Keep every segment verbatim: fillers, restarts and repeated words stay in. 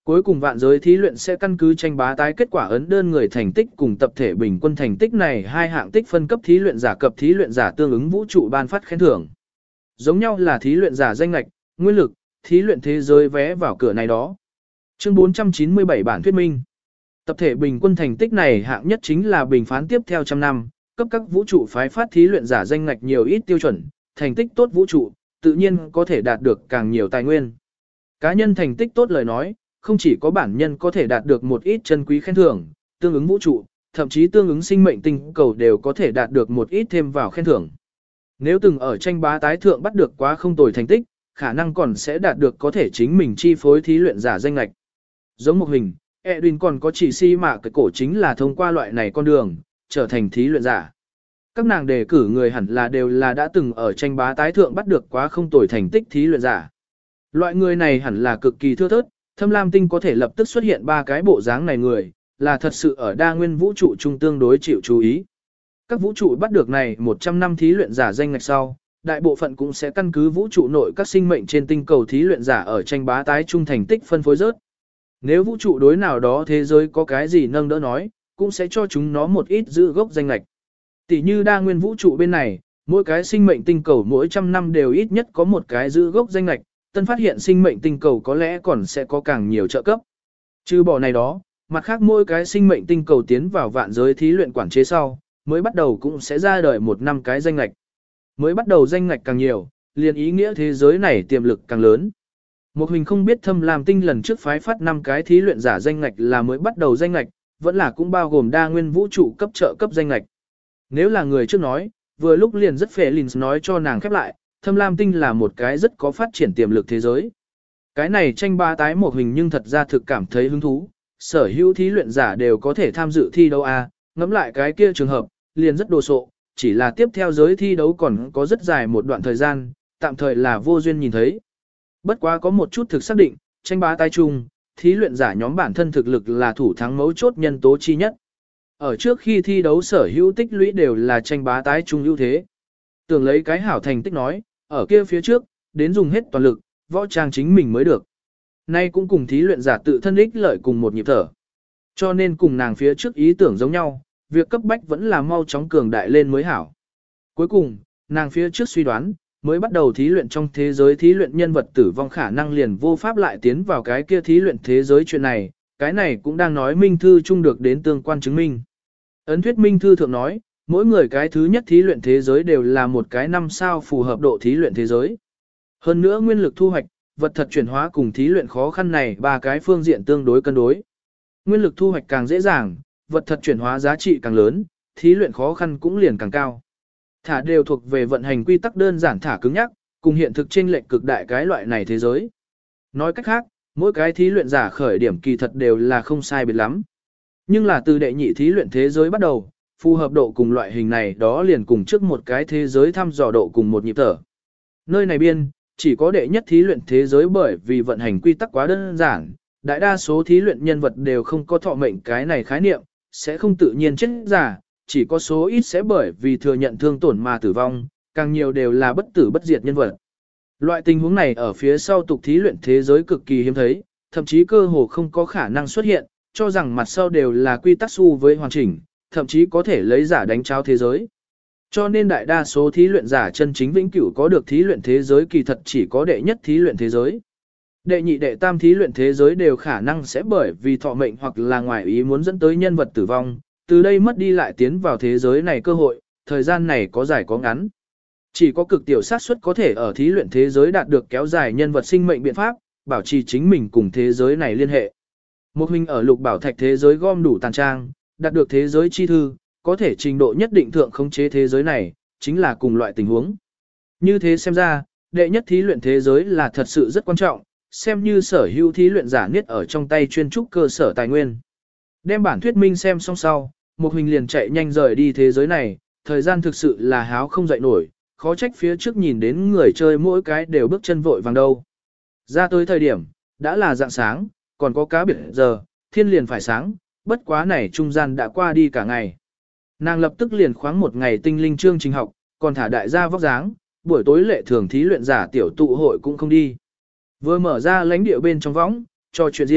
Cuối cùng vạn giới thí luyện sẽ căn cứ tranh bá tái kết quả ấn đơn người thành tích cùng tập thể bình quân thành tích này hai hạng tích phân cấp thí luyện giả cập thí luyện giả tương ứng vũ trụ ban phát khen thưởng. Giống nhau là thí luyện giả danh lạch, nguyên lực, thí luyện thế giới vé vào cửa này đó. Chương bốn trăm chín mươi bảy bản thuyết minh. Tập thể bình quân thành tích này hạng nhất chính là bình phán tiếp theo trăm năm, cấp các vũ trụ phái phát thí luyện giả danh ngạch nhiều ít tiêu chuẩn, thành tích tốt vũ trụ, tự nhiên có thể đạt được càng nhiều tài nguyên. Cá nhân thành tích tốt lời nói, không chỉ có bản nhân có thể đạt được một ít chân quý khen thưởng, tương ứng vũ trụ, thậm chí tương ứng sinh mệnh tinh cầu đều có thể đạt được một ít thêm vào khen thưởng. Nếu từng ở tranh bá tái thượng bắt được quá không tồi thành tích, khả năng còn sẽ đạt được có thể chính mình chi phối thí luyện giả danh lạch. Giống một hình, Edwin còn có chỉ si mạ cái cổ chính là thông qua loại này con đường, trở thành thí luyện giả. Các nàng đề cử người hẳn là đều là đã từng ở tranh bá tái thượng bắt được quá không tồi thành tích thí luyện giả. Loại người này hẳn là cực kỳ thưa thớt, Thâm Lam Tinh có thể lập tức xuất hiện ba cái bộ dáng này người, là thật sự ở đa nguyên vũ trụ trung tương đối chịu chú ý. Các vũ trụ bắt được này một trăm năm thí luyện giả danh ngạch sau, đại bộ phận cũng sẽ căn cứ vũ trụ nội các sinh mệnh trên tinh cầu thí luyện giả ở tranh bá tái trung thành tích phân phối rớt. Nếu vũ trụ đối nào đó thế giới có cái gì nâng đỡ nói, cũng sẽ cho chúng nó một ít giữ gốc danh lạch. Tỷ như đa nguyên vũ trụ bên này, mỗi cái sinh mệnh tinh cầu mỗi trăm năm đều ít nhất có một cái giữ gốc danh lạch, tân phát hiện sinh mệnh tinh cầu có lẽ còn sẽ có càng nhiều trợ cấp. Trừ bỏ này đó, mặt khác mỗi cái sinh mệnh tinh cầu tiến vào vạn giới thí luyện quản chế sau, mới bắt đầu cũng sẽ ra đời một năm cái danh lạch. Mới bắt đầu danh ngạch càng nhiều, liền ý nghĩa thế giới này tiềm lực càng lớn. Một hình không biết Thâm Lam Tinh lần trước phái phát năm cái thí luyện giả danh ngạch là mới bắt đầu danh ngạch, vẫn là cũng bao gồm đa nguyên vũ trụ cấp trợ cấp danh ngạch. Nếu là người trước nói, vừa lúc liền rất phê Lins nói cho nàng khép lại, Thâm Lam Tinh là một cái rất có phát triển tiềm lực thế giới. Cái này tranh ba tái một hình nhưng thật ra thực cảm thấy hứng thú, sở hữu thí luyện giả đều có thể tham dự thi đấu A, ngẫm lại cái kia trường hợp, liền rất đồ sộ, chỉ là tiếp theo giới thi đấu còn có rất dài một đoạn thời gian, tạm thời là vô duyên nhìn thấy. Bất quá có một chút thực xác định, tranh bá tái chung, thí luyện giả nhóm bản thân thực lực là thủ thắng mấu chốt nhân tố chi nhất. Ở trước khi thi đấu sở hữu tích lũy đều là tranh bá tái chung ưu thế. Tưởng lấy cái hảo thành tích nói, ở kia phía trước, đến dùng hết toàn lực, võ trang chính mình mới được. Nay cũng cùng thí luyện giả tự thân ích lợi cùng một nhịp thở. Cho nên cùng nàng phía trước ý tưởng giống nhau, việc cấp bách vẫn là mau chóng cường đại lên mới hảo. Cuối cùng, nàng phía trước suy đoán, mới bắt đầu thí luyện trong thế giới thí luyện nhân vật tử vong khả năng liền vô pháp lại tiến vào cái kia thí luyện thế giới chuyện này, cái này cũng đang nói minh thư chung được đến tương quan chứng minh. Ấn thuyết minh thư thượng nói, mỗi người cái thứ nhất thí luyện thế giới đều là một cái năm sao phù hợp độ thí luyện thế giới. Hơn nữa nguyên lực thu hoạch, vật thật chuyển hóa cùng thí luyện khó khăn này ba cái phương diện tương đối cân đối. Nguyên lực thu hoạch càng dễ dàng, vật thật chuyển hóa giá trị càng lớn, thí luyện khó khăn cũng liền càng cao. Thả đều thuộc về vận hành quy tắc đơn giản thả cứng nhắc, cùng hiện thực chênh lệch cực đại cái loại này thế giới. Nói cách khác, mỗi cái thí luyện giả khởi điểm kỳ thật đều là không sai biệt lắm. Nhưng là từ đệ nhị thí luyện thế giới bắt đầu, phù hợp độ cùng loại hình này đó liền cùng trước một cái thế giới thăm dò độ cùng một nhịp thở. Nơi này biên, chỉ có đệ nhất thí luyện thế giới bởi vì vận hành quy tắc quá đơn giản, đại đa số thí luyện nhân vật đều không có thọ mệnh cái này khái niệm, sẽ không tự nhiên chết giả, chỉ có số ít sẽ bởi vì thừa nhận thương tổn mà tử vong, càng nhiều đều là bất tử bất diệt nhân vật. Loại tình huống này ở phía sau tục thí luyện thế giới cực kỳ hiếm thấy, thậm chí cơ hồ không có khả năng xuất hiện, cho rằng mặt sau đều là quy tắc xu với hoàn chỉnh, thậm chí có thể lấy giả đánh trao thế giới. Cho nên đại đa số thí luyện giả chân chính vĩnh cửu có được thí luyện thế giới kỳ thật chỉ có đệ nhất thí luyện thế giới. Đệ nhị đệ tam thí luyện thế giới đều khả năng sẽ bởi vì thọ mệnh hoặc là ngoài ý muốn dẫn tới nhân vật tử vong, từ đây mất đi lại tiến vào thế giới này cơ hội, thời gian này có dài có ngắn. Chỉ có cực tiểu xác suất có thể ở thí luyện thế giới đạt được kéo dài nhân vật sinh mệnh biện pháp, bảo trì chính mình cùng thế giới này liên hệ. Một mình ở lục bảo thạch thế giới gom đủ tàn trang, đạt được thế giới chi thư, có thể trình độ nhất định thượng khống chế thế giới này, chính là cùng loại tình huống. Như thế xem ra, đệ nhất thí luyện thế giới là thật sự rất quan trọng, xem như sở hữu thí luyện giả niết ở trong tay chuyên trúc cơ sở tài nguyên. Đem bản thuyết minh xem xong sau, một hình liền chạy nhanh rời đi thế giới này, thời gian thực sự là háo không dậy nổi, khó trách phía trước nhìn đến người chơi mỗi cái đều bước chân vội vàng đâu. Ra tới thời điểm, đã là dạng sáng, còn có cá biệt giờ, thiên liền phải sáng, bất quá này trung gian đã qua đi cả ngày. Nàng lập tức liền khoáng một ngày tinh linh chương trình học, còn thả đại gia vóc dáng, buổi tối lệ thường thí luyện giả tiểu tụ hội cũng không đi. Vừa mở ra lãnh địa bên trong võng, cho chuyện riêng,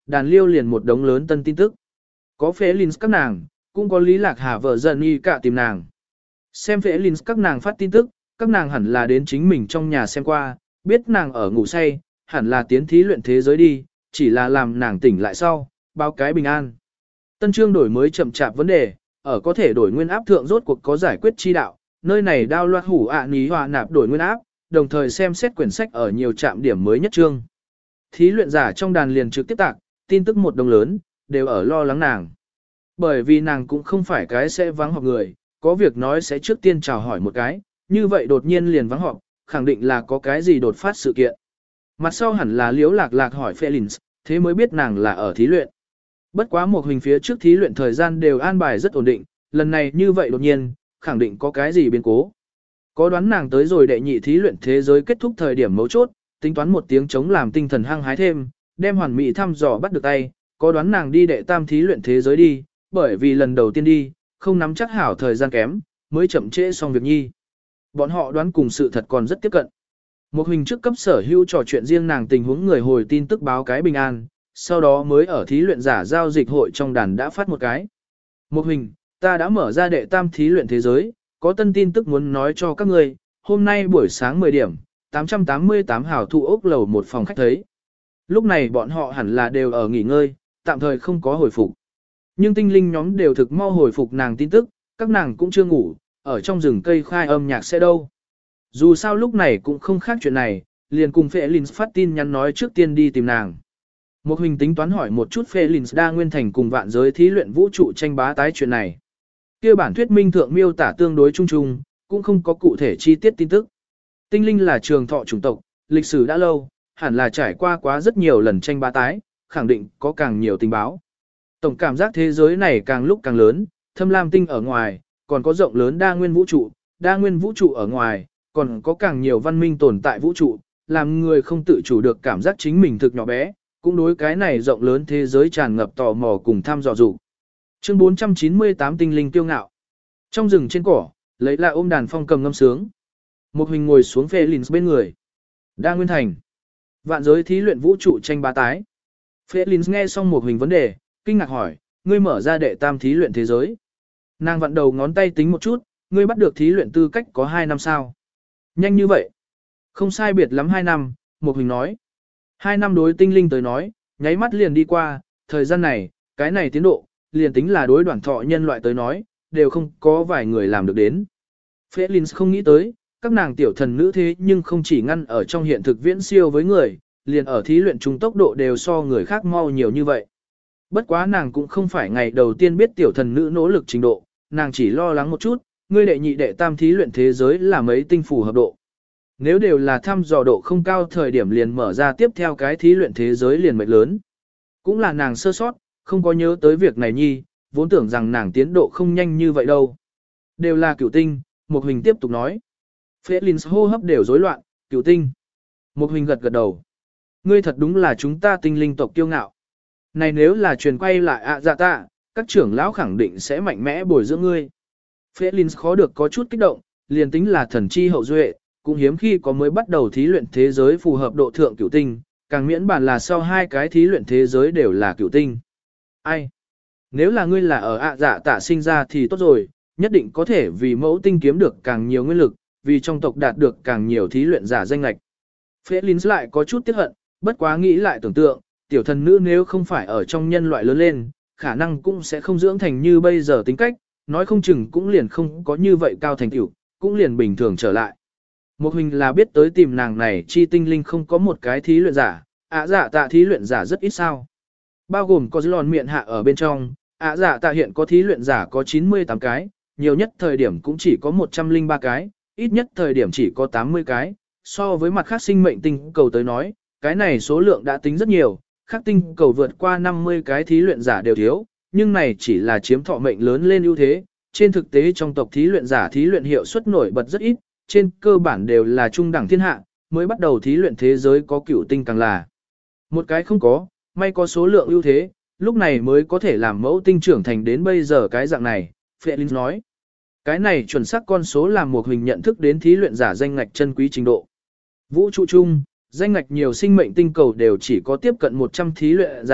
đàn liêu liền một đống lớn tân tin tức. Có phế Linh các nàng, cũng có Lý Lạc Hà vợ dần y cả tìm nàng. Xem phế Linh các nàng phát tin tức, các nàng hẳn là đến chính mình trong nhà xem qua, biết nàng ở ngủ say, hẳn là tiến thí luyện thế giới đi, chỉ là làm nàng tỉnh lại sau, báo cái bình an. Tân chương đổi mới chậm chạp vấn đề, ở có thể đổi nguyên áp thượng rốt cuộc có giải quyết chi đạo, nơi này đao loạt hủ ạ ní hòa nạp đổi nguyên áp, đồng thời xem xét quyển sách ở nhiều trạm điểm mới nhất chương. Thí luyện giả trong đàn liền trực tiếp tạc, tin tức một đồng lớn, đều ở lo lắng nàng. Bởi vì nàng cũng không phải cái sẽ vắng họp người, có việc nói sẽ trước tiên chào hỏi một cái, như vậy đột nhiên liền vắng họp, khẳng định là có cái gì đột phát sự kiện. Mặt sau hẳn là liếu lạc lạc hỏi Felix, thế mới biết nàng là ở thí luyện. Bất quá một hình phía trước thí luyện thời gian đều an bài rất ổn định, lần này như vậy đột nhiên, khẳng định có cái gì biến cố. Có đoán nàng tới rồi đệ nhị thí luyện thế giới kết thúc thời điểm mấu chốt, tính toán một tiếng chống làm tinh thần hăng hái thêm, đem hoàn mỹ thăm dò bắt được tay, có đoán nàng đi đệ tam thí luyện thế giới đi, bởi vì lần đầu tiên đi, không nắm chắc hảo thời gian kém, mới chậm trễ xong việc nhi. Bọn họ đoán cùng sự thật còn rất tiếp cận. Một hình trước cấp sở hữu trò chuyện riêng nàng tình huống người hồi tin tức báo cái bình an, sau đó mới ở thí luyện giả giao dịch hội trong đàn đã phát một cái. Một hình, ta đã mở ra đệ tam thí luyện thế giới, có tân tin tức muốn nói cho các ngươi, hôm nay buổi sáng mười điểm, tám trăm tám mươi tám hào thụ ốc lầu một phòng khách thấy. Lúc này bọn họ hẳn là đều ở nghỉ ngơi, tạm thời không có hồi phục. Nhưng tinh linh nhóm đều thực mau hồi phục nàng tin tức, các nàng cũng chưa ngủ, ở trong rừng cây khai âm nhạc sẽ đâu. Dù sao lúc này cũng không khác chuyện này, liền cùng Felix phát tin nhắn nói trước tiên đi tìm nàng. Một hình tính toán hỏi một chút Felix đa nguyên thành cùng vạn giới thí luyện vũ trụ tranh bá tái chuyện này. Kia bản thuyết minh thượng miêu tả tương đối chung chung, cũng không có cụ thể chi tiết tin tức. Tinh linh là trường thọ chủng tộc, lịch sử đã lâu, hẳn là trải qua quá rất nhiều lần tranh bá tái, khẳng định có càng nhiều tình báo. Tổng cảm giác thế giới này càng lúc càng lớn, thâm lam tinh ở ngoài, còn có rộng lớn đa nguyên vũ trụ, đa nguyên vũ trụ ở ngoài, còn có càng nhiều văn minh tồn tại vũ trụ, làm người không tự chủ được cảm giác chính mình thực nhỏ bé, cũng đối cái này rộng lớn thế giới tràn ngập tò mò cùng tham dò dục. Chương bốn trăm chín mươi tám tinh linh kiêu ngạo. Trong rừng trên cỏ, lấy lại ôm đàn phong cầm ngâm sướng. Một hình ngồi xuống Felix bên người. Đa nguyên thành. Vạn giới thí luyện vũ trụ tranh bá tái. Felix nghe xong một hình vấn đề, kinh ngạc hỏi, ngươi mở ra đệ tam thí luyện thế giới. Nàng vặn đầu ngón tay tính một chút, ngươi bắt được thí luyện tư cách có hai năm sao. Nhanh như vậy. Không sai biệt lắm hai năm, một hình nói. Hai năm đối tinh linh tới nói, nháy mắt liền đi qua, thời gian này, cái này tiến độ, liền tính là đối đoạn thọ nhân loại tới nói, đều không có vài người làm được đến. Felix không nghĩ tới, các nàng tiểu thần nữ thế nhưng không chỉ ngăn ở trong hiện thực viễn siêu với người, liền ở thí luyện trung tốc độ đều so người khác mau nhiều như vậy. Bất quá nàng cũng không phải ngày đầu tiên biết tiểu thần nữ nỗ lực trình độ, nàng chỉ lo lắng một chút, ngươi đệ nhị đệ tam thí luyện thế giới là mấy tinh phù hợp độ. Nếu đều là thăm dò độ không cao thời điểm liền mở ra tiếp theo cái thí luyện thế giới liền mệnh lớn. Cũng là nàng sơ sót, không có nhớ tới việc này nhi, vốn tưởng rằng nàng tiến độ không nhanh như vậy đâu. Đều là cửu tinh, Một Huỳnh tiếp tục nói. Felix hô hấp đều rối loạn, cửu tinh. Một Huỳnh gật gật đầu. Ngươi thật đúng là chúng ta tinh linh tộc kiêu ngạo. Này nếu là truyền quay lại ạ dạ tạ, các trưởng lão khẳng định sẽ mạnh mẽ bồi dưỡng ngươi. Felix khó được có chút kích động, liền tính là thần chi hậu duệ, cũng hiếm khi có mới bắt đầu thí luyện thế giới phù hợp độ thượng cửu tinh, càng miễn bản là sau hai cái thí luyện thế giới đều là cửu tinh. Ai? Nếu là ngươi là ở ạ dạ tạ sinh ra thì tốt rồi, nhất định có thể vì mẫu tinh kiếm được càng nhiều nguyên lực, vì trong tộc đạt được càng nhiều thí luyện giả danh lạch. Felix lại có chút tiếc hận, bất quá nghĩ lại tưởng tượng, tiểu thần nữ nếu không phải ở trong nhân loại lớn lên, khả năng cũng sẽ không dưỡng thành như bây giờ tính cách, nói không chừng cũng liền không có như vậy cao thành tựu, cũng liền bình thường trở lại. Một hình là biết tới tìm nàng này chi tinh linh không có một cái thí luyện giả, ạ dạ tạ thí luyện giả rất ít sao. Bao gồm có lòn miệng hạ ở bên trong, ạ dạ tạ hiện có thí luyện giả có chín mươi tám cái, nhiều nhất thời điểm cũng chỉ có một trăm lẻ ba cái, ít nhất thời điểm chỉ có tám mươi cái. So với mặt khác sinh mệnh tinh cầu tới nói, cái này số lượng đã tính rất nhiều, khác tinh cầu vượt qua năm mươi cái thí luyện giả đều thiếu, nhưng này chỉ là chiếm thọ mệnh lớn lên ưu thế. Trên thực tế trong tộc thí luyện giả thí luyện hiệu suất nổi bật rất ít, trên cơ bản đều là trung đẳng thiên hạ, mới bắt đầu thí luyện thế giới có cửu tinh càng là. Một cái không có, may có số lượng ưu thế, lúc này mới có thể làm mẫu tinh trưởng thành đến bây giờ cái dạng này, Felix nói. Cái này chuẩn xác con số làm một hình nhận thức đến thí luyện giả danh ngạch chân quý trình độ. Vũ trụ chung, danh ngạch nhiều sinh mệnh tinh cầu đều chỉ có tiếp cận một trăm thí luyện giả,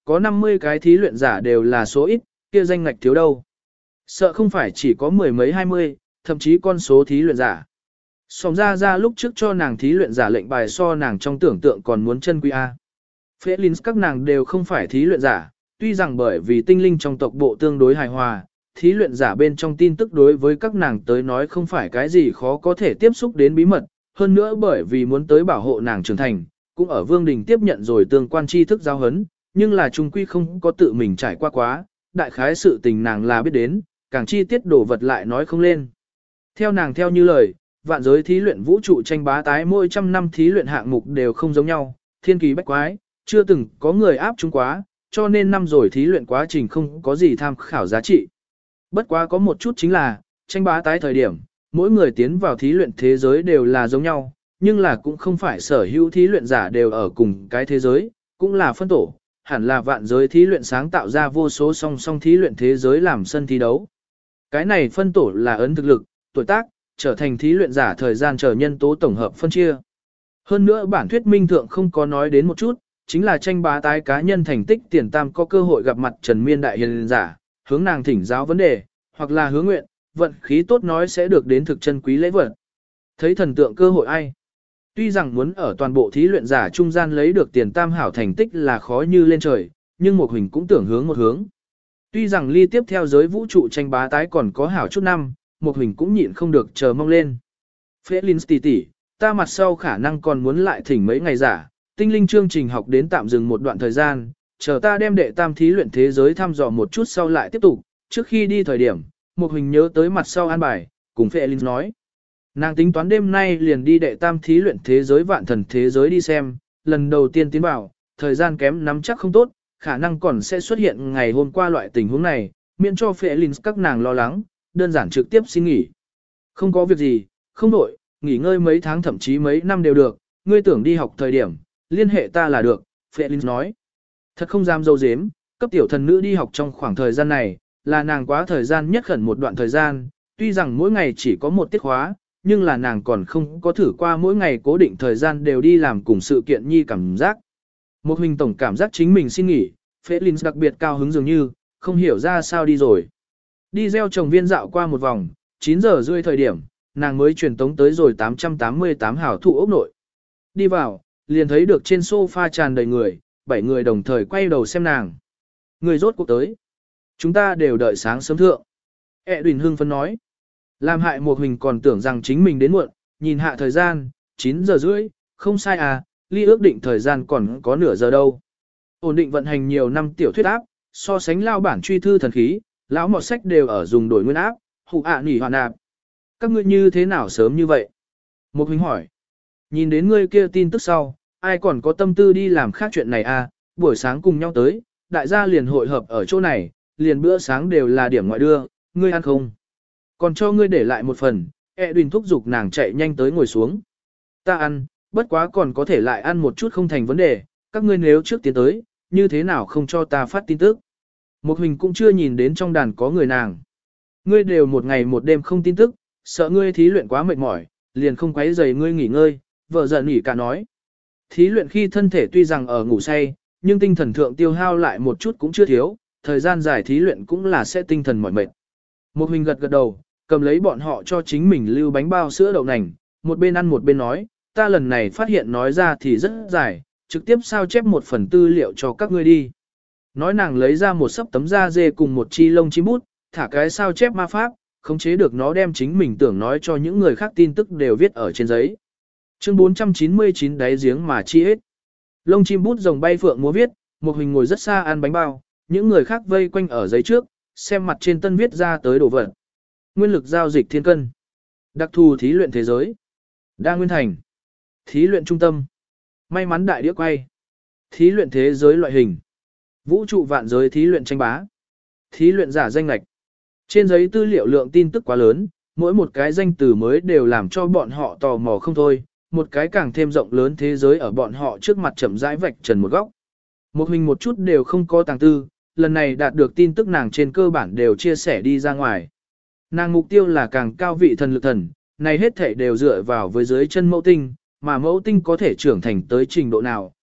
có năm mươi cái thí luyện giả đều là số ít, kia danh ngạch thiếu đâu. Sợ không phải chỉ có mười mấy hai mươi, thậm chí con số thí luyện giả. Sòng ra ra lúc trước cho nàng thí luyện giả lệnh bài so nàng trong tưởng tượng còn muốn chân quý A. Felins các nàng đều không phải thí luyện giả, tuy rằng bởi vì tinh linh trong tộc bộ tương đối hài hòa, thí luyện giả bên trong tin tức đối với các nàng tới nói không phải cái gì khó có thể tiếp xúc đến bí mật, hơn nữa bởi vì muốn tới bảo hộ nàng trưởng thành, cũng ở Vương Đình tiếp nhận rồi tương quan tri thức giao hấn, nhưng là trung quy không có tự mình trải qua quá, đại khái sự tình nàng là biết đến, càng chi tiết đổ vật lại nói không lên. Theo nàng theo như lời, vạn giới thí luyện vũ trụ tranh bá tái mỗi trăm năm thí luyện hạng mục đều không giống nhau, thiên kỳ bách quái, chưa từng có người áp chúng quá, cho nên năm rồi thí luyện quá trình không có gì tham khảo giá trị. Bất quá có một chút chính là, tranh bá tái thời điểm, mỗi người tiến vào thí luyện thế giới đều là giống nhau, nhưng là cũng không phải sở hữu thí luyện giả đều ở cùng cái thế giới, cũng là phân tổ, hẳn là vạn giới thí luyện sáng tạo ra vô số song song thí luyện thế giới làm sân thi đấu. Cái này phân tổ là ấn thực lực, tuổi tác, trở thành thí luyện giả thời gian chờ nhân tố tổng hợp phân chia. Hơn nữa bản thuyết minh thượng không có nói đến một chút, chính là tranh bá tái cá nhân thành tích tiền tam có cơ hội gặp mặt Trần Miên đại hiền giả, hướng nàng thỉnh giáo vấn đề, hoặc là hướng nguyện, vận khí tốt nói sẽ được đến thực chân quý lễ vật. Thấy thần tượng cơ hội ai? Tuy rằng muốn ở toàn bộ thí luyện giả trung gian lấy được tiền tam hảo thành tích là khó như lên trời, nhưng một hình cũng tưởng hướng một hướng. Tuy rằng ly tiếp theo giới vũ trụ tranh bá tái còn có hảo chút năm, một hình cũng nhịn không được chờ mong lên. Felins tỷ tỷ, ta mặt sau khả năng còn muốn lại thỉnh mấy ngày giả, tinh linh chương trình học đến tạm dừng một đoạn thời gian, chờ ta đem đệ tam thí luyện thế giới thăm dò một chút sau lại tiếp tục, trước khi đi thời điểm, một hình nhớ tới mặt sau an bài, cùng Felins nói. Nàng tính toán đêm nay liền đi đệ tam thí luyện thế giới vạn thần thế giới đi xem, lần đầu tiên tiến vào, thời gian kém nắm chắc không tốt, khả năng còn sẽ xuất hiện ngày hôm qua loại tình huống này, miễn cho Felins các nàng lo lắng, đơn giản trực tiếp xin nghỉ. Không có việc gì, không đổi, nghỉ ngơi mấy tháng thậm chí mấy năm đều được, ngươi tưởng đi học thời điểm, liên hệ ta là được, Felins nói. Thật không dám dâu dếm, cấp tiểu thần nữ đi học trong khoảng thời gian này, là nàng quá thời gian nhất khẩn một đoạn thời gian, tuy rằng mỗi ngày chỉ có một tiết khóa, nhưng là nàng còn không có thử qua mỗi ngày cố định thời gian đều đi làm cùng sự kiện nhi cảm giác. Một hình tổng cảm giác chính mình xin nghỉ, Felins đặc biệt cao hứng dường như, không hiểu ra sao đi rồi. Đi gieo trồng viên dạo qua một vòng, chín giờ rưỡi thời điểm, nàng mới truyền tống tới rồi tám trăm tám mươi tám hảo thụ ốc nội. Đi vào, liền thấy được trên sofa tràn đầy người, bảy người đồng thời quay đầu xem nàng. Người rốt cuộc tới. Chúng ta đều đợi sáng sớm thượng. E Đùn hưng phấn nói. Làm hại một hình còn tưởng rằng chính mình đến muộn, nhìn hạ thời gian, chín giờ rưỡi, không sai à, ly ước định thời gian còn có nửa giờ đâu. Ổn định vận hành nhiều năm tiểu thuyết áp, so sánh lao bản truy thư thần khí, lão mọt sách đều ở dùng đổi nguyên áp, hụ ạ nỉ hoàn nạp. Các ngươi như thế nào sớm như vậy? Một hình hỏi. Nhìn đến ngươi kia tin tức sau, ai còn có tâm tư đi làm khác chuyện này à, buổi sáng cùng nhau tới, đại gia liền hội hợp ở chỗ này, liền bữa sáng đều là điểm ngoại đưa, ngươi ăn không? Còn cho ngươi để lại một phần, Edwin thúc giục nàng chạy nhanh tới ngồi xuống. Ta ăn, bất quá còn có thể lại ăn một chút không thành vấn đề, các ngươi nếu trước tiến tới, như thế nào không cho ta phát tin tức. Một hình cũng chưa nhìn đến trong đàn có người nàng. Ngươi đều một ngày một đêm không tin tức, sợ ngươi thí luyện quá mệt mỏi, liền không quấy rầy ngươi nghỉ ngơi, vợ giận nghỉ cả nói. Thí luyện khi thân thể tuy rằng ở ngủ say, nhưng tinh thần thượng tiêu hao lại một chút cũng chưa thiếu, thời gian dài thí luyện cũng là sẽ tinh thần mỏi mệt. Một hình gật gật đầu, cầm lấy bọn họ cho chính mình lưu bánh bao sữa đậu nành, một bên ăn một bên nói, ta lần này phát hiện nói ra thì rất dài, trực tiếp sao chép một phần tư liệu cho các ngươi đi. Nói nàng lấy ra một sấp tấm da dê cùng một chi lông chim bút, thả cái sao chép ma pháp, khống chế được nó đem chính mình tưởng nói cho những người khác tin tức đều viết ở trên giấy. Chương bốn trăm chín mươi chín đáy giếng mà chi hết. Lông chim bút rồng bay phượng múa viết, một hình ngồi rất xa ăn bánh bao, những người khác vây quanh ở giấy trước, xem mặt trên tân viết ra tới đồ vật. Nguyên lực giao dịch thiên cân. Đặc thù thí luyện thế giới. Đa nguyên thành. Thí luyện trung tâm. May mắn đại đĩa quay. Thí luyện thế giới loại hình. Vũ trụ vạn giới thí luyện tranh bá. Thí luyện giả danh lạch. Trên giấy tư liệu lượng tin tức quá lớn, mỗi một cái danh từ mới đều làm cho bọn họ tò mò không thôi, một cái càng thêm rộng lớn thế giới ở bọn họ trước mặt chậm rãi vạch trần một góc. Một hình một chút đều không có tàng tư, lần này đạt được tin tức nàng trên cơ bản đều chia sẻ đi ra ngoài. Nàng mục tiêu là càng cao vị thần lực thần, này hết thể đều dựa vào với dưới chân mẫu tinh, mà mẫu tinh có thể trưởng thành tới trình độ nào,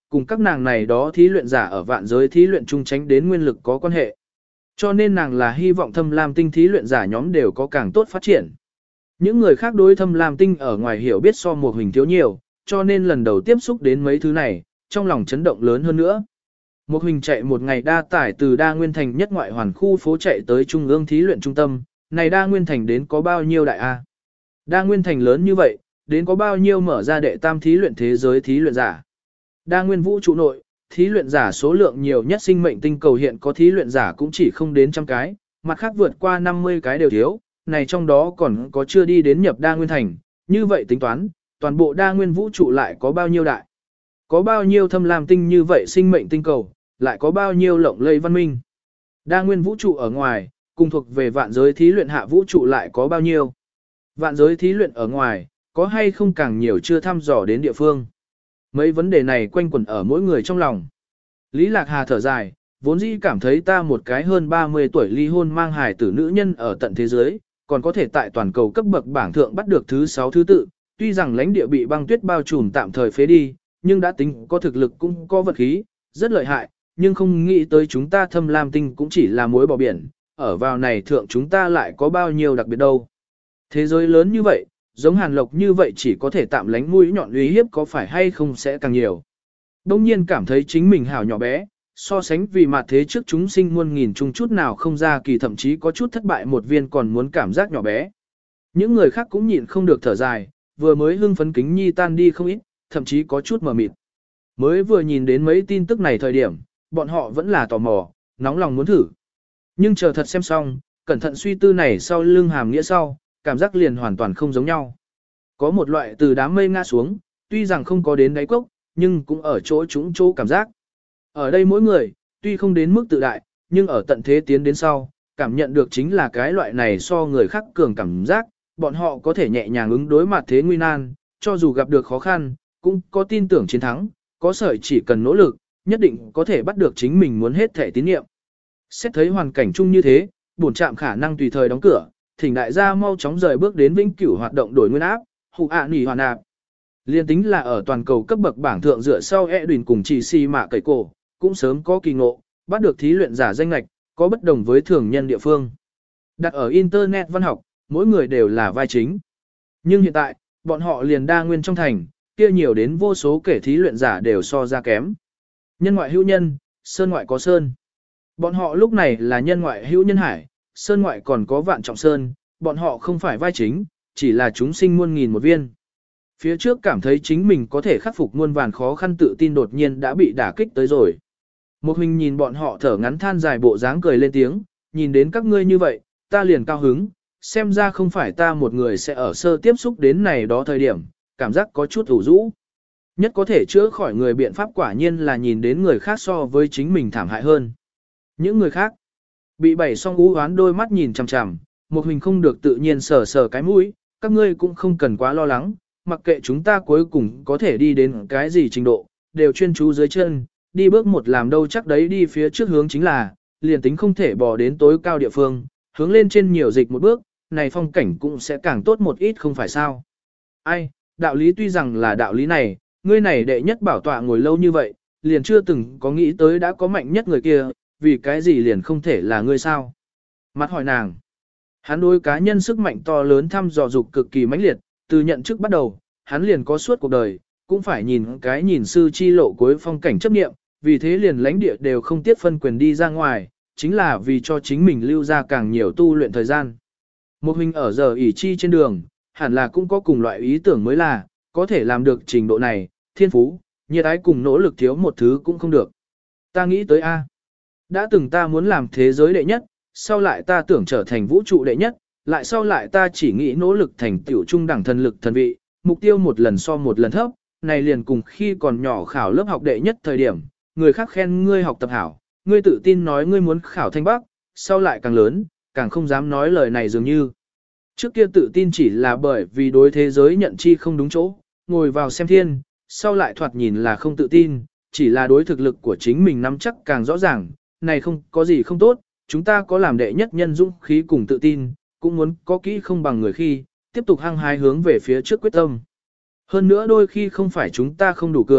cùng các nàng này đó thí luyện giả ở vạn giới thí luyện chung tránh đến nguyên lực có quan hệ. Cho nên nàng là hy vọng Thâm Lam Tinh thí luyện giả nhóm đều có càng tốt phát triển. Những người khác đối Thâm Lam Tinh ở ngoài hiểu biết so một hình thiếu nhiều, cho nên lần đầu tiếp xúc đến mấy thứ này, trong lòng chấn động lớn hơn nữa. Một hình chạy một ngày đa tải từ đa nguyên thành nhất ngoại hoàn khu phố chạy tới trung ương thí luyện trung tâm, này đa nguyên thành đến có bao nhiêu đại A. Đa nguyên thành lớn như vậy, đến có bao nhiêu mở ra đệ tam thí luyện thế giới thí luyện giả. Đa nguyên vũ trụ nội, thí luyện giả số lượng nhiều nhất sinh mệnh tinh cầu hiện có thí luyện giả cũng chỉ không đến trăm cái, mặt khác vượt qua năm mươi cái đều thiếu, này trong đó còn có chưa đi đến nhập đa nguyên thành, như vậy tính toán, toàn bộ đa nguyên vũ trụ lại có bao nhiêu đại. Có bao nhiêu thâm lam tinh như vậy sinh mệnh tinh cầu, lại có bao nhiêu lộng lây văn minh. Đa nguyên vũ trụ ở ngoài, cùng thuộc về vạn giới thí luyện hạ vũ trụ lại có bao nhiêu. Vạn giới thí luyện ở ngoài, có hay không càng nhiều chưa thăm dò đến địa phương. Mấy vấn đề này quanh quẩn ở mỗi người trong lòng. Lý Lạc Hà thở dài, vốn dĩ cảm thấy ta một cái hơn ba mươi tuổi ly hôn mang hài tử nữ nhân ở tận thế giới, còn có thể tại toàn cầu cấp bậc bảng thượng bắt được thứ sáu thứ tự, tuy rằng lãnh địa bị băng tuyết bao trùm tạm thời phế đi, nhưng đã tính có thực lực cũng có vật khí, rất lợi hại, nhưng không nghĩ tới chúng ta Thâm Lam Tinh cũng chỉ là muối bỏ biển, ở vào này thượng chúng ta lại có bao nhiêu đặc biệt đâu. Thế giới lớn như vậy, giống Hàn Lộc như vậy chỉ có thể tạm lánh mũi nhọn uy hiếp có phải hay không sẽ càng nhiều. Đông nhiên cảm thấy chính mình hảo nhỏ bé, so sánh vì mặt thế trước chúng sinh muôn nghìn chung chút nào không ra kỳ thậm chí có chút thất bại một viên còn muốn cảm giác nhỏ bé. Những người khác cũng nhịn không được thở dài, vừa mới hưng phấn kính nhi tan đi không ít, thậm chí có chút mờ mịt. Mới vừa nhìn đến mấy tin tức này thời điểm, bọn họ vẫn là tò mò, nóng lòng muốn thử. Nhưng chờ thật xem xong, cẩn thận suy tư này sau lưng hàm nghĩa sau, cảm giác liền hoàn toàn không giống nhau. Có một loại từ đám mây ngã xuống, tuy rằng không có đến đáy cốc, nhưng cũng ở chỗ chúng chỗ cảm giác. Ở đây mỗi người, tuy không đến mức tự đại, nhưng ở tận thế tiến đến sau, cảm nhận được chính là cái loại này so người khác cường cảm giác, bọn họ có thể nhẹ nhàng ứng đối mặt thế nguy nan, cho dù gặp được khó khăn, cũng có tin tưởng chiến thắng, có sợi chỉ cần nỗ lực, nhất định có thể bắt được chính mình muốn hết thể tín nhiệm. Xét thấy hoàn cảnh chung như thế, bổn trạm khả năng tùy thời đóng cửa, thỉnh đại gia mau chóng rời bước đến vĩnh cửu hoạt động đổi nguyên áp, hụ ạ nỉ hoàn ạp. Liên tính là ở toàn cầu cấp bậc bảng thượng dựa sau e đùn cùng chỉ si mạ cậy cổ, cũng sớm có kỳ ngộ, bắt được thí luyện giả danh lạch, có bất đồng với thường nhân địa phương. Đặt ở Internet văn học, mỗi người đều là vai chính. Nhưng hiện tại, bọn họ liền đa nguyên trong thành, kia nhiều đến vô số kể thí luyện giả đều so ra kém. Nhân ngoại hữu nhân, sơn ngoại có sơn. Bọn họ lúc này là nhân ngoại hữu nhân hải, sơn ngoại còn có vạn trọng sơn, bọn họ không phải vai chính, chỉ là chúng sinh muôn nghìn một viên. Phía trước cảm thấy chính mình có thể khắc phục muôn vàn khó khăn tự tin đột nhiên đã bị đả kích tới rồi. Một mình nhìn bọn họ thở ngắn than dài bộ dáng cười lên tiếng, nhìn đến các ngươi như vậy, ta liền cao hứng, xem ra không phải ta một người sẽ ở sơ tiếp xúc đến này đó thời điểm, cảm giác có chút ủ rũ. Nhất có thể chữa khỏi người biện pháp quả nhiên là nhìn đến người khác so với chính mình thảm hại hơn. Những người khác, bị bảy song ú hoán đôi mắt nhìn chằm chằm, một mình không được tự nhiên sờ sờ cái mũi, các ngươi cũng không cần quá lo lắng, mặc kệ chúng ta cuối cùng có thể đi đến cái gì trình độ, đều chuyên chú dưới chân, đi bước một làm đâu chắc đấy đi phía trước hướng chính là, liền tính không thể bỏ đến tối cao địa phương, hướng lên trên nhiều dịch một bước, này phong cảnh cũng sẽ càng tốt một ít không phải sao. Ai, đạo lý tuy rằng là đạo lý này, ngươi này đệ nhất bảo tọa ngồi lâu như vậy, liền chưa từng có nghĩ tới đã có mạnh nhất người kia, vì cái gì liền không thể là ngươi sao? Mặt hỏi nàng. Hắn đối cá nhân sức mạnh to lớn thăm dò dục cực kỳ mãnh liệt, từ nhận chức bắt đầu, hắn liền có suốt cuộc đời, cũng phải nhìn cái nhìn sư chi lộ cuối phong cảnh chấp nghiệm, vì thế liền lãnh địa đều không tiếc phân quyền đi ra ngoài, chính là vì cho chính mình lưu ra càng nhiều tu luyện thời gian. Một mình ở giờ ỉ chi trên đường, hẳn là cũng có cùng loại ý tưởng mới là, có thể làm được trình độ này, thiên phú, nhiệt ái cùng nỗ lực thiếu một thứ cũng không được. Ta nghĩ tới A. Đã từng ta muốn làm thế giới đệ nhất, sau lại ta tưởng trở thành vũ trụ đệ nhất, lại sau lại ta chỉ nghĩ nỗ lực thành tiểu trung đẳng thần lực thần vị, mục tiêu một lần so một lần thấp, này liền cùng khi còn nhỏ khảo lớp học đệ nhất thời điểm, người khác khen ngươi học tập hảo, ngươi tự tin nói ngươi muốn khảo thanh bắc, sau lại càng lớn, càng không dám nói lời này dường như. Trước kia tự tin chỉ là bởi vì đối thế giới nhận chi không đúng chỗ, ngồi vào xem thiên, sau lại thoạt nhìn là không tự tin, chỉ là đối thực lực của chính mình nắm chắc càng rõ ràng, này không có gì không tốt, chúng ta có làm đệ nhất nhân dũng khí cùng tự tin, cũng muốn có kỹ không bằng người khi, tiếp tục hăng hái hướng về phía trước quyết tâm. Hơn nữa đôi khi không phải chúng ta không đủ cường,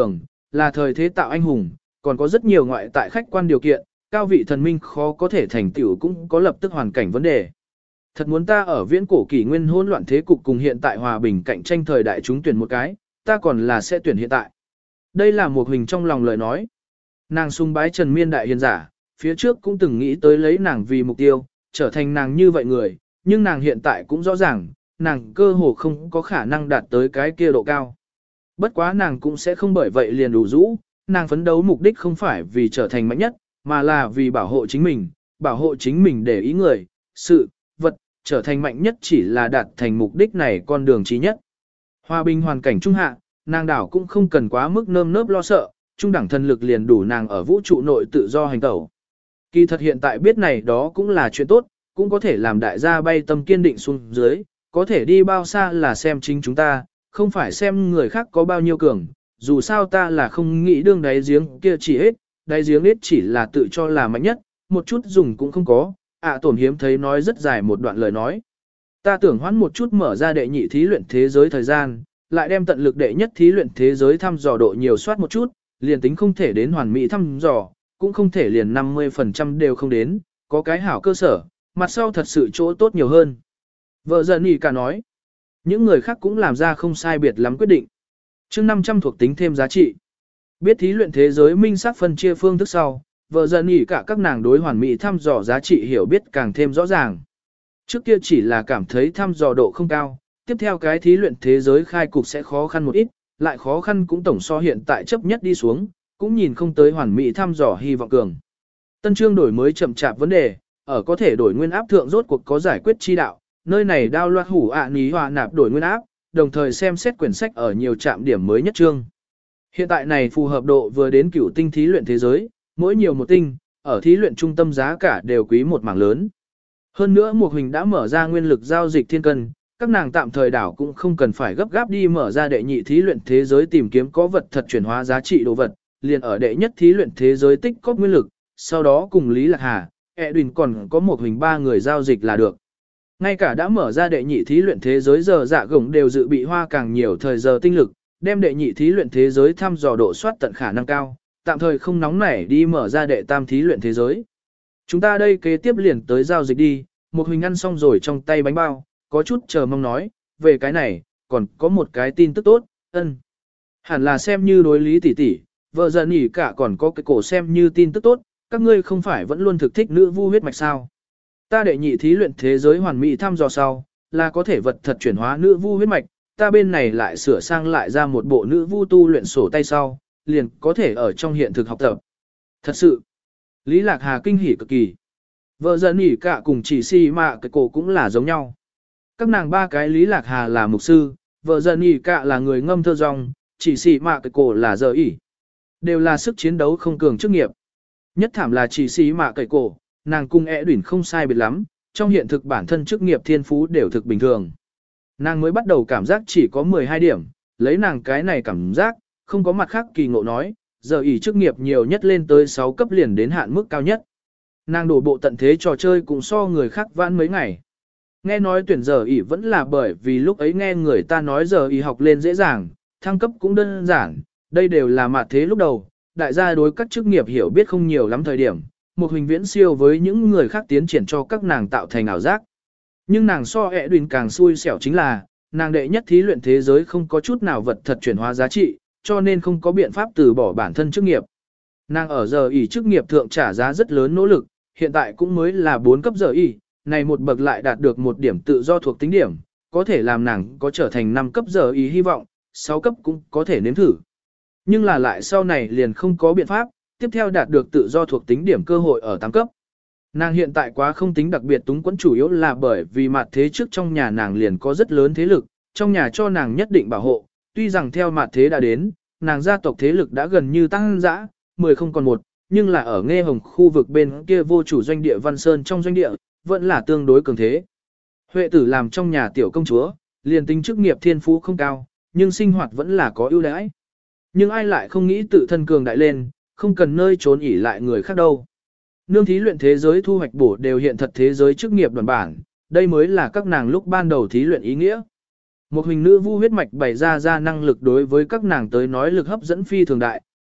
là thời thế tạo anh hùng, còn có rất nhiều ngoại tại khách quan điều kiện, cao vị thần minh khó có thể thành tựu cũng có lập tức hoàn cảnh vấn đề. Thật muốn ta ở viễn cổ kỷ nguyên hỗn loạn thế cục cùng hiện tại hòa bình cạnh tranh thời đại chúng tuyển một cái, ta còn là sẽ tuyển hiện tại. Đây là một hình trong lòng lời nói. Nàng sung bái Trần Miên đại hiền giả, phía trước cũng từng nghĩ tới lấy nàng vì mục tiêu, trở thành nàng như vậy người, nhưng nàng hiện tại cũng rõ ràng, nàng cơ hồ không có khả năng đạt tới cái kia độ cao. Bất quá nàng cũng sẽ không bởi vậy liền đủ rũ, nàng phấn đấu mục đích không phải vì trở thành mạnh nhất, mà là vì bảo hộ chính mình, bảo hộ chính mình để ý người, sự, vật, trở thành mạnh nhất chỉ là đạt thành mục đích này con đường chí nhất. Hòa bình hoàn cảnh trung hạ, nàng đảo cũng không cần quá mức nơm nớp lo sợ, trung đẳng thần lực liền đủ nàng ở vũ trụ nội tự do hành tẩu. Kỳ thật hiện tại biết này đó cũng là chuyện tốt, cũng có thể làm đại gia bay tâm kiên định xuống dưới, có thể đi bao xa là xem chính chúng ta, không phải xem người khác có bao nhiêu cường, dù sao ta là không nghĩ đương đáy giếng kia chỉ hết, đáy giếng hết chỉ là tự cho là mạnh nhất, một chút dùng cũng không có, ạ à, tổn hiếm thấy nói rất dài một đoạn lời nói. Ta tưởng hoãn một chút mở ra đệ nhị thí luyện thế giới thời gian, lại đem tận lực đệ nhất thí luyện thế giới thăm dò độ nhiều soát một chút, liền tính không thể đến hoàn mỹ thăm dò, cũng không thể liền năm mươi phần trăm đều không đến, có cái hảo cơ sở, mặt sau thật sự chỗ tốt nhiều hơn. Vợ giận ý cả nói, những người khác cũng làm ra không sai biệt lắm quyết định. chương năm trăm thuộc tính thêm giá trị. Biết thí luyện thế giới minh xác phân chia phương thức sau, vợ giận ý cả các nàng đối hoàn mỹ thăm dò giá trị hiểu biết càng thêm rõ ràng. Trước kia chỉ là cảm thấy thăm dò độ không cao, tiếp theo cái thí luyện thế giới khai cục sẽ khó khăn một ít, lại khó khăn cũng tổng so hiện tại chấp nhất đi xuống, cũng nhìn không tới hoàn mỹ thăm dò hy vọng cường. Tân chương đổi mới chậm chạp vấn đề, ở có thể đổi nguyên áp thượng rốt cuộc có giải quyết chi đạo, nơi này đao loạt hủ ạ ní hòa nạp đổi nguyên áp, đồng thời xem xét quyển sách ở nhiều trạm điểm mới nhất chương. Hiện tại này phù hợp độ vừa đến cửu tinh thí luyện thế giới, mỗi nhiều một tinh, ở thí luyện trung tâm giá cả đều quý một mảng lớn. Hơn nữa một hình đã mở ra nguyên lực giao dịch thiên cân, các nàng tạm thời đảo cũng không cần phải gấp gáp đi mở ra đệ nhị thí luyện thế giới tìm kiếm có vật thật chuyển hóa giá trị đồ vật, liền ở đệ nhất thí luyện thế giới tích cóp nguyên lực, sau đó cùng Lý Lạc Hà, Edwin còn có một hình ba người giao dịch là được. Ngay cả đã mở ra đệ nhị thí luyện thế giới giờ dạ gồng đều dự bị hoa càng nhiều thời giờ tinh lực, đem đệ nhị thí luyện thế giới thăm dò độ soát tận khả năng cao, tạm thời không nóng nảy đi mở ra đệ tam thí luyện thế giới. Chúng ta đây kế tiếp liền tới giao dịch đi, một hình ăn xong rồi trong tay bánh bao, có chút chờ mong nói, về cái này, còn có một cái tin tức tốt, ân. Hẳn là xem như đối lý tỷ tỷ, vợ giận ỉ cả còn có cái cổ xem như tin tức tốt, các ngươi không phải vẫn luôn thực thích nữ vu huyết mạch sao. Ta đệ nhị thí luyện thế giới hoàn mỹ thăm dò sau, là có thể vật thật chuyển hóa nữ vu huyết mạch, ta bên này lại sửa sang lại ra một bộ nữ vu tu luyện sổ tay sau, liền có thể ở trong hiện thực học tập. Thật sự, Lý Lạc Hà kinh hỉ cực kỳ. Vợ giận ỉ cả cùng chỉ si mạ cái cổ cũng là giống nhau. Các nàng ba cái Lý Lạc Hà là mục sư, vợ giận ỉ cả là người ngâm thơ rong, chỉ si mạ cái cổ là giờ ỉ. Đều là sức chiến đấu không cường chức nghiệp. Nhất thảm là chỉ si mạ cái cổ, nàng cung ẻ đuỷn không sai biệt lắm, trong hiện thực bản thân chức nghiệp thiên phú đều thực bình thường. Nàng mới bắt đầu cảm giác chỉ có mười hai điểm, lấy nàng cái này cảm giác, không có mặt khác kỳ ngộ nói, giờ ỉ chức nghiệp nhiều nhất lên tới sáu cấp liền đến hạn mức cao nhất. Nàng đổ bộ tận thế trò chơi cũng so người khác vãn mấy ngày. Nghe nói tuyển giờ ỉ vẫn là bởi vì lúc ấy nghe người ta nói giờ ỉ học lên dễ dàng, thăng cấp cũng đơn giản, đây đều là mặt thế lúc đầu, đại gia đối các chức nghiệp hiểu biết không nhiều lắm thời điểm, một hình viễn siêu với những người khác tiến triển cho các nàng tạo thành ảo giác. Nhưng nàng so ẹ đùn càng xui xẻo chính là, nàng đệ nhất thí luyện thế giới không có chút nào vật thật chuyển hóa giá trị, cho nên không có biện pháp từ bỏ bản thân chức nghiệp. Nàng ở giờ ỉ chức nghiệp thượng trả giá rất lớn nỗ lực, hiện tại cũng mới là bốn cấp giờ ỉ, này một bậc lại đạt được một điểm tự do thuộc tính điểm, có thể làm nàng có trở thành năm cấp giờ ỉ hy vọng, sáu cấp cũng có thể nếm thử. Nhưng là lại sau này liền không có biện pháp, tiếp theo đạt được tự do thuộc tính điểm cơ hội ở tám cấp. Nàng hiện tại quá không tính đặc biệt túng quẫn chủ yếu là bởi vì mặt thế trước trong nhà nàng liền có rất lớn thế lực, trong nhà cho nàng nhất định bảo hộ, tuy rằng theo mặt thế đã đến, nàng gia tộc thế lực đã gần như tăng dã, mười không còn một, nhưng là ở Nghe Hồng khu vực bên kia vô chủ doanh địa Văn Sơn trong doanh địa, vẫn là tương đối cường thế. Huệ tử làm trong nhà tiểu công chúa, liền tính chức nghiệp thiên phú không cao, nhưng sinh hoạt vẫn là có ưu đãi. Nhưng ai lại không nghĩ tự thân cường đại lên, không cần nơi trốn ỉ lại người khác đâu. Nương thí luyện thế giới thu hoạch bổ đều hiện thật thế giới chức nghiệp đoàn bản, đây mới là các nàng lúc ban đầu thí luyện ý nghĩa. Một hình nữ vu huyết mạch bày ra ra năng lực đối với các nàng tới nói lực hấp dẫn phi thường đại,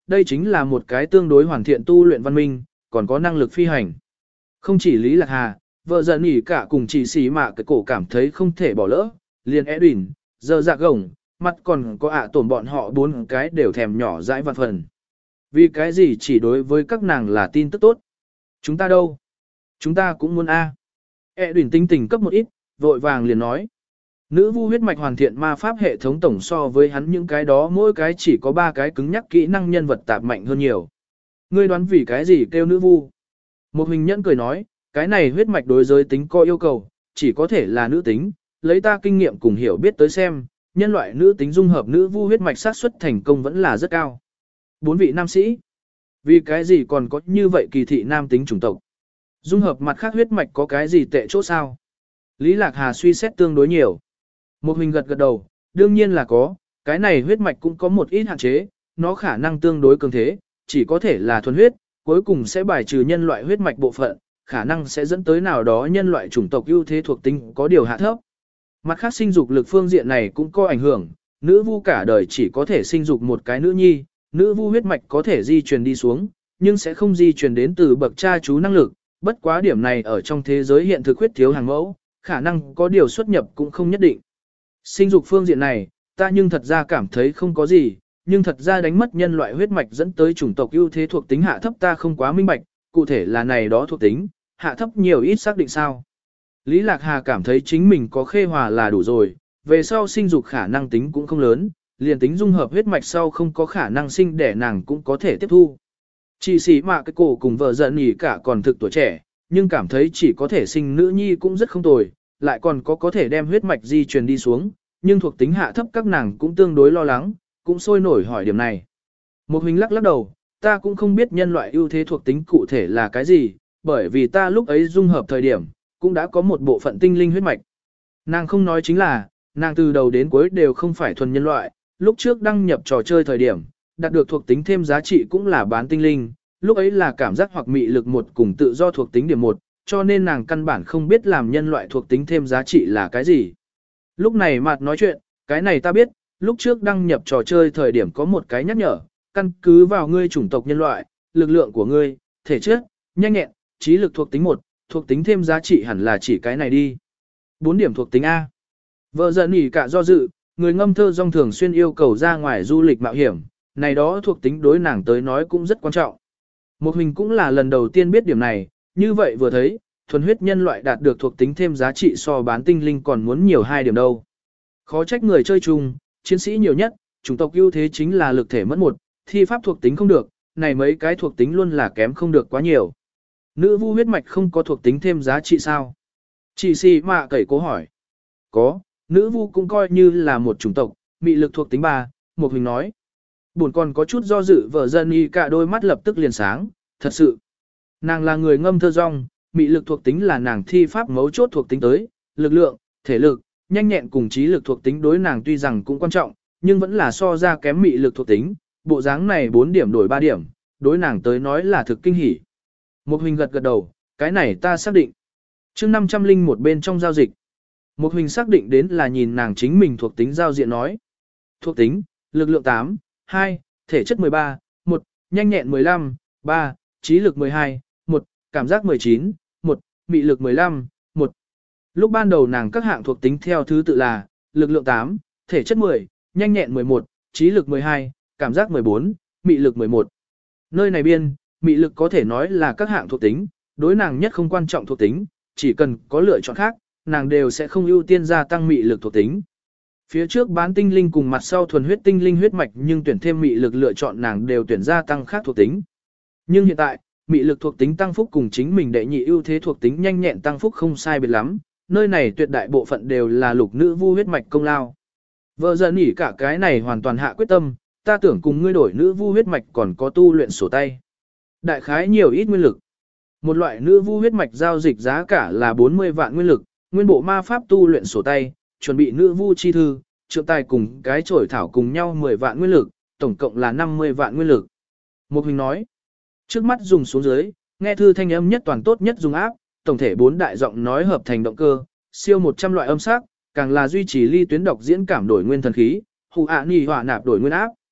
đây chính là một cái tương đối hoàn thiện tu luyện văn minh, còn có năng lực phi hành. Không chỉ Lý Lạc Hà, vợ giận nhỉ cả cùng chị xí mạ cái cổ cảm thấy không thể bỏ lỡ, liền Edwin, giờ dạ gồng, mặt còn có ạ tổn bọn họ bốn cái đều thèm nhỏ dãi vạn phần. Vì cái gì chỉ đối với các nàng là tin tức tốt? Chúng ta đâu? Chúng ta cũng muốn A. Edwin tinh tình cấp một ít, vội vàng liền nói. Nữ vu huyết mạch hoàn thiện ma pháp hệ thống tổng so với hắn những cái đó mỗi cái chỉ có ba cái cứng nhắc kỹ năng nhân vật tạp mạnh hơn nhiều. Ngươi đoán vì cái gì kêu nữ vu? Một hình nhẫn cười nói, cái này huyết mạch đối giới tính có yêu cầu, chỉ có thể là nữ tính, lấy ta kinh nghiệm cùng hiểu biết tới xem, nhân loại nữ tính dung hợp nữ vu huyết mạch xác suất thành công vẫn là rất cao. Bốn vị nam sĩ. Vì cái gì còn có như vậy kỳ thị nam tính chủng tộc? Dung hợp mặt khác huyết mạch có cái gì tệ chỗ sao? Lý Lạc Hà suy xét tương đối nhiều. Một hình gật gật đầu, đương nhiên là có, cái này huyết mạch cũng có một ít hạn chế, nó khả năng tương đối cường thế, chỉ có thể là thuần huyết, cuối cùng sẽ bài trừ nhân loại huyết mạch bộ phận, khả năng sẽ dẫn tới nào đó nhân loại chủng tộc ưu thế thuộc tính có điều hạ thấp. Mặt khác sinh dục lực phương diện này cũng có ảnh hưởng, nữ vu cả đời chỉ có thể sinh dục một cái nữ nhi, nữ vu huyết mạch có thể di truyền đi xuống, nhưng sẽ không di truyền đến từ bậc cha chú năng lực, bất quá điểm này ở trong thế giới hiện thực huyết thiếu hàng mẫu, khả năng có điều xuất nhập cũng không nhất định. Sinh dục phương diện này, ta nhưng thật ra cảm thấy không có gì, nhưng thật ra đánh mất nhân loại huyết mạch dẫn tới chủng tộc ưu thế thuộc tính hạ thấp ta không quá minh bạch, cụ thể là này đó thuộc tính, hạ thấp nhiều ít xác định sao. Lý Lạc Hà cảm thấy chính mình có khê hòa là đủ rồi, về sau sinh dục khả năng tính cũng không lớn, liền tính dung hợp huyết mạch sau không có khả năng sinh để nàng cũng có thể tiếp thu. Chị sĩ mạ cái cổ cùng vợ giận nhỉ cả còn thực tuổi trẻ, nhưng cảm thấy chỉ có thể sinh nữ nhi cũng rất không tồi, lại còn có có thể đem huyết mạch di truyền đi xuống, nhưng thuộc tính hạ thấp các nàng cũng tương đối lo lắng, cũng sôi nổi hỏi điểm này. Một hình lắc lắc đầu, ta cũng không biết nhân loại ưu thế thuộc tính cụ thể là cái gì, bởi vì ta lúc ấy dung hợp thời điểm, cũng đã có một bộ phận tinh linh huyết mạch. Nàng không nói chính là, nàng từ đầu đến cuối đều không phải thuần nhân loại, lúc trước đăng nhập trò chơi thời điểm, đạt được thuộc tính thêm giá trị cũng là bán tinh linh, lúc ấy là cảm giác hoặc mị lực một cùng tự do thuộc tính điểm một, cho nên nàng căn bản không biết làm nhân loại thuộc tính thêm giá trị là cái gì. Lúc này Mạt nói chuyện, cái này ta biết, lúc trước đăng nhập trò chơi thời điểm có một cái nhắc nhở, căn cứ vào ngươi chủng tộc nhân loại, lực lượng của ngươi, thể chất, nhanh nhẹn, trí lực thuộc tính một, thuộc tính thêm giá trị hẳn là chỉ cái này đi. bốn điểm thuộc tính A. Vợ giận nhỉ cả do dự, người ngâm thơ dong thường xuyên yêu cầu ra ngoài du lịch mạo hiểm, này đó thuộc tính đối nàng tới nói cũng rất quan trọng. Một hình cũng là lần đầu tiên biết điểm này, như vậy vừa thấy, thuần huyết nhân loại đạt được thuộc tính thêm giá trị so bán tinh linh còn muốn nhiều hai điểm đâu. Khó trách người chơi chung, chiến sĩ nhiều nhất, chủng tộc ưu thế chính là lực thể mất một, thi pháp thuộc tính không được, này mấy cái thuộc tính luôn là kém không được quá nhiều. Nữ vu huyết mạch không có thuộc tính thêm giá trị sao? Chị xì mạ cẩy cố hỏi. Có, nữ vu cũng coi như là một chủng tộc, mị lực thuộc tính ba, một hình nói. Buồn còn có chút do dự vợ dân y cả đôi mắt lập tức liền sáng, thật sự. Nàng là người ngâm thơ rong, mị lực thuộc tính là nàng thi pháp mấu chốt thuộc tính tới, lực lượng, thể lực, nhanh nhẹn cùng trí lực thuộc tính đối nàng tuy rằng cũng quan trọng, nhưng vẫn là so ra kém mị lực thuộc tính, bộ dáng này bốn điểm đổi ba điểm, đối nàng tới nói là thực kinh hỉ. Một hình gật gật đầu, cái này ta xác định. Chương năm trăm linh một bên trong giao dịch. Một hình xác định đến là nhìn nàng chính mình thuộc tính giao diện nói. Thuộc tính, lực lượng tám, hai, thể chất mười ba, một, nhanh nhẹn mười lăm, ba, trí lực mười hai, một, cảm giác mười chín, một, mị lực mười lăm, một. Lúc ban đầu nàng các hạng thuộc tính theo thứ tự là lực lượng tám, thể chất mười, nhanh nhẹn mười một, trí lực mười hai, cảm giác mười bốn, mị lực mười một. Nơi này biên, mị lực có thể nói là các hạng thuộc tính, đối nàng nhất không quan trọng thuộc tính, chỉ cần có lựa chọn khác, nàng đều sẽ không ưu tiên gia tăng mị lực thuộc tính. Phía trước bán tinh linh cùng mặt sau thuần huyết tinh linh huyết mạch nhưng tuyển thêm mị lực lựa chọn nàng đều tuyển gia tăng khác thuộc tính. Nhưng hiện tại, mị lực thuộc tính tăng phúc cùng chính mình đệ nhị ưu thế thuộc tính nhanh nhẹn tăng phúc không sai biệt lắm, nơi này tuyệt đại bộ phận đều là lục nữ vu huyết mạch công lao. Vợ giận nhỉ cả cái này hoàn toàn hạ quyết tâm, ta tưởng cùng ngươi đổi nữ vu huyết mạch còn có tu luyện sổ tay. Đại khái nhiều ít nguyên lực. Một loại nữ vu huyết mạch giao dịch giá cả là bốn mươi vạn nguyên lực, nguyên bộ ma pháp tu luyện sổ tay, chuẩn bị nữ vu chi thư, trượng tài cùng cái chổi thảo cùng nhau mười vạn nguyên lực, tổng cộng là năm mươi vạn nguyên lực. Một hình nói, trước mắt dùng xuống dưới, nghe thư thanh âm nhất toàn tốt nhất dùng áp, tổng thể bốn đại giọng nói hợp thành động cơ, siêu một trăm loại âm sắc, càng là duy trì ly tuyến đọc diễn cảm đổi nguyên thần khí, hù ạ nì hỏa nạp đổi nguyên áp.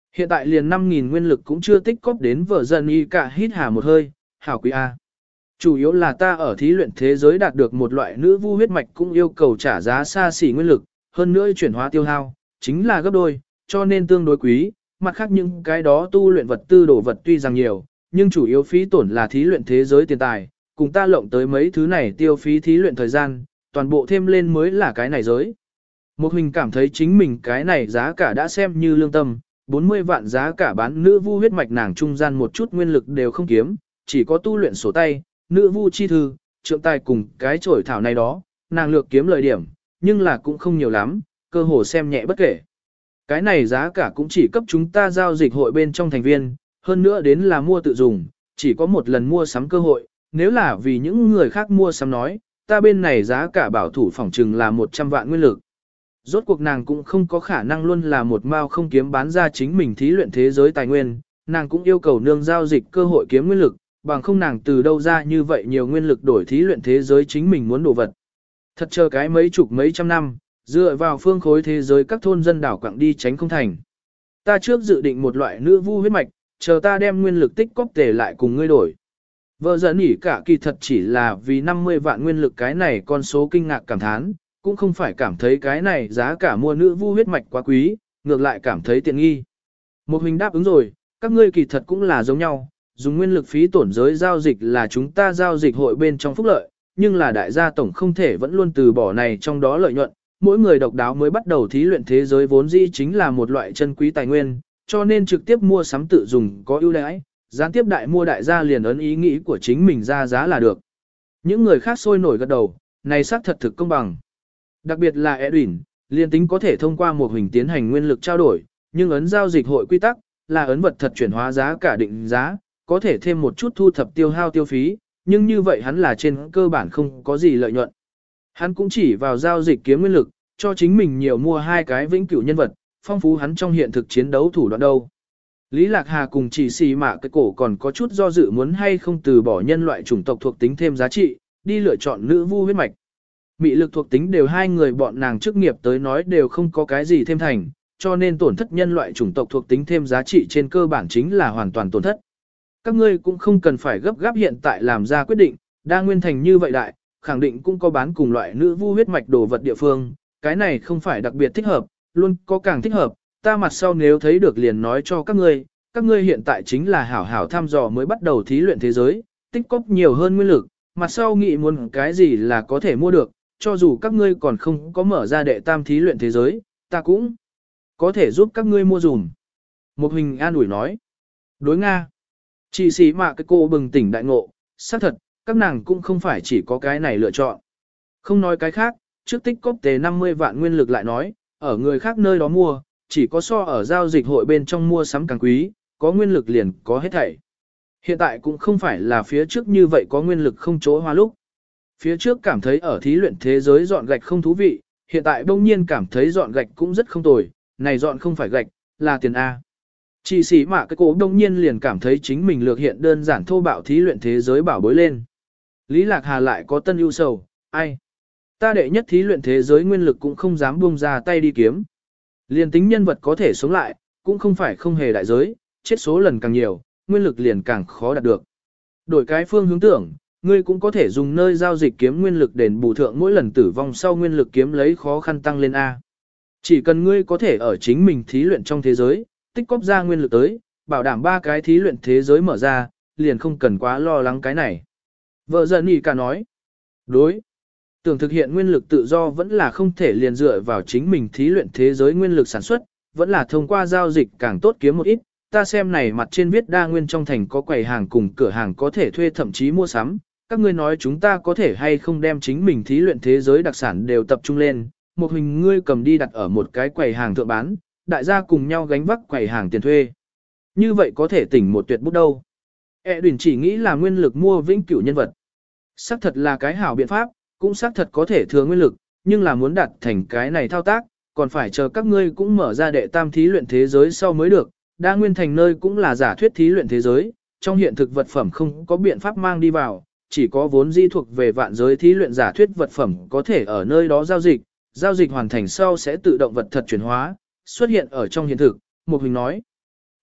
Hiện tại liền năm nghìn nguyên lực cũng chưa tích cóp đến vợ dần y cả hít hà một hơi, hảo quý A. Chủ yếu là ta ở thí luyện thế giới đạt được một loại nữ vu huyết mạch cũng yêu cầu trả giá xa xỉ nguyên lực, hơn nữa chuyển hóa tiêu hao, chính là gấp đôi, cho nên tương đối quý, mặt khác những cái đó tu luyện vật tư đổ vật tuy rằng nhiều, nhưng chủ yếu phí tổn là thí luyện thế giới tiền tài, cùng ta lộng tới mấy thứ này tiêu phí thí luyện thời gian, toàn bộ thêm lên mới là cái này giới. Một hình cảm thấy chính mình cái này giá cả đã xem như lương tâm, bốn mươi vạn giá cả bán nữ vu huyết mạch nàng trung gian một chút nguyên lực đều không kiếm, chỉ có tu luyện sổ tay, nữ vu chi thư, trượng tài cùng cái chổi thảo này đó, nàng lược kiếm lời điểm, nhưng là cũng không nhiều lắm, cơ hồ xem nhẹ bất kể. Cái này giá cả cũng chỉ cấp chúng ta giao dịch hội bên trong thành viên, hơn nữa đến là mua tự dùng, chỉ có một lần mua sắm cơ hội, nếu là vì những người khác mua sắm nói, ta bên này giá cả bảo thủ phỏng chừng là một trăm vạn nguyên lực. Rốt cuộc nàng cũng không có khả năng luôn là một mao không kiếm bán ra chính mình thí luyện thế giới tài nguyên, nàng cũng yêu cầu nương giao dịch cơ hội kiếm nguyên lực, bằng không nàng từ đâu ra như vậy nhiều nguyên lực đổi thí luyện thế giới chính mình muốn đồ vật. Thật chờ cái mấy chục mấy trăm năm, dựa vào phương khối thế giới các thôn dân đảo quặng đi tránh không thành. Ta trước dự định một loại nữ vu huyết mạch, chờ ta đem nguyên lực tích cóp tề lại cùng ngươi đổi. Vợ giận ỉ cả kỳ thật chỉ là vì năm mươi vạn nguyên lực cái này con số kinh ngạc cảm thán, cũng không phải cảm thấy cái này giá cả mua nữ vu huyết mạch quá quý, ngược lại cảm thấy tiện nghi. Một hình đáp ứng rồi, các ngươi kỳ thật cũng là giống nhau, dùng nguyên lực phí tổn giới giao dịch là chúng ta giao dịch hội bên trong phúc lợi, nhưng là đại gia tổng không thể vẫn luôn từ bỏ này trong đó lợi nhuận, mỗi người độc đáo mới bắt đầu thí luyện thế giới vốn dĩ chính là một loại chân quý tài nguyên, cho nên trực tiếp mua sắm tự dùng có ưu đãi, gián tiếp đại mua đại gia liền ấn ý nghĩ của chính mình ra giá là được. Những người khác sôi nổi gật đầu, này xác thật thực công bằng. Đặc biệt là Edwin, liên tính có thể thông qua một hình tiến hành nguyên lực trao đổi, nhưng ấn giao dịch hội quy tắc là ấn vật thật chuyển hóa giá cả định giá, có thể thêm một chút thu thập tiêu hao tiêu phí, nhưng như vậy hắn là trên cơ bản không có gì lợi nhuận. Hắn cũng chỉ vào giao dịch kiếm nguyên lực, cho chính mình nhiều mua hai cái vĩnh cửu nhân vật, phong phú hắn trong hiện thực chiến đấu thủ đoạn đâu. Lý Lạc Hà cùng chỉ xì mạ cái cổ còn có chút do dự muốn hay không từ bỏ nhân loại chủng tộc thuộc tính thêm giá trị, đi lựa chọn nữ vu huyết mạch. Mị lực thuộc tính đều hai người bọn nàng chức nghiệp tới nói đều không có cái gì thêm thành, cho nên tổn thất nhân loại chủng tộc thuộc tính thêm giá trị trên cơ bản chính là hoàn toàn tổn thất. Các ngươi cũng không cần phải gấp gáp hiện tại làm ra quyết định, đa nguyên thành như vậy đại, khẳng định cũng có bán cùng loại nữ vu huyết mạch đồ vật địa phương, cái này không phải đặc biệt thích hợp, luôn có càng thích hợp, ta mặt sau nếu thấy được liền nói cho các ngươi, các ngươi hiện tại chính là hảo hảo thăm dò mới bắt đầu thí luyện thế giới, tích cóp nhiều hơn nguyên lực, mặt sau nghĩ muốn cái gì là có thể mua được, cho dù các ngươi còn không có mở ra đệ tam thí luyện thế giới, ta cũng có thể giúp các ngươi mua dùm. Một hình an ủi nói, đối Nga, chị sĩ mạ cái cô bừng tỉnh đại ngộ, xác thật, các nàng cũng không phải chỉ có cái này lựa chọn. Không nói cái khác, trước tích cóp tề năm mươi vạn nguyên lực lại nói, ở người khác nơi đó mua, chỉ có so ở giao dịch hội bên trong mua sắm càng quý, có nguyên lực liền có hết thảy. Hiện tại cũng không phải là phía trước như vậy có nguyên lực không chỗ hoa lúc. Phía trước cảm thấy ở thí luyện thế giới dọn gạch không thú vị, hiện tại bỗng nhiên cảm thấy dọn gạch cũng rất không tồi, này dọn không phải gạch, là tiền A. Chị sĩ mạ cái cổ đông nhiên liền cảm thấy chính mình lược hiện đơn giản thô bạo thí luyện thế giới bảo bối lên. Lý Lạc Hà lại có tân ưu sầu, ai? Ta đệ nhất thí luyện thế giới nguyên lực cũng không dám buông ra tay đi kiếm. Liền tính nhân vật có thể sống lại, cũng không phải không hề đại giới, chết số lần càng nhiều, nguyên lực liền càng khó đạt được. Đổi cái phương hướng tưởng, ngươi cũng có thể dùng nơi giao dịch kiếm nguyên lực đền bù thượng mỗi lần tử vong sau nguyên lực kiếm lấy khó khăn tăng lên A. Chỉ cần ngươi có thể ở chính mình thí luyện trong thế giới, tích cóp ra nguyên lực tới, bảo đảm ba cái thí luyện thế giới mở ra, liền không cần quá lo lắng cái này. Vợ giận nhỉ cả nói. Đối. Tưởng thực hiện nguyên lực tự do vẫn là không thể liền dựa vào chính mình thí luyện thế giới nguyên lực sản xuất, vẫn là thông qua giao dịch càng tốt kiếm một ít. Ta xem này mặt trên viết đa nguyên trong thành có quầy hàng cùng cửa hàng có thể thuê thậm chí mua sắm. Các ngươi nói chúng ta có thể hay không đem chính mình thí luyện thế giới đặc sản đều tập trung lên, một hình ngươi cầm đi đặt ở một cái quầy hàng thượng bán, đại gia cùng nhau gánh vác quầy hàng tiền thuê. Như vậy có thể tỉnh một tuyệt bút đâu. Edwin chỉ nghĩ là nguyên lực mua vĩnh cửu nhân vật. Xác thật là cái hảo biện pháp, cũng xác thật có thể thừa nguyên lực, nhưng là muốn đạt thành cái này thao tác, còn phải chờ các ngươi cũng mở ra đệ tam thí luyện thế giới sau mới được. Đa nguyên thành nơi cũng là giả thuyết thí luyện thế giới, trong hiện thực vật phẩm không có biện pháp mang đi vào, chỉ có vốn di thuộc về vạn giới thí luyện giả thuyết vật phẩm có thể ở nơi đó giao dịch, giao dịch hoàn thành sau sẽ tự động vật thật chuyển hóa, xuất hiện ở trong hiện thực, một hình nói.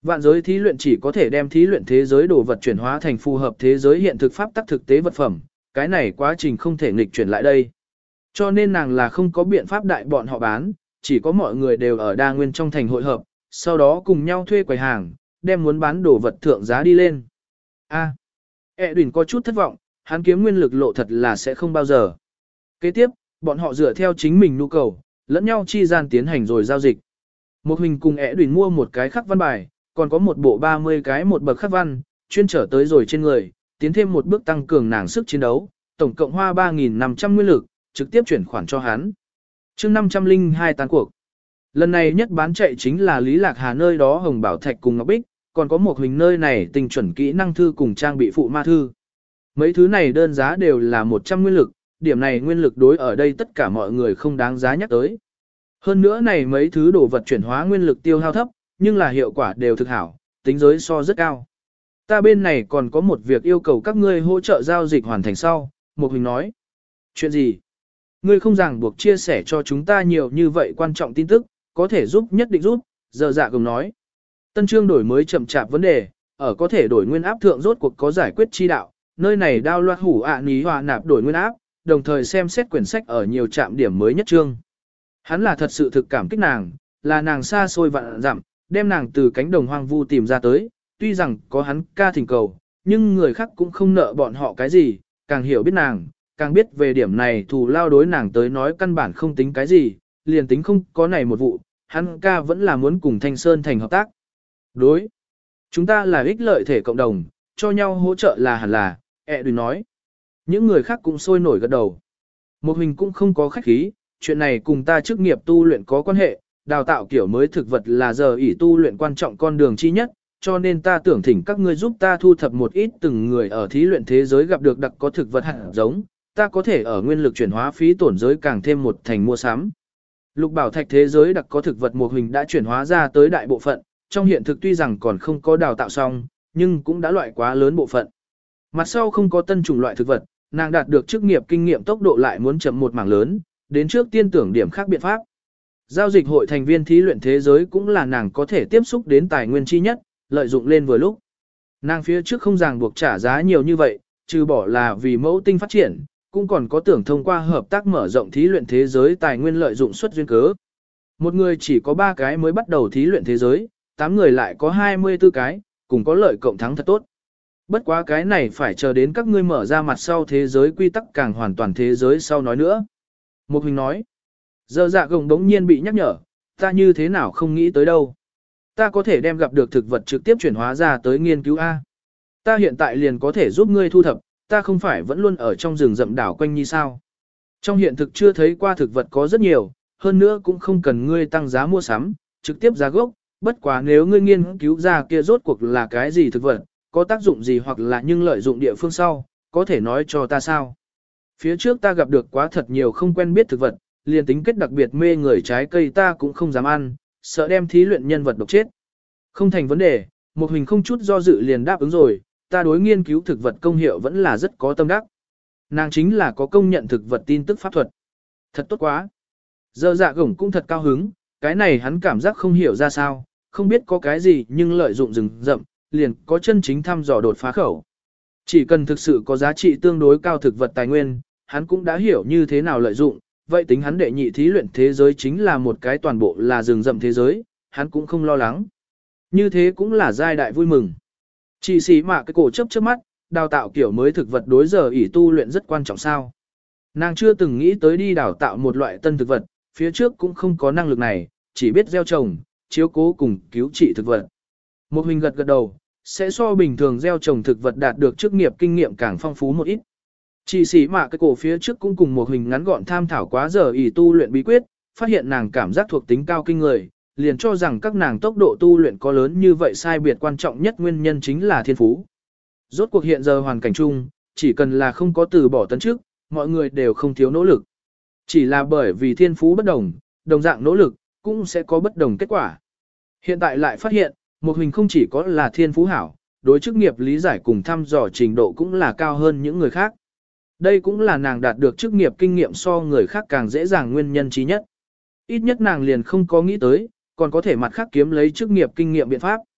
Vạn giới thí luyện chỉ có thể đem thí luyện thế giới đồ vật chuyển hóa thành phù hợp thế giới hiện thực pháp tắc thực tế vật phẩm, cái này quá trình không thể nghịch chuyển lại đây. Cho nên nàng là không có biện pháp đại bọn họ bán, chỉ có mọi người đều ở đa nguyên trong thành hội hợp, sau đó cùng nhau thuê quầy hàng, đem muốn bán đồ vật thượng giá đi lên. A. E Đùn có chút thất vọng, hắn kiếm nguyên lực lộ thật là sẽ không bao giờ. Kế tiếp, bọn họ dựa theo chính mình nhu cầu, lẫn nhau chi gian tiến hành rồi giao dịch. Một hình cùng E Đùn mua một cái khắc văn bài, còn có một bộ ba mươi cái một bậc khắc văn, chuyên trở tới rồi trên người, tiến thêm một bước tăng cường nàng sức chiến đấu, tổng cộng hoa ba nghìn năm trăm nguyên lực, trực tiếp chuyển khoản cho hắn. chương năm trăm lẻ hai tán cuộc. Lần này nhất bán chạy chính là Lý Lạc Hà nơi đó Hồng Bảo Thạch cùng Ngọc Bích, còn có một hình nơi này tình chuẩn kỹ năng thư cùng trang bị phụ ma thư. Mấy thứ này đơn giá đều là một trăm nguyên lực, điểm này nguyên lực đối ở đây tất cả mọi người không đáng giá nhắc tới. Hơn nữa này mấy thứ đồ vật chuyển hóa nguyên lực tiêu hao thấp, nhưng là hiệu quả đều thực hảo, tính giới so rất cao. Ta bên này còn có một việc yêu cầu các ngươi hỗ trợ giao dịch hoàn thành sau, Một hình nói. Chuyện gì? Ngươi không ràng buộc chia sẻ cho chúng ta nhiều như vậy quan trọng tin tức, có thể giúp nhất định giúp, giờ dạ cùng nói. Tân trương đổi mới chậm chạp vấn đề, ở có thể đổi nguyên áp thượng rốt cuộc có giải quyết chi đạo, nơi này đao loạt hủ ạ ní hòa nạp đổi nguyên áp, đồng thời xem xét quyển sách ở nhiều trạm điểm mới nhất trương. Hắn là thật sự thực cảm kích nàng, là nàng xa xôi vạn dặm, đem nàng từ cánh đồng hoang vu tìm ra tới, tuy rằng có hắn ca thỉnh cầu, nhưng người khác cũng không nợ bọn họ cái gì, càng hiểu biết nàng, càng biết về điểm này thù lao đối nàng tới nói căn bản không tính cái gì, liền tính không có này một vụ, hắn ca vẫn là muốn cùng Thanh Sơn thành hợp tác. Đối, chúng ta là ích lợi thể cộng đồng, cho nhau hỗ trợ là hẳn là, ẹ đùi nói. Những người khác cũng sôi nổi gật đầu. Một hình cũng không có khách khí, chuyện này cùng ta chức nghiệp tu luyện có quan hệ, đào tạo kiểu mới thực vật là giờ ỷ tu luyện quan trọng con đường chi nhất, cho nên ta tưởng thỉnh các ngươi giúp ta thu thập một ít từng người ở thí luyện thế giới gặp được đặc có thực vật hạt giống, ta có thể ở nguyên lực chuyển hóa phí tổn giới càng thêm một thành mua sắm. Lục bảo thạch thế giới đặc có thực vật mô hình đã chuyển hóa ra tới đại bộ phận, trong hiện thực tuy rằng còn không có đào tạo xong, nhưng cũng đã loại quá lớn bộ phận. Mặt sau không có tân chủng loại thực vật, nàng đạt được chức nghiệp kinh nghiệm tốc độ lại muốn chậm một mảng lớn, đến trước tiên tưởng điểm khác biện pháp. Giao dịch hội thành viên thí luyện thế giới cũng là nàng có thể tiếp xúc đến tài nguyên chi nhất, lợi dụng lên vừa lúc. Nàng phía trước không ràng buộc trả giá nhiều như vậy, trừ bỏ là vì mẫu tinh phát triển, cũng còn có tưởng thông qua hợp tác mở rộng thí luyện thế giới tài nguyên lợi dụng suất duyên cớ. Một người chỉ có ba cái mới bắt đầu thí luyện thế giới, tám người lại có hai mươi tư cái, cùng có lợi cộng thắng thật tốt. Bất quá cái này phải chờ đến các ngươi mở ra mặt sau thế giới quy tắc càng hoàn toàn thế giới sau nói nữa. Một hình nói, giờ dạ gồng đống nhiên bị nhắc nhở, ta như thế nào không nghĩ tới đâu. Ta có thể đem gặp được thực vật trực tiếp chuyển hóa ra tới nghiên cứu A. Ta hiện tại liền có thể giúp ngươi thu thập, ta không phải vẫn luôn ở trong rừng rậm đảo quanh như sao. Trong hiện thực chưa thấy qua thực vật có rất nhiều, hơn nữa cũng không cần ngươi tăng giá mua sắm, trực tiếp giá gốc, bất quá nếu ngươi nghiên cứu ra kia rốt cuộc là cái gì thực vật, có tác dụng gì hoặc là nhưng lợi dụng địa phương sau, có thể nói cho ta sao. Phía trước ta gặp được quá thật nhiều không quen biết thực vật, liền tính kết đặc biệt mê người trái cây ta cũng không dám ăn, sợ đem thí luyện nhân vật độc chết. Không thành vấn đề, một hình không chút do dự liền đáp ứng rồi, ta đối nghiên cứu thực vật công hiệu vẫn là rất có tâm đắc. Nàng chính là có công nhận thực vật tin tức pháp thuật. Thật tốt quá. Giờ dạ gổng cũng thật cao hứng, cái này hắn cảm giác không hiểu ra sao, không biết có cái gì nhưng lợi dụng rừng rậm, liền có chân chính thăm dò đột phá khẩu. Chỉ cần thực sự có giá trị tương đối cao thực vật tài nguyên, hắn cũng đã hiểu như thế nào lợi dụng, vậy tính hắn đệ nhị thí luyện thế giới chính là một cái toàn bộ là rừng rậm thế giới, hắn cũng không lo lắng. Như thế cũng là giai đại vui mừng. Chỉ xí mà cái cổ chớp chớp mắt, đào tạo kiểu mới thực vật đối giờ ỷ tu luyện rất quan trọng sao. Nàng chưa từng nghĩ tới đi đào tạo một loại tân thực vật, phía trước cũng không có năng lực này, chỉ biết gieo trồng, chiếu cố cùng cứu trị thực vật. Một hình gật gật đầu, sẽ so bình thường gieo trồng thực vật đạt được chức nghiệp kinh nghiệm càng phong phú một ít. Chỉ xí mà cái cổ phía trước cũng cùng một hình ngắn gọn tham thảo quá giờ ỷ tu luyện bí quyết, phát hiện nàng cảm giác thuộc tính cao kinh người, liền cho rằng các nàng tốc độ tu luyện có lớn như vậy sai biệt quan trọng nhất nguyên nhân chính là thiên phú. Rốt cuộc hiện giờ hoàn cảnh chung, chỉ cần là không có từ bỏ tấn trước, mọi người đều không thiếu nỗ lực. Chỉ là bởi vì thiên phú bất đồng, đồng dạng nỗ lực, cũng sẽ có bất đồng kết quả. Hiện tại lại phát hiện, một hình không chỉ có là thiên phú hảo, đối chức nghiệp lý giải cùng thăm dò trình độ cũng là cao hơn những người khác. Đây cũng là nàng đạt được chức nghiệp kinh nghiệm so người khác càng dễ dàng nguyên nhân trí nhất. Ít nhất nàng liền không có nghĩ tới, còn có thể mặt khác kiếm lấy chức nghiệp kinh nghiệm biện pháp.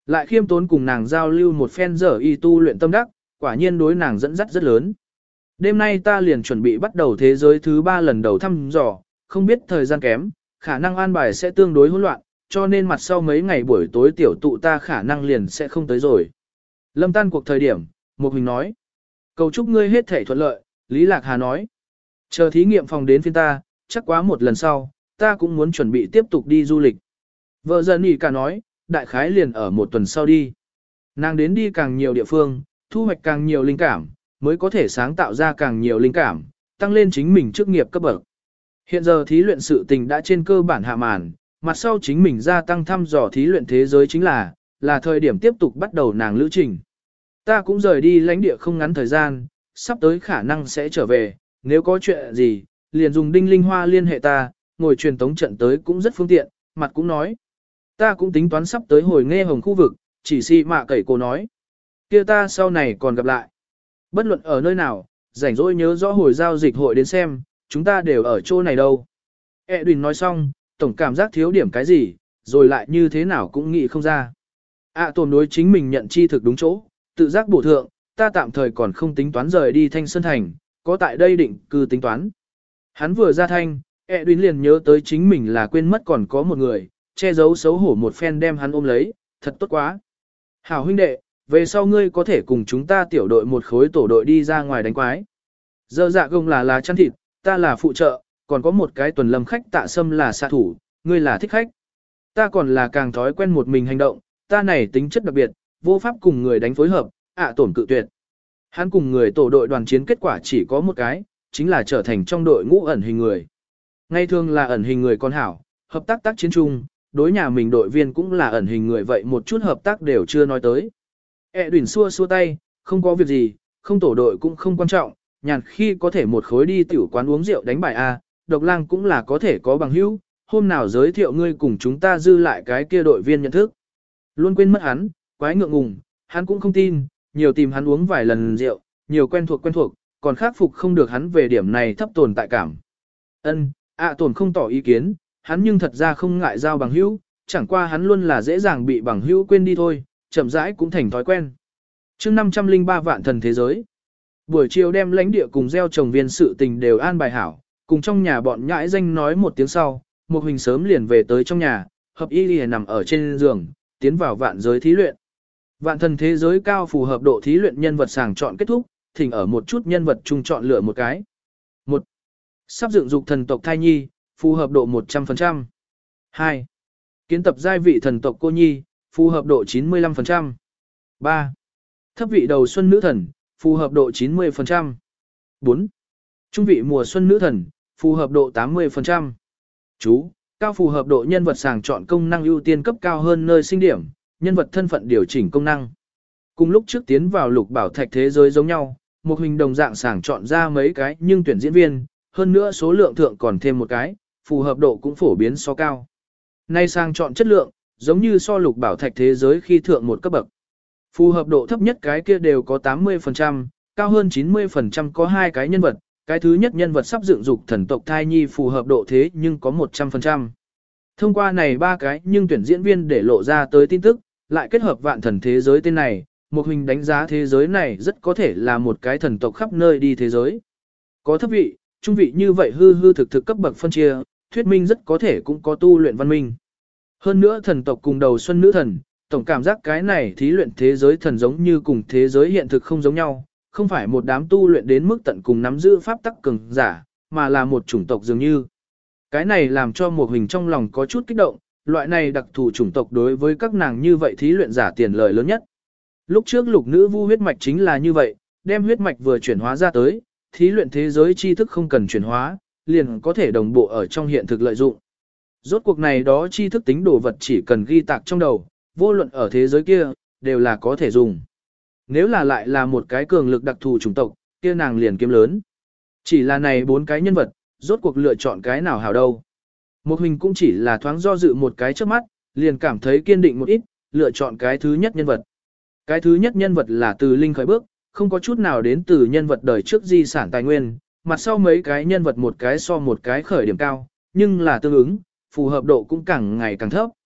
Lại khiêm tốn cùng nàng giao lưu một phen giờ y tu luyện tâm đắc, quả nhiên đối nàng dẫn dắt rất lớn. Đêm nay ta liền chuẩn bị bắt đầu thế giới thứ ba lần đầu thăm dò, không biết thời gian kém, khả năng an bài sẽ tương đối hỗn loạn, cho nên mặt sau mấy ngày buổi tối tiểu tụ ta khả năng liền sẽ không tới rồi. Lâm tan cuộc thời điểm, Mục Hình nói. Cầu chúc ngươi hết thể thuận lợi, Lý Lạc Hà nói. Chờ thí nghiệm phòng đến phiên ta, chắc quá một lần sau, ta cũng muốn chuẩn bị tiếp tục đi du lịch. Vợ dần ý cả nói, đại khái liền ở một tuần sau đi. Nàng đến đi càng nhiều địa phương, thu hoạch càng nhiều linh cảm, mới có thể sáng tạo ra càng nhiều linh cảm, tăng lên chính mình chức nghiệp cấp bậc. Hiện giờ thí luyện sự tình đã trên cơ bản hạ màn, mặt sau chính mình gia tăng thăm dò thí luyện thế giới chính là, là thời điểm tiếp tục bắt đầu nàng lữ trình. Ta cũng rời đi lãnh địa không ngắn thời gian, sắp tới khả năng sẽ trở về, nếu có chuyện gì, liền dùng đinh linh hoa liên hệ ta, ngồi truyền tống trận tới cũng rất phương tiện, mặt cũng nói. Ta cũng tính toán sắp tới hồi nghe hồng khu vực, chỉ si mạ cẩy cô nói. Kia ta sau này còn gặp lại. Bất luận ở nơi nào, rảnh rỗi nhớ rõ hồi giao dịch hội đến xem, chúng ta đều ở chỗ này đâu. Edwin nói xong, tổng cảm giác thiếu điểm cái gì, rồi lại như thế nào cũng nghĩ không ra. À tồn đối chính mình nhận chi thực đúng chỗ, tự giác bổ thượng, ta tạm thời còn không tính toán rời đi Thanh Sơn Thành, có tại đây định cư tính toán. Hắn vừa ra thanh, Edwin liền nhớ tới chính mình là quên mất còn có một người, che giấu xấu hổ một phen đem hắn ôm lấy, thật tốt quá. Hảo huynh đệ, về sau ngươi có thể cùng chúng ta tiểu đội một khối tổ đội đi ra ngoài đánh quái. Giờ dạ gông là lá chăn thịt, ta là phụ trợ, còn có một cái tuần lâm khách tạ sâm là xạ thủ, ngươi là thích khách. Ta còn là càng thói quen một mình hành động, ta này tính chất đặc biệt, vô pháp cùng người đánh phối hợp, ạ tổn cự tuyệt. Hắn cùng người tổ đội đoàn chiến kết quả chỉ có một cái, chính là trở thành trong đội ngũ ẩn hình người. Ngay thường là ẩn hình người con hảo, hợp tác tác chiến chung, đối nhà mình đội viên cũng là ẩn hình người vậy một chút hợp tác đều chưa nói tới. E đuyển xua xua tay, không có việc gì, không tổ đội cũng không quan trọng, nhàn khi có thể một khối đi tiểu quán uống rượu đánh bài A, độc lang cũng là có thể có bằng hữu, hôm nào giới thiệu ngươi cùng chúng ta dư lại cái kia đội viên nhận thức. Luôn quên mất hắn, quái ngượng ngùng, hắn cũng không tin, nhiều tìm hắn uống vài lần rượu, nhiều quen thuộc quen thuộc, còn khắc phục không được hắn về điểm này thấp tồn tại cảm. Ân, ạ tồn không tỏ ý kiến, hắn nhưng thật ra không ngại giao bằng hữu, chẳng qua hắn luôn là dễ dàng bị bằng hữu quên đi thôi, chậm rãi cũng thành thói quen. Chương năm trăm lẻ ba vạn thần thế giới. Buổi chiều đem lãnh địa cùng gieo trồng viên sự tình đều an bài hảo, cùng trong nhà bọn nhãi danh nói một tiếng sau, một hình sớm liền về tới trong nhà, hợp y liền nằm ở trên giường, tiến vào vạn giới thí luyện. Vạn thần thế giới cao phù hợp độ thí luyện nhân vật sàng chọn kết thúc, thỉnh ở một chút nhân vật chung chọn lựa một cái. một. Sắp dựng dục thần tộc thai nhi, phù hợp độ một trăm phần trăm. hai. Kiến tập giai vị thần tộc cô nhi, phù hợp độ chín mươi lăm phần trăm. ba. Thấp vị đầu xuân nữ thần, phù hợp độ chín mươi phần trăm. bốn. Trung vị mùa xuân nữ thần, phù hợp độ tám mươi phần trăm. Chú, cao phù hợp độ nhân vật sàng chọn công năng ưu tiên cấp cao hơn nơi sinh điểm, nhân vật thân phận điều chỉnh công năng. Cùng lúc trước tiến vào lục bảo thạch thế giới giống nhau, một hình đồng dạng sàng chọn ra mấy cái nhưng tuyển diễn viên, hơn nữa số lượng thượng còn thêm một cái, phù hợp độ cũng phổ biến so cao. Nay sàng chọn chất lượng, giống như so lục bảo thạch thế giới khi thượng một cấp bậc. Phù hợp độ thấp nhất cái kia đều có tám mươi phần trăm, cao hơn chín mươi phần trăm có hai cái nhân vật, cái thứ nhất nhân vật sắp dựng dục thần tộc thai nhi phù hợp độ thế nhưng có một trăm phần trăm. Thông qua này ba cái nhưng tuyển diễn viên để lộ ra tới tin tức, lại kết hợp vạn thần thế giới tên này, một hình đánh giá thế giới này rất có thể là một cái thần tộc khắp nơi đi thế giới. Có thấp vị, trung vị như vậy hư hư thực thực cấp bậc phân chia, thuyết minh rất có thể cũng có tu luyện văn minh. Hơn nữa thần tộc cùng đầu xuân nữ thần, tổng cảm giác cái này thí luyện thế giới thần giống như cùng thế giới hiện thực không giống nhau, không phải một đám tu luyện đến mức tận cùng nắm giữ pháp tắc cường giả, mà là một chủng tộc dường như. Cái này làm cho một hình trong lòng có chút kích động, loại này đặc thù chủng tộc đối với các nàng như vậy thí luyện giả tiền lợi lớn nhất. Lúc trước lục nữ vu huyết mạch chính là như vậy, đem huyết mạch vừa chuyển hóa ra tới, thí luyện thế giới tri thức không cần chuyển hóa, liền có thể đồng bộ ở trong hiện thực lợi dụng. Rốt cuộc này đó tri thức tính đồ vật chỉ cần ghi tạc trong đầu, vô luận ở thế giới kia, đều là có thể dùng. Nếu là lại là một cái cường lực đặc thù chủng tộc, kia nàng liền kiếm lớn. Chỉ là này bốn cái nhân vật, rốt cuộc lựa chọn cái nào hảo đâu. Một hình cũng chỉ là thoáng do dự một cái trước mắt, liền cảm thấy kiên định một ít, lựa chọn cái thứ nhất nhân vật. Cái thứ nhất nhân vật là từ linh khởi bước, không có chút nào đến từ nhân vật đời trước di sản tài nguyên, mặt sau mấy cái nhân vật một cái so một cái khởi điểm cao, nhưng là tương ứng, phù hợp độ cũng càng ngày càng thấp.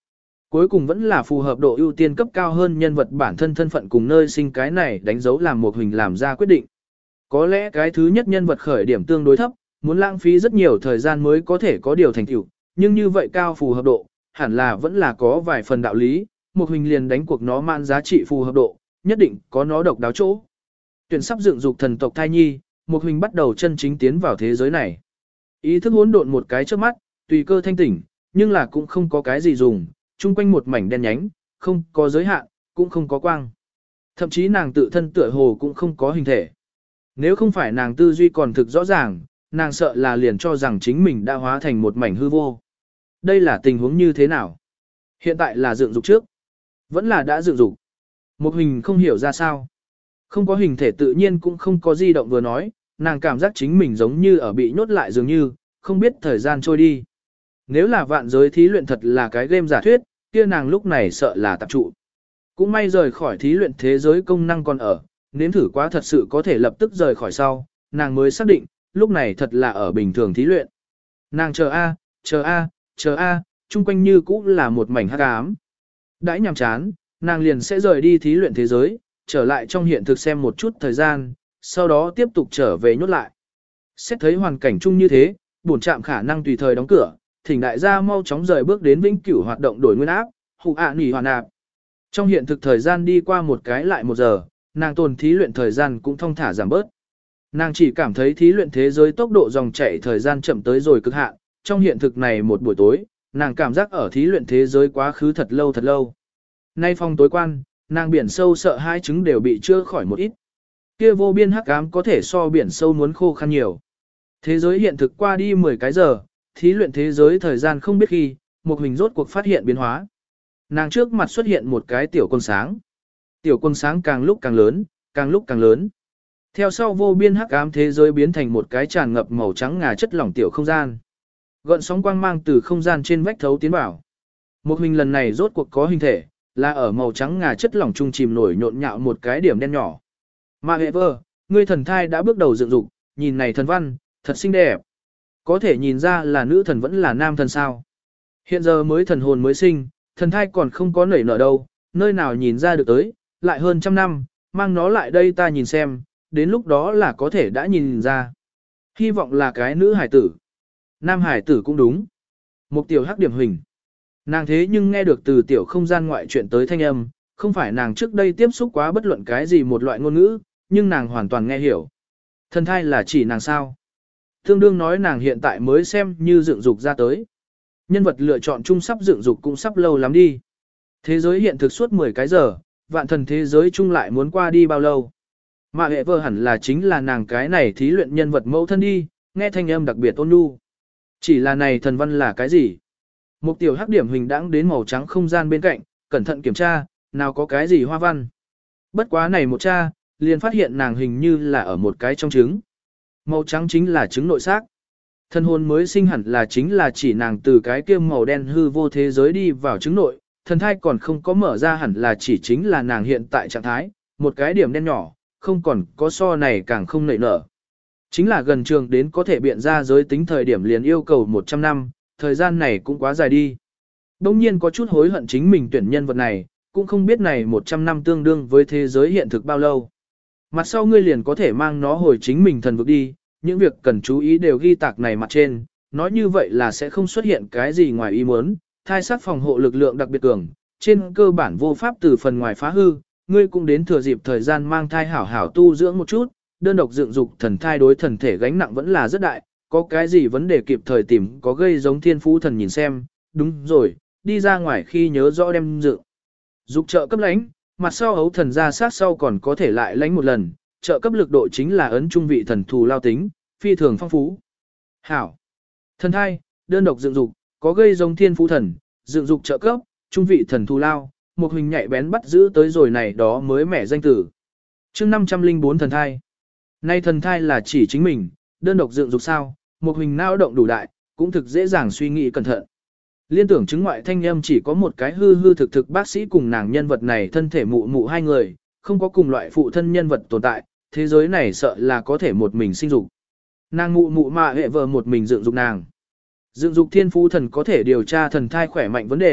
Cuối cùng vẫn là phù hợp độ ưu tiên cấp cao hơn nhân vật bản thân thân phận cùng nơi sinh cái này đánh dấu làm một hình làm ra quyết định. Có lẽ cái thứ nhất nhân vật khởi điểm tương đối thấp, muốn lãng phí rất nhiều thời gian mới có thể có điều thành tựu, nhưng như vậy cao phù hợp độ, hẳn là vẫn là có vài phần đạo lý, một hình liền đánh cuộc nó mang giá trị phù hợp độ, nhất định có nó độc đáo chỗ. Tuyển sắp dựng dục thần tộc thai nhi, một hình bắt đầu chân chính tiến vào thế giới này. Ý thức hỗn độn một cái trước mắt, tùy cơ thanh tỉnh, nhưng là cũng không có cái gì dùng, chung quanh một mảnh đen nhánh, không có giới hạn, cũng không có quang. Thậm chí nàng tự thân tựa hồ cũng không có hình thể. Nếu không phải nàng tư duy còn thực rõ ràng, nàng sợ là liền cho rằng chính mình đã hóa thành một mảnh hư vô. Đây là tình huống như thế nào? Hiện tại là dựng dục trước, vẫn là đã dựng dục. Một hình không hiểu ra sao. Không có hình thể tự nhiên cũng không có di động vừa nói, nàng cảm giác chính mình giống như ở bị nhốt lại dường như, không biết thời gian trôi đi. Nếu là vạn giới thí luyện thật là cái game giả thuyết, kia nàng lúc này sợ là tạp trụ. Cũng may rời khỏi thí luyện thế giới công năng còn ở, nếm thử quá thật sự có thể lập tức rời khỏi sau, nàng mới xác định, lúc này thật là ở bình thường thí luyện. Nàng chờ a, chờ a, chờ a, chung quanh như cũ là một mảnh hắc ám. Đãi nhàm chán, nàng liền sẽ rời đi thí luyện thế giới, trở lại trong hiện thực xem một chút thời gian, sau đó tiếp tục trở về nhốt lại. Xét thấy hoàn cảnh chung như thế, bổn trạm khả năng tùy thời đóng cửa, thỉnh đại gia mau chóng rời bước đến vĩnh cửu hoạt động đổi nguyên áp, hụ ạ nỉ hoàn ạp. Trong hiện thực thời gian đi qua một cái lại một giờ, nàng tồn thí luyện thời gian cũng thong thả giảm bớt. Nàng chỉ cảm thấy thí luyện thế giới tốc độ dòng chảy thời gian chậm tới rồi cực hạn, trong hiện thực này một buổi tối, nàng cảm giác ở thí luyện thế giới quá khứ thật lâu thật lâu. Nay phong tối quan, nàng biển sâu sợ hai trứng đều bị chữa khỏi một ít. Kia vô biên hắc ám có thể so biển sâu muốn khô khăn nhiều. Thế giới hiện thực qua đi mười cái giờ, thí luyện thế giới thời gian không biết khi, một hình rốt cuộc phát hiện biến hóa. Nàng trước mặt xuất hiện một cái tiểu quân sáng. Tiểu quân sáng càng lúc càng lớn, càng lúc càng lớn. Theo sau vô biên hắc ám thế giới biến thành một cái tràn ngập màu trắng ngà chất lỏng tiểu không gian. Gợn sóng quang mang từ không gian trên vách thấu tiến vào. Một hình lần này rốt cuộc có hình thể, là ở màu trắng ngà chất lỏng trung chìm nổi nhộn nhạo một cái điểm đen nhỏ. Mà hệ vơ, ngươi thần thai đã bước đầu dựng dục, nhìn này thần văn, thật xinh đẹp. Có thể nhìn ra là nữ thần vẫn là nam thần sao. Hiện giờ mới thần hồn mới sinh, thần thai còn không có nảy nở đâu, nơi nào nhìn ra được tới, lại hơn trăm năm, mang nó lại đây ta nhìn xem, đến lúc đó là có thể đã nhìn ra. Hy vọng là cái nữ hải tử. Nam hải tử cũng đúng. Một tiểu hắc điểm hình. Nàng thế nhưng nghe được từ tiểu không gian ngoại chuyện tới thanh âm, không phải nàng trước đây tiếp xúc quá bất luận cái gì một loại ngôn ngữ, nhưng nàng hoàn toàn nghe hiểu. Thần thai là chỉ nàng sao. Tương đương nói nàng hiện tại mới xem như dựng dục ra tới. Nhân vật lựa chọn chung sắp dựng dục cũng sắp lâu lắm đi. Thế giới hiện thực suốt mười cái giờ, vạn thần thế giới chung lại muốn qua đi bao lâu. Mà hệ vơ hẳn là chính là nàng cái này thí luyện nhân vật mẫu thân đi, nghe thanh âm đặc biệt ôn nhu. Chỉ là này thần văn là cái gì? Một tiểu hắc điểm hình đãng đến màu trắng không gian bên cạnh, cẩn thận kiểm tra, nào có cái gì hoa văn. Bất quá này một cha, liền phát hiện nàng hình như là ở một cái trong trứng. Màu trắng chính là trứng nội xác. Thân hồn mới sinh hẳn là chính là chỉ nàng từ cái kia màu đen hư vô thế giới đi vào trứng nội, thần thai còn không có mở ra hẳn là chỉ chính là nàng hiện tại trạng thái, một cái điểm đen nhỏ, không còn có so này càng không nảy nở. Chính là gần trường đến có thể biện ra giới tính thời điểm liền yêu cầu một trăm năm, thời gian này cũng quá dài đi. Đông nhiên có chút hối hận chính mình tuyển nhân vật này, cũng không biết này một trăm năm tương đương với thế giới hiện thực bao lâu. Mặt sau ngươi liền có thể mang nó hồi chính mình thần vực đi, những việc cần chú ý đều ghi tạc này mặt trên, nói như vậy là sẽ không xuất hiện cái gì ngoài ý muốn, thai sát phòng hộ lực lượng đặc biệt cường, trên cơ bản vô pháp từ phần ngoài phá hư, ngươi cũng đến thừa dịp thời gian mang thai hảo hảo tu dưỡng một chút, đơn độc dựng dục thần thai đối thần thể gánh nặng vẫn là rất đại, có cái gì vấn đề kịp thời tìm có gây giống thiên phú thần nhìn xem, đúng rồi, đi ra ngoài khi nhớ rõ đem dựng. Dục trợ cấp lãnh, mặt sau ấu thần ra sát sau còn có thể lại lãnh một lần, trợ cấp lực độ chính là ấn trung vị thần thù lao tính, phi thường phong phú. Hảo. Thần thai, đơn độc dựng dục, có gây giống thiên phú thần, dựng dục trợ cấp, trung vị thần thù lao, một hình nhạy bén bắt giữ tới rồi này đó mới mẻ danh tử. Chương năm trăm linh bốn thần thai. Nay thần thai là chỉ chính mình, đơn độc dựng dục sao, một hình não động đủ đại, cũng thực dễ dàng suy nghĩ cẩn thận. Liên tưởng chứng ngoại thanh âm chỉ có một cái hư hư thực thực bác sĩ cùng nàng nhân vật này thân thể mụ mụ hai người, không có cùng loại phụ thân nhân vật tồn tại, thế giới này sợ là có thể một mình sinh dục. Nàng mụ mụ mà hệ vợ một mình dựng dục nàng. Dựng dục thiên phú thần có thể điều tra thần thai khỏe mạnh vấn đề,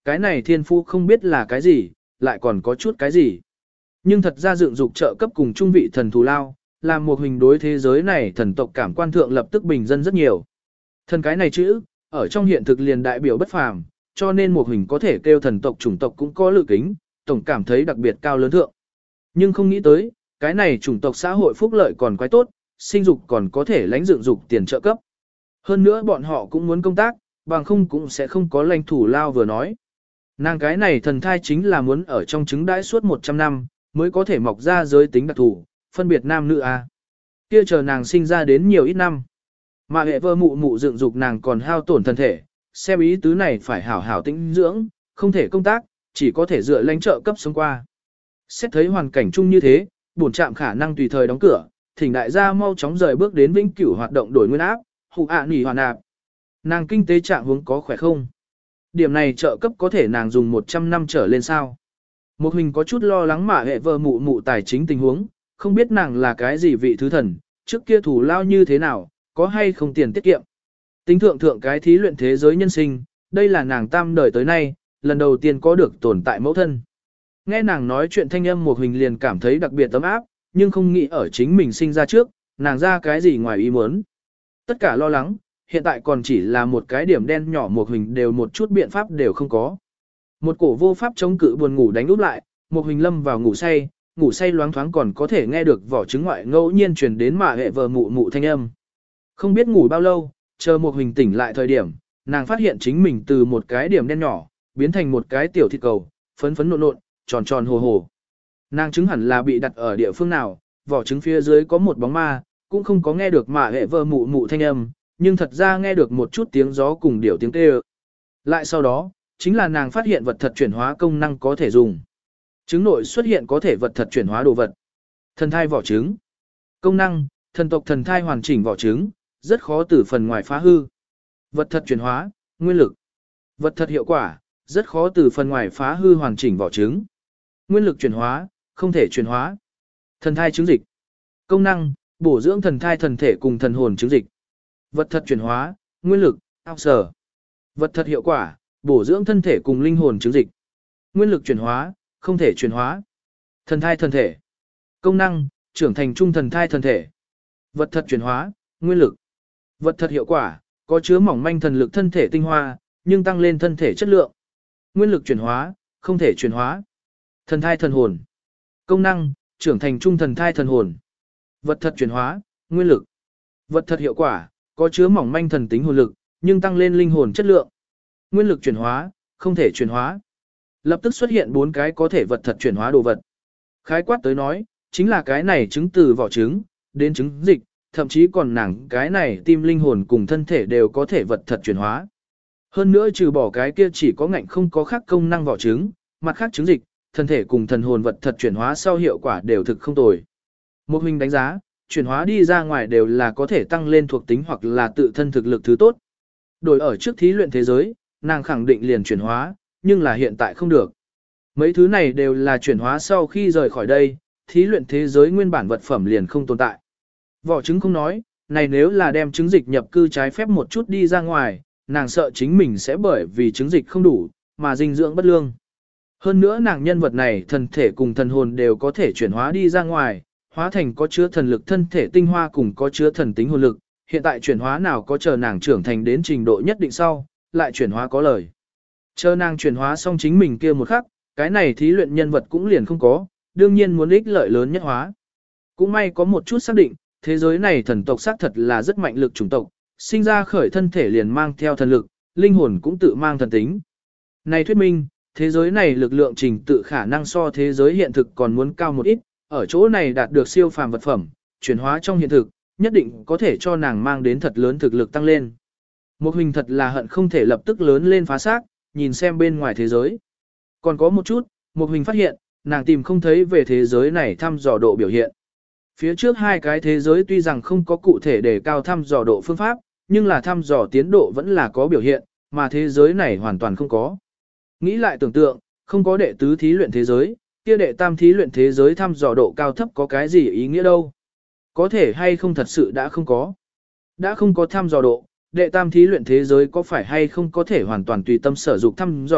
cái này thiên phú không biết là cái gì, lại còn có chút cái gì. Nhưng thật ra dựng dục trợ cấp cùng trung vị thần thù lao, làm một hình đối thế giới này thần tộc cảm quan thượng lập tức bình dân rất nhiều. Thần cái này chữ, ở trong hiện thực liền đại biểu bất phàm, cho nên một hình có thể kêu thần tộc chủng tộc cũng có lự kính, tổng cảm thấy đặc biệt cao lớn thượng. Nhưng không nghĩ tới, cái này chủng tộc xã hội phúc lợi còn quái tốt, sinh dục còn có thể lãnh dựng dục tiền trợ cấp. Hơn nữa bọn họ cũng muốn công tác, bằng không cũng sẽ không có lãnh thủ lao vừa nói. Nàng cái này thần thai chính là muốn ở trong trứng đãi suốt một trăm năm, mới có thể mọc ra giới tính đặc thù, phân biệt nam nữ a. Kia chờ nàng sinh ra đến nhiều ít năm. Mà hệ vơ mụ mụ dựng dục nàng còn hao tổn thân thể, xem ý tứ này phải hảo hảo tĩnh dưỡng, không thể công tác, chỉ có thể dựa lãnh trợ cấp sống qua. Xét thấy hoàn cảnh chung như thế, bổn trạm khả năng tùy thời đóng cửa, thỉnh đại gia mau chóng rời bước đến vĩnh cửu hoạt động đổi nguyên áp, hụ ạ nỉ hoàn nạp. Nàng kinh tế trạng huống có khỏe không? Điểm này trợ cấp có thể nàng dùng một trăm năm trở lên sao? Một hình có chút lo lắng mà hệ vợ mụ mụ tài chính tình huống, không biết nàng là cái gì vị thứ thần, trước kia thủ lao như thế nào, có hay không tiền tiết kiệm. Tính thượng thượng cái thí luyện thế giới nhân sinh, đây là nàng tam đời tới nay, lần đầu tiên có được tồn tại mẫu thân. Nghe nàng nói chuyện thanh âm một hình liền cảm thấy đặc biệt ấm áp, nhưng không nghĩ ở chính mình sinh ra trước, nàng ra cái gì ngoài ý muốn. Tất cả lo lắng, hiện tại còn chỉ là một cái điểm đen nhỏ một hình đều một chút biện pháp đều không có. Một cổ vô pháp chống cự buồn ngủ đánh úp lại, một hình lâm vào ngủ say, ngủ say loáng thoáng còn có thể nghe được vỏ trứng ngoại ngẫu nhiên truyền đến mà hệ vờ mụ mụ thanh âm. Không biết ngủ bao lâu, chờ một hình tỉnh lại thời điểm, nàng phát hiện chính mình từ một cái điểm đen nhỏ, biến thành một cái tiểu thịt cầu, phấn phấn nộn nộn, tròn tròn hồ hồ. Nàng trứng hẳn là bị đặt ở địa phương nào, vỏ trứng phía dưới có một bóng ma, cũng không có nghe được mà hệ vờ mụ mụ thanh âm, nhưng thật ra nghe được một chút tiếng gió cùng điểu tiếng kêu. Lại sau đó, chính là nàng phát hiện vật thật chuyển hóa công năng có thể dùng. Trứng nội xuất hiện có thể vật thật chuyển hóa đồ vật. Thần thai vỏ trứng. Công năng, thần tộc thần thai hoàn chỉnh vỏ trứng, rất khó từ phần ngoài phá hư. Vật thật chuyển hóa, nguyên lực. Vật thật hiệu quả, rất khó từ phần ngoài phá hư hoàn chỉnh vỏ trứng. Nguyên lực chuyển hóa, không thể chuyển hóa. Thần thai trứng dịch. Công năng, bổ dưỡng thần thai thần thể cùng thần hồn trứng dịch. Vật thật chuyển hóa, nguyên lực, ao sở. Vật thật hiệu quả, bổ dưỡng thân thể cùng linh hồn trứng dịch. Nguyên lực chuyển hóa, không thể chuyển hóa. Thần thai thần thể. Công năng, trưởng thành trung thần thai thần thể. Vật thật chuyển hóa, nguyên lực. Vật thật hiệu quả, có chứa mỏng manh thần lực thân thể tinh hoa, nhưng tăng lên thân thể chất lượng. Nguyên lực chuyển hóa, không thể chuyển hóa. Thần thai thần hồn. Công năng, trưởng thành trung thần thai thần hồn. Vật thật chuyển hóa, nguyên lực. Vật thật hiệu quả, có chứa mỏng manh thần tính hồn lực, nhưng tăng lên linh hồn chất lượng. Nguyên lực chuyển hóa, không thể chuyển hóa. Lập tức xuất hiện bốn cái có thể vật thật chuyển hóa đồ vật. Khái quát tới nói, chính là cái này trứng từ vỏ trứng, đến trứng dịch, thậm chí còn nàng cái này tim linh hồn cùng thân thể đều có thể vật thật chuyển hóa. Hơn nữa trừ bỏ cái kia chỉ có ngạnh không có khác công năng vỏ trứng, mặt khác trứng dịch, thân thể cùng thần hồn vật thật chuyển hóa sau hiệu quả đều thực không tồi. Một hình đánh giá, chuyển hóa đi ra ngoài đều là có thể tăng lên thuộc tính hoặc là tự thân thực lực thứ tốt. Đổi ở trước thí luyện thế giới, nàng khẳng định liền chuyển hóa, nhưng là hiện tại không được. Mấy thứ này đều là chuyển hóa sau khi rời khỏi đây, thí luyện thế giới nguyên bản vật phẩm liền không tồn tại. Vỏ trứng không nói, này nếu là đem trứng dịch nhập cư trái phép một chút đi ra ngoài, nàng sợ chính mình sẽ bởi vì trứng dịch không đủ, mà dinh dưỡng bất lương. Hơn nữa nàng nhân vật này thần thể cùng thần hồn đều có thể chuyển hóa đi ra ngoài, hóa thành có chứa thần lực thân thể tinh hoa cùng có chứa thần tính hồn lực, hiện tại chuyển hóa nào có chờ nàng trưởng thành đến trình độ nhất định sau, lại chuyển hóa có lời. Chờ nàng chuyển hóa xong chính mình kia một khắc, cái này thí luyện nhân vật cũng liền không có, đương nhiên muốn ích lợi lớn nhất hóa. Cũng may có một chút xác định, thế giới này thần tộc xác thật là rất mạnh lực chủng tộc, sinh ra khởi thân thể liền mang theo thần lực, linh hồn cũng tự mang thần tính. Này thuyết minh, thế giới này lực lượng trình tự khả năng so thế giới hiện thực còn muốn cao một ít, ở chỗ này đạt được siêu phàm vật phẩm, chuyển hóa trong hiện thực, nhất định có thể cho nàng mang đến thật lớn thực lực tăng lên. Một hình thật là hận không thể lập tức lớn lên phá xác, nhìn xem bên ngoài thế giới. Còn có một chút, một hình phát hiện, nàng tìm không thấy về thế giới này thăm dò độ biểu hiện. Phía trước hai cái thế giới tuy rằng không có cụ thể để cao thăm dò độ phương pháp, nhưng là thăm dò tiến độ vẫn là có biểu hiện, mà thế giới này hoàn toàn không có. Nghĩ lại tưởng tượng, không có đệ tứ thí luyện thế giới, kia đệ tam thí luyện thế giới thăm dò độ cao thấp có cái gì ý nghĩa đâu. Có thể hay không thật sự đã không có. Đã không có thăm dò độ, đệ tam thí luyện thế giới có phải hay không có thể hoàn toàn tùy tâm sở dục thăm dò,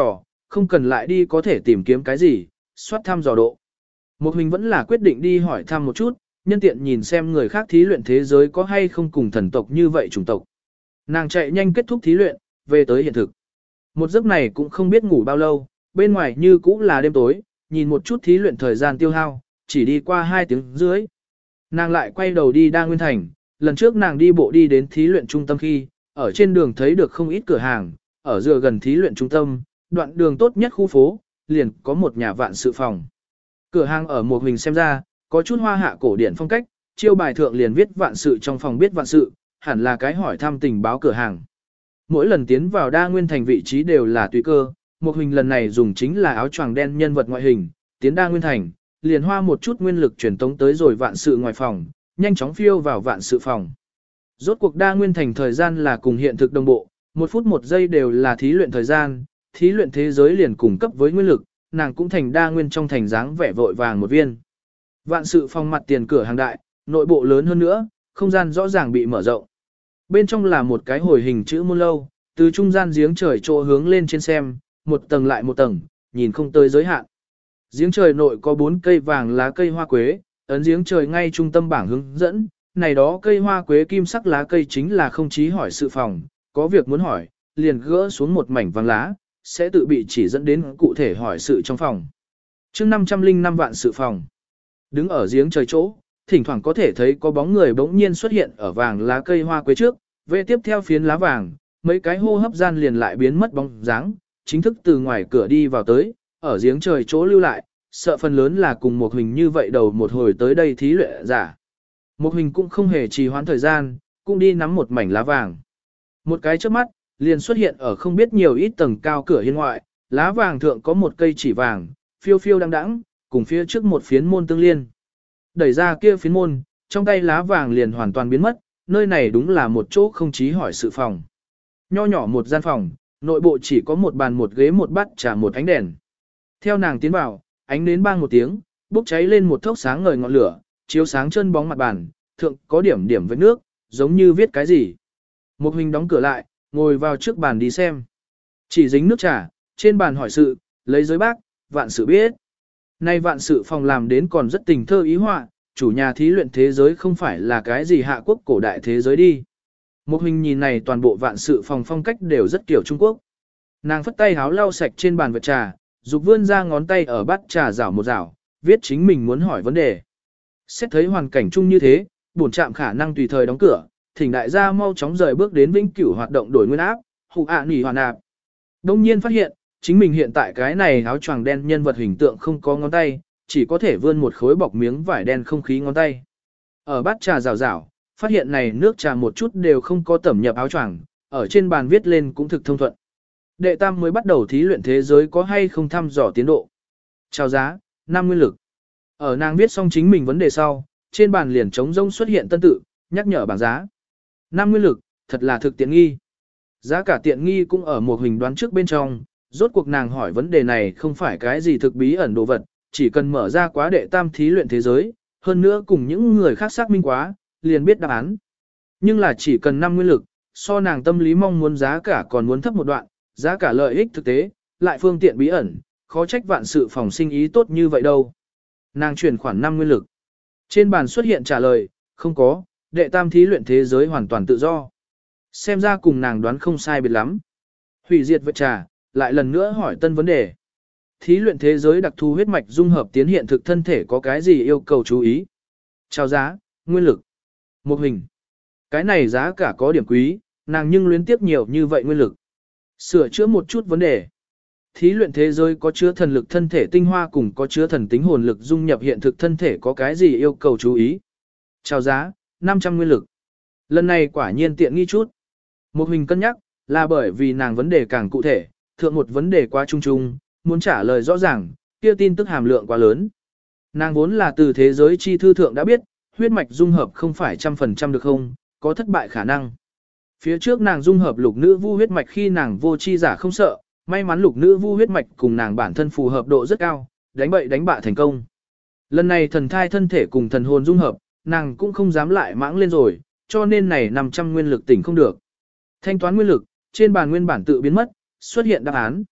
không cần lại đi có thể tìm kiếm cái gì, soát thăm dò độ. Một hình vẫn là quyết định đi hỏi thăm một chút, nhân tiện nhìn xem người khác thí luyện thế giới có hay không cùng thần tộc như vậy chủng tộc. Nàng chạy nhanh kết thúc thí luyện, về tới hiện thực. Một giấc này cũng không biết ngủ bao lâu, bên ngoài như cũ là đêm tối, nhìn một chút thí luyện thời gian tiêu hao, chỉ đi qua hai tiếng dưới. Nàng lại quay đầu đi Đa Nguyên Thành, lần trước nàng đi bộ đi đến thí luyện trung tâm khi, ở trên đường thấy được không ít cửa hàng, ở dựa gần thí luyện trung tâm, đoạn đường tốt nhất khu phố, liền có một nhà vạn sự phòng. Cửa hàng ở một hình xem ra, có chút hoa hạ cổ điển phong cách, chiêu bài thượng liền viết vạn sự trong phòng biết vạn sự, hẳn là cái hỏi thăm tình báo cửa hàng. Mỗi lần tiến vào Đa Nguyên Thành vị trí đều là tùy cơ, một hình lần này dùng chính là áo choàng đen nhân vật ngoại hình, tiến Đa Nguyên Thành, liền hoa một chút nguyên lực truyền tống tới rồi vạn sự ngoài phòng, nhanh chóng phiêu vào vạn sự phòng. Rốt cuộc Đa Nguyên Thành thời gian là cùng hiện thực đồng bộ, một phút một giây đều là thí luyện thời gian, thí luyện thế giới liền cung cấp với nguyên lực, nàng cũng thành Đa Nguyên trong thành dáng vẻ vội vàng một viên. Vạn sự phòng mặt tiền cửa hàng đại, nội bộ lớn hơn nữa, không gian rõ ràng bị mở rộng. Bên trong là một cái hồi hình chữ môn lâu, từ trung gian giếng trời chỗ hướng lên trên xem, một tầng lại một tầng, nhìn không tới giới hạn. Giếng trời nội có bốn cây vàng lá cây hoa quế, ấn giếng trời ngay trung tâm bảng hướng dẫn, này đó cây hoa quế kim sắc lá cây chính là không chí hỏi sự phòng, có việc muốn hỏi, liền gỡ xuống một mảnh vàng lá, sẽ tự bị chỉ dẫn đến cụ thể hỏi sự trong phòng. Chương năm trăm linh năm vạn sự phòng. Đứng ở giếng trời chỗ, thỉnh thoảng có thể thấy có bóng người bỗng nhiên xuất hiện ở vàng lá cây hoa quế trước, về tiếp theo phiến lá vàng, mấy cái hô hấp gian liền lại biến mất bóng dáng, chính thức từ ngoài cửa đi vào tới, ở giếng trời chỗ lưu lại, sợ phần lớn là cùng một hình như vậy đầu một hồi tới đây thí luyện giả. Một hình cũng không hề trì hoãn thời gian, cũng đi nắm một mảnh lá vàng. Một cái trước mắt, liền xuất hiện ở không biết nhiều ít tầng cao cửa hiên ngoại, lá vàng thượng có một cây chỉ vàng, phiêu phiêu đăng đẵng, cùng phía trước một phiến môn tương liên. Đẩy ra kia phiến môn, trong tay lá vàng liền hoàn toàn biến mất, nơi này đúng là một chỗ không chí hỏi sự phòng. Nho nhỏ một gian phòng, nội bộ chỉ có một bàn một ghế một bát trà một ánh đèn. Theo nàng tiến vào, ánh nến bang một tiếng, bốc cháy lên một thốc sáng ngời ngọn lửa, chiếu sáng chân bóng mặt bàn, thượng có điểm điểm với nước, giống như viết cái gì. Một hình đóng cửa lại, ngồi vào trước bàn đi xem. Chỉ dính nước trà, trên bàn hỏi sự, lấy giới bác, vạn sự biết. Nay vạn sự phòng làm đến còn rất tình thơ ý họa, chủ nhà thí luyện thế giới không phải là cái gì hạ quốc cổ đại thế giới đi. Một hình nhìn này toàn bộ vạn sự phòng phong cách đều rất kiểu Trung Quốc. Nàng phất tay háo lau sạch trên bàn vật trà, dục vươn ra ngón tay ở bát trà rảo một rảo, viết chính mình muốn hỏi vấn đề. Xét thấy hoàn cảnh chung như thế, bổn trạm khả năng tùy thời đóng cửa, thỉnh đại gia mau chóng rời bước đến vĩnh cửu hoạt động đổi nguyên áp, hụ ạ nỉ hoàn ạp. Đông nhiên phát hiện, chính mình hiện tại cái này áo choàng đen nhân vật hình tượng không có ngón tay, chỉ có thể vươn một khối bọc miếng vải đen không khí ngón tay. Ở bát trà rào rào, phát hiện này nước trà một chút đều không có tẩm nhập áo choàng, ở trên bàn viết lên cũng thực thông thuận. Đệ tam mới bắt đầu thí luyện thế giới có hay không thăm dò tiến độ. Chào giá, năm nguyên lực. Ở nàng viết xong chính mình vấn đề sau, trên bàn liền trống rông xuất hiện tân tự, nhắc nhở bảng giá. năm nguyên lực, thật là thực tiện nghi. Giá cả tiện nghi cũng ở một hình đoán trước bên trong, rốt cuộc nàng hỏi vấn đề này không phải cái gì thực bí ẩn đồ vật, chỉ cần mở ra quá đệ tam thí luyện thế giới, hơn nữa cùng những người khác xác minh quá, liền biết đáp án. Nhưng là chỉ cần năm nguyên lực, so nàng tâm lý mong muốn giá cả còn muốn thấp một đoạn, giá cả lợi ích thực tế, lại phương tiện bí ẩn, khó trách vạn sự phòng sinh ý tốt như vậy đâu. Nàng chuyển khoản năm nguyên lực. Trên bàn xuất hiện trả lời, không có, đệ tam thí luyện thế giới hoàn toàn tự do. Xem ra cùng nàng đoán không sai biệt lắm. Hủy diệt vật trà, lại lần nữa hỏi tân vấn đề. Thí luyện thế giới đặc thù huyết mạch dung hợp tiến hiện thực thân thể có cái gì yêu cầu chú ý? Chào giá, nguyên lực. Một hình. Cái này giá cả có điểm quý, nàng nhưng luyến tiếp nhiều như vậy nguyên lực. Sửa chữa một chút vấn đề. Thí luyện thế giới có chứa thần lực thân thể tinh hoa cùng có chứa thần tính hồn lực dung nhập hiện thực thân thể có cái gì yêu cầu chú ý? Chào giá, năm trăm nguyên lực. Lần này quả nhiên tiện nghi chút. Một hình cân nhắc, là bởi vì nàng vấn đề càng cụ thể, thượng một vấn đề quá trung trung, muốn trả lời rõ ràng, kia tin tức hàm lượng quá lớn. Nàng vốn là từ thế giới chi thư thượng đã biết, huyết mạch dung hợp không phải trăm phần trăm được không, có thất bại khả năng. Phía trước nàng dung hợp lục nữ vu huyết mạch khi nàng vô chi giả không sợ, may mắn lục nữ vu huyết mạch cùng nàng bản thân phù hợp độ rất cao, đánh bậy đánh bạ thành công. Lần này thần thai thân thể cùng thần hồn dung hợp, nàng cũng không dám lại mãng lên rồi, cho nên này năm trăm nguyên lực tỉnh không được. Thanh toán nguyên lực, trên bàn nguyên bản tự biến mất, xuất hiện đáp án.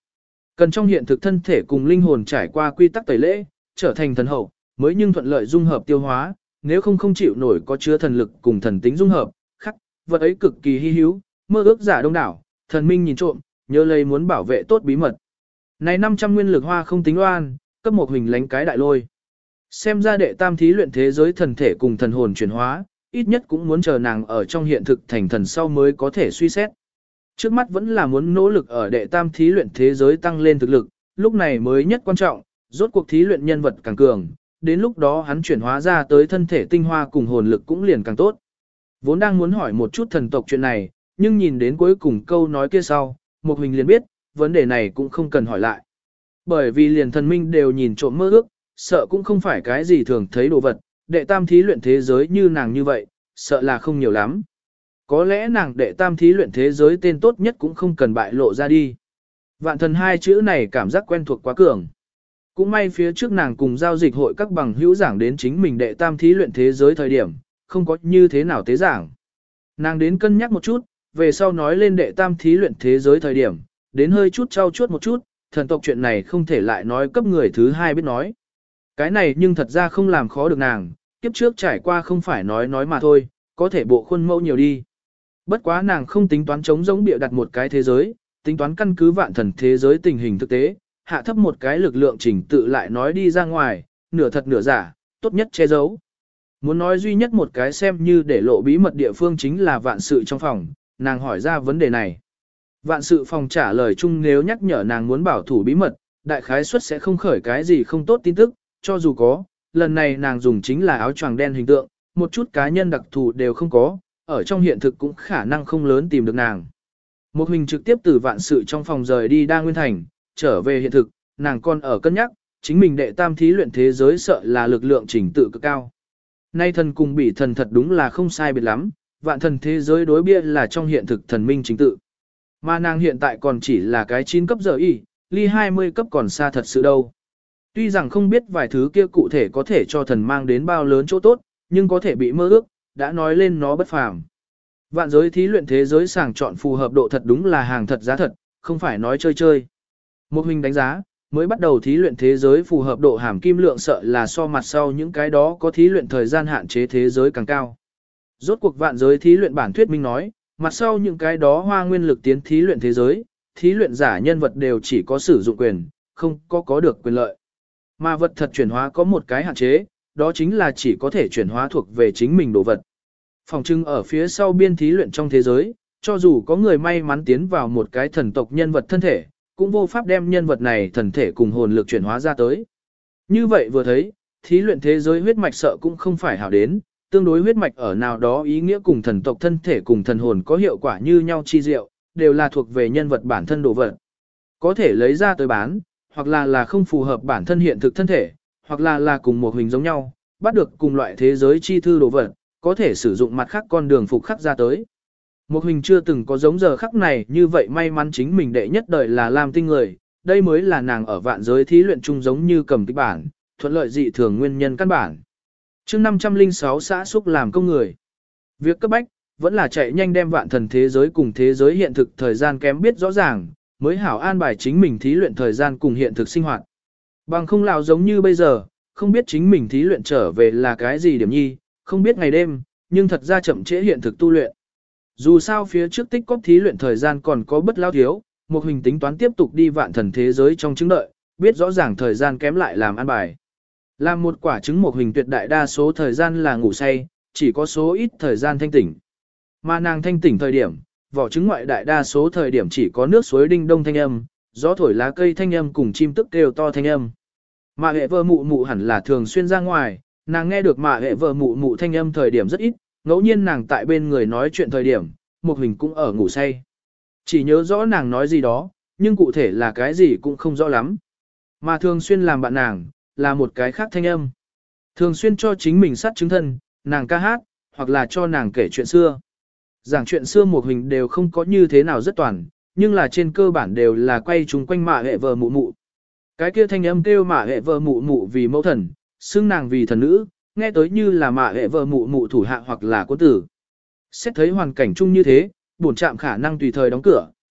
Cần trong hiện thực thân thể cùng linh hồn trải qua quy tắc tẩy lễ, trở thành thần hậu, mới nhưng thuận lợi dung hợp tiêu hóa, nếu không không chịu nổi có chứa thần lực cùng thần tính dung hợp, khắc, vật ấy cực kỳ hy hữu, mơ ước giả đông đảo, thần minh nhìn trộm, nhớ lấy muốn bảo vệ tốt bí mật. Này năm trăm nguyên lực hoa không tính oan, cấp một hình lánh cái đại lôi. Xem ra đệ tam thí luyện thế giới thần thể cùng thần hồn chuyển hóa, ít nhất cũng muốn chờ nàng ở trong hiện thực thành thần sau mới có thể suy xét. Trước mắt vẫn là muốn nỗ lực ở đệ tam thí luyện thế giới tăng lên thực lực, lúc này mới nhất quan trọng, rốt cuộc thí luyện nhân vật càng cường, đến lúc đó hắn chuyển hóa ra tới thân thể tinh hoa cùng hồn lực cũng liền càng tốt. Vốn đang muốn hỏi một chút thần tộc chuyện này, nhưng nhìn đến cuối cùng câu nói kia sau, Mục Huỳnh liền biết, vấn đề này cũng không cần hỏi lại. Bởi vì liền thần minh đều nhìn trộm mơ ước, sợ cũng không phải cái gì thường thấy đồ vật, đệ tam thí luyện thế giới như nàng như vậy, sợ là không nhiều lắm. Có lẽ nàng đệ tam thí luyện thế giới tên tốt nhất cũng không cần bại lộ ra đi. Vạn thần hai chữ này cảm giác quen thuộc quá cường. Cũng may phía trước nàng cùng giao dịch hội các bằng hữu giảng đến chính mình đệ tam thí luyện thế giới thời điểm, không có như thế nào tế giảng. Nàng đến cân nhắc một chút, về sau nói lên đệ tam thí luyện thế giới thời điểm, đến hơi chút trau chuốt một chút, thần tộc chuyện này không thể lại nói cấp người thứ hai biết nói. Cái này nhưng thật ra không làm khó được nàng, kiếp trước trải qua không phải nói nói mà thôi, có thể bộ khuôn mẫu nhiều đi. Bất quá nàng không tính toán chống giống bịa đặt một cái thế giới, tính toán căn cứ vạn thần thế giới tình hình thực tế, hạ thấp một cái lực lượng chỉnh tự lại nói đi ra ngoài, nửa thật nửa giả, tốt nhất che giấu. Muốn nói duy nhất một cái xem như để lộ bí mật địa phương chính là vạn sự trong phòng, nàng hỏi ra vấn đề này. Vạn sự phòng trả lời chung nếu nhắc nhở nàng muốn bảo thủ bí mật, đại khái suất sẽ không khởi cái gì không tốt tin tức, cho dù có, lần này nàng dùng chính là áo choàng đen hình tượng, một chút cá nhân đặc thù đều không có, ở trong hiện thực cũng khả năng không lớn tìm được nàng. Một hình trực tiếp từ vạn sự trong phòng rời đi Đa Nguyên Thành, trở về hiện thực, nàng còn ở cân nhắc, chính mình đệ tam thí luyện thế giới sợ là lực lượng chỉnh tự cực cao. Nay thần cùng bỉ thần thật đúng là không sai biệt lắm, vạn thần thế giới đối bia là trong hiện thực thần minh chính tự. Mà nàng hiện tại còn chỉ là cái chín cấp giờ y, ly hai mươi cấp còn xa thật sự đâu. Tuy rằng không biết vài thứ kia cụ thể có thể cho thần mang đến bao lớn chỗ tốt, nhưng có thể bị mơ ước, đã nói lên nó bất phàm. Vạn giới thí luyện thế giới sàng chọn phù hợp độ thật đúng là hàng thật giá thật, không phải nói chơi chơi. Một hình đánh giá, mới bắt đầu thí luyện thế giới phù hợp độ hàm kim lượng sợ là so mặt sau những cái đó có thí luyện thời gian hạn chế thế giới càng cao. Rốt cuộc vạn giới thí luyện bản thuyết minh nói, mặt sau những cái đó hoa nguyên lực tiến thí luyện thế giới, thí luyện giả nhân vật đều chỉ có sử dụng quyền, không có có được quyền lợi. Mà vật thật chuyển hóa có một cái hạn chế, đó chính là chỉ có thể chuyển hóa thuộc về chính mình đồ vật. Phòng trưng ở phía sau biên thí luyện trong thế giới, cho dù có người may mắn tiến vào một cái thần tộc nhân vật thân thể, cũng vô pháp đem nhân vật này thần thể cùng hồn lực chuyển hóa ra tới. Như vậy vừa thấy, thí luyện thế giới huyết mạch sợ cũng không phải hảo đến, tương đối huyết mạch ở nào đó ý nghĩa cùng thần tộc thân thể cùng thần hồn có hiệu quả như nhau chi diệu, đều là thuộc về nhân vật bản thân đồ vật. Có thể lấy ra tới bán, hoặc là là không phù hợp bản thân hiện thực thân thể, hoặc là là cùng một hình giống nhau, bắt được cùng loại thế giới chi thư đồ vật, có thể sử dụng mặt khác con đường phục khắc ra tới. Một hình chưa từng có giống giờ khắc này như vậy may mắn chính mình đệ nhất đời là Lam Tinh người, đây mới là nàng ở vạn giới thí luyện chung giống như cầm kịch bản, thuận lợi dị thường nguyên nhân căn bản. chương năm trăm lẻ sáu xã xúc làm công người. Việc cấp bách, vẫn là chạy nhanh đem vạn thần thế giới cùng thế giới hiện thực thời gian kém biết rõ ràng, mới hảo an bài chính mình thí luyện thời gian cùng hiện thực sinh hoạt. Bằng không lão giống như bây giờ, không biết chính mình thí luyện trở về là cái gì điểm nhi, không biết ngày đêm, nhưng thật ra chậm trễ hiện thực tu luyện. Dù sao phía trước tích cóp thí luyện thời gian còn có bất lao thiếu, một hình tính toán tiếp tục đi vạn thần thế giới trong chứng đợi, biết rõ ràng thời gian kém lại làm an bài. Làm một quả trứng một hình tuyệt đại đa số thời gian là ngủ say, chỉ có số ít thời gian thanh tỉnh. Mà nàng thanh tỉnh thời điểm, vỏ trứng ngoại đại đa số thời điểm chỉ có nước suối đinh đông thanh âm, gió thổi lá cây thanh âm cùng chim tức kêu to thanh âm. Mà hệ vợ mụ mụ hẳn là thường xuyên ra ngoài, nàng nghe được mà hệ vợ mụ mụ thanh âm thời điểm rất ít, ngẫu nhiên nàng tại bên người nói chuyện thời điểm, một hình cũng ở ngủ say. Chỉ nhớ rõ nàng nói gì đó, nhưng cụ thể là cái gì cũng không rõ lắm. Mà thường xuyên làm bạn nàng, là một cái khác thanh âm. Thường xuyên cho chính mình sát chứng thân, nàng ca hát, hoặc là cho nàng kể chuyện xưa. Giảng chuyện xưa một hình đều không có như thế nào rất toàn, nhưng là trên cơ bản đều là quay chung quanh mạ hệ vợ mụ mụ. Cái kia thanh âm kêu mạ hệ vợ mụ mụ vì mẫu thần, xưng nàng vì thần nữ, nghe tới như là mạ hệ vợ mụ mụ thủ hạ hoặc là quân tử. Xét thấy hoàn cảnh chung như thế, bổn trạm khả năng tùy thời đóng cửa,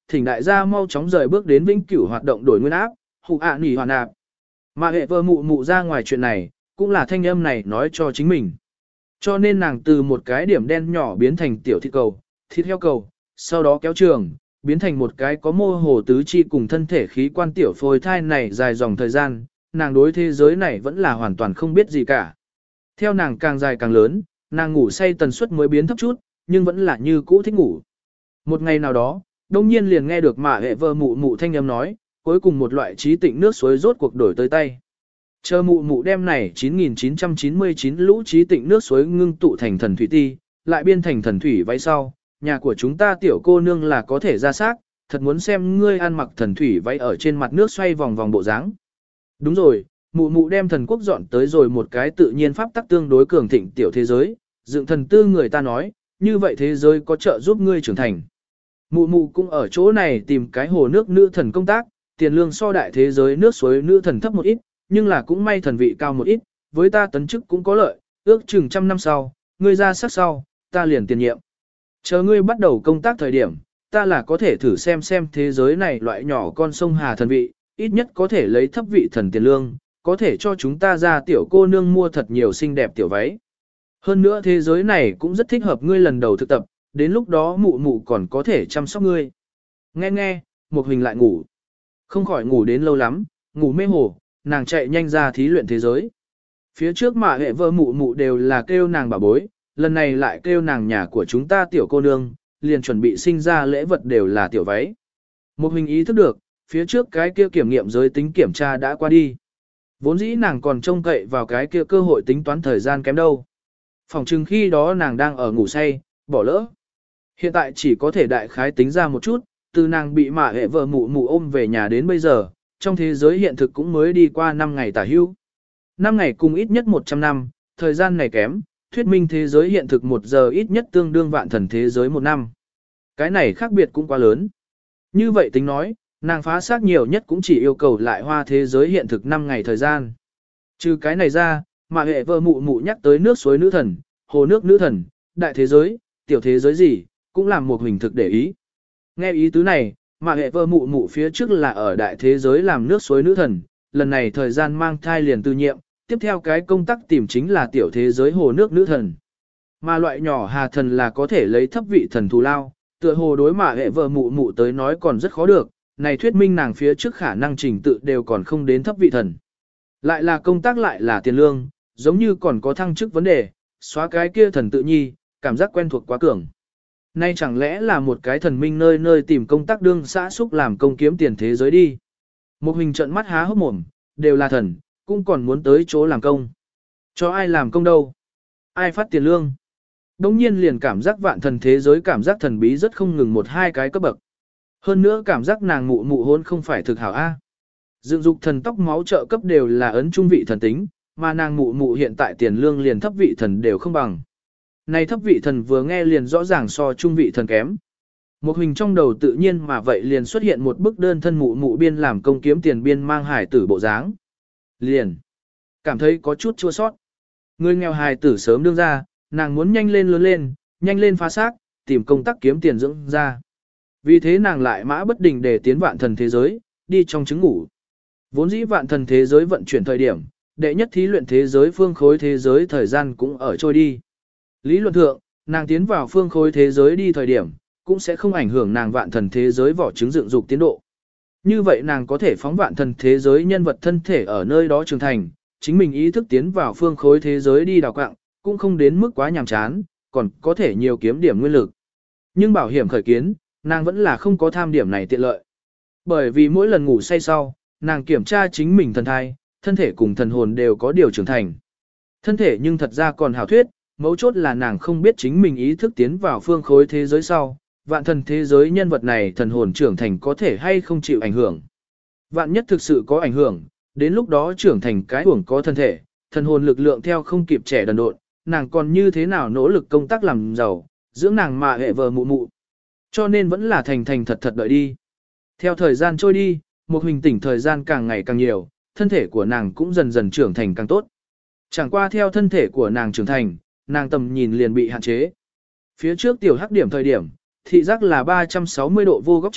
thỉnh đại gia mau chóng rời bước đến vĩnh cửu hoạt động đổi nguyên áp, hụ ạ nỉ hoàn ạp. Mà hệ vợ mụ mụ ra ngoài chuyện này, cũng là thanh âm này nói cho chính mình. Cho nên nàng từ một cái điểm đen nhỏ biến thành tiểu thịt cầu, thịt heo cầu, sau đó kéo trường, biến thành một cái có mô hồ tứ chi cùng thân thể khí quan tiểu phôi thai này dài dòng thời gian, nàng đối thế giới này vẫn là hoàn toàn không biết gì cả. Theo nàng càng dài càng lớn, nàng ngủ say tần suất mới biến thấp chút, nhưng vẫn là như cũ thích ngủ. Một ngày nào đó, đông nhiên liền nghe được mạ hệ vợ mụ mụ thanh âm nói, cuối cùng một loại trí tịnh nước suối rốt cuộc đổi tới tay. Chờ mụ mụ đem này chín nghìn chín trăm chín mươi chín lũ trí tịnh nước suối ngưng tụ thành thần thủy ti, lại biên thành thần thủy váy sau, nhà của chúng ta tiểu cô nương là có thể ra xác, thật muốn xem ngươi ăn mặc thần thủy váy ở trên mặt nước xoay vòng vòng bộ dáng. Đúng rồi, mụ mụ đem thần quốc dọn tới rồi một cái tự nhiên pháp tắc tương đối cường thịnh tiểu thế giới, dựng thần tư người ta nói, như vậy thế giới có trợ giúp ngươi trưởng thành. Mụ mụ cũng ở chỗ này tìm cái hồ nước nữ thần công tác, tiền lương so đại thế giới nước suối nữ thần thấp một ít, nhưng là cũng may thần vị cao một ít, với ta tấn chức cũng có lợi, ước chừng trăm năm sau, ngươi ra sắc sau, ta liền tiền nhiệm. Chờ ngươi bắt đầu công tác thời điểm, ta là có thể thử xem xem thế giới này loại nhỏ con sông Hà thần vị, ít nhất có thể lấy thấp vị thần tiền lương, có thể cho chúng ta ra tiểu cô nương mua thật nhiều xinh đẹp tiểu váy. Hơn nữa thế giới này cũng rất thích hợp ngươi lần đầu thực tập, đến lúc đó mụ mụ còn có thể chăm sóc ngươi. Nghe nghe, một hình lại ngủ. Không khỏi ngủ đến lâu lắm, ngủ mê hồ, nàng chạy nhanh ra thí luyện thế giới. Phía trước mà hệ vợ mụ mụ đều là kêu nàng bà bối, lần này lại kêu nàng nhà của chúng ta tiểu cô nương, liền chuẩn bị sinh ra lễ vật đều là tiểu váy. Một hình ý thức được, phía trước cái kia kiểm nghiệm giới tính kiểm tra đã qua đi. Vốn dĩ nàng còn trông cậy vào cái kia cơ hội tính toán thời gian kém đâu. Phòng chừng khi đó nàng đang ở ngủ say, bỏ lỡ. Hiện tại chỉ có thể đại khái tính ra một chút, từ nàng bị mạ hệ vợ mụ mụ ôm về nhà đến bây giờ, trong thế giới hiện thực cũng mới đi qua năm ngày tả hữu. năm ngày cùng ít nhất một trăm năm, thời gian này kém, thuyết minh thế giới hiện thực một giờ ít nhất tương đương vạn thần thế giới một năm. Cái này khác biệt cũng quá lớn. Như vậy tính nói, nàng phá xác nhiều nhất cũng chỉ yêu cầu lại hoa thế giới hiện thực năm ngày thời gian. Trừ cái này ra, mà hệ vợ mụ mụ nhắc tới nước suối nữ thần, hồ nước nữ thần, đại thế giới, tiểu thế giới gì, cũng làm một hình thực để ý. Nghe ý tứ này, mà hệ vợ mụ mụ phía trước là ở đại thế giới làm nước suối nữ thần, lần này thời gian mang thai liền tư nhiệm, tiếp theo cái công tác tìm chính là tiểu thế giới hồ nước nữ thần. Mà loại nhỏ hà thần là có thể lấy thấp vị thần thù lao, tựa hồ đối mà hệ vợ mụ mụ tới nói còn rất khó được, này thuyết minh nàng phía trước khả năng trình tự đều còn không đến thấp vị thần. Lại là công tác lại là tiền lương, giống như còn có thăng chức vấn đề, xóa cái kia thần tự nhi, cảm giác quen thuộc quá cường. Nay chẳng lẽ là một cái thần minh nơi nơi tìm công tác đương xã xúc làm công kiếm tiền thế giới đi. Một hình trận mắt há hốc mồm, đều là thần, cũng còn muốn tới chỗ làm công. Cho ai làm công đâu? Ai phát tiền lương? Đông nhiên liền cảm giác vạn thần thế giới cảm giác thần bí rất không ngừng một hai cái cấp bậc. Hơn nữa cảm giác nàng mụ mụ hôn không phải thực hảo A. Dựng dục thần tóc máu trợ cấp đều là ấn trung vị thần tính, mà nàng mụ mụ hiện tại tiền lương liền thấp vị thần đều không bằng. Này thấp vị thần vừa nghe liền rõ ràng so trung vị thần kém. Một hình trong đầu tự nhiên mà vậy liền xuất hiện một bức đơn thân mụ mụ biên làm công kiếm tiền biên mang hải tử bộ dáng. Liền. Cảm thấy có chút chua sót. Người nghèo hài tử sớm đương ra, nàng muốn nhanh lên lớn lên, nhanh lên phá xác, tìm công tác kiếm tiền dưỡng ra. Vì thế nàng lại mã bất định để tiến vạn thần thế giới, đi trong trứng ngủ. Vốn dĩ vạn thần thế giới vận chuyển thời điểm, đệ nhất thí luyện thế giới phương khối thế giới thời gian cũng ở trôi đi. Lý luận thượng, nàng tiến vào phương khối thế giới đi thời điểm, cũng sẽ không ảnh hưởng nàng vạn thần thế giới vỏ trứng dựng dục tiến độ. Như vậy nàng có thể phóng vạn thần thế giới nhân vật thân thể ở nơi đó trưởng thành, chính mình ý thức tiến vào phương khối thế giới đi đào quạng, cũng không đến mức quá nhàm chán, còn có thể nhiều kiếm điểm nguyên lực. Nhưng bảo hiểm khởi kiến, nàng vẫn là không có tham điểm này tiện lợi. Bởi vì mỗi lần ngủ say sau, nàng kiểm tra chính mình thần thai, thân thể cùng thần hồn đều có điều trưởng thành. Thân thể nhưng thật ra còn hảo thuyết, mấu chốt là nàng không biết chính mình ý thức tiến vào phương khối thế giới sau, vạn thần thế giới nhân vật này thần hồn trưởng thành có thể hay không chịu ảnh hưởng. Vạn nhất thực sự có ảnh hưởng, đến lúc đó trưởng thành cái uổng có thân thể, thần hồn lực lượng theo không kịp trẻ đần độn, nàng còn như thế nào nỗ lực công tác làm giàu, dưỡng nàng mà hệ vợ mụ mụ. Cho nên vẫn là thành thành thật thật đợi đi. Theo thời gian trôi đi, một hình tỉnh thời gian càng ngày càng nhiều, thân thể của nàng cũng dần dần trưởng thành càng tốt. Chẳng qua theo thân thể của nàng trưởng thành, nàng tầm nhìn liền bị hạn chế. Phía trước tiểu hắc điểm thời điểm, thị giác là ba trăm sáu mươi độ vô góc chết,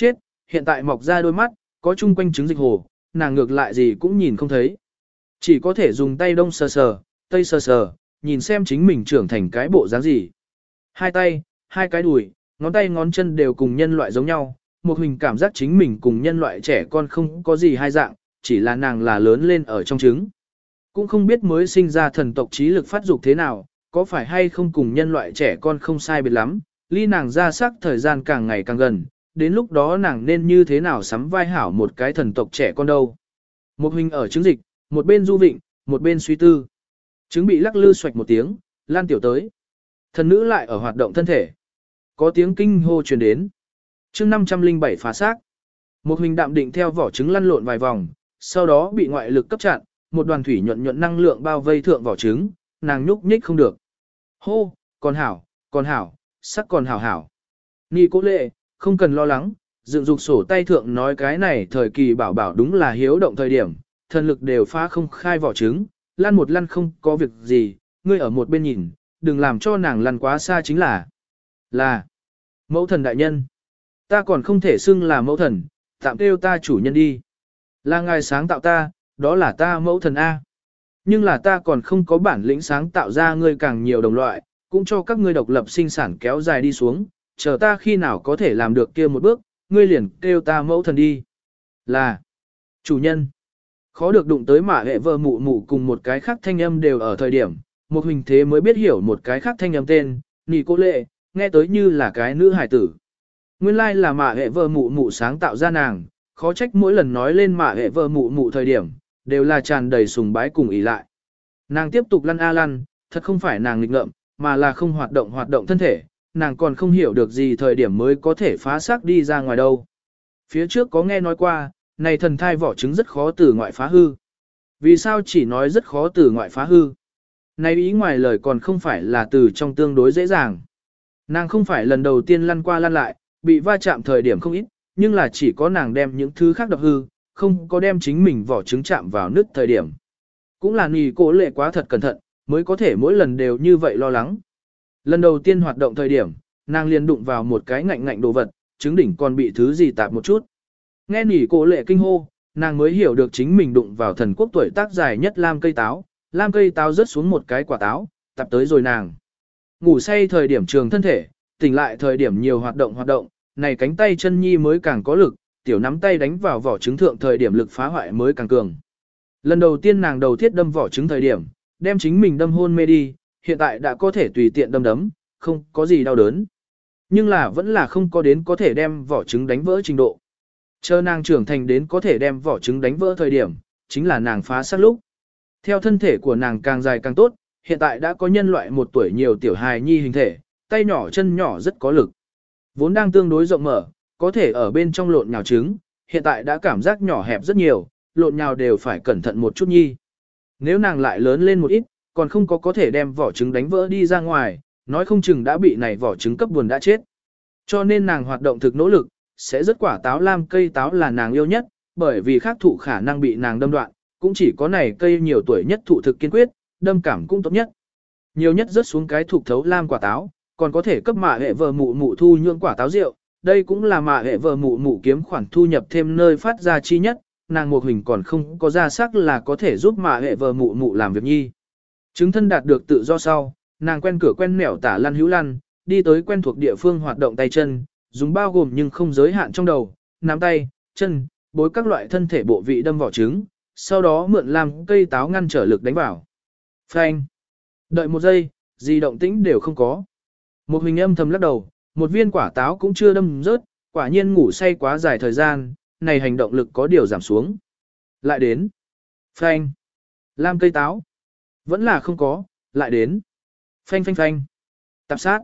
hiện tại mọc ra đôi mắt, có chung quanh trứng dịch hồ, nàng ngược lại gì cũng nhìn không thấy. Chỉ có thể dùng tay đông sờ sờ, tây sờ sờ, nhìn xem chính mình trưởng thành cái bộ dáng gì. Hai tay, hai cái đùi, ngón tay ngón chân đều cùng nhân loại giống nhau, một hình cảm giác chính mình cùng nhân loại trẻ con không có gì hai dạng, chỉ là nàng là lớn lên ở trong trứng. Cũng không biết mới sinh ra thần tộc trí lực phát dục thế nào, có phải hay không cùng nhân loại trẻ con không sai biệt lắm, ly nàng ra sắc thời gian càng ngày càng gần, đến lúc đó nàng nên như thế nào sắm vai hảo một cái thần tộc trẻ con đâu. Một hình ở trứng dịch, một bên du vịnh, một bên suy tư. Trứng bị lắc lư xoạch một tiếng, lan tiểu tới. Thần nữ lại ở hoạt động thân thể. Có tiếng kinh hô truyền đến. chương năm trăm linh bảy phá xác. Một hình đạm định theo vỏ trứng lăn lộn vài vòng, sau đó bị ngoại lực cấp chặn, một đoàn thủy nhuận nhuận năng lượng bao vây thượng vỏ trứng, nàng nhúc nhích không được. Hô, còn hảo, còn hảo, sắc còn hảo hảo. Nị cố lệ, không cần lo lắng, dựng dục sổ tay thượng nói cái này thời kỳ bảo bảo đúng là hiếu động thời điểm, thần lực đều phá không khai vỏ trứng, lăn một lăn không có việc gì, ngươi ở một bên nhìn, đừng làm cho nàng lăn quá xa chính là. Là, mẫu thần đại nhân, ta còn không thể xưng là mẫu thần, tạm kêu ta chủ nhân đi. Là ngài sáng tạo ta, đó là ta mẫu thần A. Nhưng là ta còn không có bản lĩnh sáng tạo ra ngươi càng nhiều đồng loại, cũng cho các ngươi độc lập sinh sản kéo dài đi xuống, chờ ta khi nào có thể làm được kia một bước, ngươi liền kêu ta mẫu thần đi. Là, chủ nhân. Khó được đụng tới mạ hệ vợ mụ mụ cùng một cái khác thanh âm đều ở thời điểm, một hình thế mới biết hiểu một cái khác thanh âm tên, nì cô lệ, nghe tới như là cái nữ hải tử. Nguyên lai là mạ hệ vợ mụ mụ sáng tạo ra nàng, khó trách mỗi lần nói lên mạ hệ vợ mụ mụ thời điểm, đều là tràn đầy sùng bái cùng ý lại. Nàng tiếp tục lăn a lăn, thật không phải nàng nghịch ngợm, mà là không hoạt động hoạt động thân thể, nàng còn không hiểu được gì thời điểm mới có thể phá xác đi ra ngoài đâu. Phía trước có nghe nói qua, này thần thai vỏ trứng rất khó từ ngoại phá hư. Vì sao chỉ nói rất khó từ ngoại phá hư? Này ý ngoài lời còn không phải là từ trong tương đối dễ dàng. Nàng không phải lần đầu tiên lăn qua lăn lại, bị va chạm thời điểm không ít, nhưng là chỉ có nàng đem những thứ khác đập hư, không có đem chính mình vỏ trứng chạm vào nứt thời điểm. Cũng là nì cố lệ quá thật cẩn thận, mới có thể mỗi lần đều như vậy lo lắng. Lần đầu tiên hoạt động thời điểm, nàng liền đụng vào một cái ngạnh ngạnh đồ vật, trứng đỉnh còn bị thứ gì tạp một chút. Nghe nỉ cố lệ kinh hô, nàng mới hiểu được chính mình đụng vào thần quốc tuổi tác dài nhất lam cây táo, lam cây táo rớt xuống một cái quả táo, tạp tới rồi nàng. Ngủ say thời điểm trường thân thể, tỉnh lại thời điểm nhiều hoạt động hoạt động, này cánh tay chân nhi mới càng có lực, tiểu nắm tay đánh vào vỏ trứng thượng thời điểm lực phá hoại mới càng cường. Lần đầu tiên nàng đầu thiết đâm vỏ trứng thời điểm, đem chính mình đâm hôn mê đi, hiện tại đã có thể tùy tiện đâm đấm, không có gì đau đớn. Nhưng là vẫn là không có đến có thể đem vỏ trứng đánh vỡ trình độ. Chờ nàng trưởng thành đến có thể đem vỏ trứng đánh vỡ thời điểm, chính là nàng phá xác lúc. Theo thân thể của nàng càng dài càng tốt, hiện tại đã có nhân loại một tuổi nhiều tiểu hài nhi hình thể, tay nhỏ chân nhỏ rất có lực. Vốn đang tương đối rộng mở, có thể ở bên trong lộn nhào trứng, hiện tại đã cảm giác nhỏ hẹp rất nhiều, lộn nhào đều phải cẩn thận một chút nhi. Nếu nàng lại lớn lên một ít, còn không có có thể đem vỏ trứng đánh vỡ đi ra ngoài, nói không chừng đã bị này vỏ trứng cấp buồn đã chết. Cho nên nàng hoạt động thực nỗ lực, sẽ rất quả táo lam cây táo là nàng yêu nhất, bởi vì khác thụ khả năng bị nàng đâm đoạn, cũng chỉ có này cây nhiều tuổi nhất thụ thực kiên quyết, đâm cảm cũng tốt nhất. Nhiều nhất rớt xuống cái thụ thấu lam quả táo, còn có thể cấp mạ hệ vợ mụ mụ thu nhượng quả táo rượu, đây cũng là mạ hệ vợ mụ mụ kiếm khoản thu nhập thêm nơi phát ra chi nhất, nàng một hình còn không có ra sắc là có thể giúp mạ hệ vợ mụ mụ làm việc nhi. Chứng thân đạt được tự do sau, nàng quen cửa quen nẻo tả lăn hữu lăn, đi tới quen thuộc địa phương hoạt động tay chân, dùng bao gồm nhưng không giới hạn trong đầu, nắm tay, chân, bối các loại thân thể bộ vị đâm vỏ trứng, sau đó mượn làm cây táo ngăn trở lực đánh vào. Phanh. Đợi một giây, gì động tĩnh đều không có. Một hình âm thầm lắc đầu, một viên quả táo cũng chưa đâm rớt, quả nhiên ngủ say quá dài thời gian, này hành động lực có điều giảm xuống. Lại đến. Phanh. Lam cây táo. Vẫn là không có, lại đến. Phanh phanh phanh. Tạp sát.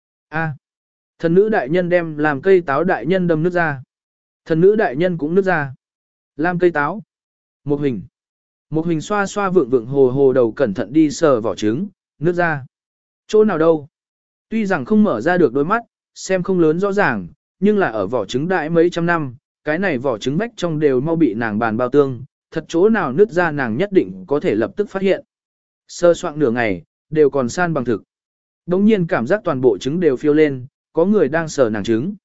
A. Thần nữ đại nhân đem làm cây táo đại nhân đâm nước ra. Thần nữ đại nhân cũng nước ra. Lam cây táo. Một hình. Một hình xoa xoa vượng vượng hồ hồ đầu cẩn thận đi sờ vỏ trứng, nước ra. Chỗ nào đâu? Tuy rằng không mở ra được đôi mắt, xem không lớn rõ ràng, nhưng là ở vỏ trứng đại mấy trăm năm, cái này vỏ trứng vách trong đều mau bị nàng bàn bao tương, thật chỗ nào nứt ra nàng nhất định có thể lập tức phát hiện. Sơ soạn nửa ngày, đều còn san bằng thực. Đống nhiên cảm giác toàn bộ trứng đều phiêu lên, có người đang sờ nàng trứng.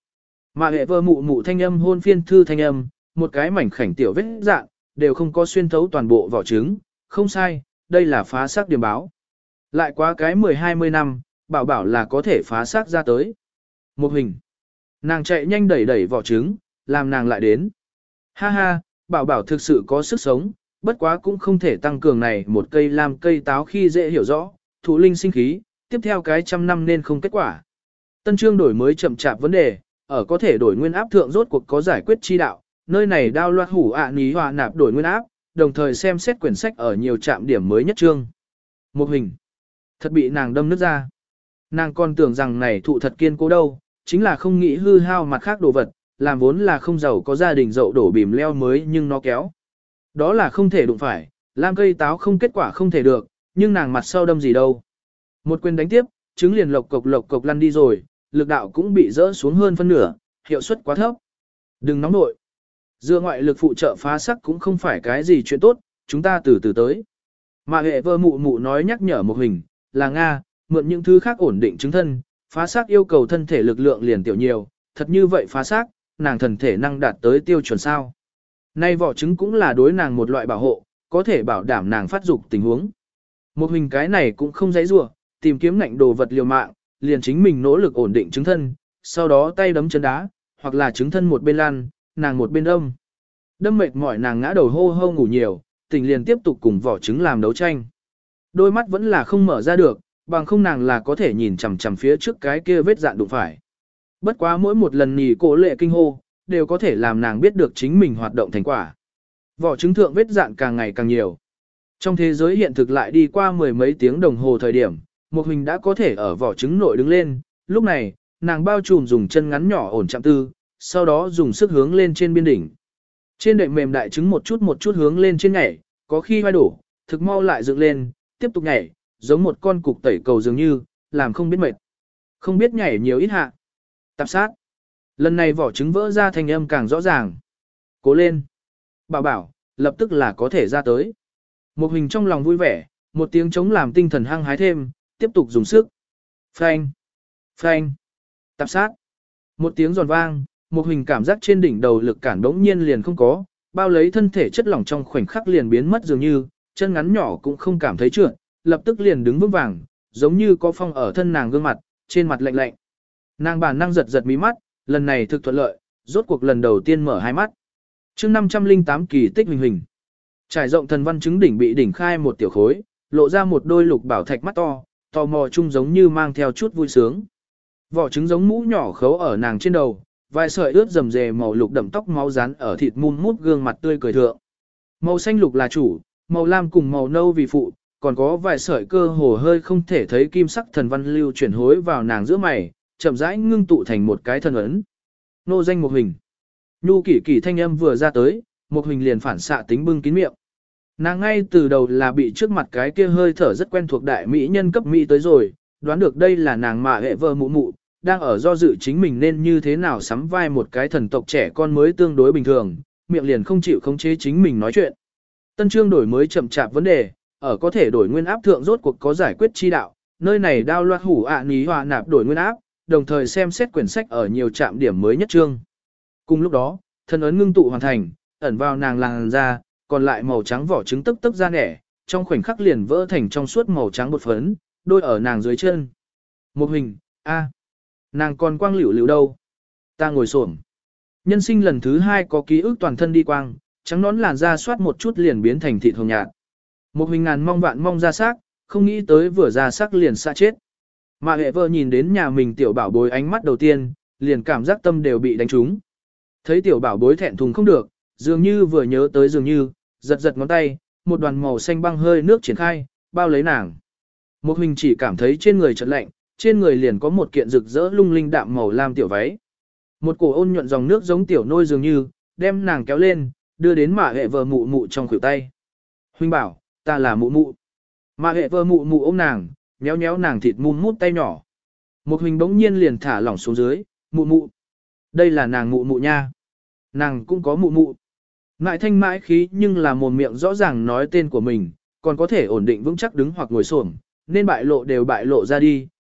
Mà hệ vơ mụ mụ thanh âm hôn phiên thư thanh âm, một cái mảnh khảnh tiểu vết dạng, đều không có xuyên thấu toàn bộ vỏ trứng, không sai, đây là phá xác điểm báo. Lại quá cái mười hai mươi năm, bảo bảo là có thể phá xác ra tới. Một hình. Nàng chạy nhanh đẩy đẩy vỏ trứng, làm nàng lại đến. Ha ha, bảo bảo thực sự có sức sống, bất quá cũng không thể tăng cường này một cây làm cây táo khi dễ hiểu rõ, thủ linh sinh khí, tiếp theo cái trăm năm nên không kết quả. Tân trương đổi mới chậm chạp vấn đề, ở có thể đổi nguyên áp thượng rốt cuộc có giải quyết chi đạo, nơi này đao loạt hủ ạ ní hòa nạp đổi nguyên áp, đồng thời xem xét quyển sách ở nhiều trạm điểm mới nhất trương. Một hình. Thật bị nàng đâm nước ra. Nàng còn tưởng rằng này thụ thật kiên cố đâu, chính là không nghĩ hư hao mặt khác đồ vật, làm vốn là không giàu có gia đình dậu đổ bìm leo mới nhưng nó kéo. Đó là không thể đụng phải, lam cây táo không kết quả không thể được, nhưng nàng mặt sau đâm gì đâu. Một quyền đánh tiếp, trứng liền lộc cộc lộc cộc lăn đi rồi, lực đạo cũng bị rỡ xuống hơn phân nửa, hiệu suất quá thấp. Đừng nóng nội. Dựa ngoại lực phụ trợ phá sắc cũng không phải cái gì chuyện tốt, chúng ta từ từ tới. Mà hệ vơ mụ mụ nói nhắc nhở một hình, là Nga, mượn những thứ khác ổn định chứng thân, phá xác yêu cầu thân thể lực lượng liền tiểu nhiều, thật như vậy phá xác, nàng thần thể năng đạt tới tiêu chuẩn sao. Nay vỏ trứng cũng là đối nàng một loại bảo hộ, có thể bảo đảm nàng phát dục tình huống. Một hình cái này cũng không dãy rủa, tìm kiếm ngạnh đồ vật liều mạng, liền chính mình nỗ lực ổn định chứng thân, sau đó tay đấm chân đá, hoặc là chứng thân một bên lan, nàng một bên đâm. Đâm mệt mỏi nàng ngã đầu hô hô ngủ nhiều, tỉnh liền tiếp tục cùng vỏ trứng làm đấu tranh. Đôi mắt vẫn là không mở ra được, bằng không nàng là có thể nhìn chằm chằm phía trước cái kia vết dạn đụng phải. Bất quá mỗi một lần nhì cổ lệ kinh hô, đều có thể làm nàng biết được chính mình hoạt động thành quả. Vỏ trứng thượng vết dạn càng ngày càng nhiều. Trong thế giới hiện thực lại đi qua mười mấy tiếng đồng hồ thời điểm, một hình đã có thể ở vỏ trứng nội đứng lên, lúc này, nàng bao trùm dùng chân ngắn nhỏ ổn chạm tư, sau đó dùng sức hướng lên trên biên đỉnh. Trên đệm mềm đại trứng một chút một chút hướng lên trên nhảy, có khi vai đổ, thực mau lại dựng lên, tiếp tục nhảy, giống một con cục tẩy cầu dường như, làm không biết mệt. Không biết nhảy nhiều ít hạ. Tạp sát. Lần này vỏ trứng vỡ ra thành âm càng rõ ràng. Cố lên. Bảo bảo, lập tức là có thể ra tới. Một hình trong lòng vui vẻ, một tiếng chống làm tinh thần hăng hái thêm, tiếp tục dùng sức. Phanh. Phanh. Tạp sát. Một tiếng giòn vang, một hình cảm giác trên đỉnh đầu lực cản đống nhiên liền không có, bao lấy thân thể chất lỏng trong khoảnh khắc liền biến mất dường như, chân ngắn nhỏ cũng không cảm thấy trượt, lập tức liền đứng vững vàng, giống như có phong ở thân nàng gương mặt, trên mặt lạnh lạnh. Nàng bản năng giật giật mí mắt, lần này thực thuận lợi, rốt cuộc lần đầu tiên mở hai mắt. Chương năm trăm lẻ tám kỳ tích hình hình. Trải rộng thần văn chứng đỉnh bị đỉnh khai một tiểu khối, lộ ra một đôi lục bảo thạch mắt to, tò mò chung giống như mang theo chút vui sướng. Vỏ trứng giống mũ nhỏ khấu ở nàng trên đầu, vài sợi ướt rầm rề màu lục đậm tóc máu rán ở thịt mum mút gương mặt tươi cười thượng. Màu xanh lục là chủ, màu lam cùng màu nâu vì phụ, còn có vài sợi cơ hồ hơi không thể thấy kim sắc thần văn lưu chuyển hối vào nàng giữa mày, chậm rãi ngưng tụ thành một cái thần ấn. Nô danh một hình. Nhu kỷ kỷ thanh âm vừa ra tới, một hình liền phản xạ tính bưng kín miệng. Nàng ngay từ đầu là bị trước mặt cái kia hơi thở rất quen thuộc đại mỹ nhân cấp mỹ tới rồi, đoán được đây là nàng mà hệ vợ mụ mụ, đang ở do dự chính mình nên như thế nào sắm vai một cái thần tộc trẻ con mới tương đối bình thường, miệng liền không chịu khống chế chính mình nói chuyện. Tân trương đổi mới chậm chạp vấn đề, ở có thể đổi nguyên áp thượng rốt cuộc có giải quyết chi đạo, nơi này đao loạt hủ ạ ní hòa nạp đổi nguyên áp, đồng thời xem xét quyển sách ở nhiều trạm điểm mới nhất trương. Cùng lúc đó, thân ấn ngưng tụ hoàn thành, ẩn vào nàng làn da, còn lại màu trắng vỏ trứng tức tức ra nẻ, trong khoảnh khắc liền vỡ thành trong suốt màu trắng bột phấn, đôi ở nàng dưới chân. Một hình, a, nàng còn quang liễu liễu đâu? Ta ngồi xổm. Nhân sinh lần thứ hai có ký ức toàn thân đi quang, trắng nón làn da soát một chút liền biến thành thịt hồng nhạt. Một hình ngàn mong vạn mong ra xác, không nghĩ tới vừa ra xác liền xa chết. Mà hệ vợ nhìn đến nhà mình tiểu bảo bối ánh mắt đầu tiên, liền cảm giác tâm đều bị đánh trúng. Thấy tiểu bảo bối thẹn thùng không được, dường như vừa nhớ tới dường như, giật giật ngón tay, một đoàn màu xanh băng hơi nước triển khai, bao lấy nàng. Một hình chỉ cảm thấy trên người chợt lạnh, trên người liền có một kiện rực rỡ lung linh đạm màu lam tiểu váy. Một cổ ôn nhuận dòng nước giống tiểu nôi dường như, đem nàng kéo lên, đưa đến mạ hệ vợ mụ mụ trong khuỷu tay. Huynh bảo, ta là mụ mụ. Mạ hệ vợ mụ mụ ôm nàng, nhéo nhéo nàng thịt mum mút tay nhỏ. Một hình bỗng nhiên liền thả lỏng xuống dưới, mụ mụ. Đây là nàng mụ mụ nha. Nàng cũng có mụ mụ. Ngại thanh mãi khí nhưng là mồm miệng rõ ràng nói tên của mình, còn có thể ổn định vững chắc đứng hoặc ngồi xổm, nên bại lộ đều bại lộ ra đi,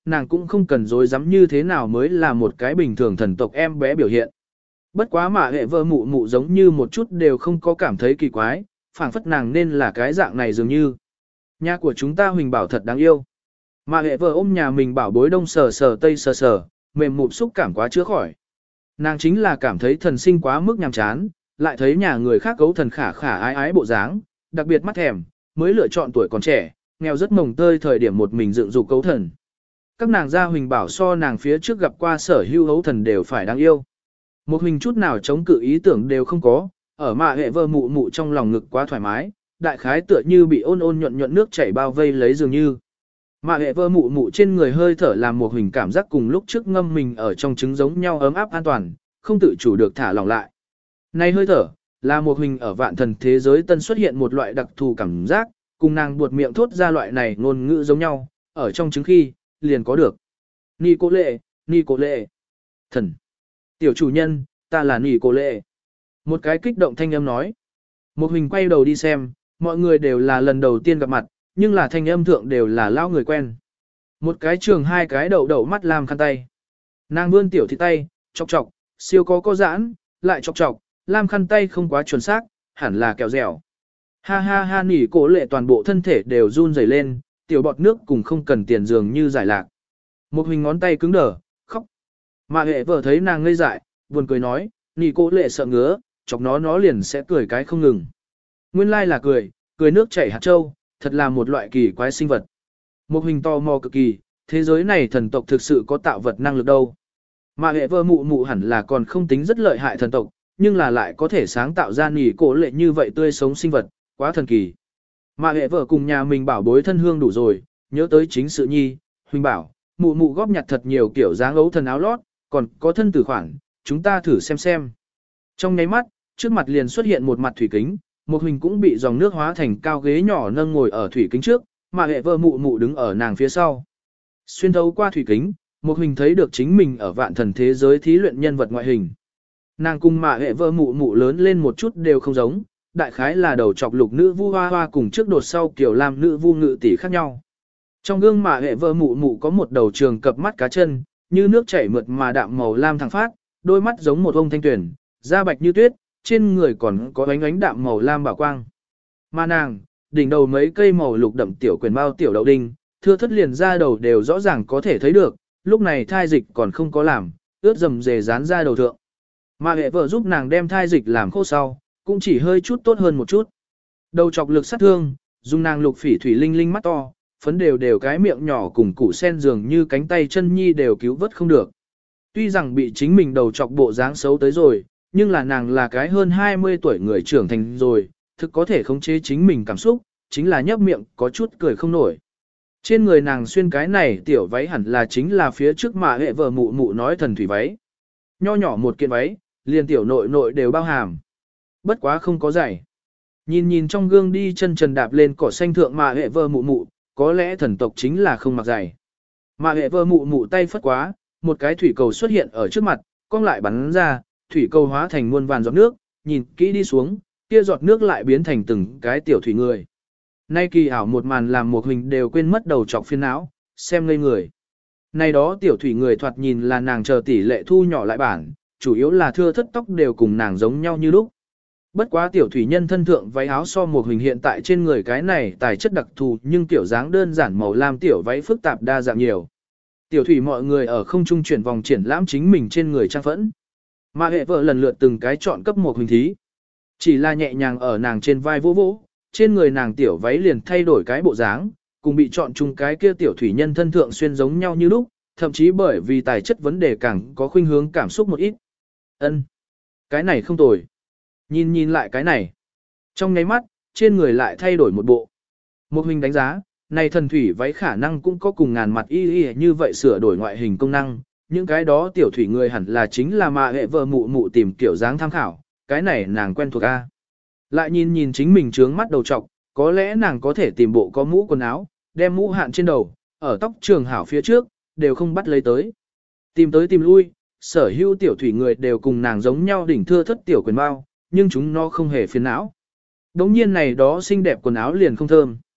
nàng cũng không cần dối dám như thế nào mới là một cái bình thường thần tộc em bé biểu hiện. Bất quá mà hệ vợ mụ mụ giống như một chút đều không có cảm thấy kỳ quái, phảng phất nàng nên là cái dạng này dường như. Nhà của chúng ta Huỳnh Bảo thật đáng yêu. Mà hệ vợ ôm nhà mình bảo bối đông sờ sờ tây sờ sờ, mềm mụn xúc cảm quá chữa khỏi. Nàng chính là cảm thấy thần sinh quá mức nhàm chán, lại thấy nhà người khác cấu thần khả khả ái ái bộ dáng, đặc biệt mắt thèm, mới lựa chọn tuổi còn trẻ, nghèo rất mồng tơi thời điểm một mình dựng dục cấu thần. Các nàng gia Huỳnh Bảo so nàng phía trước gặp qua sở hữu hấu thần đều phải đáng yêu. Một Huỳnh chút nào chống cự ý tưởng đều không có, ở mạ hệ vơ mụ mụ trong lòng ngực quá thoải mái, đại khái tựa như bị ôn ôn nhuận nhuận nước chảy bao vây lấy dường như. Mạ hệ vơ mụ mụ trên người hơi thở làm một Huỳnh cảm giác cùng lúc trước ngâm mình ở trong trứng giống nhau ấm áp an toàn, không tự chủ được thả lỏng lại. Này hơi thở, là một Huỳnh ở vạn thần thế giới tân xuất hiện một loại đặc thù cảm giác, cùng nàng buột miệng thốt ra loại này ngôn ngữ giống nhau, ở trong trứng khi, liền có được. Nì cô lệ, nì cô lệ. Thần. Tiểu chủ nhân, ta là nì cô lệ. Một cái kích động thanh âm nói. Một Huỳnh quay đầu đi xem, mọi người đều là lần đầu tiên gặp mặt, nhưng là thanh âm thượng đều là lao người quen. Một cái trường hai cái đậu đậu mắt làm khăn tay. Nàng vươn tiểu thị tay, chọc chọc, siêu có có giãn, lại chọc chọc, làm khăn tay không quá chuẩn xác, hẳn là kẹo dẻo. Ha ha ha nỉ cổ lệ toàn bộ thân thể đều run rẩy lên, tiểu bọt nước cùng không cần tiền dường như giải lạc. Một Huỳnh ngón tay cứng đờ, khóc. Mà hệ vợ thấy nàng ngây dại, buồn cười nói, nỉ cổ lệ sợ ngứa, chọc nó nó liền sẽ cười cái không ngừng. Nguyên lai là cười, cười nước chảy hạt châu, thật là một loại kỳ quái sinh vật. Một Huỳnh tò mò cực kỳ, thế giới này thần tộc thực sự có tạo vật năng lực đâu. Mà hệ vợ mụ mụ hẳn là còn không tính rất lợi hại thần tộc, nhưng là lại có thể sáng tạo ra nỉ cổ lệ như vậy tươi sống sinh vật, quá thần kỳ. Mà hệ vợ cùng nhà mình bảo bối thân hương đủ rồi, nhớ tới chính sự nhi, Huỳnh bảo, mụ mụ góp nhặt thật nhiều kiểu dáng ấu thần áo lót, còn có thân tử khoản, chúng ta thử xem xem. Trong nháy mắt, trước mặt liền xuất hiện một mặt thủy kính, một Huỳnh cũng bị dòng nước hóa thành cao ghế nhỏ nâng ngồi ở thủy kính trước, mà hệ vợ mụ mụ đứng ở nàng phía sau. Xuyên thấu qua thủy kính, một Huỳnh thấy được chính mình ở vạn thần thế giới thí luyện nhân vật ngoại hình. Nàng cùng mạ hệ vợ mụ mụ lớn lên một chút đều không giống, đại khái là đầu chọc lục nữ vu hoa hoa cùng trước đột sau kiểu làm nữ vu ngự tỷ khác nhau. Trong gương mạ hệ vợ mụ mụ có một đầu trường cập mắt cá chân, như nước chảy mượt mà đạm màu lam thẳng phát, đôi mắt giống một ông thanh tuyển, da bạch như tuyết, trên người còn có ánh ánh đạm màu lam bảo quang. Mà nàng, đỉnh đầu mấy cây màu lục đậm tiểu quyền bao tiểu đậu đinh, thưa thất liền ra đầu đều rõ ràng có thể thấy được, lúc này thai dịch còn không có làm, ướt dầm dề dán ra đầu thượng. Mà hệ vợ giúp nàng đem thai dịch làm khô sau, cũng chỉ hơi chút tốt hơn một chút. Đầu chọc lực sát thương, dùng nàng lục phỉ thủy linh linh mắt to, phấn đều đều cái miệng nhỏ cùng củ sen dường như cánh tay chân nhi đều cứu vớt không được. Tuy rằng bị chính mình đầu chọc bộ dáng xấu tới rồi, nhưng là nàng là cái hơn hai mươi tuổi người trưởng thành rồi, thực có thể khống chế chính mình cảm xúc, chính là nhấp miệng có chút cười không nổi. Trên người nàng xuyên cái này tiểu váy hẳn là chính là phía trước mà hệ vợ mụ mụ nói thần thủy váy. Nho nhỏ một kiện váy, liền tiểu nội nội đều bao hàm. Bất quá không có giày. Nhìn nhìn trong gương đi chân trần đạp lên cỏ xanh thượng mà hệ vợ mụ mụ, có lẽ thần tộc chính là không mặc giày. Mà hệ vợ mụ mụ tay phất quá, một cái thủy cầu xuất hiện ở trước mặt, cong lại bắn ra, thủy cầu hóa thành muôn vàn giọt nước, nhìn kỹ đi xuống, kia giọt nước lại biến thành từng cái tiểu thủy người. Nay kỳ ảo một màn làm một Huỳnh đều quên mất đầu trọc phiên não, xem ngây người. Nay đó tiểu thủy người thoạt nhìn là nàng chờ tỷ lệ thu nhỏ lại bản, chủ yếu là thưa thất tóc đều cùng nàng giống nhau như lúc. Bất quá tiểu thủy nhân thân thượng váy áo so một Huỳnh hiện tại trên người cái này tài chất đặc thù nhưng tiểu dáng đơn giản màu lam tiểu váy phức tạp đa dạng nhiều. Tiểu thủy mọi người ở không trung chuyển vòng triển lãm chính mình trên người trang phẫn. Mà hệ vợ lần lượt từng cái chọn cấp một Huỳnh thí. Chỉ là nhẹ nhàng ở nàng trên vai vỗ vỗ, trên người nàng tiểu váy liền thay đổi cái bộ dáng, cùng bị chọn chung cái kia tiểu thủy nhân thân thượng xuyên giống nhau như lúc, thậm chí bởi vì tài chất vấn đề càng có khuynh hướng cảm xúc một ít. Ân, cái này không tồi. Nhìn nhìn lại cái này. Trong nháy mắt, trên người lại thay đổi một bộ. Một Huỳnh đánh giá, này thần thủy váy khả năng cũng có cùng ngàn mặt y y như vậy sửa đổi ngoại hình công năng. Những cái đó tiểu thủy người hẳn là chính là mà hệ vợ mụ mụ tìm kiểu dáng tham khảo, cái này nàng quen thuộc a. Lại nhìn nhìn chính mình trướng mắt đầu trọc, có lẽ nàng có thể tìm bộ có mũ quần áo, đem mũ hạn trên đầu, ở tóc trường hảo phía trước, đều không bắt lấy tới. Tìm tới tìm lui, sở hữu tiểu thủy người đều cùng nàng giống nhau đỉnh thưa thất tiểu quyền bao, nhưng chúng nó không hề phiền não. Đống nhiên này đó xinh đẹp quần áo liền không thơm.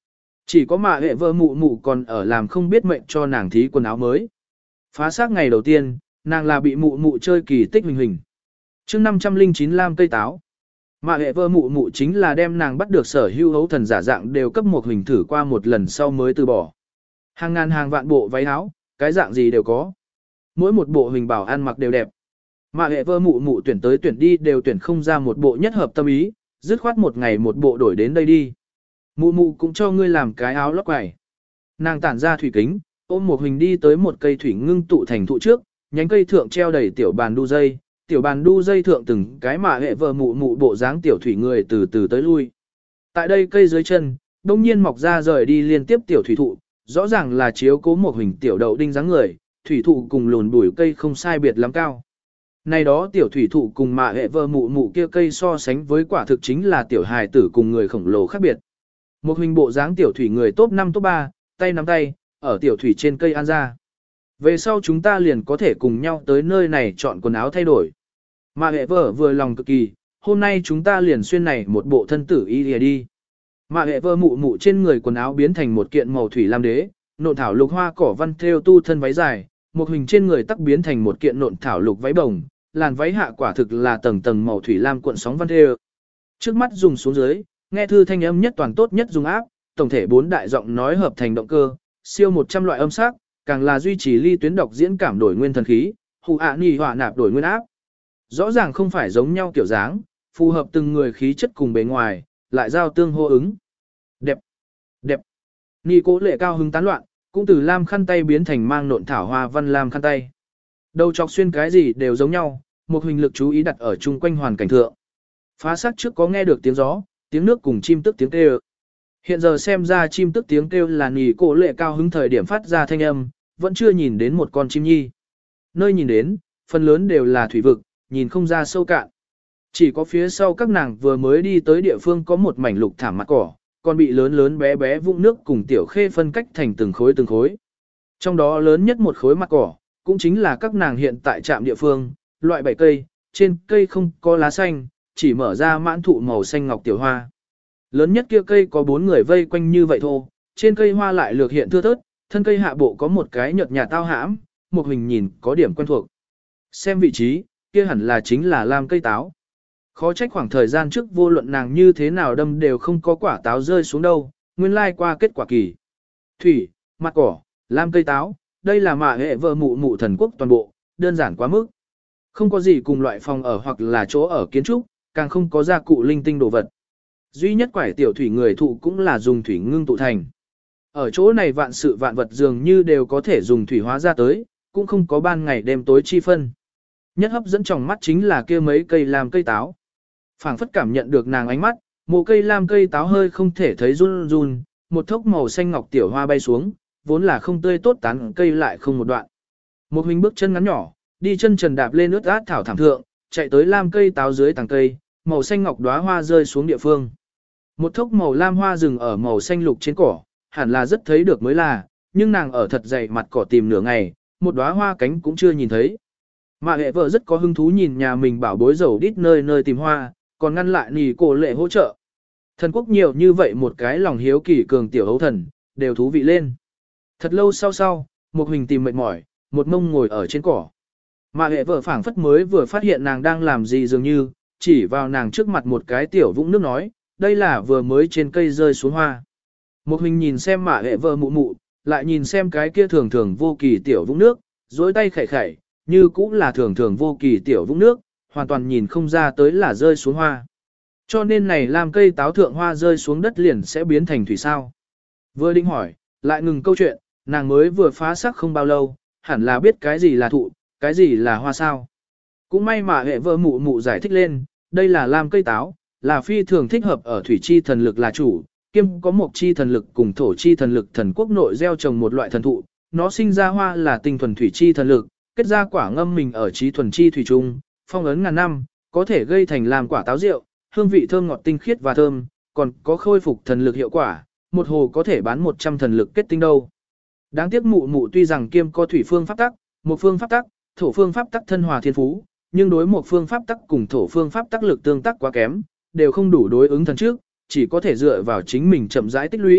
Chỉ có mạ hệ vợ mụ mụ còn ở làm không biết mệnh cho nàng thí quần áo mới. Phá xác ngày đầu tiên, nàng là bị mụ mụ chơi kỳ tích hình hình. chương năm trăm linh chín lam cây táo. Mạ hệ vợ mụ mụ chính là đem nàng bắt được sở hữu hấu thần giả dạng đều cấp một hình thử qua một lần sau mới từ bỏ. Hàng ngàn hàng vạn bộ váy áo, cái dạng gì đều có. Mỗi một bộ hình bảo ăn mặc đều đẹp. Mạ hệ vợ mụ mụ tuyển tới tuyển đi đều tuyển không ra một bộ nhất hợp tâm ý, dứt khoát một ngày một bộ đổi đến đây đi. Mụ mụ cũng cho ngươi làm cái áo lót quải. Nàng tản ra thủy kính, ôm một hình đi tới một cây thủy ngưng tụ thành thụ trước, nhánh cây thượng treo đầy tiểu bàn đu dây, tiểu bàn đu dây thượng từng cái mạ hệ vợ mụ mụ bộ dáng tiểu thủy người từ từ tới lui. Tại đây cây dưới chân, đông nhiên mọc ra rời đi liên tiếp tiểu thủy thụ, rõ ràng là chiếu cố một hình tiểu đậu đinh dáng người, thủy thụ cùng lùn bùi cây không sai biệt lắm cao. Này đó tiểu thủy thụ cùng mạ hệ vợ mụ mụ kia cây so sánh với quả thực chính là tiểu hài tử cùng người khổng lồ khác biệt. Một hình bộ dáng tiểu thủy người top năm top ba, tay nắm tay, ở tiểu thủy trên cây an ra. Về sau chúng ta liền có thể cùng nhau tới nơi này chọn quần áo thay đổi. Mà hệ vợ vừa lòng cực kỳ, hôm nay chúng ta liền xuyên này một bộ thân tử y lìa đi. Mà hệ vợ mụ mụ trên người quần áo biến thành một kiện màu thủy lam đế, nộn thảo lục hoa cỏ văn thêu tu thân váy dài, một hình trên người tắc biến thành một kiện nộn thảo lục váy bồng, làn váy hạ quả thực là tầng tầng màu thủy lam cuộn sóng văn thêu. Trước mắt dùng xuống dưới, nghe thư thanh âm nhất toàn tốt nhất dùng áp, tổng thể bốn đại giọng nói hợp thành động cơ, siêu một trăm loại âm sắc, càng là duy trì ly tuyến đọc diễn cảm đổi nguyên thần khí, hù ạ nì hỏa nạp đổi nguyên áp. Rõ ràng không phải giống nhau kiểu dáng, phù hợp từng người khí chất cùng bề ngoài, lại giao tương hô ứng. Đẹp, đẹp. Nì cố lệ cao hứng tán loạn, cũng từ lam khăn tay biến thành mang nộn thảo hoa văn lam khăn tay. Đầu chọc xuyên cái gì đều giống nhau, một hình lực chú ý đặt ở chung quanh hoàn cảnh thượng. Phá xác trước có nghe được tiếng gió, tiếng nước cùng chim tức tiếng kêu. Hiện giờ xem ra chim tức tiếng kêu là nì cổ lệ cao hứng thời điểm phát ra thanh âm, vẫn chưa nhìn đến một con chim nhi. Nơi nhìn đến, phần lớn đều là thủy vực, nhìn không ra sâu cạn. Chỉ có phía sau các nàng vừa mới đi tới địa phương có một mảnh lục thảm mặt cỏ, còn bị lớn lớn bé bé vũng nước cùng tiểu khê phân cách thành từng khối từng khối. Trong đó lớn nhất một khối mặt cỏ, cũng chính là các nàng hiện tại trạm địa phương, loại bảy cây, trên cây không có lá xanh, chỉ mở ra mãn thụ màu xanh ngọc tiểu hoa. Lớn nhất kia cây có bốn người vây quanh như vậy thôi, trên cây hoa lại lược hiện thưa thớt, thân cây hạ bộ có một cái nhợt nhạt tao hãm, một hình nhìn có điểm quen thuộc. Xem vị trí, kia hẳn là chính là lam cây táo. Khó trách khoảng thời gian trước vô luận nàng như thế nào đâm đều không có quả táo rơi xuống đâu, nguyên lai qua kết quả kỳ. Thủy, mặt cỏ, lam cây táo, đây là mạ hệ vợ mụ mụ thần quốc toàn bộ, đơn giản quá mức. Không có gì cùng loại phòng ở hoặc là chỗ ở kiến trúc, càng không có gia cụ linh tinh đồ vật. Duy nhất quải tiểu thủy người thụ cũng là dùng thủy ngưng tụ thành. Ở chỗ này vạn sự vạn vật dường như đều có thể dùng thủy hóa ra tới, cũng không có ban ngày đêm tối chi phân. Nhất hấp dẫn trong mắt chính là kia mấy cây lam cây táo. Phảng phất cảm nhận được nàng ánh mắt, một cây lam cây táo hơi không thể thấy run run, một thốc màu xanh ngọc tiểu hoa bay xuống, vốn là không tươi tốt tán cây lại không một đoạn. Một hình bước chân ngắn nhỏ, đi chân trần đạp lên ướt át thảo thảm thượng, chạy tới lam cây táo dưới tàng cây, màu xanh ngọc đóa hoa rơi xuống địa phương. Một thốc màu lam hoa rừng ở màu xanh lục trên cỏ, hẳn là rất thấy được mới là, nhưng nàng ở thật dày mặt cỏ tìm nửa ngày, một đóa hoa cánh cũng chưa nhìn thấy. Mà hệ vợ rất có hứng thú nhìn nhà mình bảo bối dầu đít nơi nơi tìm hoa, còn ngăn lại nì cổ lệ hỗ trợ. Thần quốc nhiều như vậy một cái lòng hiếu kỳ cường tiểu hấu thần, đều thú vị lên. Thật lâu sau sau, một hình tìm mệt mỏi, một mông ngồi ở trên cỏ. Mà hệ vợ phảng phất mới vừa phát hiện nàng đang làm gì dường như, chỉ vào nàng trước mặt một cái tiểu vũng nước nói, đây là vừa mới trên cây rơi xuống hoa. Một hình nhìn xem mạ hệ vợ mụ mụ, lại nhìn xem cái kia thường thường vô kỳ tiểu vũng nước, dối tay khẩy khẩy, như cũng là thường thường vô kỳ tiểu vũng nước, hoàn toàn nhìn không ra tới là rơi xuống hoa. Cho nên này làm cây táo thượng hoa rơi xuống đất liền sẽ biến thành thủy sao. Vừa định hỏi, lại ngừng câu chuyện, nàng mới vừa phá sắc không bao lâu, hẳn là biết cái gì là thụ, cái gì là hoa sao. Cũng may mà hệ vợ mụ mụ giải thích lên, đây là lam cây táo, là phi thường thích hợp ở thủy chi thần lực là chủ, kiêm có một chi thần lực cùng thổ chi thần lực thần quốc nội gieo trồng một loại thần thụ, nó sinh ra hoa là tinh thuần thủy chi thần lực, kết ra quả ngâm mình ở trí thuần chi thủy trung, phong ấn ngàn năm, có thể gây thành làm quả táo rượu, hương vị thơm ngọt tinh khiết và thơm, còn có khôi phục thần lực hiệu quả, một hồ có thể bán một trăm thần lực kết tinh đâu. Đáng tiếc mụ mụ tuy rằng kiêm có thủy phương pháp tắc, một phương pháp tắc, thổ phương pháp tắc thân hòa thiên phú, nhưng đối một phương pháp tắc cùng thổ phương pháp tắc lực tương tác quá kém, đều không đủ đối ứng thần trước, chỉ có thể dựa vào chính mình chậm rãi tích lũy,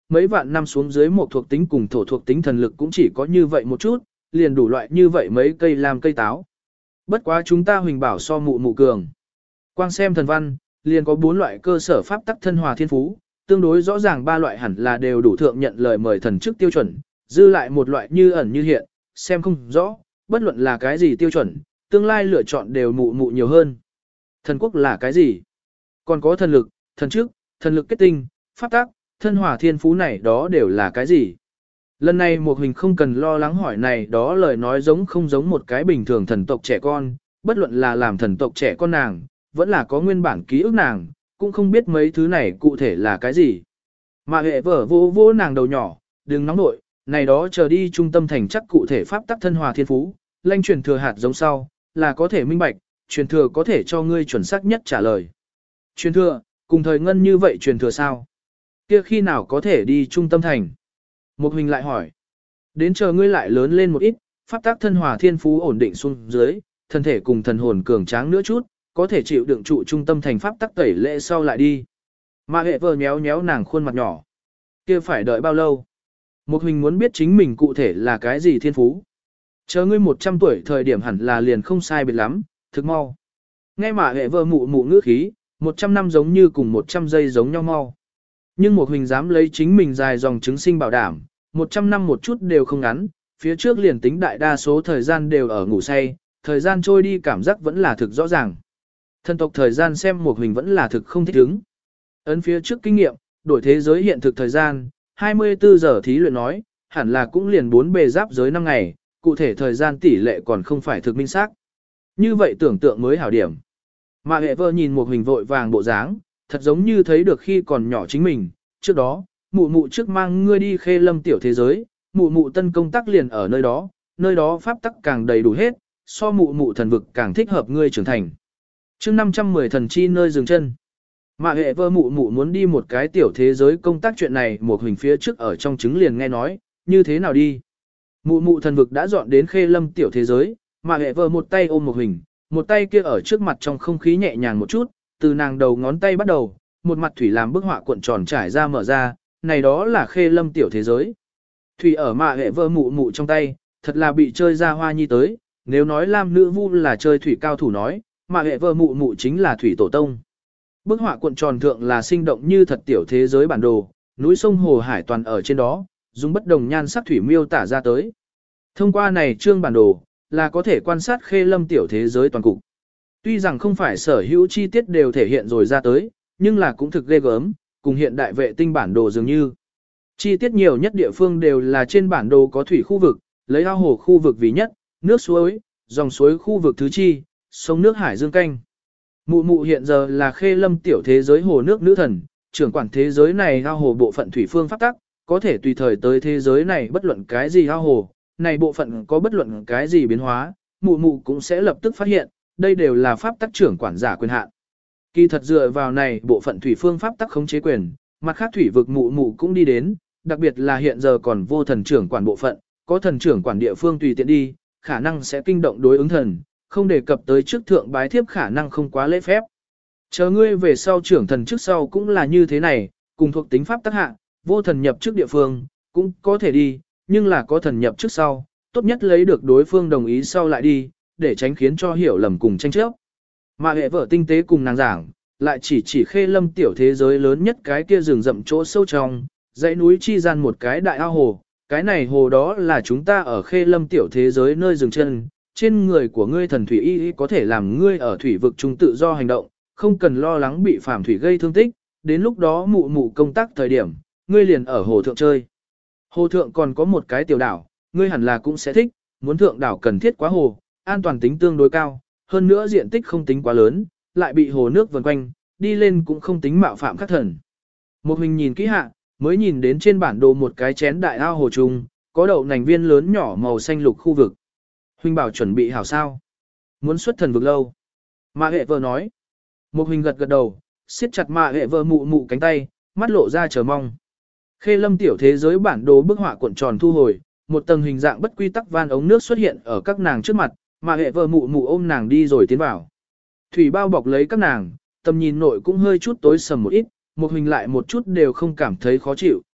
mấy vạn năm xuống dưới một thuộc tính cùng thổ thuộc tính thần lực cũng chỉ có như vậy một chút, liền đủ loại như vậy mấy cây làm cây táo. Bất quá chúng ta huỳnh bảo so mụ mụ cường. Quang xem thần văn, liền có bốn loại cơ sở pháp tắc thân hòa thiên phú, tương đối rõ ràng ba loại hẳn là đều đủ thượng nhận lời mời thần chức tiêu chuẩn, dư lại một loại như ẩn như hiện, xem không rõ, bất luận là cái gì tiêu chuẩn, tương lai lựa chọn đều mụ mụ nhiều hơn. Thần quốc là cái gì? Còn có thần lực, thần chức, thần lực kết tinh, pháp tắc, thân hòa thiên phú này đó đều là cái gì? Lần này một hình không cần lo lắng hỏi này đó lời nói giống không giống một cái bình thường thần tộc trẻ con, bất luận là làm thần tộc trẻ con nàng, vẫn là có nguyên bản ký ức nàng, cũng không biết mấy thứ này cụ thể là cái gì. Mà hệ vở vô vô nàng đầu nhỏ, đừng nóng nội, này đó chờ đi trung tâm thành chắc cụ thể pháp tắc thân hòa thiên phú, lanh truyền thừa hạt giống sau, là có thể minh bạch, truyền thừa có thể cho ngươi chuẩn xác nhất trả lời. Truyền thừa, cùng thời ngân như vậy truyền thừa sao? Kia khi nào có thể đi trung tâm thành? Một hình lại hỏi. Đến chờ ngươi lại lớn lên một ít, pháp tắc thân hòa thiên phú ổn định xuống dưới, thân thể cùng thần hồn cường tráng nữa chút, có thể chịu đựng trụ trung tâm thành pháp tắc tẩy lệ sau lại đi. Mà hệ vờ nhéo nhéo nàng khuôn mặt nhỏ. Kia phải đợi bao lâu? Một hình muốn biết chính mình cụ thể là cái gì thiên phú. Chờ ngươi một trăm tuổi thời điểm hẳn là liền không sai biệt lắm, thực mau. Nghe mà hệ vờ mụ mụ ngữ khí, một trăm năm giống như cùng một trăm giây giống nhau mau. Nhưng một hình dám lấy chính mình dài dòng chứng sinh bảo đảm, một trăm năm một chút đều không ngắn, phía trước liền tính đại đa số thời gian đều ở ngủ say, thời gian trôi đi cảm giác vẫn là thực rõ ràng. Thần tộc thời gian xem một hình vẫn là thực không thích ứng. Ấn phía trước kinh nghiệm, đổi thế giới hiện thực thời gian, hai mươi tư giờ thí luyện nói, hẳn là cũng liền bốn bề giáp giới năm ngày, cụ thể thời gian tỷ lệ còn không phải thực minh xác. Như vậy tưởng tượng mới hảo điểm. Mà hệ vơ nhìn một hình vội vàng bộ dáng, thật giống như thấy được khi còn nhỏ chính mình, trước đó, mụ mụ trước mang ngươi đi khê lâm tiểu thế giới, mụ mụ tân công tác liền ở nơi đó, nơi đó pháp tắc càng đầy đủ hết, so mụ mụ thần vực càng thích hợp ngươi trưởng thành. chương năm trăm mười thần chi nơi dừng chân. Mà hệ vơ mụ mụ muốn đi một cái tiểu thế giới công tác chuyện này một hình phía trước ở trong trứng liền nghe nói, như thế nào đi. Mụ mụ thần vực đã dọn đến khê lâm tiểu thế giới, mà hệ vơ một tay ôm một hình, một tay kia ở trước mặt trong không khí nhẹ nhàng một chút, từ nàng đầu ngón tay bắt đầu, một mặt thủy làm bức họa cuộn tròn trải ra mở ra, này đó là khê lâm tiểu thế giới. Thủy ở mạ hệ vơ mụ mụ trong tay, thật là bị chơi ra hoa nhi tới, nếu nói lam nữ vu là chơi thủy cao thủ nói, mạ hệ vơ mụ mụ chính là thủy tổ tông. Bức họa cuộn tròn thượng là sinh động như thật tiểu thế giới bản đồ, núi sông hồ hải toàn ở trên đó, dùng bất đồng nhan sắc thủy miêu tả ra tới. Thông qua này trương bản đồ, là có thể quan sát khê lâm tiểu thế giới toàn cục. Tuy rằng không phải sở hữu chi tiết đều thể hiện rồi ra tới, nhưng là cũng thực ghê gớm, cùng hiện đại vệ tinh bản đồ dường như. Chi tiết nhiều nhất địa phương đều là trên bản đồ có thủy khu vực, lấy ao hồ khu vực vì nhất, nước suối, dòng suối khu vực thứ chi, sông nước hải dương canh. Mụ mụ hiện giờ là khê lâm tiểu thế giới hồ nước nữ thần, trưởng quản thế giới này ao hồ bộ phận thủy phương pháp tắc, có thể tùy thời tới thế giới này bất luận cái gì ao hồ, này bộ phận có bất luận cái gì biến hóa, mụ mụ cũng sẽ lập tức phát hiện, đây đều là pháp tắc trưởng quản giả quyền hạn. Kỳ thật dựa vào này bộ phận thủy phương pháp tắc khống chế quyền, mặt khác thủy vực mụ mụ cũng đi đến, đặc biệt là hiện giờ còn vô thần trưởng quản bộ phận, có thần trưởng quản địa phương tùy tiện đi, khả năng sẽ kinh động đối ứng thần, không đề cập tới trước thượng bái thiếp khả năng không quá lễ phép. Chờ ngươi về sau trưởng thần trước sau cũng là như thế này, cùng thuộc tính pháp tắc hạ, vô thần nhập trước địa phương, cũng có thể đi, nhưng là có thần nhập trước sau, tốt nhất lấy được đối phương đồng ý sau lại đi, để tránh khiến cho hiểu lầm cùng tranh chấp. Mà hệ vợ tinh tế cùng nàng giảng, lại chỉ chỉ khê lâm tiểu thế giới lớn nhất cái kia rừng rậm chỗ sâu trong, dãy núi chi gian một cái đại ao hồ, cái này hồ đó là chúng ta ở khê lâm tiểu thế giới nơi dừng chân, trên người của ngươi thần thủy y có thể làm ngươi ở thủy vực trung tự do hành động, không cần lo lắng bị phàm thủy gây thương tích, đến lúc đó mụ mụ công tác thời điểm, ngươi liền ở hồ thượng chơi. Hồ thượng còn có một cái tiểu đảo, ngươi hẳn là cũng sẽ thích, muốn thượng đảo cần thiết quá hồ, an toàn tính tương đối cao, hơn nữa diện tích không tính quá lớn, lại bị hồ nước vần quanh, đi lên cũng không tính mạo phạm khắc thần. Một hình nhìn kỹ hạ, mới nhìn đến trên bản đồ một cái chén đại ao hồ trùng, có đậu nành viên lớn nhỏ màu xanh lục khu vực. Huynh bảo chuẩn bị hảo sao? Muốn xuất thần vực lâu. Mạ hệ vợ nói. Một hình gật gật đầu, siết chặt mạ hệ vợ mụ mụ cánh tay, mắt lộ ra chờ mong. Khê lâm tiểu thế giới bản đồ bức họa cuộn tròn thu hồi, một tầng hình dạng bất quy tắc van ống nước xuất hiện ở các nàng trước mặt, mạ hệ vợ mụ mụ ôm nàng đi rồi tiến vào. Thủy bao bọc lấy các nàng, tầm nhìn nội cũng hơi chút tối sầm một ít, một hình lại một chút đều không cảm thấy khó chịu,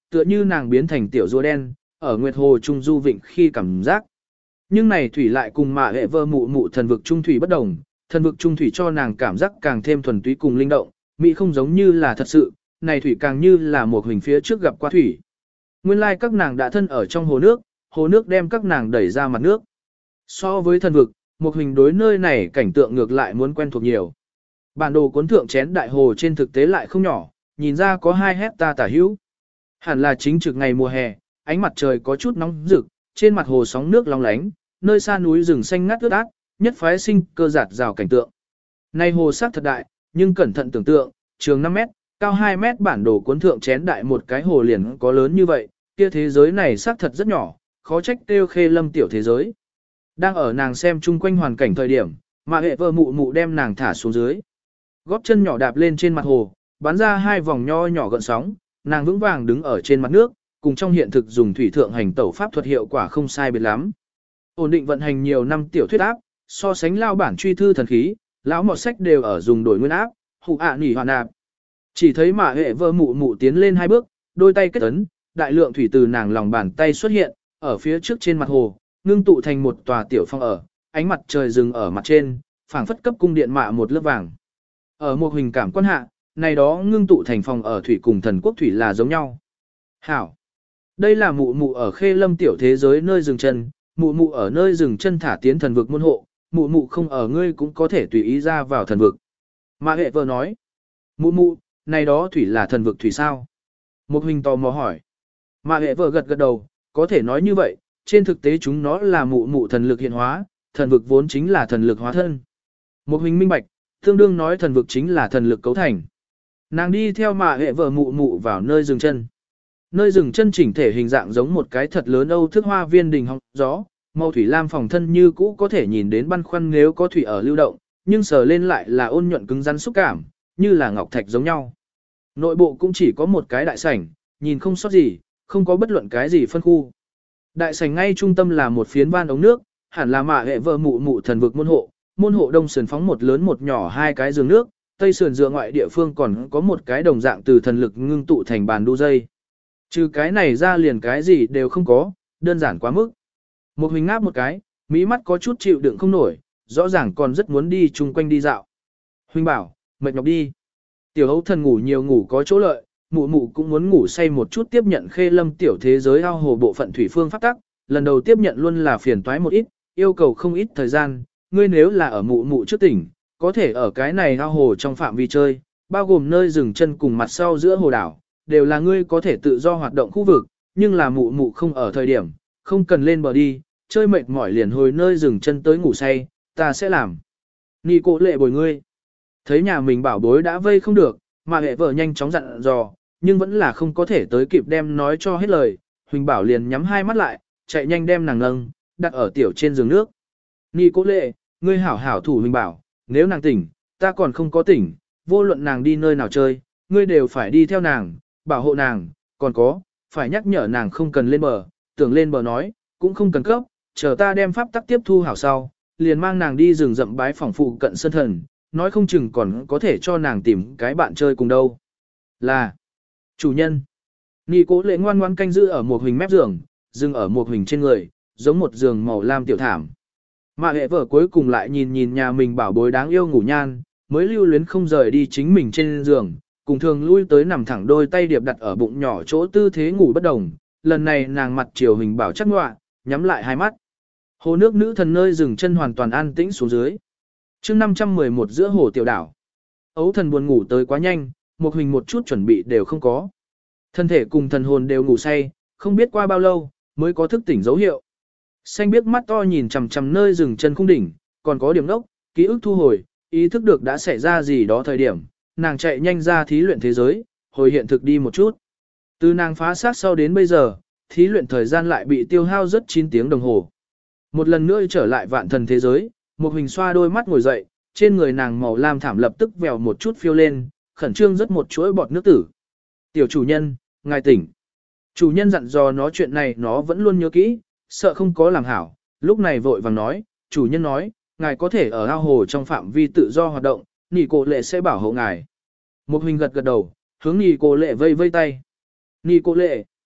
tựa như nàng biến thành tiểu rùa đen, ở nguyệt hồ trung du vịnh khi cảm giác. Nhưng này thủy lại cùng mạ hệ vơ mụ mụ thần vực trung thủy bất đồng, thần vực trung thủy cho nàng cảm giác càng thêm thuần túy cùng linh động, mỹ không giống như là thật sự, này thủy càng như là một hình phía trước gặp qua thủy. Nguyên lai like các nàng đã thân ở trong hồ nước, hồ nước đem các nàng đẩy ra mặt nước. So với thần vực, một hình đối nơi này cảnh tượng ngược lại muốn quen thuộc nhiều. Bản đồ cuốn thượng chén đại hồ trên thực tế lại không nhỏ, nhìn ra có hai hecta tả hữu. Hẳn là chính trực ngày mùa hè, ánh mặt trời có chút nóng rực, trên mặt hồ sóng nước long lánh, nơi xa núi rừng xanh ngắt ướt át, nhất phái sinh cơ giạt rào cảnh tượng. Này hồ sắc thật đại, nhưng cẩn thận tưởng tượng, trường năm mét, cao hai mét bản đồ cuốn thượng chén đại một cái hồ liền có lớn như vậy, kia thế giới này sắc thật rất nhỏ, khó trách kêu khê lâm tiểu thế giới. Đang ở nàng xem chung quanh hoàn cảnh thời điểm, mà hệ vợ mụ mụ đem nàng thả xuống dưới. Góp chân nhỏ đạp lên trên mặt hồ, bắn ra hai vòng nho nhỏ gợn sóng, nàng vững vàng đứng ở trên mặt nước, cùng trong hiện thực dùng thủy thượng hành tẩu pháp thuật hiệu quả không sai biệt lắm. Ổn định vận hành nhiều năm tiểu thuyết áp, so sánh lao bản truy thư thần khí, lão mọt sách đều ở dùng đổi nguyên áp, hụ ạ nỉ hoàn nạp. Chỉ thấy mà hệ vợ mụ mụ tiến lên hai bước, đôi tay kết ấn, đại lượng thủy từ nàng lòng bàn tay xuất hiện, ở phía trước trên mặt hồ, ngưng tụ thành một tòa tiểu phong ở, ánh mặt trời dừng ở mặt trên, phảng phất cấp cung điện mạ một lớp vàng. Ở một hình cảm quan hạ, này đó ngưng tụ thành phòng ở thủy cùng thần quốc thủy là giống nhau. Hảo! Đây là mụ mụ ở khê lâm tiểu thế giới nơi dừng chân, mụ mụ ở nơi dừng chân thả tiến thần vực môn hộ, mụ mụ không ở ngươi cũng có thể tùy ý ra vào thần vực. Mà hệ vợ nói, mụ mụ, này đó thủy là thần vực thủy sao? Một hình tò mò hỏi. Mà hệ vợ gật gật đầu, có thể nói như vậy, trên thực tế chúng nó là mụ mụ thần lực hiện hóa, thần vực vốn chính là thần lực hóa thân. Một hình minh bạch, tương đương nói thần vực chính là thần lực cấu thành. Nàng đi theo mà hệ vợ mụ mụ vào nơi dừng chân. Nơi dừng chân chỉnh thể hình dạng giống một cái thật lớn Âu thức hoa viên đình hóng gió, màu thủy lam phòng thân như cũ có thể nhìn đến băn khoăn nếu có thủy ở lưu động, nhưng sờ lên lại là ôn nhuận cứng rắn xúc cảm, như là ngọc thạch giống nhau. Nội bộ cũng chỉ có một cái đại sảnh, nhìn không sót gì, không có bất luận cái gì phân khu. Đại sảnh ngay trung tâm là một phiến van ống nước, hẳn là mạ hệ vợ mụ mụ thần vực môn hộ, môn hộ đông sườn phóng một lớn một nhỏ hai cái giường nước, tây sườn dựa ngoại địa phương còn có một cái đồng dạng từ thần lực ngưng tụ thành bàn đu dây. Trừ cái này ra liền cái gì đều không có, đơn giản quá mức. Một hình ngáp một cái, mỹ mắt có chút chịu đựng không nổi, rõ ràng còn rất muốn đi chung quanh đi dạo. Huynh bảo, mệt nhọc đi. Tiểu hấu thần ngủ nhiều ngủ có chỗ lợi, mụ mụ cũng muốn ngủ say một chút tiếp nhận khê lâm tiểu thế giới ao hồ bộ phận thủy phương pháp tắc, lần đầu tiếp nhận luôn là phiền toái một ít, yêu cầu không ít thời gian, ngươi nếu là ở mụ mụ trước tỉnh, có thể ở cái này ao hồ trong phạm vi chơi, bao gồm nơi dừng chân cùng mặt sau giữa hồ đảo, đều là ngươi có thể tự do hoạt động khu vực, nhưng là mụ mụ không ở thời điểm, không cần lên bờ đi, chơi mệt mỏi liền hồi nơi dừng chân tới ngủ say, ta sẽ làm. Nị cô lệ bồi ngươi. Thấy nhà mình bảo bối đã vây không được, mà hệ vợ nhanh chóng dặn dò, nhưng vẫn là không có thể tới kịp đem nói cho hết lời, Huỳnh bảo liền nhắm hai mắt lại, chạy nhanh đem nàng nâng, đặt ở tiểu trên giường nước. Nị cô lệ, ngươi hảo hảo thủ Huỳnh bảo, nếu nàng tỉnh, ta còn không có tỉnh, vô luận nàng đi nơi nào chơi, ngươi đều phải đi theo nàng, bảo hộ nàng, còn có, phải nhắc nhở nàng không cần lên bờ, tưởng lên bờ nói, cũng không cần cấp, chờ ta đem pháp tắc tiếp thu hảo sau, liền mang nàng đi rừng rậm bái phỏng phụ cận sân thần, nói không chừng còn có thể cho nàng tìm cái bạn chơi cùng đâu. Là, chủ nhân, Nị cố lệ ngoan ngoan canh giữ ở một hình mép giường, dừng ở một hình trên người, giống một giường màu lam tiểu thảm. Mà hệ vợ cuối cùng lại nhìn nhìn nhà mình bảo bối đáng yêu ngủ nhan, mới lưu luyến không rời đi chính mình trên giường, cùng thường lui tới nằm thẳng đôi tay điệp đặt ở bụng nhỏ chỗ tư thế ngủ bất đồng. Lần này nàng mặt chiều hình bảo chắc ngoạ, nhắm lại hai mắt. Hồ nước nữ thần nơi dừng chân hoàn toàn an tĩnh xuống dưới. chương năm trăm mười một giữa hồ tiểu đảo. Ấu thần buồn ngủ tới quá nhanh, một hình một chút chuẩn bị đều không có. Thân thể cùng thần hồn đều ngủ say, không biết qua bao lâu, mới có thức tỉnh dấu hiệu. Xanh biếc mắt to nhìn chằm chằm nơi dừng chân khung đỉnh, còn có điểm đốc, ký ức thu hồi, ý thức được đã xảy ra gì đó thời điểm, nàng chạy nhanh ra thí luyện thế giới, hồi hiện thực đi một chút. Từ nàng phá xác sau đến bây giờ, thí luyện thời gian lại bị tiêu hao rất chín tiếng đồng hồ. Một lần nữa trở lại vạn thần thế giới, một hình xoa đôi mắt ngồi dậy, trên người nàng màu lam thảm lập tức vèo một chút phiêu lên, khẩn trương rất một chuỗi bọt nước tử. Tiểu chủ nhân, ngài tỉnh. Chủ nhân dặn dò nó chuyện này nó vẫn luôn nhớ kỹ, sợ không có làm hảo, lúc này vội vàng nói, chủ nhân nói, ngài có thể ở ao hồ trong phạm vi tự do hoạt động, nị cô lệ sẽ bảo hộ ngài. Một hình gật gật đầu, hướng nị cô lệ vây vây tay. Nị cô lệ,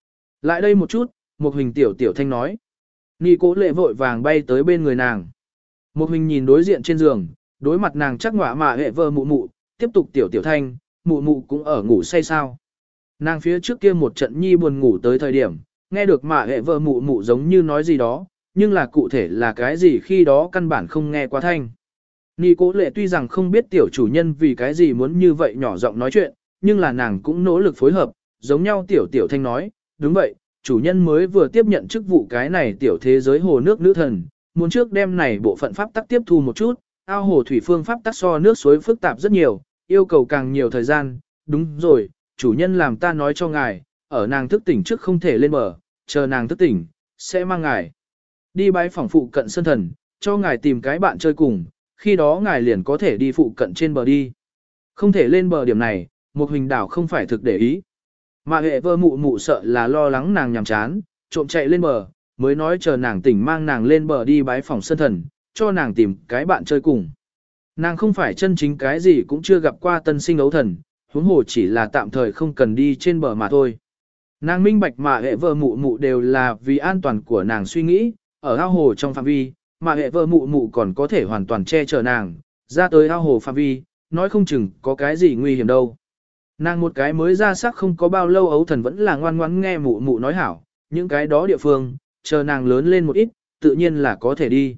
Lại đây một chút, một hình tiểu tiểu thanh nói. Nị cố lệ vội vàng bay tới bên người nàng. Một hình nhìn đối diện trên giường, đối mặt nàng chắc ngọa mà hệ vơ mụ mụ, tiếp tục tiểu tiểu thanh, mụ mụ cũng ở ngủ say sao. Nàng phía trước kia một trận nhi buồn ngủ tới thời điểm, nghe được mà hệ vợ mụ mụ giống như nói gì đó, nhưng là cụ thể là cái gì khi đó căn bản không nghe qua thanh. Nị cố lệ tuy rằng không biết tiểu chủ nhân vì cái gì muốn như vậy nhỏ giọng nói chuyện, nhưng là nàng cũng nỗ lực phối hợp, giống nhau tiểu tiểu thanh nói, đúng vậy, chủ nhân mới vừa tiếp nhận chức vụ cái này tiểu thế giới hồ nước nữ thần, muốn trước đêm này bộ phận pháp tắc tiếp thu một chút, ao hồ thủy phương pháp tắc so nước suối phức tạp rất nhiều, yêu cầu càng nhiều thời gian, đúng rồi, chủ nhân làm ta nói cho ngài, ở nàng thức tỉnh trước không thể lên bờ, chờ nàng thức tỉnh, sẽ mang ngài đi bái phỏng phụ cận sơn thần, cho ngài tìm cái bạn chơi cùng, khi đó ngài liền có thể đi phụ cận trên bờ đi. Không thể lên bờ điểm này, một hình đảo không phải thực để ý. Mà hệ vơ mụ mụ sợ là lo lắng nàng nhàm chán, trộm chạy lên bờ, mới nói chờ nàng tỉnh mang nàng lên bờ đi bái phỏng sơn thần, cho nàng tìm cái bạn chơi cùng. Nàng không phải chân chính cái gì cũng chưa gặp qua tân sinh ấu thần, huống hồ chỉ là tạm thời không cần đi trên bờ mà thôi. Nàng minh bạch mà hệ vợ mụ mụ đều là vì an toàn của nàng suy nghĩ, ở ao hồ trong phạm vi, mà hệ vợ mụ mụ còn có thể hoàn toàn che chở nàng, ra tới ao hồ phạm vi, nói không chừng có cái gì nguy hiểm đâu. Nàng một cái mới ra sắc không có bao lâu ấu thần vẫn là ngoan ngoãn nghe mụ mụ nói hảo, những cái đó địa phương, chờ nàng lớn lên một ít, tự nhiên là có thể đi.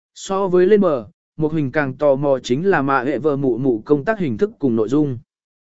So với lên bờ, một hình càng tò mò chính là mà hệ vợ mụ mụ công tác hình thức cùng nội dung.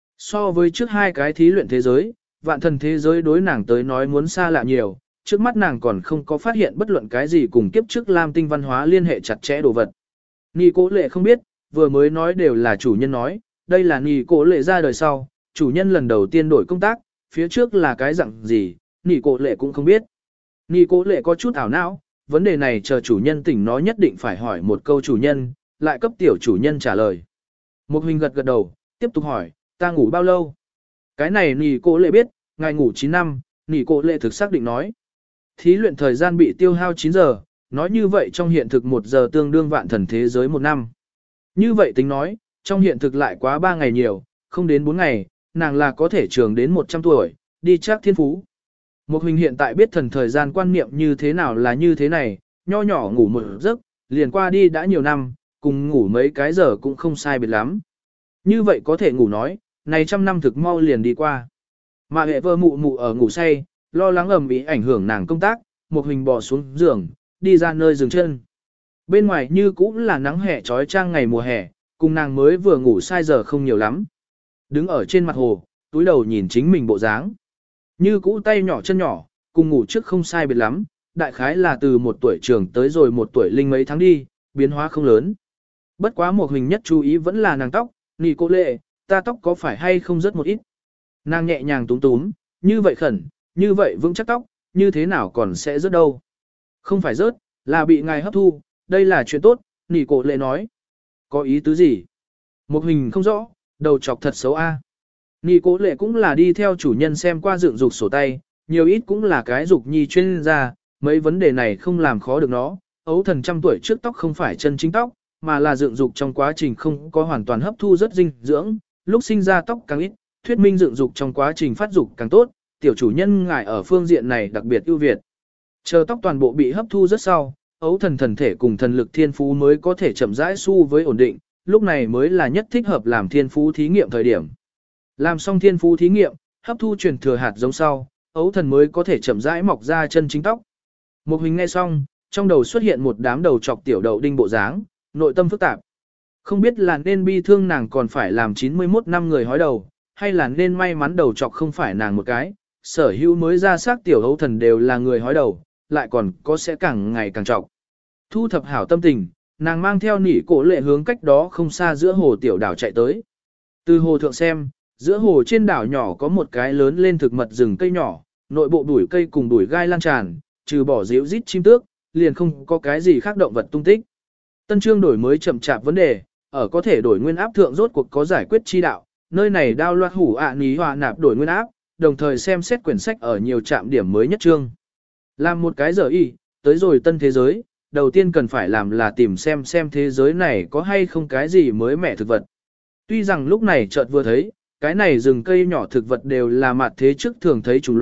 So với trước hai cái thí luyện thế giới, vạn thần thế giới đối nàng tới nói muốn xa lạ nhiều, trước mắt nàng còn không có phát hiện bất luận cái gì cùng kiếp trước Lam tinh văn hóa liên hệ chặt chẽ đồ vật. Nị cố lệ không biết, vừa mới nói đều là chủ nhân nói, đây là nị cố lệ ra đời sau, chủ nhân lần đầu tiên đổi công tác, phía trước là cái dạng gì, nị cố lệ cũng không biết. Nị cố lệ có chút ảo não, vấn đề này chờ chủ nhân tỉnh nó nhất định phải hỏi một câu chủ nhân, lại cấp tiểu chủ nhân trả lời. Một hình gật gật đầu, tiếp tục hỏi, ta ngủ bao lâu? Cái này nỉ cô lệ biết, ngài ngủ chín năm, nỉ cô lệ thực xác định nói. Thí luyện thời gian bị tiêu hao chín giờ, nói như vậy trong hiện thực một giờ tương đương vạn thần thế giới một năm. Như vậy tính nói, trong hiện thực lại quá ba ngày nhiều, không đến bốn ngày, nàng là có thể trường đến một trăm tuổi, đi chắc thiên phú. Một hình hiện tại biết thần thời gian quan niệm như thế nào là như thế này, nho nhỏ ngủ một giấc, liền qua đi đã nhiều năm, cùng ngủ mấy cái giờ cũng không sai biệt lắm. Như vậy có thể ngủ nói, này trăm năm thực mau liền đi qua. Mà hệ vơ mụ mụ ở ngủ say, lo lắng ầm ĩ ảnh hưởng nàng công tác, một hình bò xuống giường, đi ra nơi dừng chân. Bên ngoài như cũng là nắng hè trói trang ngày mùa hè, cùng nàng mới vừa ngủ sai giờ không nhiều lắm. Đứng ở trên mặt hồ, túi đầu nhìn chính mình bộ dáng. Như cũ tay nhỏ chân nhỏ, cùng ngủ trước không sai biệt lắm, đại khái là từ một tuổi trường tới rồi một tuổi linh mấy tháng đi, biến hóa không lớn. Bất quá một hình nhất chú ý vẫn là nàng tóc, nị cô lệ, ta tóc có phải hay không rất một ít. Nàng nhẹ nhàng túm túm, như vậy khẩn, như vậy vững chắc tóc, như thế nào còn sẽ rớt đâu. Không phải rớt, là bị ngài hấp thu, đây là chuyện tốt, nị cô lệ nói. Có ý tứ gì? Một hình không rõ, đầu chọc thật xấu a. Nị cô lệ cũng là đi theo chủ nhân xem qua dựng dục sổ tay, nhiều ít cũng là cái dục nhi chuyên gia, mấy vấn đề này không làm khó được nó. Ấu thần trăm tuổi trước tóc không phải chân chính tóc, mà là dựng dục trong quá trình không có hoàn toàn hấp thu rất dinh dưỡng, lúc sinh ra tóc càng ít, thuyết minh dựng dục trong quá trình phát dục càng tốt, tiểu chủ nhân ngài ở phương diện này đặc biệt ưu việt. Chờ tóc toàn bộ bị hấp thu rất sau, ấu thần thần thể cùng thần lực thiên phú mới có thể chậm rãi su với ổn định, lúc này mới là nhất thích hợp làm thiên phú thí nghiệm thời điểm. Làm xong thiên phú thí nghiệm, hấp thu truyền thừa hạt giống sau, ấu thần mới có thể chậm rãi mọc ra chân chính tóc. Một hình nghe xong, trong đầu xuất hiện một đám đầu chọc tiểu đậu đinh bộ dáng, nội tâm phức tạp. Không biết là nên bi thương nàng còn phải làm chín mươi mốt năm người hói đầu, hay là nên may mắn đầu chọc không phải nàng một cái, sở hữu mới ra xác tiểu ấu thần đều là người hói đầu, lại còn có sẽ càng ngày càng trọc. Thu thập hảo tâm tình, nàng mang theo nỉ cổ lệ hướng cách đó không xa giữa hồ tiểu đảo chạy tới. Từ hồ thượng xem, giữa hồ trên đảo nhỏ có một cái lớn lên thực mật rừng cây nhỏ, nội bộ bụi cây cùng bụi gai lan tràn, trừ bỏ ríu rít chim tước, liền không có cái gì khác động vật tung tích. Tân trương đổi mới chậm chạp vấn đề, ở có thể đổi nguyên áp thượng rốt cuộc có giải quyết chi đạo, nơi này đao loạt hủ ạ ní hòa nạp đổi nguyên áp, đồng thời xem xét quyển sách ở nhiều trạm điểm mới nhất trương. Làm một cái giờ y, tới rồi tân thế giới, đầu tiên cần phải làm là tìm xem xem thế giới này có hay không cái gì mới mẻ thực vật. Tuy rằng lúc này chợt vừa thấy, cái này rừng cây nhỏ thực vật đều là mặt thế trước thường thấy chủng loại,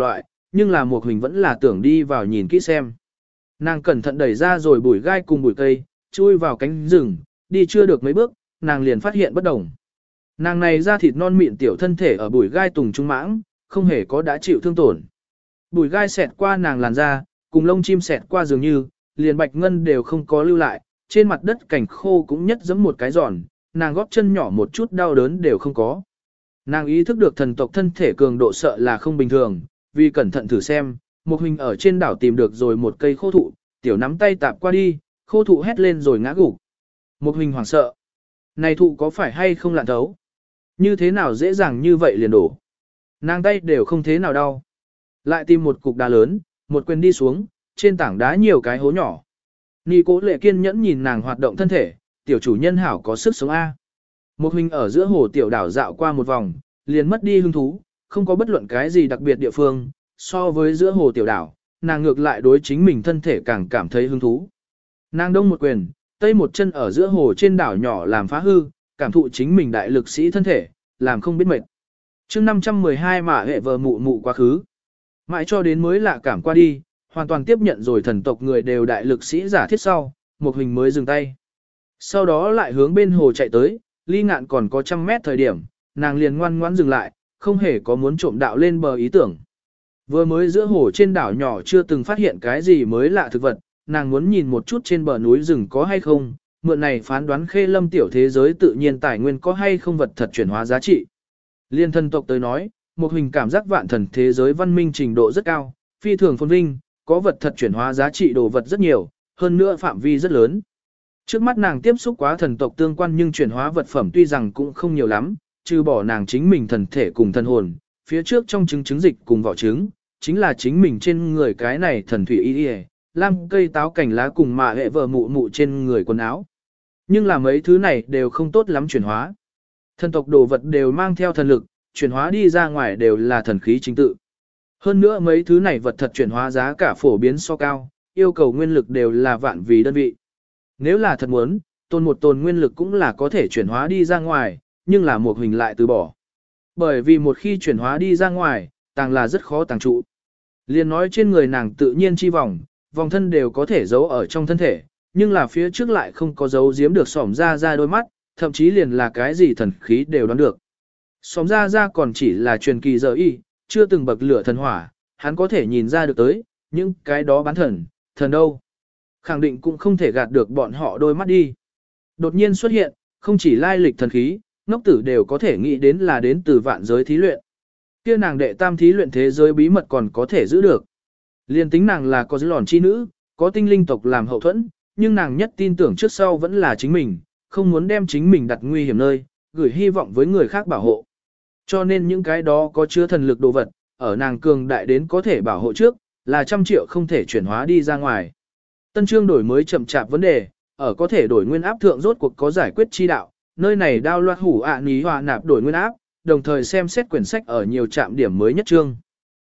nhưng là một hình vẫn là tưởng đi vào nhìn kỹ xem. Nàng cẩn thận đẩy ra rồi bụi gai cùng bụi cây, chui vào cánh rừng, đi chưa được mấy bước, nàng liền phát hiện bất đồng. Nàng này da thịt non mịn tiểu thân thể ở bụi gai tùng trung mãng, không hề có đã chịu thương tổn. Bụi gai xẹt qua nàng làn da, cùng lông chim xẹt qua dường như, liền bạch ngân đều không có lưu lại, trên mặt đất cảnh khô cũng nhất giẫm một cái giòn, nàng góp chân nhỏ một chút đau đớn đều không có. Nàng ý thức được thần tộc thân thể cường độ sợ là không bình thường, vì cẩn thận thử xem, một hình ở trên đảo tìm được rồi một cây khô thụ, tiểu nắm tay tạp qua đi, khô thụ hét lên rồi ngã gục. Một hình hoảng sợ. Này thụ có phải hay không lạn thấu? Như thế nào dễ dàng như vậy liền đổ? Nàng tay đều không thế nào đau. Lại tìm một cục đá lớn, một quyền đi xuống, trên tảng đá nhiều cái hố nhỏ. Nị Cố Lệ kiên nhẫn nhìn nàng hoạt động thân thể, tiểu chủ nhân hảo có sức sống A. Một hình ở giữa hồ tiểu đảo dạo qua một vòng, liền mất đi hứng thú, không có bất luận cái gì đặc biệt địa phương, so với giữa hồ tiểu đảo, nàng ngược lại đối chính mình thân thể càng cảm thấy hứng thú. Nàng đông một quyền, tây một chân ở giữa hồ trên đảo nhỏ làm phá hư, cảm thụ chính mình đại lực sĩ thân thể, làm không biết mệt. chương năm trăm mười hai mà hệ vợ mụ mụ quá khứ. Mãi cho đến mới lạ cảm qua đi, hoàn toàn tiếp nhận rồi thần tộc người đều đại lực sĩ giả thiết sau, một hình mới dừng tay. Sau đó lại hướng bên hồ chạy tới, ly ngạn còn có trăm mét thời điểm, nàng liền ngoan ngoãn dừng lại, không hề có muốn trộm đạo lên bờ ý tưởng. Vừa mới giữa hồ trên đảo nhỏ chưa từng phát hiện cái gì mới lạ thực vật, nàng muốn nhìn một chút trên bờ núi rừng có hay không, mượn này phán đoán khê lâm tiểu thế giới tự nhiên tài nguyên có hay không vật thật chuyển hóa giá trị. Liên thân tộc tới nói, một hình cảm giác vạn thần thế giới văn minh trình độ rất cao, phi thường phồn vinh, có vật thật chuyển hóa giá trị đồ vật rất nhiều, hơn nữa phạm vi rất lớn. Trước mắt nàng tiếp xúc quá thần tộc tương quan nhưng chuyển hóa vật phẩm tuy rằng cũng không nhiều lắm, trừ bỏ nàng chính mình thần thể cùng thần hồn, phía trước trong trứng trứng dịch cùng vỏ trứng, chính là chính mình trên người cái này thần thủy y y, lam cây táo cành lá cùng mạ hệ vợ mụ mụ trên người quần áo. Nhưng là mấy thứ này đều không tốt lắm chuyển hóa. Thần tộc đồ vật đều mang theo thần lực, chuyển hóa đi ra ngoài đều là thần khí chính tự. Hơn nữa mấy thứ này vật thật chuyển hóa giá cả phổ biến so cao, yêu cầu nguyên lực đều là vạn vì đơn vị. Nếu là thật muốn, tồn một tồn nguyên lực cũng là có thể chuyển hóa đi ra ngoài, nhưng là một hình lại từ bỏ. Bởi vì một khi chuyển hóa đi ra ngoài, tàng là rất khó tàng trụ. Liên nói trên người nàng tự nhiên chi vòng, vòng thân đều có thể giấu ở trong thân thể, nhưng là phía trước lại không có giấu giếm được xỏm ra ra đôi mắt, thậm chí liền là cái gì thần khí đều đoán được. Xỏm ra ra còn chỉ là truyền kỳ giờ y, chưa từng bậc lửa thần hỏa, hắn có thể nhìn ra được tới, nhưng cái đó bán thần, thần đâu. Khẳng định cũng không thể gạt được bọn họ đôi mắt đi. Đột nhiên xuất hiện, không chỉ lai lịch thần khí, ngốc tử đều có thể nghĩ đến là đến từ vạn giới thí luyện. Kia nàng đệ tam thí luyện thế giới bí mật còn có thể giữ được. Liên tính nàng là có giới lòn chi nữ, có tinh linh tộc làm hậu thuẫn, nhưng nàng nhất tin tưởng trước sau vẫn là chính mình, không muốn đem chính mình đặt nguy hiểm nơi, gửi hy vọng với người khác bảo hộ. Cho nên những cái đó có chứa thần lực đồ vật, ở nàng cường đại đến có thể bảo hộ trước, là trăm triệu không thể chuyển hóa đi ra ngoài. Tân chương đổi mới chậm chạp vấn đề, ở có thể đổi nguyên áp thượng rốt cuộc có giải quyết chi đạo, nơi này đao loạt hủ ạ ní hòa nạp đổi nguyên áp, đồng thời xem xét quyển sách ở nhiều trạm điểm mới nhất chương.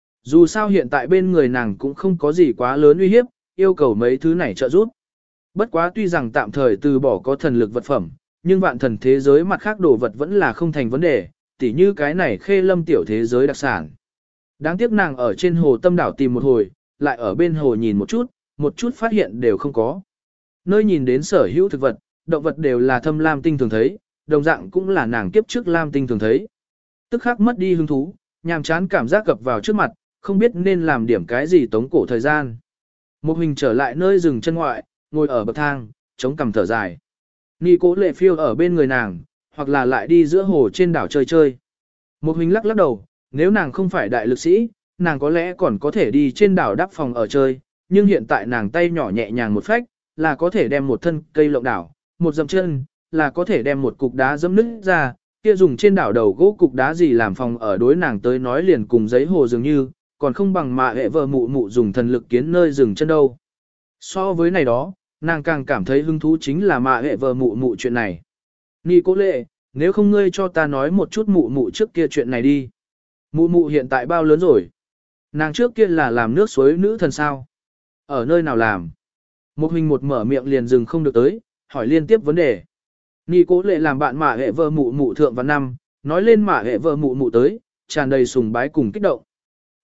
Dù sao hiện tại bên người nàng cũng không có gì quá lớn uy hiếp, yêu cầu mấy thứ này trợ giúp. Bất quá tuy rằng tạm thời từ bỏ có thần lực vật phẩm, nhưng vạn thần thế giới mặt khác đồ vật vẫn là không thành vấn đề, tỉ như cái này khê lâm tiểu thế giới đặc sản. Đáng tiếc nàng ở trên hồ tâm đảo tìm một hồi, lại ở bên hồ nhìn một chút, một chút phát hiện đều không có. Nơi nhìn đến sở hữu thực vật, động vật đều là thâm lam tinh thường thấy, đồng dạng cũng là nàng kiếp trước lam tinh thường thấy. Tức khắc mất đi hứng thú, nhàm chán cảm giác gập vào trước mặt, không biết nên làm điểm cái gì tống cổ thời gian. Một hình trở lại nơi rừng chân ngoại, ngồi ở bậc thang, chống cằm thở dài. Nị Cố Lệ phiêu ở bên người nàng, hoặc là lại đi giữa hồ trên đảo chơi chơi. Một hình lắc lắc đầu, nếu nàng không phải đại lực sĩ, nàng có lẽ còn có thể đi trên đảo đắp phòng ở chơi, nhưng hiện tại nàng tay nhỏ nhẹ nhàng một phách, là có thể đem một thân cây lộng đảo, một dầm chân, là có thể đem một cục đá dẫm nứt ra, kia dùng trên đảo đầu gỗ cục đá gì làm phòng ở đối nàng tới nói liền cùng giấy hồ dường như, còn không bằng mà hệ vợ mụ mụ dùng thần lực kiến nơi dừng chân đâu. So với này đó, nàng càng cảm thấy hứng thú chính là mà hệ vợ mụ mụ chuyện này. Nị Cố Lệ, nếu không ngươi cho ta nói một chút mụ mụ trước kia chuyện này đi. Mụ mụ hiện tại bao lớn rồi? Nàng trước kia là làm nước suối nữ thần sao? Ở nơi nào làm? Một hình một mở miệng liền dừng không được tới, hỏi liên tiếp vấn đề. Nị Cố Lệ làm bạn mà hệ vợ mụ mụ thượng văn năm, nói lên mà hệ vợ mụ mụ tới, tràn đầy sùng bái cùng kích động.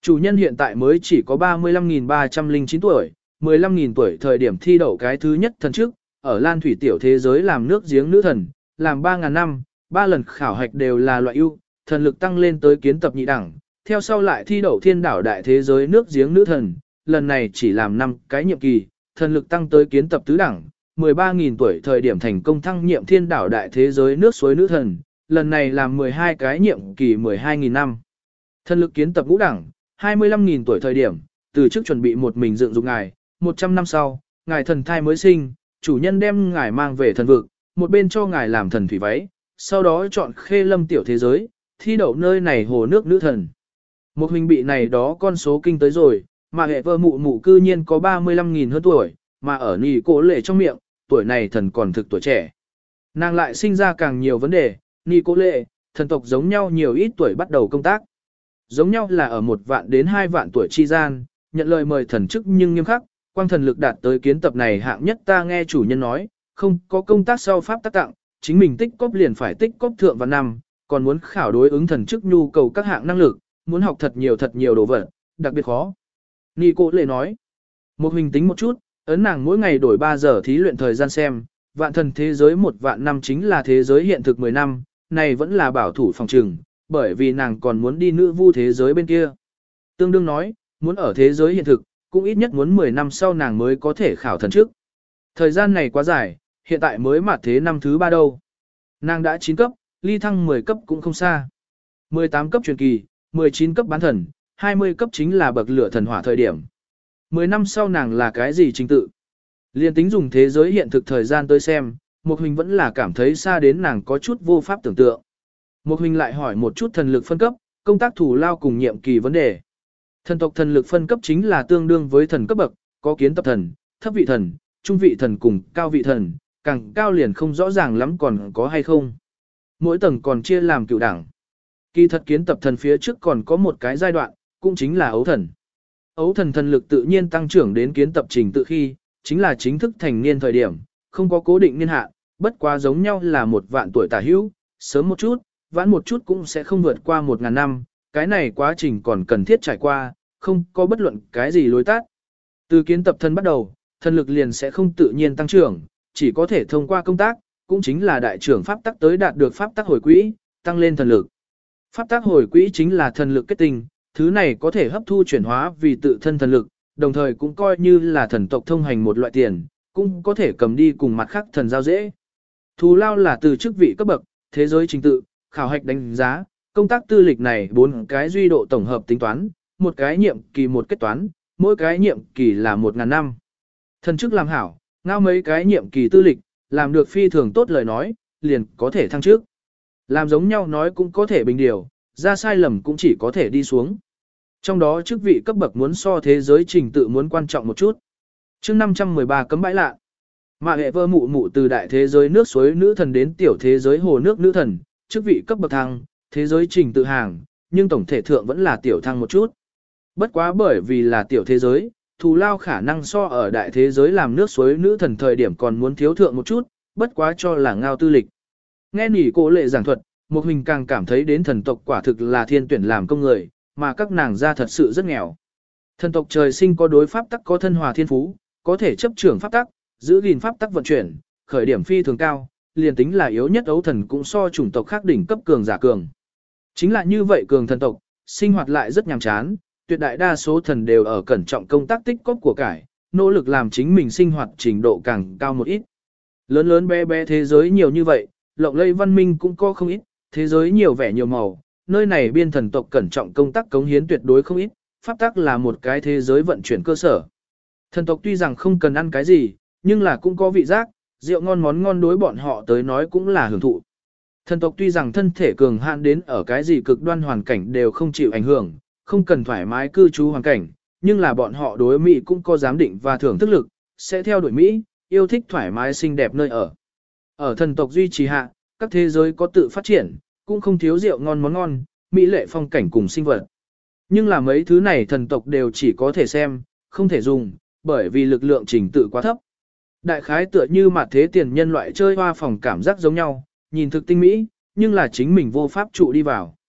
Chủ nhân hiện tại mới chỉ có ba mươi lăm nghìn ba trăm lẻ chín tuổi, mười lăm nghìn tuổi thời điểm thi đậu cái thứ nhất thần chức, ở Lan Thủy tiểu thế giới làm nước giếng nữ thần, làm ba ngàn năm, ba lần khảo hạch đều là loại ưu, thần lực tăng lên tới kiến tập nhị đẳng, theo sau lại thi đậu thiên đảo đại thế giới nước giếng nữ thần, lần này chỉ làm năm cái nhiệm kỳ, thần lực tăng tới kiến tập tứ đẳng, mười ba nghìn tuổi thời điểm thành công thăng nhiệm thiên đảo đại thế giới nước suối nữ thần, lần này làm mười hai cái nhiệm kỳ mười hai nghìn năm. Thần lực kiến tập ngũ đẳng, hai mươi lăm nghìn tuổi thời điểm, từ trước chuẩn bị một mình dựng dục ngài, một trăm năm sau, ngài thần thai mới sinh, chủ nhân đem ngài mang về thần vực, một bên cho ngài làm thần thủy váy, sau đó chọn khê lâm tiểu thế giới, thi đậu nơi này hồ nước nữ thần. Một hình bị này đó con số kinh tới rồi, mà hệ vợ mụ mụ cư nhiên có ba mươi lăm nghìn hơn tuổi, mà ở nì cổ lệ trong miệng, tuổi này thần còn thực tuổi trẻ. Nàng lại sinh ra càng nhiều vấn đề, nì cổ lệ, thần tộc giống nhau nhiều ít tuổi bắt đầu công tác. Giống nhau là ở một vạn đến hai vạn tuổi chi gian, nhận lời mời thần chức nhưng nghiêm khắc, quang thần lực đạt tới kiến tập này hạng nhất ta nghe chủ nhân nói, không có công tác sau pháp tác tặng, chính mình tích cóp liền phải tích cóp thượng và năm, còn muốn khảo đối ứng thần chức nhu cầu các hạng năng lực, muốn học thật nhiều thật nhiều đồ vật, đặc biệt khó. Nì cô lệ nói, một hình tính một chút, ấn nàng mỗi ngày đổi ba giờ thí luyện thời gian xem, vạn thần thế giới một vạn năm chính là thế giới hiện thực mười năm, này vẫn là bảo thủ phòng trừng, bởi vì nàng còn muốn đi nữ vu thế giới bên kia. Tương đương nói, muốn ở thế giới hiện thực, cũng ít nhất muốn mười năm sau nàng mới có thể khảo thần chức. Thời gian này quá dài, hiện tại mới mà thế năm thứ ba đâu. Nàng đã chín cấp, ly thăng mười cấp cũng không xa. mười tám cấp truyền kỳ, mười chín cấp bán thần, hai mươi cấp chính là bậc lửa thần hỏa thời điểm. mười năm sau nàng là cái gì trình tự? Liên tính dùng thế giới hiện thực thời gian tới xem, Một Huỳnh vẫn là cảm thấy xa đến nàng có chút vô pháp tưởng tượng. Một Huỳnh lại hỏi một chút thần lực phân cấp, công tác thủ lao cùng nhiệm kỳ vấn đề. Thần tộc thần lực phân cấp chính là tương đương với thần cấp bậc, có kiến tập thần, thấp vị thần, trung vị thần cùng cao vị thần, càng cao liền không rõ ràng lắm còn có hay không. Mỗi tầng còn chia làm cựu đẳng. Kỳ thật kiến tập thần phía trước còn có một cái giai đoạn, cũng chính là ấu thần. Ấu thần thần lực tự nhiên tăng trưởng đến kiến tập trình tự khi, chính là chính thức thành niên thời điểm, không có cố định niên hạn, bất quá giống nhau là một vạn tuổi tả hữu, sớm một chút, vãn một chút cũng sẽ không vượt qua một ngàn năm, cái này quá trình còn cần thiết trải qua, không có bất luận cái gì lối tắt. Từ kiến tập thần bắt đầu, thần lực liền sẽ không tự nhiên tăng trưởng, chỉ có thể thông qua công tác, cũng chính là đại trưởng pháp tắc tới đạt được pháp tắc hồi quỹ, tăng lên thần lực. Pháp tắc hồi quỹ chính là thần lực kết tinh, thứ này có thể hấp thu chuyển hóa vì tự thân thần lực, đồng thời cũng coi như là thần tộc thông hành một loại tiền, cũng có thể cầm đi cùng mặt khác thần giao dễ. Thù lao là từ chức vị cấp bậc, thế giới trình tự, khảo hạch đánh giá, công tác tư lịch này bốn cái duy độ tổng hợp tính toán, một cái nhiệm kỳ một kết toán, mỗi cái nhiệm kỳ là một ngàn năm. Thần chức làm hảo, ngao mấy cái nhiệm kỳ tư lịch, làm được phi thường tốt lời nói, liền có thể thăng chức. Làm giống nhau nói cũng có thể bình điều, ra sai lầm cũng chỉ có thể đi xuống. Trong đó chức vị cấp bậc muốn so thế giới trình tự muốn quan trọng một chút. Chương năm trăm mười ba cấm bãi lạ. Mà hệ vơ mụ mụ từ đại thế giới nước suối nữ thần đến tiểu thế giới hồ nước nữ thần, chức vị cấp bậc thăng, thế giới trình tự hàng, nhưng tổng thể thượng vẫn là tiểu thăng một chút. Bất quá bởi vì là tiểu thế giới, thù lao khả năng so ở đại thế giới làm nước suối nữ thần thời điểm còn muốn thiếu thượng một chút, bất quá cho là ngao tư lịch. Nghe nỉ cô lệ giảng thuật, một hình càng cảm thấy đến thần tộc quả thực là thiên tuyển làm công người, mà các nàng ra thật sự rất nghèo. Thần tộc trời sinh có đối pháp tắc có thân hòa thiên phú, có thể chấp trưởng pháp tắc, giữ gìn pháp tắc vận chuyển, khởi điểm phi thường cao, liền tính là yếu nhất ấu thần cũng so chủng tộc khác đỉnh cấp cường giả cường. Chính là như vậy cường thần tộc, sinh hoạt lại rất nhàm chán, tuyệt đại đa số thần đều ở cẩn trọng công tác tích cóp của cải, nỗ lực làm chính mình sinh hoạt trình độ càng cao một ít. Lớn lớn bé bé thế giới nhiều như vậy, lộng lây văn minh cũng có không ít, thế giới nhiều vẻ nhiều màu, nơi này biên thần tộc cẩn trọng công tác cống hiến tuyệt đối không ít, pháp tắc là một cái thế giới vận chuyển cơ sở. Thần tộc tuy rằng không cần ăn cái gì, nhưng là cũng có vị giác, rượu ngon món ngon đối bọn họ tới nói cũng là hưởng thụ. Thần tộc tuy rằng thân thể cường hạn đến ở cái gì cực đoan hoàn cảnh đều không chịu ảnh hưởng, không cần thoải mái cư trú hoàn cảnh, nhưng là bọn họ đối Mỹ cũng có giám định và thưởng thức lực, sẽ theo đuổi Mỹ, yêu thích thoải mái xinh đẹp nơi ở. Ở thần tộc duy trì hạ, các thế giới có tự phát triển, cũng không thiếu rượu ngon món ngon, mỹ lệ phong cảnh cùng sinh vật. Nhưng là mấy thứ này thần tộc đều chỉ có thể xem, không thể dùng, bởi vì lực lượng trình tự quá thấp. Đại khái tựa như mặt thế tiền nhân loại chơi hoa phòng cảm giác giống nhau, nhìn thực tinh mỹ, nhưng là chính mình vô pháp trụ đi vào.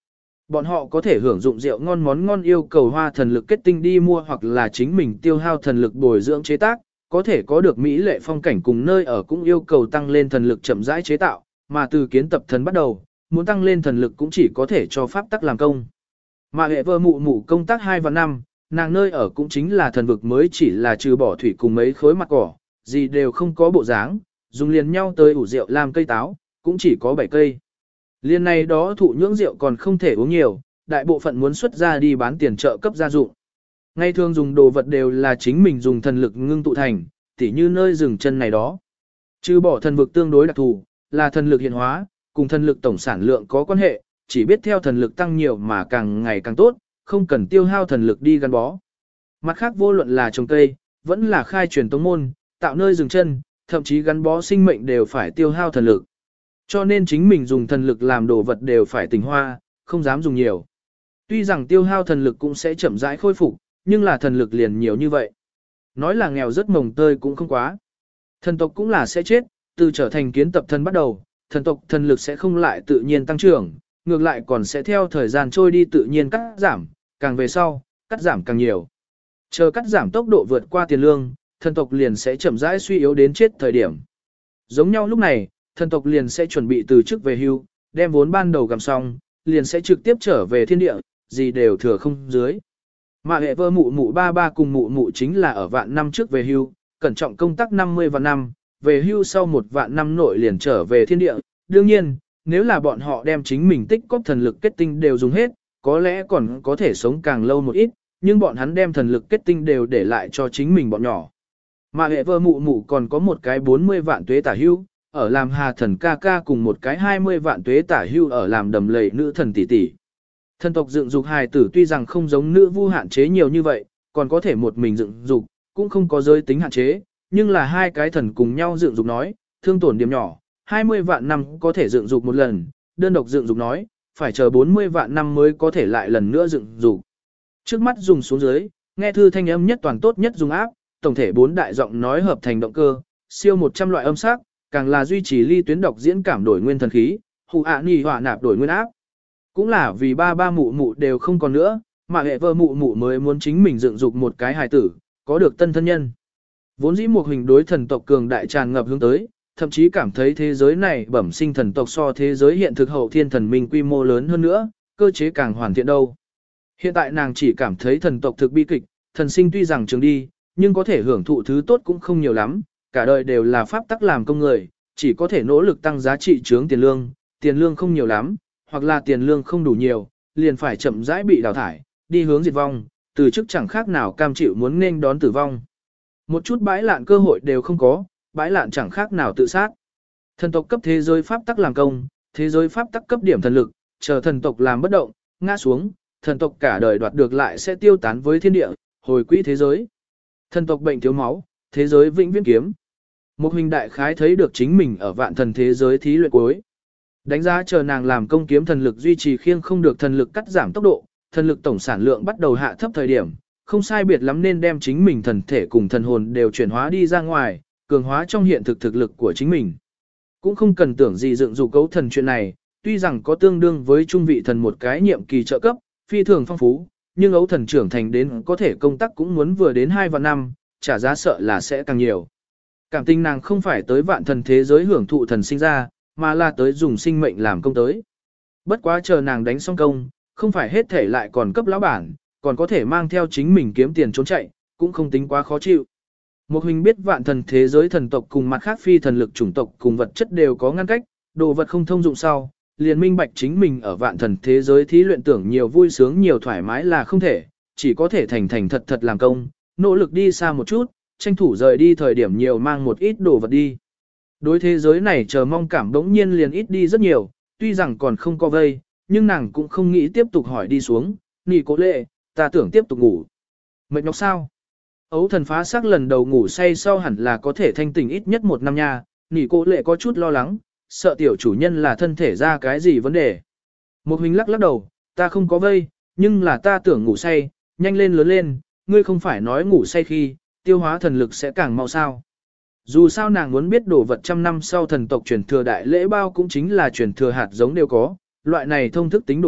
Bọn họ có thể hưởng dụng rượu ngon món ngon yêu cầu hoa thần lực kết tinh đi mua hoặc là chính mình tiêu hao thần lực bồi dưỡng chế tác, có thể có được mỹ lệ phong cảnh cùng nơi ở cũng yêu cầu tăng lên thần lực chậm rãi chế tạo, mà từ kiến tập thần bắt đầu, muốn tăng lên thần lực cũng chỉ có thể cho pháp tắc làm công. Mà hệ vợ mụ mụ công tác hai và năm, nàng nơi ở cũng chính là thần vực mới chỉ là trừ bỏ thủy cùng mấy khối mặt cỏ, gì đều không có bộ dáng, dùng liền nhau tới ủ rượu làm cây táo, cũng chỉ có bảy cây. Liên này đó thụ nhưỡng rượu còn không thể uống nhiều, đại bộ phận muốn xuất ra đi bán tiền trợ cấp gia dụng. Ngay thường dùng đồ vật đều là chính mình dùng thần lực ngưng tụ thành, tỉ như nơi dừng chân này đó. Trừ bỏ thần vực tương đối đặc thù, là thần lực hiện hóa, cùng thần lực tổng sản lượng có quan hệ, chỉ biết theo thần lực tăng nhiều mà càng ngày càng tốt, không cần tiêu hao thần lực đi gắn bó. Mặt khác vô luận là trồng cây, vẫn là khai truyền tông môn, tạo nơi dừng chân, thậm chí gắn bó sinh mệnh đều phải tiêu hao thần lực. Cho nên chính mình dùng thần lực làm đồ vật đều phải tinh hoa, không dám dùng nhiều. Tuy rằng tiêu hao thần lực cũng sẽ chậm rãi khôi phục, nhưng là thần lực liền nhiều như vậy. Nói là nghèo rất mồng tơi cũng không quá. Thần tộc cũng là sẽ chết, từ trở thành kiến tập thần bắt đầu, thần tộc thần lực sẽ không lại tự nhiên tăng trưởng, ngược lại còn sẽ theo thời gian trôi đi tự nhiên cắt giảm, càng về sau, cắt giảm càng nhiều. Chờ cắt giảm tốc độ vượt qua tiền lương, thần tộc liền sẽ chậm rãi suy yếu đến chết thời điểm. Giống nhau lúc này, thần tộc liền sẽ chuẩn bị từ chức về hưu, đem vốn ban đầu gặm xong, liền sẽ trực tiếp trở về thiên địa, gì đều thừa không dưới. Mà hệ vơ mụ mụ ba ba cùng mụ mụ chính là ở vạn năm trước về hưu, cẩn trọng công tác năm mươi vạn năm, về hưu sau một vạn năm nội liền trở về thiên địa. Đương nhiên, nếu là bọn họ đem chính mình tích cóp thần lực kết tinh đều dùng hết, có lẽ còn có thể sống càng lâu một ít, nhưng bọn hắn đem thần lực kết tinh đều để lại cho chính mình bọn nhỏ. Mà hệ vơ mụ mụ còn có một cái bốn mươi vạn tuế tả hưu, ở làm hà thần ca ca cùng một cái hai mươi vạn tuế tả hưu ở làm đầm lầy nữ thần tỷ tỷ. Thần tộc dựng dục hài tử tuy rằng không giống nữ vu hạn chế nhiều như vậy, còn có thể một mình dựng dục, cũng không có giới tính hạn chế, nhưng là hai cái thần cùng nhau dựng dục nói, thương tổn điểm nhỏ, hai mươi vạn năm có thể dựng dục một lần, đơn độc dựng dục nói, phải chờ bốn mươi vạn năm mới có thể lại lần nữa dựng dục. Trước mắt dùng xuống dưới, nghe thư thanh âm nhất toàn tốt nhất dùng áp, tổng thể bốn đại giọng nói hợp thành động cơ, siêu một trăm loại âm sắc, càng là duy trì ly tuyến đọc diễn cảm đổi nguyên thần khí, hù ạ nì hỏa nạp đổi nguyên áp. Cũng là vì ba ba mụ mụ đều không còn nữa, mà hệ vợ mụ mụ mới muốn chính mình dựng dục một cái hài tử, có được tân thân nhân. Vốn dĩ một hình đối thần tộc cường đại tràn ngập hướng tới, thậm chí cảm thấy thế giới này bẩm sinh thần tộc so thế giới hiện thực hậu thiên thần minh quy mô lớn hơn nữa, cơ chế càng hoàn thiện đâu. Hiện tại nàng chỉ cảm thấy thần tộc thực bi kịch, thần sinh tuy rằng trường đi, nhưng có thể hưởng thụ thứ tốt cũng không nhiều lắm, cả đời đều là pháp tắc làm công người, chỉ có thể nỗ lực tăng giá trị trướng tiền lương, tiền lương không nhiều lắm, hoặc là tiền lương không đủ nhiều, liền phải chậm rãi bị đào thải, đi hướng diệt vong, từ chức chẳng khác nào cam chịu muốn nên đón tử vong. Một chút bãi lạn cơ hội đều không có, bãi lạn chẳng khác nào tự sát. Thần tộc cấp thế giới pháp tắc làm công, thế giới pháp tắc cấp điểm thần lực, chờ thần tộc làm bất động, ngã xuống, thần tộc cả đời đoạt được lại sẽ tiêu tán với thiên địa, hồi quỹ thế giới. Thần tộc bệnh thiếu máu, thế giới vĩnh viễn kiếm. Một huynh đại khái thấy được chính mình ở vạn thần thế giới thí luyện cuối. Đánh giá chờ nàng làm công kiếm thần lực duy trì khiêng không được thần lực cắt giảm tốc độ, thần lực tổng sản lượng bắt đầu hạ thấp thời điểm, không sai biệt lắm nên đem chính mình thần thể cùng thần hồn đều chuyển hóa đi ra ngoài, cường hóa trong hiện thực thực lực của chính mình. Cũng không cần tưởng gì dựng dục cấu thần chuyện này, tuy rằng có tương đương với trung vị thần một cái nhiệm kỳ trợ cấp, phi thường phong phú, nhưng ấu thần trưởng thành đến có thể công tác cũng muốn vừa đến hai vạn năm, trả giá sợ là sẽ càng nhiều. Cảm tình nàng không phải tới vạn thần thế giới hưởng thụ thần sinh ra, mà là tới dùng sinh mệnh làm công tới. Bất quá chờ nàng đánh xong công, không phải hết thể lại còn cấp lão bản, còn có thể mang theo chính mình kiếm tiền trốn chạy, cũng không tính quá khó chịu. Một hình biết vạn thần thế giới thần tộc cùng mặt khác phi thần lực chủng tộc cùng vật chất đều có ngăn cách, đồ vật không thông dụng sau, liền minh bạch chính mình ở vạn thần thế giới thí luyện tưởng nhiều vui sướng nhiều thoải mái là không thể, chỉ có thể thành thành thật thật làm công, nỗ lực đi xa một chút, tranh thủ rời đi thời điểm nhiều mang một ít đồ vật đi. Đối thế giới này chờ mong cảm đống nhiên liền ít đi rất nhiều, tuy rằng còn không có vây, nhưng nàng cũng không nghĩ tiếp tục hỏi đi xuống, nị cố lệ, ta tưởng tiếp tục ngủ. Mệt nhọc sao? Ấu thần phá xác lần đầu ngủ say sau hẳn là có thể thanh tỉnh ít nhất một năm nha, nị cố lệ có chút lo lắng, sợ tiểu chủ nhân là thân thể ra cái gì vấn đề. Một huynh lắc lắc đầu, ta không có vây, nhưng là ta tưởng ngủ say, nhanh lên lớn lên, ngươi không phải nói ngủ say khi, tiêu hóa thần lực sẽ càng mau sao. Dù sao nàng muốn biết đồ vật trăm năm sau thần tộc truyền thừa đại lễ bao cũng chính là truyền thừa hạt giống đều có, loại này thông thức tính đồ vật,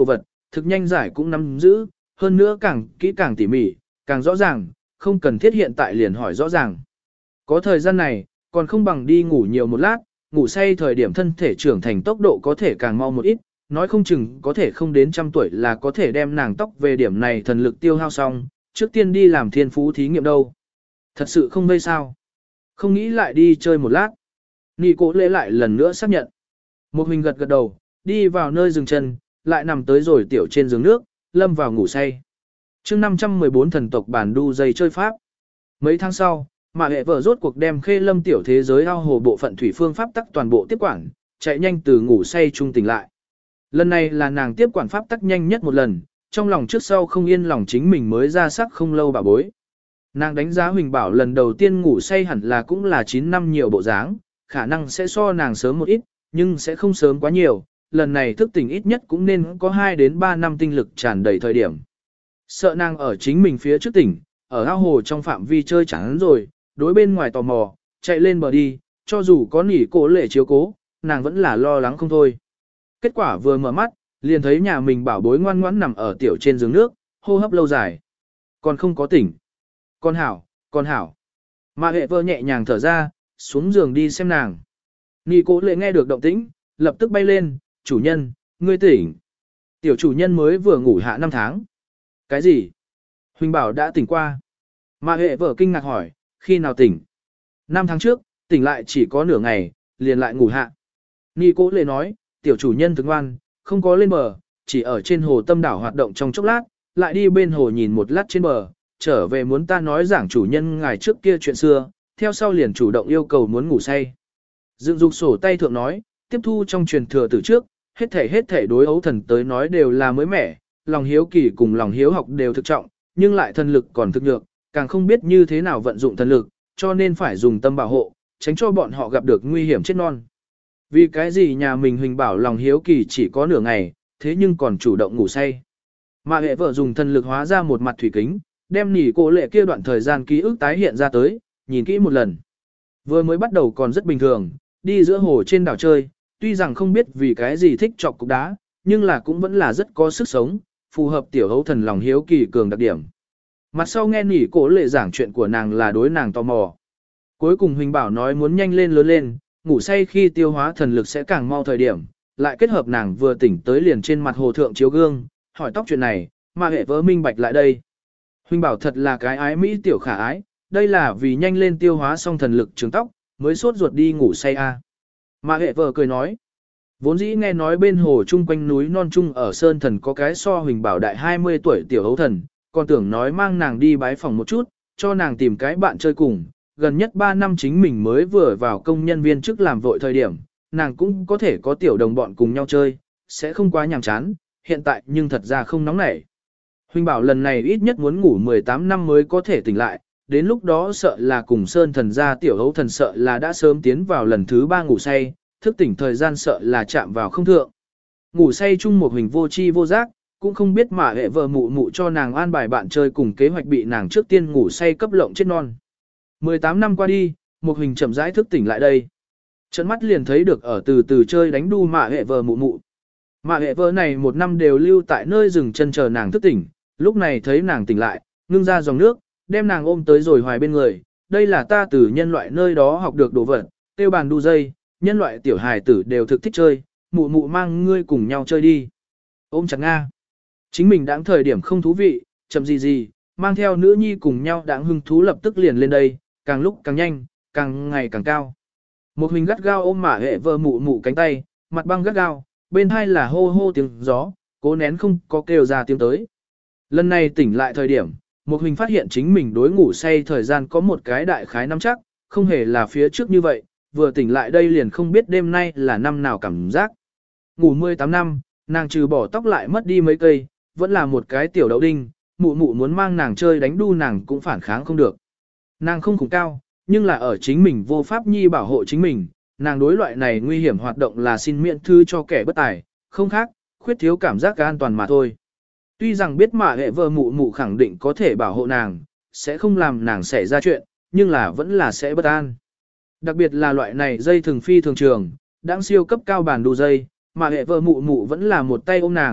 thực nhanh giải cũng nắm giữ, hơn nữa càng kỹ càng tỉ mỉ, càng rõ ràng, không cần thiết hiện tại liền hỏi rõ ràng. Có thời gian này, còn không bằng đi ngủ nhiều một lát, ngủ say thời điểm thân thể trưởng thành tốc độ có thể càng mau một ít, nói không chừng có thể không đến trăm tuổi là có thể đem nàng tóc về điểm này thần lực tiêu hao xong, trước tiên đi làm thiên phú thí nghiệm đâu. Thật sự không vây sao. Không nghĩ lại đi chơi một lát. Nị cố lễ lại lần nữa xác nhận. Một mình gật gật đầu, đi vào nơi dừng chân, lại nằm tới rồi tiểu trên giường nước, lâm vào ngủ say. chương năm trăm mười bốn thần tộc bản đu dây chơi pháp. Mấy tháng sau, mà hệ vợ rốt cuộc đem khê lâm tiểu thế giới ao hồ bộ phận thủy phương pháp tắc toàn bộ tiếp quản, chạy nhanh từ ngủ say trung tỉnh lại. Lần này là nàng tiếp quản pháp tắc nhanh nhất một lần, trong lòng trước sau không yên lòng chính mình mới ra sắc không lâu bà bối. Nàng đánh giá Huỳnh Bảo lần đầu tiên ngủ say hẳn là cũng là chín năm nhiều bộ dáng, khả năng sẽ so nàng sớm một ít, nhưng sẽ không sớm quá nhiều, lần này thức tỉnh ít nhất cũng nên có hai đến ba năm tinh lực tràn đầy thời điểm. Sợ nàng ở chính mình phía trước tỉnh, ở ao hồ trong phạm vi chơi chẳng rồi, đối bên ngoài tò mò, chạy lên bờ đi, cho dù có nỉ cố lệ chiếu cố, nàng vẫn là lo lắng không thôi. Kết quả vừa mở mắt, liền thấy nhà mình bảo bối ngoan ngoãn nằm ở tiểu trên giường nước, hô hấp lâu dài. Còn không có tỉnh. Con hảo, con hảo. Mà hệ vơ nhẹ nhàng thở ra, xuống giường đi xem nàng. Nị cố lệ nghe được động tĩnh, lập tức bay lên, chủ nhân, ngươi tỉnh. Tiểu chủ nhân mới vừa ngủ hạ năm tháng. Cái gì? Huỳnh Bảo đã tỉnh qua. Mà hệ vợ kinh ngạc hỏi, khi nào tỉnh? Năm tháng trước, tỉnh lại chỉ có nửa ngày, liền lại ngủ hạ. Nị cố lệ nói, tiểu chủ nhân thức ngoan, không có lên bờ, chỉ ở trên hồ tâm đảo hoạt động trong chốc lát, lại đi bên hồ nhìn một lát trên bờ, trở về muốn ta nói giảng chủ nhân ngài trước kia chuyện xưa, theo sau liền chủ động yêu cầu muốn ngủ say. Dựng dục sổ tay thượng nói, tiếp thu trong truyền thừa từ trước, hết thể hết thể đối ấu thần tới nói đều là mới mẻ, lòng hiếu kỳ cùng lòng hiếu học đều thực trọng, nhưng lại thần lực còn thực nhược, càng không biết như thế nào vận dụng thần lực, cho nên phải dùng tâm bảo hộ, tránh cho bọn họ gặp được nguy hiểm chết non. Vì cái gì nhà mình Huỳnh Bảo lòng hiếu kỳ chỉ có nửa ngày, thế nhưng còn chủ động ngủ say. Mà hệ vợ dùng thần lực hóa ra một mặt thủy kính, đem nỉ cô lệ kia đoạn thời gian ký ức tái hiện ra tới, nhìn kỹ một lần. Vừa mới bắt đầu còn rất bình thường, đi giữa hồ trên đảo chơi, tuy rằng không biết vì cái gì thích chọc cục đá, nhưng là cũng vẫn là rất có sức sống, phù hợp tiểu hấu thần lòng hiếu kỳ cường đặc điểm. Mặt sau nghe nỉ cô lệ giảng chuyện của nàng là đối nàng tò mò. Cuối cùng Huỳnh Bảo nói muốn nhanh lên lớn lên, ngủ say khi tiêu hóa thần lực sẽ càng mau thời điểm, lại kết hợp nàng vừa tỉnh tới liền trên mặt hồ thượng chiếu gương, hỏi tóc chuyện này, mà hệ vỡ minh bạch lại đây. Huỳnh Bảo thật là cái ái mỹ tiểu khả ái, đây là vì nhanh lên tiêu hóa xong thần lực trường tóc, mới sốt ruột đi ngủ say a. À. Mà hệ vợ cười nói, vốn dĩ nghe nói bên hồ chung quanh núi non trung ở Sơn Thần có cái so Huỳnh Bảo đại hai mươi tuổi tiểu hấu thần, còn tưởng nói mang nàng đi bái phòng một chút, cho nàng tìm cái bạn chơi cùng, gần nhất ba năm chính mình mới vừa vào công nhân viên chức làm vội thời điểm, nàng cũng có thể có tiểu đồng bọn cùng nhau chơi, sẽ không quá nhàm chán, hiện tại nhưng thật ra không nóng nảy. Huỳnh Bảo lần này ít nhất muốn ngủ mười tám năm mới có thể tỉnh lại, đến lúc đó sợ là cùng Sơn Thần ra tiểu hấu thần sợ là đã sớm tiến vào lần thứ ba ngủ say, thức tỉnh thời gian sợ là chạm vào không thượng. Ngủ say chung một hình vô chi vô giác, cũng không biết mà hệ vợ mụ mụ cho nàng an bài bạn chơi cùng kế hoạch bị nàng trước tiên ngủ say cấp lộng chết non. mười tám năm qua đi, một hình chậm rãi thức tỉnh lại đây. Trận mắt liền thấy được ở từ từ chơi đánh đu mạ hệ vợ mụ mụ. Mạ hệ vợ này một năm đều lưu tại nơi rừng chân chờ nàng thức tỉnh, lúc này thấy nàng tỉnh lại, ngưng ra dòng nước, đem nàng ôm tới rồi hoài bên người. Đây là ta từ nhân loại nơi đó học được đồ vật, tiêu bàn đu dây, nhân loại tiểu hài tử đều thực thích chơi, mụ mụ mang ngươi cùng nhau chơi đi. Ôm chặt Nga. Chính mình đáng thời điểm không thú vị, chậm gì gì, mang theo nữ nhi cùng nhau đáng hưng thú lập tức liền lên đây, càng lúc càng nhanh, càng ngày càng cao. Một hình gắt gao ôm mạ hệ vợ mụ mụ cánh tay, mặt băng gắt gao, bên hai là hô hô tiếng gió, cố nén không có kêu ra tiếng tới. Lần này tỉnh lại thời điểm, một hình phát hiện chính mình đối ngủ say thời gian có một cái đại khái nắm chắc, không hề là phía trước như vậy, vừa tỉnh lại đây liền không biết đêm nay là năm nào cảm giác. Ngủ mười tám năm, nàng trừ bỏ tóc lại mất đi mấy cây, vẫn là một cái tiểu đậu đinh, mụ mụ muốn mang nàng chơi đánh đu nàng cũng phản kháng không được. Nàng không khủng cao, nhưng là ở chính mình vô pháp nhi bảo hộ chính mình, nàng đối loại này nguy hiểm hoạt động là xin miễn thư cho kẻ bất tài, không khác, khuyết thiếu cảm giác an toàn mà thôi. Tuy rằng biết mà hệ vợ mụ mụ khẳng định có thể bảo hộ nàng, sẽ không làm nàng xảy ra chuyện, nhưng là vẫn là sẽ bất an. Đặc biệt là loại này dây thường phi thường trường, đang siêu cấp cao bản đu dây, mà hệ vợ mụ mụ vẫn là một tay ôm nàng,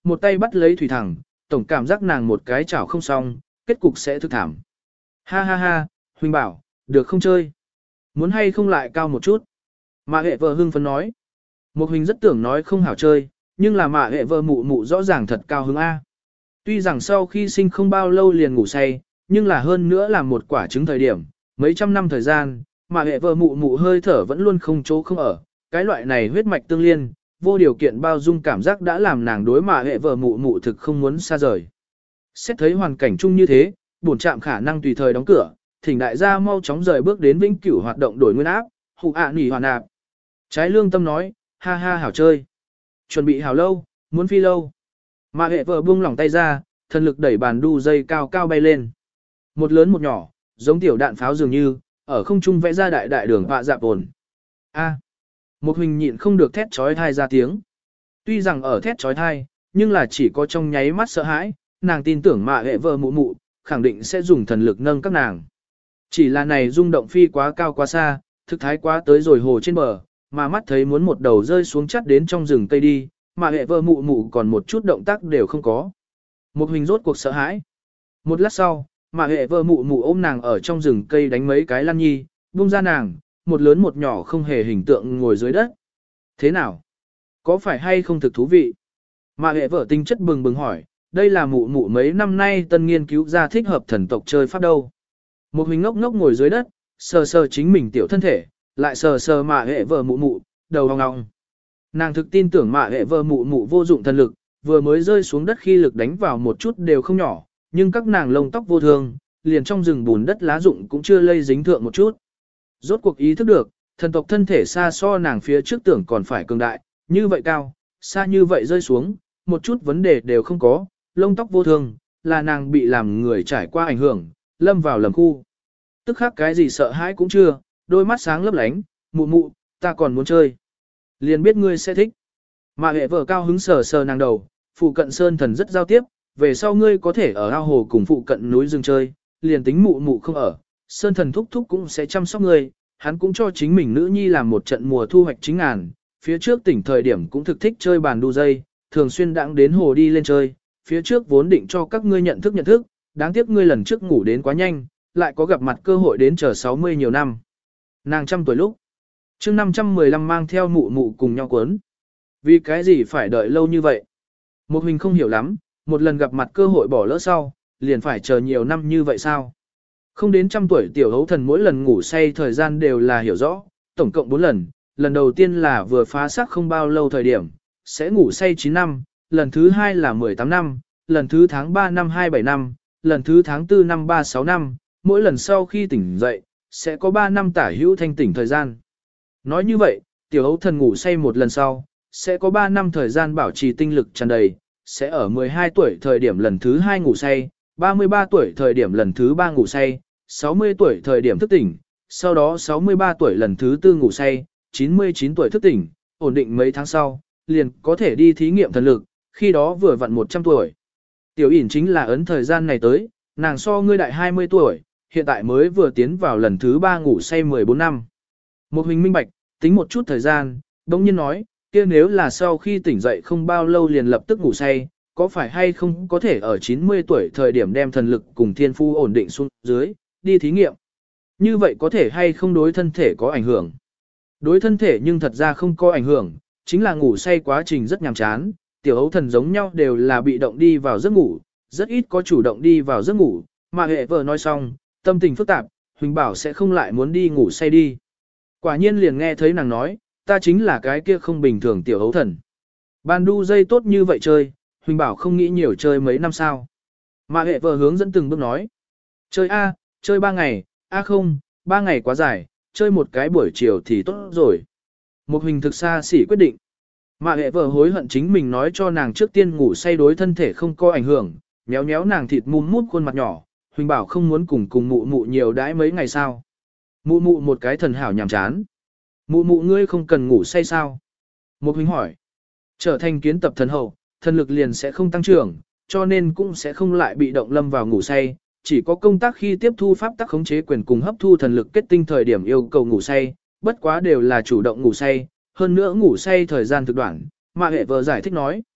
một tay bắt lấy thủy thẳng, tổng cảm giác nàng một cái chảo không xong, kết cục sẽ thực thảm. Ha ha ha, Huỳnh bảo, được không chơi? Muốn hay không lại cao một chút? Mạ hệ vợ hưng phấn nói. Một Huỳnh rất tưởng nói không hảo chơi, nhưng là mạ hệ vợ mụ mụ rõ ràng thật cao hứng A. Tuy rằng sau khi sinh không bao lâu liền ngủ say, nhưng là hơn nữa là một quả trứng thời điểm, mấy trăm năm thời gian, mạ hệ vợ mụ mụ hơi thở vẫn luôn không chỗ không ở. Cái loại này huyết mạch tương liên, vô điều kiện bao dung cảm giác đã làm nàng đối mạ hệ vợ mụ mụ thực không muốn xa rời. Xét thấy hoàn cảnh chung như thế, bổn trạm khả năng tùy thời đóng cửa, thỉnh đại gia mau chóng rời bước đến vĩnh cửu hoạt động đổi nguyên áp, hụ ạ nỉ hoàn ạp. Trái lương tâm nói, ha ha hảo chơi. Chuẩn bị hảo lâu, muốn phi lâu. Mà hệ vợ buông lỏng tay ra, thần lực đẩy bàn đu dây cao cao bay lên. Một lớn một nhỏ, giống tiểu đạn pháo dường như, ở không trung vẽ ra đại đại đường họa dạp ồn. A. Một Huỳnh nhịn không được thét trói thai ra tiếng. Tuy rằng ở thét trói thai, nhưng là chỉ có trong nháy mắt sợ hãi, nàng tin tưởng mạ hệ vợ mụ mụ, khẳng định sẽ dùng thần lực nâng các nàng. Chỉ là này rung động phi quá cao quá xa, thực thái quá tới rồi hồ trên bờ, mà mắt thấy muốn một đầu rơi xuống chắt đến trong rừng cây đi, mà hệ vợ mụ mụ còn một chút động tác đều không có. Một Huỳnh rốt cuộc sợ hãi. Một lát sau, mà hệ vợ mụ mụ ôm nàng ở trong rừng cây đánh mấy cái lăn nhi, buông ra nàng, một lớn một nhỏ không hề hình tượng ngồi dưới đất. Thế nào? Có phải hay không thực thú vị? Mà hệ vợ tinh chất bừng bừng hỏi, đây là mụ mụ mấy năm nay tân nghiên cứu ra thích hợp thần tộc chơi pháp đâu. Một Huỳnh ngốc ngốc ngồi dưới đất, sờ sờ chính mình tiểu thân thể, lại sờ sờ mạ hệ vợ mụ mụ, đầu hong ngọng. Nàng thực tin tưởng mạ hệ vợ mụ mụ vô dụng thần lực, vừa mới rơi xuống đất khi lực đánh vào một chút đều không nhỏ, nhưng các nàng lông tóc vô thương, liền trong rừng bùn đất lá rụng cũng chưa lây dính thượng một chút. Rốt cuộc ý thức được, thần tộc thân thể xa so nàng phía trước tưởng còn phải cường đại, như vậy cao, xa như vậy rơi xuống, một chút vấn đề đều không có, lông tóc vô thương, là nàng bị làm người trải qua ảnh hưởng, lâm vào lầm khu. Tức khắc cái gì sợ hãi cũng chưa, đôi mắt sáng lấp lánh, mụ mụ, ta còn muốn chơi. Liền biết ngươi sẽ thích. Mà hệ vợ cao hứng sờ sờ nàng đầu, phụ cận sơn thần rất giao tiếp, về sau ngươi có thể ở ao hồ cùng phụ cận núi rừng chơi, liền tính mụ mụ không ở, sơn thần thúc thúc cũng sẽ chăm sóc ngươi, hắn cũng cho chính mình nữ nhi làm một trận mùa thu hoạch chính ngàn, phía trước tỉnh thời điểm cũng thực thích chơi bàn đu dây, thường xuyên đãng đến hồ đi lên chơi, phía trước vốn định cho các ngươi nhận thức nhận thức, đáng tiếc ngươi lần trước ngủ đến quá nhanh, lại có gặp mặt cơ hội đến chờ sáu mươi nhiều năm. Nàng trăm tuổi lúc, chương năm trăm mười lăm mang theo mụ mụ cùng nhau cuốn. Vì cái gì phải đợi lâu như vậy? Một Huỳnh không hiểu lắm, một lần gặp mặt cơ hội bỏ lỡ sau, liền phải chờ nhiều năm như vậy sao? Không đến trăm tuổi tiểu hấu thần mỗi lần ngủ say thời gian đều là hiểu rõ, tổng cộng bốn lần, lần đầu tiên là vừa phá xác không bao lâu thời điểm, sẽ ngủ say chín năm, lần thứ hai là mười tám năm, lần thứ tháng ba năm hai bảy năm, lần thứ tháng tư năm ba sáu năm, mỗi lần sau khi tỉnh dậy, sẽ có ba năm tả hữu thanh tỉnh thời gian. Nói như vậy, tiểu hấu thần ngủ say một lần sau, sẽ có ba năm thời gian bảo trì tinh lực tràn đầy, sẽ ở mười hai tuổi thời điểm lần thứ hai ngủ say, ba mươi ba tuổi thời điểm lần thứ ba ngủ say, sáu mươi tuổi thời điểm thức tỉnh, sau đó sáu mươi ba tuổi lần thứ tư ngủ say, chín mươi chín tuổi thức tỉnh, ổn định mấy tháng sau, liền có thể đi thí nghiệm thần lực, khi đó vừa vặn một trăm tuổi. Tiểu ỉn chính là ấn thời gian này tới, nàng so ngươi đại hai mươi tuổi, hiện tại mới vừa tiến vào lần thứ ba ngủ say mười bốn năm. Một Huỳnh minh bạch, tính một chút thời gian, đống nhiên nói, kia nếu là sau khi tỉnh dậy không bao lâu liền lập tức ngủ say, có phải hay không có thể ở chín mươi tuổi thời điểm đem thần lực cùng thiên phu ổn định xuống dưới, đi thí nghiệm. Như vậy có thể hay không đối thân thể có ảnh hưởng? Đối thân thể nhưng thật ra không có ảnh hưởng, chính là ngủ say quá trình rất nhàm chán, tiểu hấu thần giống nhau đều là bị động đi vào giấc ngủ, rất ít có chủ động đi vào giấc ngủ, mà hệ vợ nói xong, tâm tình phức tạp, Huỳnh bảo sẽ không lại muốn đi ngủ say đi. Quả nhiên liền nghe thấy nàng nói, ta chính là cái kia không bình thường tiểu hấu thần. Bàn đu dây tốt như vậy chơi, Huỳnh bảo không nghĩ nhiều chơi mấy năm sao. Mà hệ vợ hướng dẫn từng bước nói. Chơi A, chơi ba ngày, A không, ba ngày quá dài, chơi một cái buổi chiều thì tốt rồi. Một Huỳnh thực xa xỉ quyết định. Mà hệ vợ hối hận chính mình nói cho nàng trước tiên ngủ say đối thân thể không có ảnh hưởng, méo méo nàng thịt mum mút khuôn mặt nhỏ, Huỳnh bảo không muốn cùng cùng mụ mụ nhiều đãi mấy ngày sao. Mụ mụ một cái thần hảo nhàm chán. Mụ mụ ngươi không cần ngủ say sao? Một Huỳnh hỏi. Trở thành kiến tập thần hậu, thần lực liền sẽ không tăng trưởng, cho nên cũng sẽ không lại bị động lâm vào ngủ say, chỉ có công tác khi tiếp thu pháp tắc khống chế quyền cùng hấp thu thần lực kết tinh thời điểm yêu cầu ngủ say, bất quá đều là chủ động ngủ say, hơn nữa ngủ say thời gian thực đoạn, mà hệ vợ giải thích nói.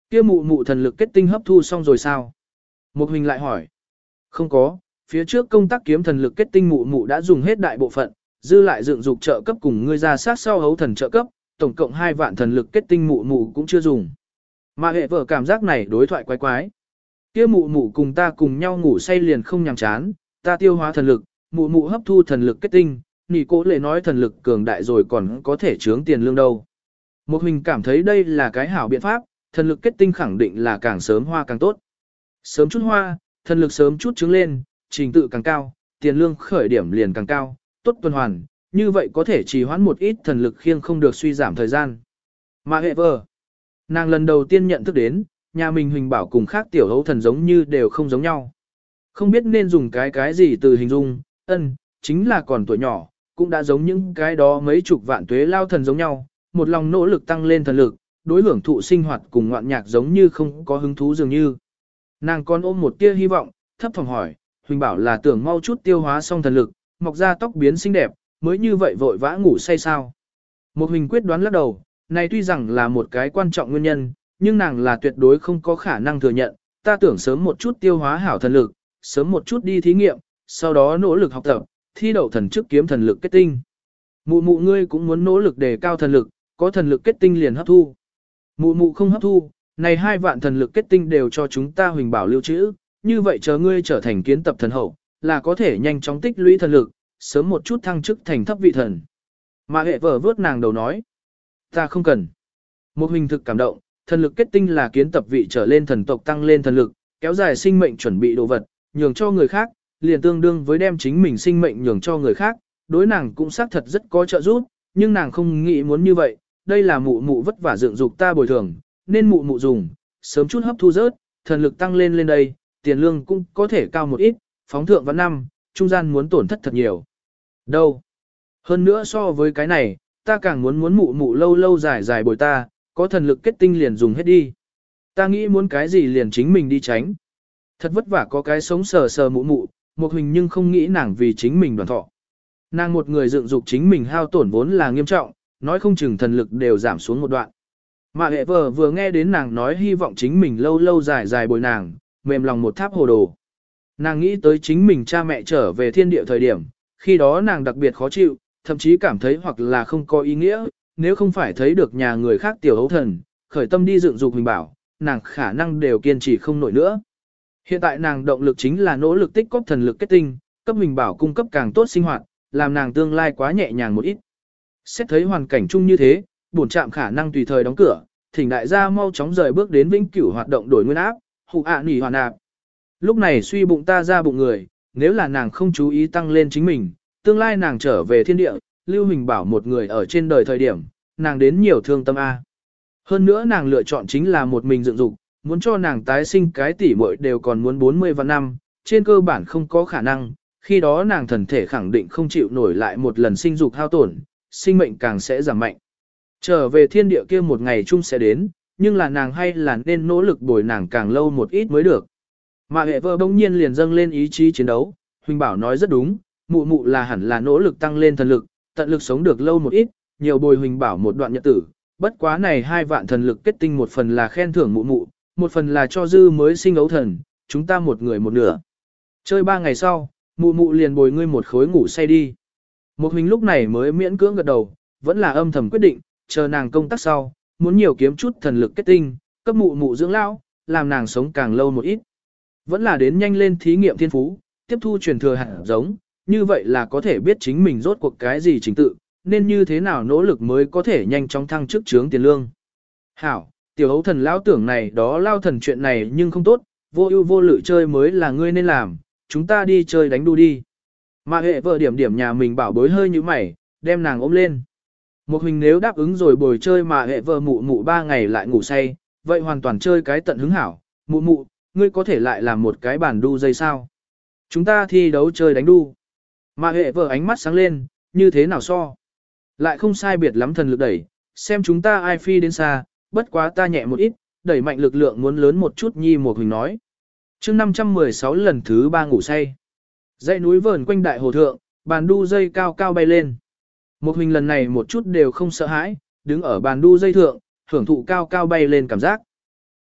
Kia mụ mụ thần lực kết tinh hấp thu xong rồi sao? Một Huỳnh lại hỏi. Không có, phía trước công tác kiếm thần lực kết tinh mụ mụ đã dùng hết đại bộ phận, dư lại dựng dục trợ cấp cùng ngươi ra sát sau hấu thần trợ cấp, tổng cộng hai vạn thần lực kết tinh mụ mụ cũng chưa dùng. Mà hệ vợ cảm giác này đối thoại quái quái. Kia mụ mụ cùng ta cùng nhau ngủ say liền không nhàm chán, ta tiêu hóa thần lực, mụ mụ hấp thu thần lực kết tinh, nỉ cố lệ nói thần lực cường đại rồi còn có thể chướng tiền lương đâu. Một Huỳnh cảm thấy đây là cái hảo biện pháp, thần lực kết tinh khẳng định là càng sớm hoa càng tốt. Sớm chút hoa, thần lực sớm chút trứng lên, trình tự càng cao, tiền lương khởi điểm liền càng cao, tốt tuần hoàn, như vậy có thể trì hoãn một ít thần lực khiêng không được suy giảm thời gian. Mà hệ vợ, nàng lần đầu tiên nhận thức đến, nhà mình Huỳnh Bảo cùng khác tiểu hấu thần giống như đều không giống nhau. Không biết nên dùng cái cái gì từ hình dung, ân, chính là còn tuổi nhỏ, cũng đã giống những cái đó mấy chục vạn tuế lao thần giống nhau, một lòng nỗ lực tăng lên thần lực, đối hưởng thụ sinh hoạt cùng ngoạn nhạc giống như không có hứng thú dường như. Nàng còn ôm một tia hy vọng, thấp thỏm hỏi, Huỳnh Bảo là tưởng mau chút tiêu hóa xong thần lực, mọc ra tóc biến xinh đẹp, mới như vậy vội vã ngủ say sao. Một Huỳnh quyết đoán lắc đầu, này tuy rằng là một cái quan trọng nguyên nhân, nhưng nàng là tuyệt đối không có khả năng thừa nhận, ta tưởng sớm một chút tiêu hóa hảo thần lực, sớm một chút đi thí nghiệm, sau đó nỗ lực học tập, thi đậu thần chức kiếm thần lực kết tinh. Mụ mụ ngươi cũng muốn nỗ lực đề cao thần lực, có thần lực kết tinh liền hấp thu. Mụ mụ không hấp thu, này hai vạn thần lực kết tinh đều cho chúng ta Huỳnh Bảo lưu trữ, như vậy chờ ngươi trở thành kiến tập thần hậu, là có thể nhanh chóng tích lũy thần lực, sớm một chút thăng chức thành thấp vị thần. Mà hệ vợ vớt nàng đầu nói, ta không cần. Một Huỳnh thực cảm động, thần lực kết tinh là kiến tập vị trở lên thần tộc tăng lên thần lực, kéo dài sinh mệnh chuẩn bị đồ vật, nhường cho người khác, liền tương đương với đem chính mình sinh mệnh nhường cho người khác, đối nàng cũng xác thật rất có trợ giúp, nhưng nàng không nghĩ muốn như vậy, đây là mụ mụ vất vả dựng dục ta bồi thường, nên mụ mụ dùng, sớm chút hấp thu rớt, thần lực tăng lên lên đây, tiền lương cũng có thể cao một ít, phóng thượng vào năm, trung gian muốn tổn thất thật nhiều. Đâu? Hơn nữa so với cái này, ta càng muốn muốn mụ mụ lâu lâu dài dài bồi ta, có thần lực kết tinh liền dùng hết đi. Ta nghĩ muốn cái gì liền chính mình đi tránh. Thật vất vả có cái sống sờ sờ mụ mụ, một Huỳnh nhưng không nghĩ nàng vì chính mình đoàn thọ. Nàng một người dựng dục chính mình hao tổn vốn là nghiêm trọng, nói không chừng thần lực đều giảm xuống một đoạn. Mà hệ vợ vừa nghe đến nàng nói hy vọng chính mình lâu lâu dài dài bồi nàng, mềm lòng một tháp hồ đồ. Nàng nghĩ tới chính mình cha mẹ trở về thiên địa thời điểm, khi đó nàng đặc biệt khó chịu, thậm chí cảm thấy hoặc là không có ý nghĩa, nếu không phải thấy được nhà người khác tiểu hấu thần, khởi tâm đi dựng dục Huỳnh Bảo, nàng khả năng đều kiên trì không nổi nữa. Hiện tại nàng động lực chính là nỗ lực tích cóp thần lực kết tinh, cấp Huỳnh Bảo cung cấp càng tốt sinh hoạt, làm nàng tương lai quá nhẹ nhàng một ít. Xét thấy hoàn cảnh chung như thế, bổn trạm khả năng tùy thời đóng cửa, thỉnh đại gia mau chóng rời bước đến vĩnh cửu hoạt động đổi nguyên áp, hụ ạ nỉ hoàn ạp. Lúc này suy bụng ta ra bụng người, nếu là nàng không chú ý tăng lên chính mình, tương lai nàng trở về thiên địa, Lưu Huỳnh Bảo một người ở trên đời thời điểm, nàng đến nhiều thương tâm A. Hơn nữa nàng lựa chọn chính là một mình dựng dục, muốn cho nàng tái sinh cái tỷ muội đều còn muốn bốn mươi vạn năm, trên cơ bản không có khả năng, khi đó nàng thần thể khẳng định không chịu nổi lại một lần sinh dục hao tổn, sinh mệnh càng sẽ giảm mạnh. Trở về thiên địa kia một ngày chung sẽ đến, nhưng là nàng hay là nên nỗ lực bồi nàng càng lâu một ít mới được. Mà hệ vợ bỗng nhiên liền dâng lên ý chí chiến đấu, Huỳnh Bảo nói rất đúng, mụ mụ là hẳn là nỗ lực tăng lên thần lực, tận lực sống được lâu một ít, nhiều bồi Huỳnh Bảo một đoạn nhật tử, bất quá này hai vạn thần lực kết tinh một phần là khen thưởng mụ mụ, một phần là cho dư mới sinh ấu thần, chúng ta một người một nửa. Chơi ba ngày sau, mụ mụ liền bồi ngươi một khối ngủ say đi. Một Huỳnh lúc này mới miễn cưỡng gật đầu, vẫn là âm thầm quyết định, chờ nàng công tác sau, muốn nhiều kiếm chút thần lực kết tinh, cấp mụ mụ dưỡng lão, làm nàng sống càng lâu một ít. Vẫn là đến nhanh lên thí nghiệm thiên phú, tiếp thu truyền thừa hạt giống, như vậy là có thể biết chính mình rốt cuộc cái gì trình tự, nên như thế nào nỗ lực mới có thể nhanh chóng thăng chức trướng tiền lương. Hảo, tiểu hấu thần lão tưởng này đó lao thần chuyện này nhưng không tốt, vô ưu vô lự chơi mới là ngươi nên làm, chúng ta đi chơi đánh đu đi. Mà hệ vợ điểm điểm nhà mình bảo bối hơi như mày, đem nàng ôm lên. Một Huỳnh nếu đáp ứng rồi bồi chơi mà hệ vợ mụ mụ ba ngày lại ngủ say, vậy hoàn toàn chơi cái tận hứng hảo. Mụ mụ, ngươi có thể lại làm một cái bàn đu dây sao? Chúng ta thi đấu chơi đánh đu. Mà hệ vợ ánh mắt sáng lên, như thế nào so? Lại không sai biệt lắm thần lực đẩy, xem chúng ta ai phi đến xa, bất quá ta nhẹ một ít, đẩy mạnh lực lượng muốn lớn một chút nhi. Một Huỳnh nói. chương năm trăm mười sáu lần thứ ba ngủ say. Dãy núi vờn quanh đại hồ thượng, bàn đu dây cao cao bay lên. Một Huỳnh lần này một chút đều không sợ hãi, đứng ở bàn đu dây thượng, hưởng thụ cao cao bay lên cảm giác.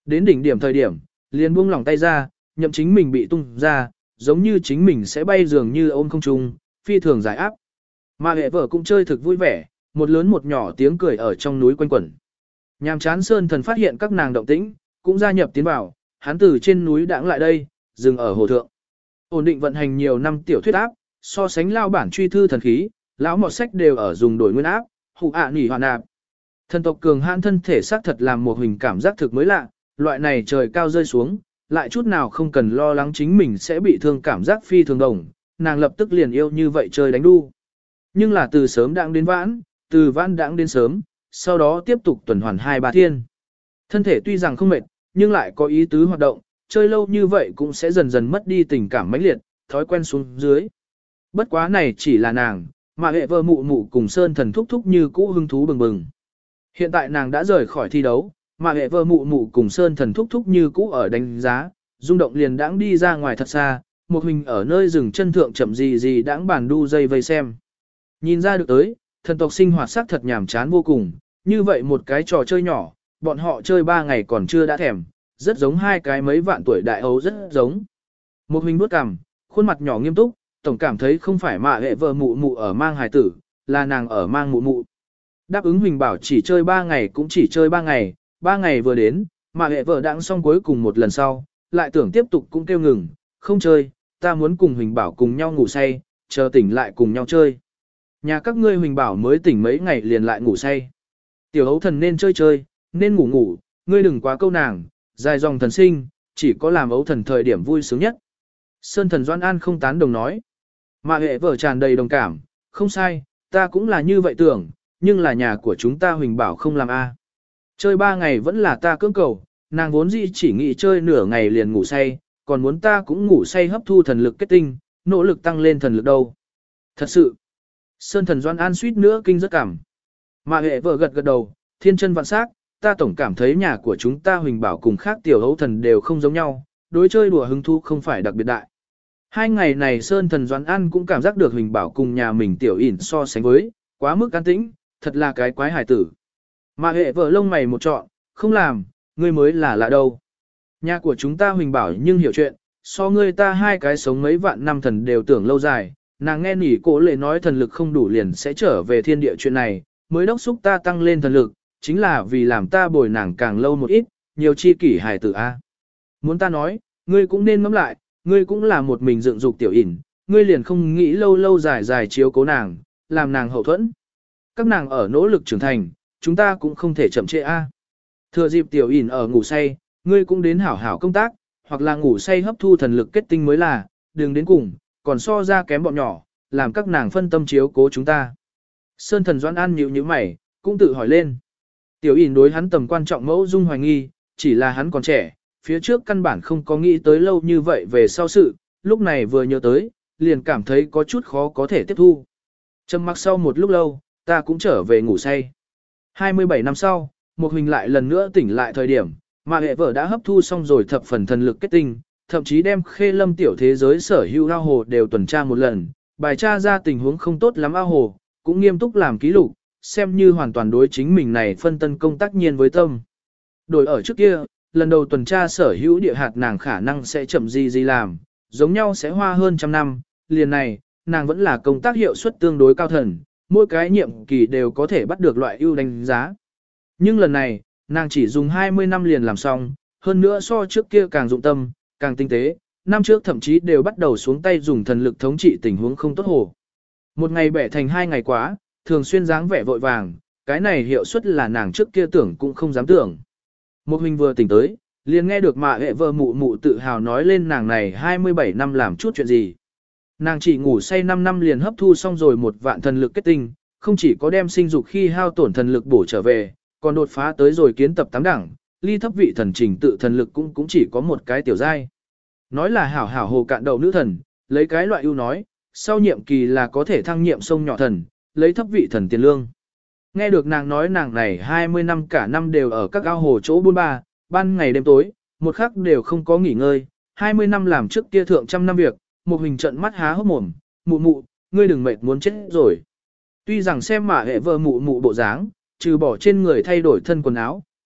Đến đỉnh điểm thời điểm, liền buông lỏng tay ra, nhậm chính mình bị tung ra, giống như chính mình sẽ bay dường như ôm không trung, phi thường giải áp. Mà hệ vợ cũng chơi thực vui vẻ, một lớn một nhỏ tiếng cười ở trong núi quanh quẩn. Nhàm chán Sơn Thần phát hiện các nàng động tĩnh, cũng gia nhập tiến vào, hắn từ trên núi đãng lại đây, dừng ở hồ thượng. Ổn định vận hành nhiều năm tiểu thuyết áp, so sánh lao bản truy thư thần khí, lão mọt sách đều ở dùng đổi nguyên áp, hụ ạ nỉ hoàn ạp. Thần tộc cường hãn thân thể xác thật làm một hình cảm giác thực mới lạ, loại này trời cao rơi xuống, lại chút nào không cần lo lắng chính mình sẽ bị thương cảm giác phi thường đồng, nàng lập tức liền yêu như vậy chơi đánh đu. Nhưng là từ sớm đãng đến vãn, từ vãn đãng đến sớm, sau đó tiếp tục tuần hoàn hai ba thiên. Thân thể tuy rằng không mệt, nhưng lại có ý tứ hoạt động, chơi lâu như vậy cũng sẽ dần dần mất đi tình cảm mãnh liệt, thói quen xuống dưới. Bất quá này chỉ là nàng, mà hệ vợ mụ mụ cùng Sơn Thần thúc thúc như cũ hứng thú bừng bừng. Hiện tại nàng đã rời khỏi thi đấu, mà hệ vợ mụ mụ cùng Sơn Thần thúc thúc như cũ ở đánh giá, rung động liền đãng đi ra ngoài thật xa, một mình ở nơi rừng chân thượng chậm gì gì đãng bàn đu dây vây xem. Nhìn ra được tới, thần tộc sinh hoạt sắc thật nhàm chán vô cùng, như vậy một cái trò chơi nhỏ, bọn họ chơi ba ngày còn chưa đã thèm, rất giống hai cái mấy vạn tuổi đại ấu rất giống. Một mình bước cằm, khuôn mặt nhỏ nghiêm túc, tổng cảm thấy không phải mạ hệ vợ mụ mụ ở mang hài tử, là nàng ở mang mụ mụ. Đáp ứng Huỳnh bảo chỉ chơi ba ngày cũng chỉ chơi ba ngày, ba ngày vừa đến, mạ hệ vợ đãng xong cuối cùng một lần sau, lại tưởng tiếp tục cũng kêu ngừng, không chơi, ta muốn cùng Huỳnh bảo cùng nhau ngủ say, chờ tỉnh lại cùng nhau chơi. Nhà các ngươi Huỳnh bảo mới tỉnh mấy ngày liền lại ngủ say. Tiểu hấu thần nên chơi chơi, nên ngủ ngủ, ngươi đừng quá câu nàng, dài dòng thần sinh, chỉ có làm ấu thần thời điểm vui sướng nhất. Sơn Thần Doan An không tán đồng nói. Mà hệ vợ tràn đầy đồng cảm, không sai, ta cũng là như vậy tưởng, nhưng là nhà của chúng ta Huỳnh bảo không làm a. Chơi ba ngày vẫn là ta cưỡng cầu, nàng vốn dĩ chỉ nghĩ chơi nửa ngày liền ngủ say, còn muốn ta cũng ngủ say hấp thu thần lực kết tinh, nỗ lực tăng lên thần lực đâu. Thật sự, Sơn Thần Doan An suýt nữa kinh rất cảm. Mà hệ vợ gật gật đầu, thiên chân vạn sắc, ta tổng cảm thấy nhà của chúng ta Huỳnh bảo cùng khác tiểu hấu thần đều không giống nhau, đối chơi đùa hứng thú không phải đặc biệt đại. Hai ngày này Sơn Thần Doãn An cũng cảm giác được Huỳnh bảo cùng nhà mình tiểu ỉn so sánh với, quá mức an tĩnh, thật là cái quái hài tử. Mà hệ vợ lông mày một trọn, không làm, ngươi mới là lạ đâu. Nhà của chúng ta Huỳnh bảo nhưng hiểu chuyện, so ngươi ta hai cái sống mấy vạn năm thần đều tưởng lâu dài, nàng nghe nỉ cổ lệ nói thần lực không đủ liền sẽ trở về thiên địa chuyện này, mới đốc xúc ta tăng lên thần lực, chính là vì làm ta bồi nàng càng lâu một ít, nhiều chi kỷ hài tử a. Muốn ta nói, ngươi cũng nên ngẫm lại, ngươi cũng là một mình dựng dục tiểu ỉn, ngươi liền không nghĩ lâu lâu dài dài chiếu cố nàng, làm nàng hậu thuẫn. Các nàng ở nỗ lực trưởng thành, chúng ta cũng không thể chậm trễ a. Thừa dịp tiểu ỉn ở ngủ say, ngươi cũng đến hảo hảo công tác, hoặc là ngủ say hấp thu thần lực kết tinh mới là, đừng đến cùng, còn so ra kém bọn nhỏ, làm các nàng phân tâm chiếu cố chúng ta. Sơn Thần Doãn An nhíu nhíu mày, cũng tự hỏi lên. Tiểu ỉn đối hắn tầm quan trọng mẫu dung hoài nghi, chỉ là hắn còn trẻ, phía trước căn bản không có nghĩ tới lâu như vậy về sau sự, lúc này vừa nhớ tới, liền cảm thấy có chút khó có thể tiếp thu. Trầm mặc sau một lúc lâu, ta cũng trở về ngủ say. hai mươi bảy năm sau, một hình lại lần nữa tỉnh lại thời điểm, mà hệ vợ đã hấp thu xong rồi thập phần thần lực kết tinh, thậm chí đem khê lâm tiểu thế giới sở hữu ao hồ đều tuần tra một lần, bài tra ra tình huống không tốt lắm ao hồ, cũng nghiêm túc làm ký lục, xem như hoàn toàn đối chính mình này phân tân công tác nhiên với tâm. Đổi ở trước kia, lần đầu tuần tra sở hữu địa hạt nàng khả năng sẽ chậm gì gì làm, giống nhau sẽ hoa hơn trăm năm, liền này, nàng vẫn là công tác hiệu suất tương đối cao thần, mỗi cái nhiệm kỳ đều có thể bắt được loại ưu đánh giá. Nhưng lần này, nàng chỉ dùng hai mươi năm liền làm xong, hơn nữa so trước kia càng dụng tâm, càng tinh tế, năm trước thậm chí đều bắt đầu xuống tay dùng thần lực thống trị tình huống không tốt hồ. Một ngày bẻ thành hai ngày quá, thường xuyên dáng vẻ vội vàng, cái này hiệu suất là nàng trước kia tưởng cũng không dám tưởng. Một huynh vừa tỉnh tới, liền nghe được mạ hệ vợ mụ mụ tự hào nói lên nàng này hai mươi bảy năm làm chút chuyện gì. Nàng chỉ ngủ say năm năm liền hấp thu xong rồi một vạn thần lực kết tinh, không chỉ có đem sinh dục khi hao tổn thần lực bổ trở về, còn đột phá tới rồi kiến tập tám đẳng, ly thấp vị thần trình tự thần lực cũng cũng chỉ có một cái tiểu giai. Nói là hảo hảo hồ cạn đầu nữ thần, lấy cái loại ưu nói, sau nhiệm kỳ là có thể thăng nhiệm sông nhỏ thần, lấy thấp vị thần tiền lương. Nghe được nàng nói nàng này hai mươi năm cả năm đều ở các ao hồ chỗ buôn ba, ban ngày đêm tối, một khắc đều không có nghỉ ngơi, hai mươi năm làm trước kia thượng trăm năm việc, một hình trận mắt há hốc mồm, mụ mụ, ngươi đừng mệt muốn chết rồi. Tuy rằng xem mà hệ vợ mụ mụ bộ dáng, trừ bỏ trên người thay đổi thân quần áo,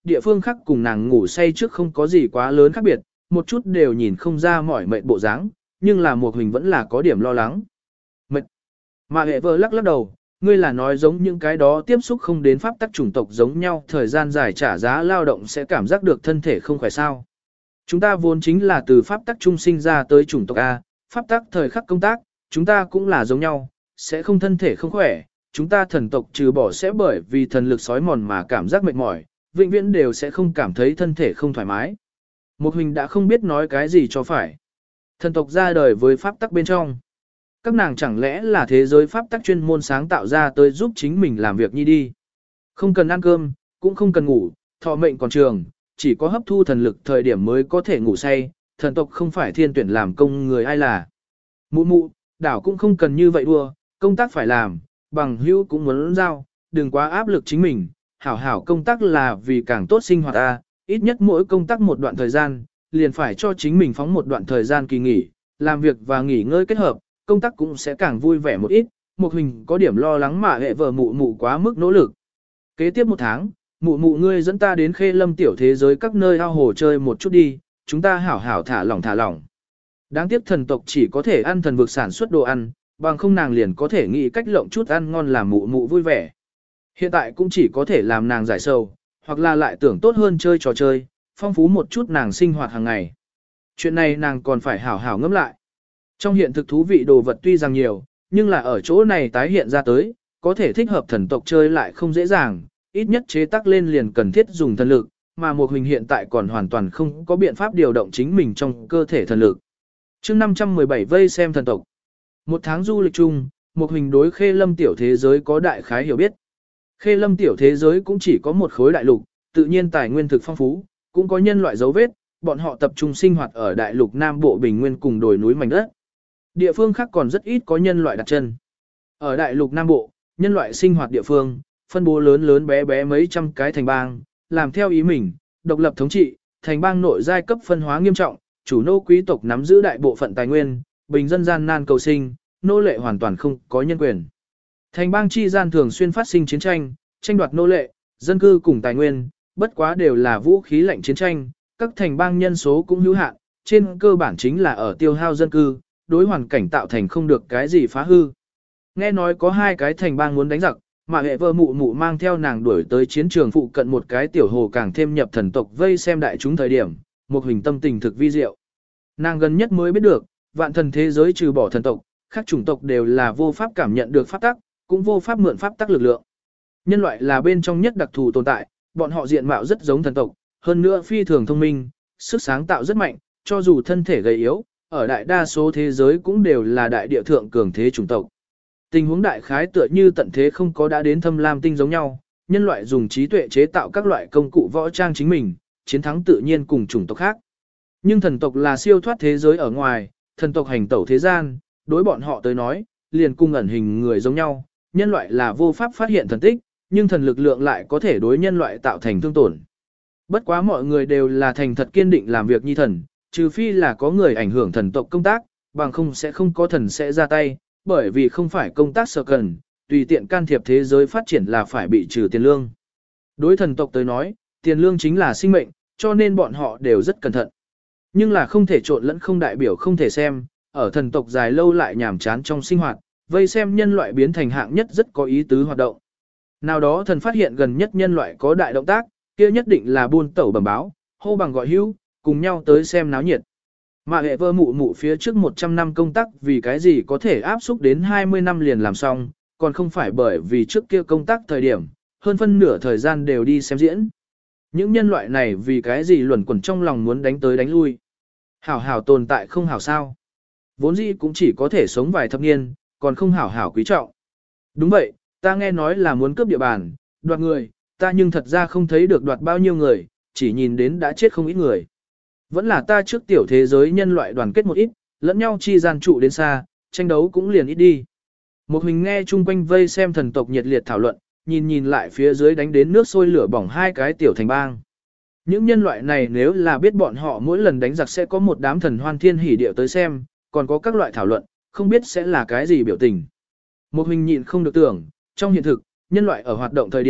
địa phương khác cùng nàng ngủ say trước không có gì quá lớn khác biệt, một chút đều nhìn không ra mỏi mệt bộ dáng, nhưng là một hình vẫn là có điểm lo lắng. Mệt. Mà hệ vợ lắc lắc đầu, ngươi là nói giống những cái đó tiếp xúc không đến pháp tắc chủng tộc giống nhau, thời gian dài trả giá lao động sẽ cảm giác được thân thể không khỏe sao. Chúng ta vốn chính là từ pháp tắc trung sinh ra tới chủng tộc A, pháp tắc thời khắc công tác, chúng ta cũng là giống nhau, sẽ không thân thể không khỏe, chúng ta thần tộc trừ bỏ sẽ bởi vì thần lực sói mòn mà cảm giác mệt mỏi, vĩnh viễn đều sẽ không cảm thấy thân thể không thoải mái. Một hình đã không biết nói cái gì cho phải. Thần tộc ra đời với pháp tắc bên trong. Các nàng chẳng lẽ là thế giới pháp tắc chuyên môn sáng tạo ra tới giúp chính mình làm việc nhi đi. Không cần ăn cơm, cũng không cần ngủ, thọ mệnh còn trường, chỉ có hấp thu thần lực thời điểm mới có thể ngủ say, thần tộc không phải thiên tuyển làm công người ai là. Mụ mụ, đảo cũng không cần như vậy đua, công tác phải làm, bằng hữu cũng muốn giao, đừng quá áp lực chính mình, hảo hảo công tác là vì càng tốt sinh hoạt ta, ít nhất mỗi công tác một đoạn thời gian, liền phải cho chính mình phóng một đoạn thời gian kỳ nghỉ, làm việc và nghỉ ngơi kết hợp, công tác cũng sẽ càng vui vẻ một ít. Một hình có điểm lo lắng mà hệ vợ mụ mụ quá mức nỗ lực. Kế tiếp một tháng, mụ mụ ngươi dẫn ta đến Khê Lâm tiểu thế giới các nơi ao hồ chơi một chút đi, chúng ta hảo hảo thả lỏng thả lỏng. Đáng tiếc thần tộc chỉ có thể ăn thần vực sản xuất đồ ăn, bằng không nàng liền có thể nghĩ cách lộng chút ăn ngon làm mụ mụ vui vẻ. Hiện tại cũng chỉ có thể làm nàng giải sầu, hoặc là lại tưởng tốt hơn chơi trò chơi, phong phú một chút nàng sinh hoạt hàng ngày. Chuyện này nàng còn phải hảo hảo ngẫm lại. Trong hiện thực thú vị đồ vật tuy rằng nhiều, nhưng là ở chỗ này tái hiện ra tới, có thể thích hợp thần tộc chơi lại không dễ dàng, ít nhất chế tác lên liền cần thiết dùng thần lực, mà một hình hiện tại còn hoàn toàn không có biện pháp điều động chính mình trong cơ thể thần lực. chương năm trăm mười bảy vây xem thần tộc. Một tháng du lịch chung, một hình đối Khê Lâm tiểu thế giới có đại khái hiểu biết. Khê Lâm tiểu thế giới cũng chỉ có một khối đại lục, tự nhiên tài nguyên thực phong phú, cũng có nhân loại dấu vết, bọn họ tập trung sinh hoạt ở đại lục Nam Bộ Bình Nguyên cùng đồi núi mảnh đất. Địa phương khác còn rất ít có nhân loại đặt chân. Ở đại lục Nam Bộ, nhân loại sinh hoạt địa phương, phân bố lớn lớn bé bé mấy trăm cái thành bang, làm theo ý mình, độc lập thống trị, thành bang nội giai cấp phân hóa nghiêm trọng, chủ nô quý tộc nắm giữ đại bộ phận tài nguyên, bình dân gian nan cầu sinh, nô lệ hoàn toàn không có nhân quyền. Thành bang chi gian thường xuyên phát sinh chiến tranh, tranh đoạt nô lệ, dân cư cùng tài nguyên, bất quá đều là vũ khí lạnh chiến tranh, các thành bang nhân số cũng hữu hạn, trên cơ bản chính là ở tiêu hao dân cư, đối hoàn cảnh tạo thành không được cái gì phá hư. Nghe nói có hai cái thành bang muốn đánh giặc, mà hệ vợ mụ mụ mang theo nàng đuổi tới chiến trường phụ cận một cái tiểu hồ càng thêm nhập thần tộc vây xem đại chúng thời điểm, một hình tâm tình thực vi diệu. Nàng gần nhất mới biết được, vạn thần thế giới trừ bỏ thần tộc, các chủng tộc đều là vô pháp cảm nhận được pháp tắc, cũng vô pháp mượn pháp tắc lực lượng. Nhân loại là bên trong nhất đặc thù tồn tại, bọn họ diện mạo rất giống thần tộc, hơn nữa phi thường thông minh, sức sáng tạo rất mạnh, cho dù thân thể gầy yếu, ở đại đa số thế giới cũng đều là đại địa thượng cường thế chủng tộc. Tình huống đại khái tựa như tận thế không có đã đến thâm lam tinh giống nhau, nhân loại dùng trí tuệ chế tạo các loại công cụ võ trang chính mình, chiến thắng tự nhiên cùng chủng tộc khác. Nhưng thần tộc là siêu thoát thế giới ở ngoài, thần tộc hành tẩu thế gian, đối bọn họ tới nói, liền cung ẩn hình người giống nhau, nhân loại là vô pháp phát hiện thần tích, nhưng thần lực lượng lại có thể đối nhân loại tạo thành thương tổn. Bất quá mọi người đều là thành thật kiên định làm việc như thần, trừ phi là có người ảnh hưởng thần tộc công tác, bằng không sẽ không có thần sẽ ra tay, bởi vì không phải công tác sở cần, tùy tiện can thiệp thế giới phát triển là phải bị trừ tiền lương. Đối thần tộc tới nói, tiền lương chính là sinh mệnh, cho nên bọn họ đều rất cẩn thận. Nhưng là không thể trộn lẫn không đại biểu không thể xem, ở thần tộc dài lâu lại nhàm chán trong sinh hoạt, vây xem nhân loại biến thành hạng nhất rất có ý tứ hoạt động. Nào đó thần phát hiện gần nhất nhân loại có đại động tác, kia nhất định là buôn tẩu bẩm báo, hô bằng gọi hữu, cùng nhau tới xem náo nhiệt. Mà hệ vơ mụ mụ phía trước một trăm năm công tác vì cái gì có thể áp xúc đến hai mươi năm liền làm xong, còn không phải bởi vì trước kia công tác thời điểm, hơn phân nửa thời gian đều đi xem diễn. Những nhân loại này vì cái gì luẩn quẩn trong lòng muốn đánh tới đánh lui. Hảo hảo tồn tại không hảo sao. Vốn dĩ cũng chỉ có thể sống vài thập niên, còn không hảo hảo quý trọng. Đúng vậy, ta nghe nói là muốn cướp địa bàn, đoạt người, ta nhưng thật ra không thấy được đoạt bao nhiêu người, chỉ nhìn đến đã chết không ít người. Vẫn là ta trước tiểu thế giới nhân loại đoàn kết một ít, lẫn nhau chi gian trụ đến xa, tranh đấu cũng liền ít đi. Một hình nghe chung quanh vây xem thần tộc nhiệt liệt thảo luận, nhìn nhìn lại phía dưới đánh đến nước sôi lửa bỏng hai cái tiểu thành bang. Những nhân loại này nếu là biết bọn họ mỗi lần đánh giặc sẽ có một đám thần hoan thiên hỉ điệu tới xem, còn có các loại thảo luận, không biết sẽ là cái gì biểu tình. Một hình nhịn không được tưởng, trong hiện thực, nhân loại ở hoạt động thời điểm,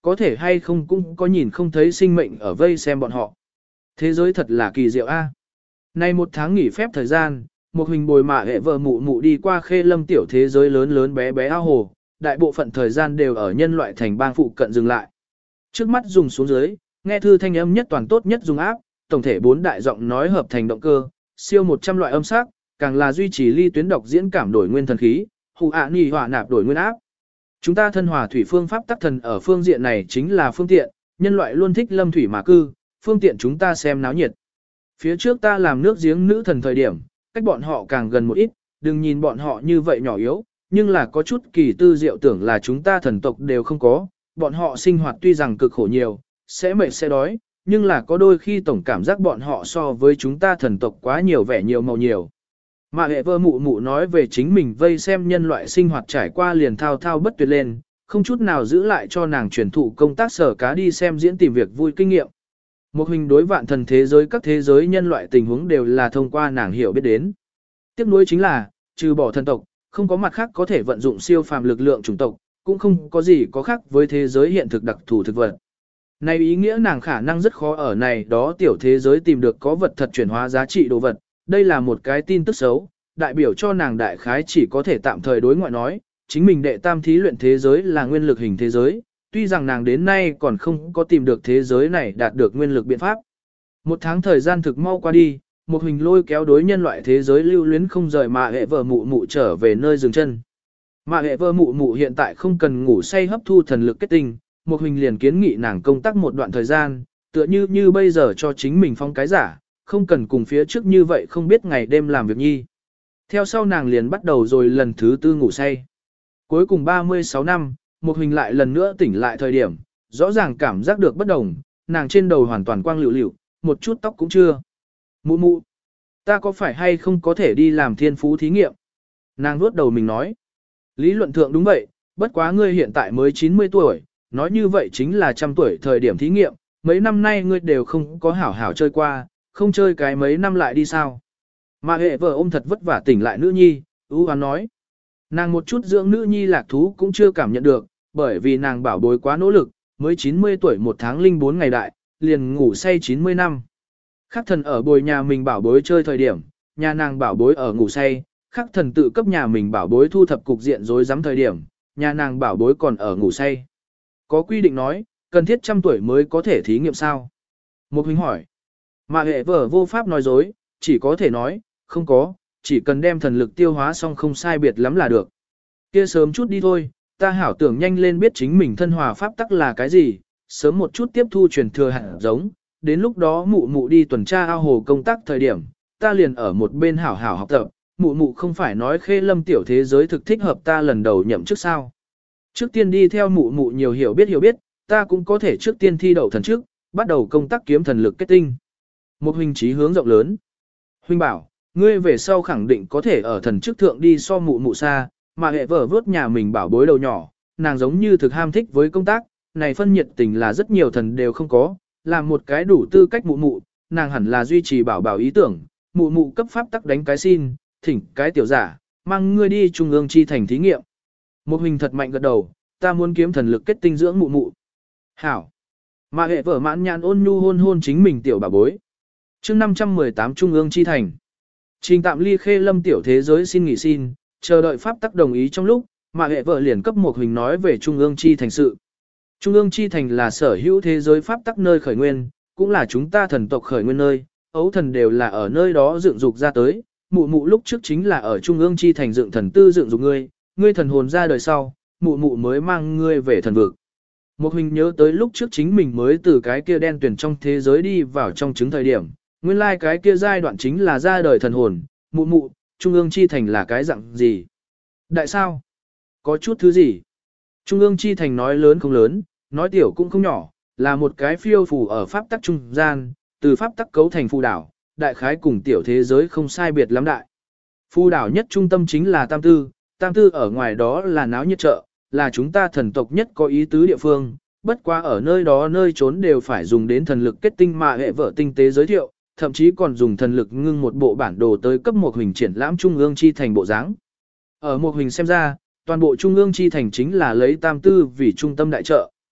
có thể hay không cũng có nhìn không thấy sinh mệnh ở vây xem bọn họ. Thế giới thật là kỳ diệu a. Nay một tháng nghỉ phép thời gian, một hình bồi mạ hệ vợ mụ mụ đi qua khê lâm tiểu thế giới lớn lớn bé bé ao hồ, đại bộ phận thời gian đều ở nhân loại thành bang phụ cận dừng lại. Trước mắt dùng xuống dưới, nghe thư thanh âm nhất toàn tốt nhất dùng áp, tổng thể bốn đại giọng nói hợp thành động cơ, siêu một trăm loại âm sắc, càng là duy trì ly tuyến đọc diễn cảm đổi nguyên thần khí, hù ạ nì hỏa nạp đổi nguyên áp. Chúng ta thân hòa thủy phương pháp tắc thần ở phương diện này chính là phương tiện, nhân loại luôn thích lâm thủy mà cư, phương tiện chúng ta xem náo nhiệt. Phía trước ta làm nước giếng nữ thần thời điểm, cách bọn họ càng gần một ít, đừng nhìn bọn họ như vậy nhỏ yếu, nhưng là có chút kỳ tư diệu tưởng là chúng ta thần tộc đều không có, bọn họ sinh hoạt tuy rằng cực khổ nhiều, sẽ mệt sẽ đói, nhưng là có đôi khi tổng cảm giác bọn họ so với chúng ta thần tộc quá nhiều vẻ nhiều màu nhiều. Mà hệ vơ mụ mụ nói về chính mình vây xem nhân loại sinh hoạt trải qua liền thao thao bất tuyệt lên, không chút nào giữ lại cho nàng truyền thụ công tác sở cá đi xem diễn tìm việc vui kinh nghiệm. Một hình đối vạn thần thế giới các thế giới nhân loại tình huống đều là thông qua nàng hiểu biết đến. Tiếp nối chính là, trừ bỏ thần tộc, không có mặt khác có thể vận dụng siêu phàm lực lượng chủng tộc, cũng không có gì có khác với thế giới hiện thực đặc thù thực vật. Này ý nghĩa nàng khả năng rất khó ở này đó tiểu thế giới tìm được có vật thật chuyển hóa giá trị đồ vật, đây là một cái tin tức xấu, đại biểu cho nàng đại khái chỉ có thể tạm thời đối ngoại nói, chính mình đệ tam thí luyện thế giới là nguyên lực hình thế giới, tuy rằng nàng đến nay còn không có tìm được thế giới này đạt được nguyên lực biện pháp. Một tháng thời gian thực mau qua đi, một hình lôi kéo đối nhân loại thế giới lưu luyến không rời mà hệ vợ mụ mụ trở về nơi dừng chân. Mà hệ vợ mụ mụ hiện tại không cần ngủ say hấp thu thần lực kết tinh, một hình liền kiến nghị nàng công tác một đoạn thời gian, tựa như như bây giờ cho chính mình phong cái giả, không cần cùng phía trước như vậy không biết ngày đêm làm việc nhi. Theo sau nàng liền bắt đầu rồi lần thứ tư ngủ say. Cuối cùng ba mươi sáu năm, một hình lại lần nữa tỉnh lại thời điểm, rõ ràng cảm giác được bất đồng, nàng trên đầu hoàn toàn quang lựu lựu, một chút tóc cũng chưa. Mụ mụ, ta có phải hay không có thể đi làm thiên phú thí nghiệm? Nàng nuốt đầu mình nói. Lý luận thượng đúng vậy, bất quá ngươi hiện tại mới chín mươi tuổi, nói như vậy chính là trăm tuổi thời điểm thí nghiệm, mấy năm nay ngươi đều không có hảo hảo chơi qua, không chơi cái mấy năm lại đi sao? Mà hệ vợ ôm thật vất vả tỉnh lại nữ nhi, ưu hoán nói. Nàng một chút dưỡng nữ nhi lạc thú cũng chưa cảm nhận được, bởi vì nàng bảo bối quá nỗ lực, mới chín mươi tuổi một tháng linh bốn ngày đại, liền ngủ say chín mươi năm. Khắc thần ở bồi nhà mình bảo bối chơi thời điểm, nhà nàng bảo bối ở ngủ say, khắc thần tự cấp nhà mình bảo bối thu thập cục diện rối rắm thời điểm, nhà nàng bảo bối còn ở ngủ say. Có quy định nói, cần thiết trăm tuổi mới có thể thí nghiệm sao? Một huynh hỏi. Mà hệ vợ vô pháp nói dối, chỉ có thể nói, không có, chỉ cần đem thần lực tiêu hóa xong không sai biệt lắm là được. Kia sớm chút đi thôi, ta hảo tưởng nhanh lên biết chính mình thân hòa pháp tắc là cái gì, sớm một chút tiếp thu truyền thừa hạt giống, đến lúc đó mụ mụ đi tuần tra ao hồ công tác thời điểm, ta liền ở một bên hảo hảo học tập, mụ mụ không phải nói khê lâm tiểu thế giới thực thích hợp ta lần đầu nhậm chức sao. Trước tiên đi theo mụ mụ nhiều hiểu biết hiểu biết, ta cũng có thể trước tiên thi đậu thần trước, bắt đầu công tác kiếm thần lực kết tinh. Một huynh trí hướng rộng lớn. Huynh bảo, ngươi về sau khẳng định có thể ở thần chức thượng đi so mụ mụ xa, mà hệ vợ vớt nhà mình bảo bối đầu nhỏ, nàng giống như thực ham thích với công tác, này phân nhiệt tình là rất nhiều thần đều không có, làm một cái đủ tư cách mụ mụ, nàng hẳn là duy trì bảo bảo ý tưởng, mụ mụ cấp pháp tắc đánh cái xin, thỉnh cái tiểu giả, mang ngươi đi trung ương chi thành thí nghiệm. Một hình thật mạnh gật đầu, ta muốn kiếm thần lực kết tinh dưỡng mụ mụ. Hảo. Mà hệ vợ mãn nhãn ôn nhu hôn hôn chính mình tiểu bảo bối. Chương năm trăm mười tám Trung ương chi thành. Trình tạm ly khê lâm tiểu thế giới xin nghỉ xin, chờ đợi pháp tắc đồng ý trong lúc, mà hệ vợ liền cấp một hình nói về Trung ương chi thành sự. Trung ương chi thành là sở hữu thế giới pháp tắc nơi khởi nguyên, cũng là chúng ta thần tộc khởi nguyên nơi, ấu thần đều là ở nơi đó dựng dục ra tới, mụ mụ lúc trước chính là ở Trung ương chi thành dựng thần tư dựng dục ngươi, ngươi thần hồn ra đời sau, mụ mụ mới mang ngươi về thần vực. Một hình nhớ tới lúc trước chính mình mới từ cái kia đen tuyển trong thế giới đi vào trong chứng thời điểm, nguyên lai like cái kia giai đoạn chính là ra đời thần hồn, mụ mụ, Trung ương chi thành là cái dạng gì? Đại sao? Có chút thứ gì? Trung ương chi thành nói lớn không lớn, nói tiểu cũng không nhỏ, là một cái phiêu phù ở pháp tắc trung gian, từ pháp tắc cấu thành phù đảo, đại khái cùng tiểu thế giới không sai biệt lắm đại. Phù đảo nhất trung tâm chính là Tam Tư, Tam Tư ở ngoài đó là náo nhiệt chợ, là chúng ta thần tộc nhất có ý tứ địa phương, bất quá ở nơi đó nơi trốn đều phải dùng đến thần lực kết tinh mà hệ vợ tinh tế giới thiệu, thậm chí còn dùng thần lực ngưng một bộ bản đồ tới cấp một hình triển lãm trung ương chi thành bộ dáng. Ở một hình xem ra, toàn bộ trung ương chi thành chính là lấy Tam Tư vì trung tâm đại chợ.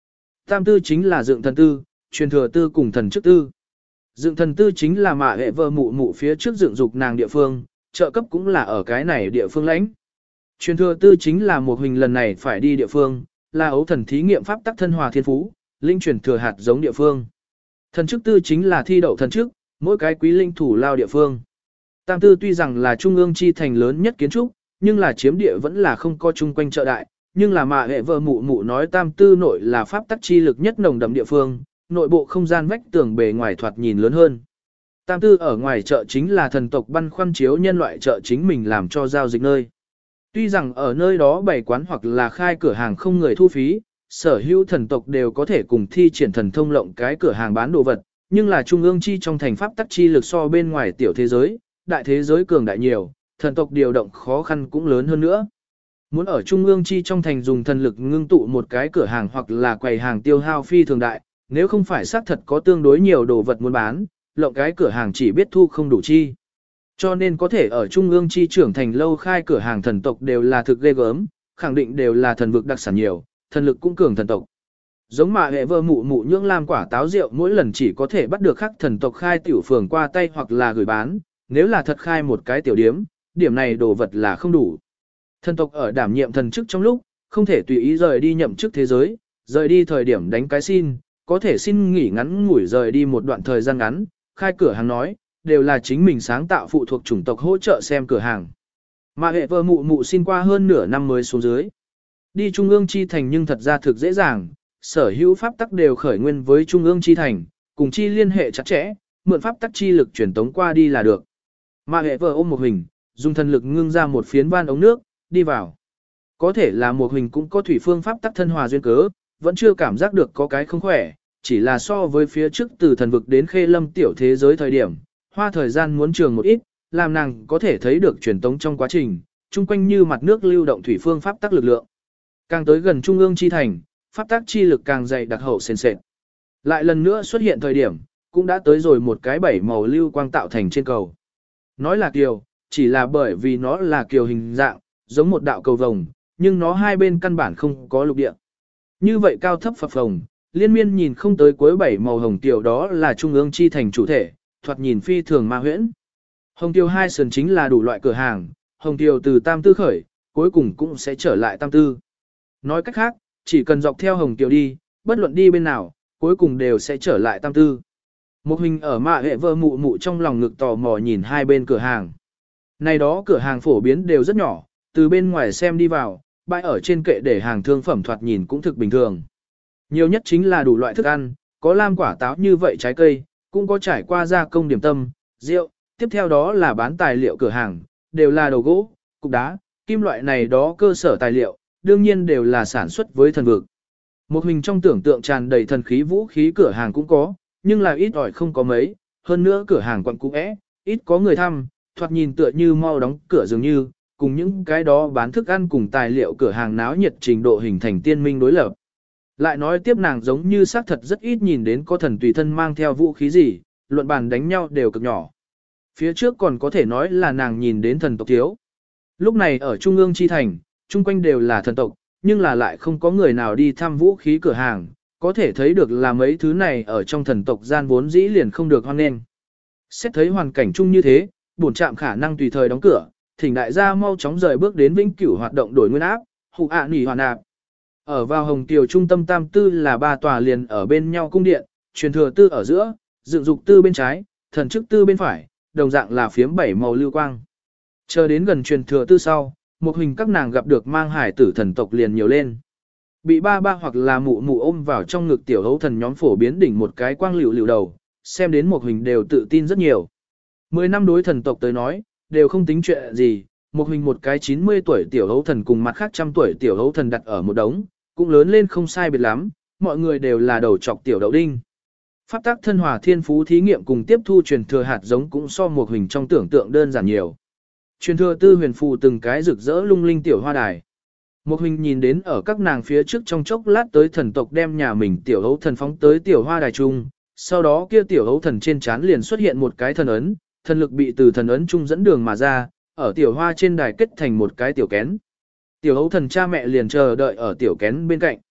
Tam tư chính là dựng thần tư, truyền thừa tư cùng thần chức tư. Dựng thần tư chính là mạ hệ vợ mụ mụ phía trước dựng dục nàng địa phương, trợ cấp cũng là ở cái này địa phương lãnh. Truyền thừa tư chính là một hình lần này phải đi địa phương, là ấu thần thí nghiệm pháp tắc thân hòa thiên phú, linh truyền thừa hạt giống địa phương. Thần chức tư chính là thi đậu thần chức, mỗi cái quý linh thủ lao địa phương. Tam tư tuy rằng là trung ương chi thành lớn nhất kiến trúc, nhưng là chiếm địa vẫn là không có chung quanh chợ đại, nhưng là mạ hệ vợ mụ mụ nói tam tư nội là pháp tắc chi lực nhất nồng đậm địa phương, nội bộ không gian vách tường bề ngoài thoạt nhìn lớn hơn. Tam tư ở ngoài chợ chính là thần tộc băn khoăn chiếu nhân loại chợ chính mình làm cho giao dịch nơi. Tuy rằng ở nơi đó bày quán hoặc là khai cửa hàng không người thu phí, sở hữu thần tộc đều có thể cùng thi triển thần thông lộng cái cửa hàng bán đồ vật, nhưng là trung ương chi trong thành pháp tắc chi lực so bên ngoài tiểu thế giới, đại thế giới cường đại nhiều, thần tộc điều động khó khăn cũng lớn hơn nữa. Muốn ở trung ương chi trong thành dùng thần lực ngưng tụ một cái cửa hàng hoặc là quầy hàng tiêu hao phi thường đại, nếu không phải xác thật có tương đối nhiều đồ vật muốn bán, lộng cái cửa hàng chỉ biết thu không đủ chi. Cho nên có thể ở trung ương chi trưởng thành lâu khai cửa hàng thần tộc đều là thực ghê gớm, khẳng định đều là thần vực đặc sản nhiều, thần lực cũng cường thần tộc. Giống mà hệ vơ mụ mụ nhưỡng làm quả táo rượu mỗi lần chỉ có thể bắt được khắc thần tộc khai tiểu phường qua tay hoặc là gửi bán, nếu là thật khai một cái tiểu điếm, điểm này đồ vật là không đủ. Thần tộc ở đảm nhiệm thần chức trong lúc, không thể tùy ý rời đi nhậm chức thế giới, rời đi thời điểm đánh cái xin, có thể xin nghỉ ngắn ngủi rời đi một đoạn thời gian ngắn, khai cửa hàng nói, đều là chính mình sáng tạo phụ thuộc chủng tộc hỗ trợ xem cửa hàng. Mà hệ vợ mụ mụ xin qua hơn nửa năm mới xuống dưới. Đi trung ương chi thành nhưng thật ra thực dễ dàng, sở hữu pháp tắc đều khởi nguyên với trung ương chi thành, cùng chi liên hệ chặt chẽ, mượn pháp tắc chi lực truyền tống qua đi là được. Mà hệ vợ ôm một hình, dùng thần lực ngưng ra một phiến van ống nước, đi vào. Có thể là một hình cũng có thủy phương pháp tắc thân hòa duyên cớ, vẫn chưa cảm giác được có cái không khỏe, chỉ là so với phía trước từ thần vực đến khê lâm tiểu thế giới thời điểm, hoa thời gian muốn trường một ít, làm nàng có thể thấy được truyền tống trong quá trình, chung quanh như mặt nước lưu động thủy phương pháp tắc lực lượng. Càng tới gần trung ương chi thành, pháp tắc chi lực càng dày đặc hậu sền sệt. Lại lần nữa xuất hiện thời điểm, cũng đã tới rồi một cái bảy màu lưu quang tạo thành trên cầu. Nói là kiều, chỉ là bởi vì nó là kiều hình dạng, giống một đạo cầu vồng, nhưng nó hai bên căn bản không có lục địa. Như vậy cao thấp phập phồng, liên miên nhìn không tới cuối bảy màu hồng tiểu đó là trung ương chi thành chủ thể, thoạt nhìn phi thường ma huyễn. Hồng tiêu hai sườn chính là đủ loại cửa hàng, hồng tiêu từ tam tư khởi, cuối cùng cũng sẽ trở lại tam tư. Nói cách khác, chỉ cần dọc theo hồng tiêu đi, bất luận đi bên nào, cuối cùng đều sẽ trở lại tam tư. Một hình ở mạ hệ vơ mụ mụ trong lòng ngực tò mò nhìn hai bên cửa hàng. Này đó cửa hàng phổ biến đều rất nhỏ, từ bên ngoài xem đi vào, bãi ở trên kệ để hàng thương phẩm thoạt nhìn cũng thực bình thường. Nhiều nhất chính là đủ loại thức ăn, có lam quả táo như vậy trái cây, cũng có trải qua gia công điểm tâm, rượu, tiếp theo đó là bán tài liệu cửa hàng, đều là đồ gỗ, cục đá, kim loại này đó cơ sở tài liệu, đương nhiên đều là sản xuất với thần vực. Một hình trong tưởng tượng tràn đầy thần khí vũ khí cửa hàng cũng có, nhưng là ít ỏi không có mấy, hơn nữa cửa hàng quận cũ é, ít có người thăm, thoạt nhìn tựa như mau đóng cửa dường như, cùng những cái đó bán thức ăn cùng tài liệu cửa hàng náo nhiệt trình độ hình thành tiên minh đối lập. Lại nói tiếp nàng giống như xác thật rất ít nhìn đến có thần tùy thân mang theo vũ khí gì, luận bàn đánh nhau đều cực nhỏ. Phía trước còn có thể nói là nàng nhìn đến thần tộc thiếu. Lúc này ở trung ương chi thành, chung quanh đều là thần tộc, nhưng là lại không có người nào đi thăm vũ khí cửa hàng, có thể thấy được là mấy thứ này ở trong thần tộc gian vốn dĩ liền không được hoan nghênh. Xét thấy hoàn cảnh chung như thế, bổn trạm khả năng tùy thời đóng cửa, thỉnh đại gia mau chóng rời bước đến vĩnh cửu hoạt động đổi nguyên áp, hụ ạ nỉ hoàn ạp. Ở vào Hồng Kiều trung tâm tam tư là ba tòa liền ở bên nhau cung điện, truyền thừa tư ở giữa, dựng dục tư bên trái, thần chức tư bên phải, đồng dạng là phiếm bảy màu lưu quang. Chờ đến gần truyền thừa tư sau, một hình các nàng gặp được mang hải tử thần tộc liền nhiều lên. Bị ba ba hoặc là mụ mụ ôm vào trong ngực tiểu hấu thần nhóm phổ biến đỉnh một cái quang liều liều đầu, xem đến một hình đều tự tin rất nhiều. Mười năm đối thần tộc tới nói, đều không tính chuyện gì, một hình một cái chín mươi tuổi tiểu hấu thần cùng mặt khác trăm tuổi tiểu hấu thần đặt ở một đống, cũng lớn lên không sai biệt lắm, mọi người đều là đầu trọc tiểu đậu đinh. Pháp tắc thân hòa thiên phú thí nghiệm cùng tiếp thu truyền thừa hạt giống cũng so một hình trong tưởng tượng đơn giản nhiều. Truyền thừa tư huyền phù từng cái rực rỡ lung linh tiểu hoa đài. Một hình nhìn đến ở các nàng phía trước trong chốc lát tới thần tộc đem nhà mình tiểu hấu thần phóng tới tiểu hoa đài trung, sau đó kia tiểu hấu thần trên trán liền xuất hiện một cái thần ấn, thần lực bị từ thần ấn trung dẫn đường mà ra, ở tiểu hoa trên đài kết thành một cái tiểu kén. Tiểu hấu thần cha mẹ liền chờ đợi ở tiểu kén bên cạnh.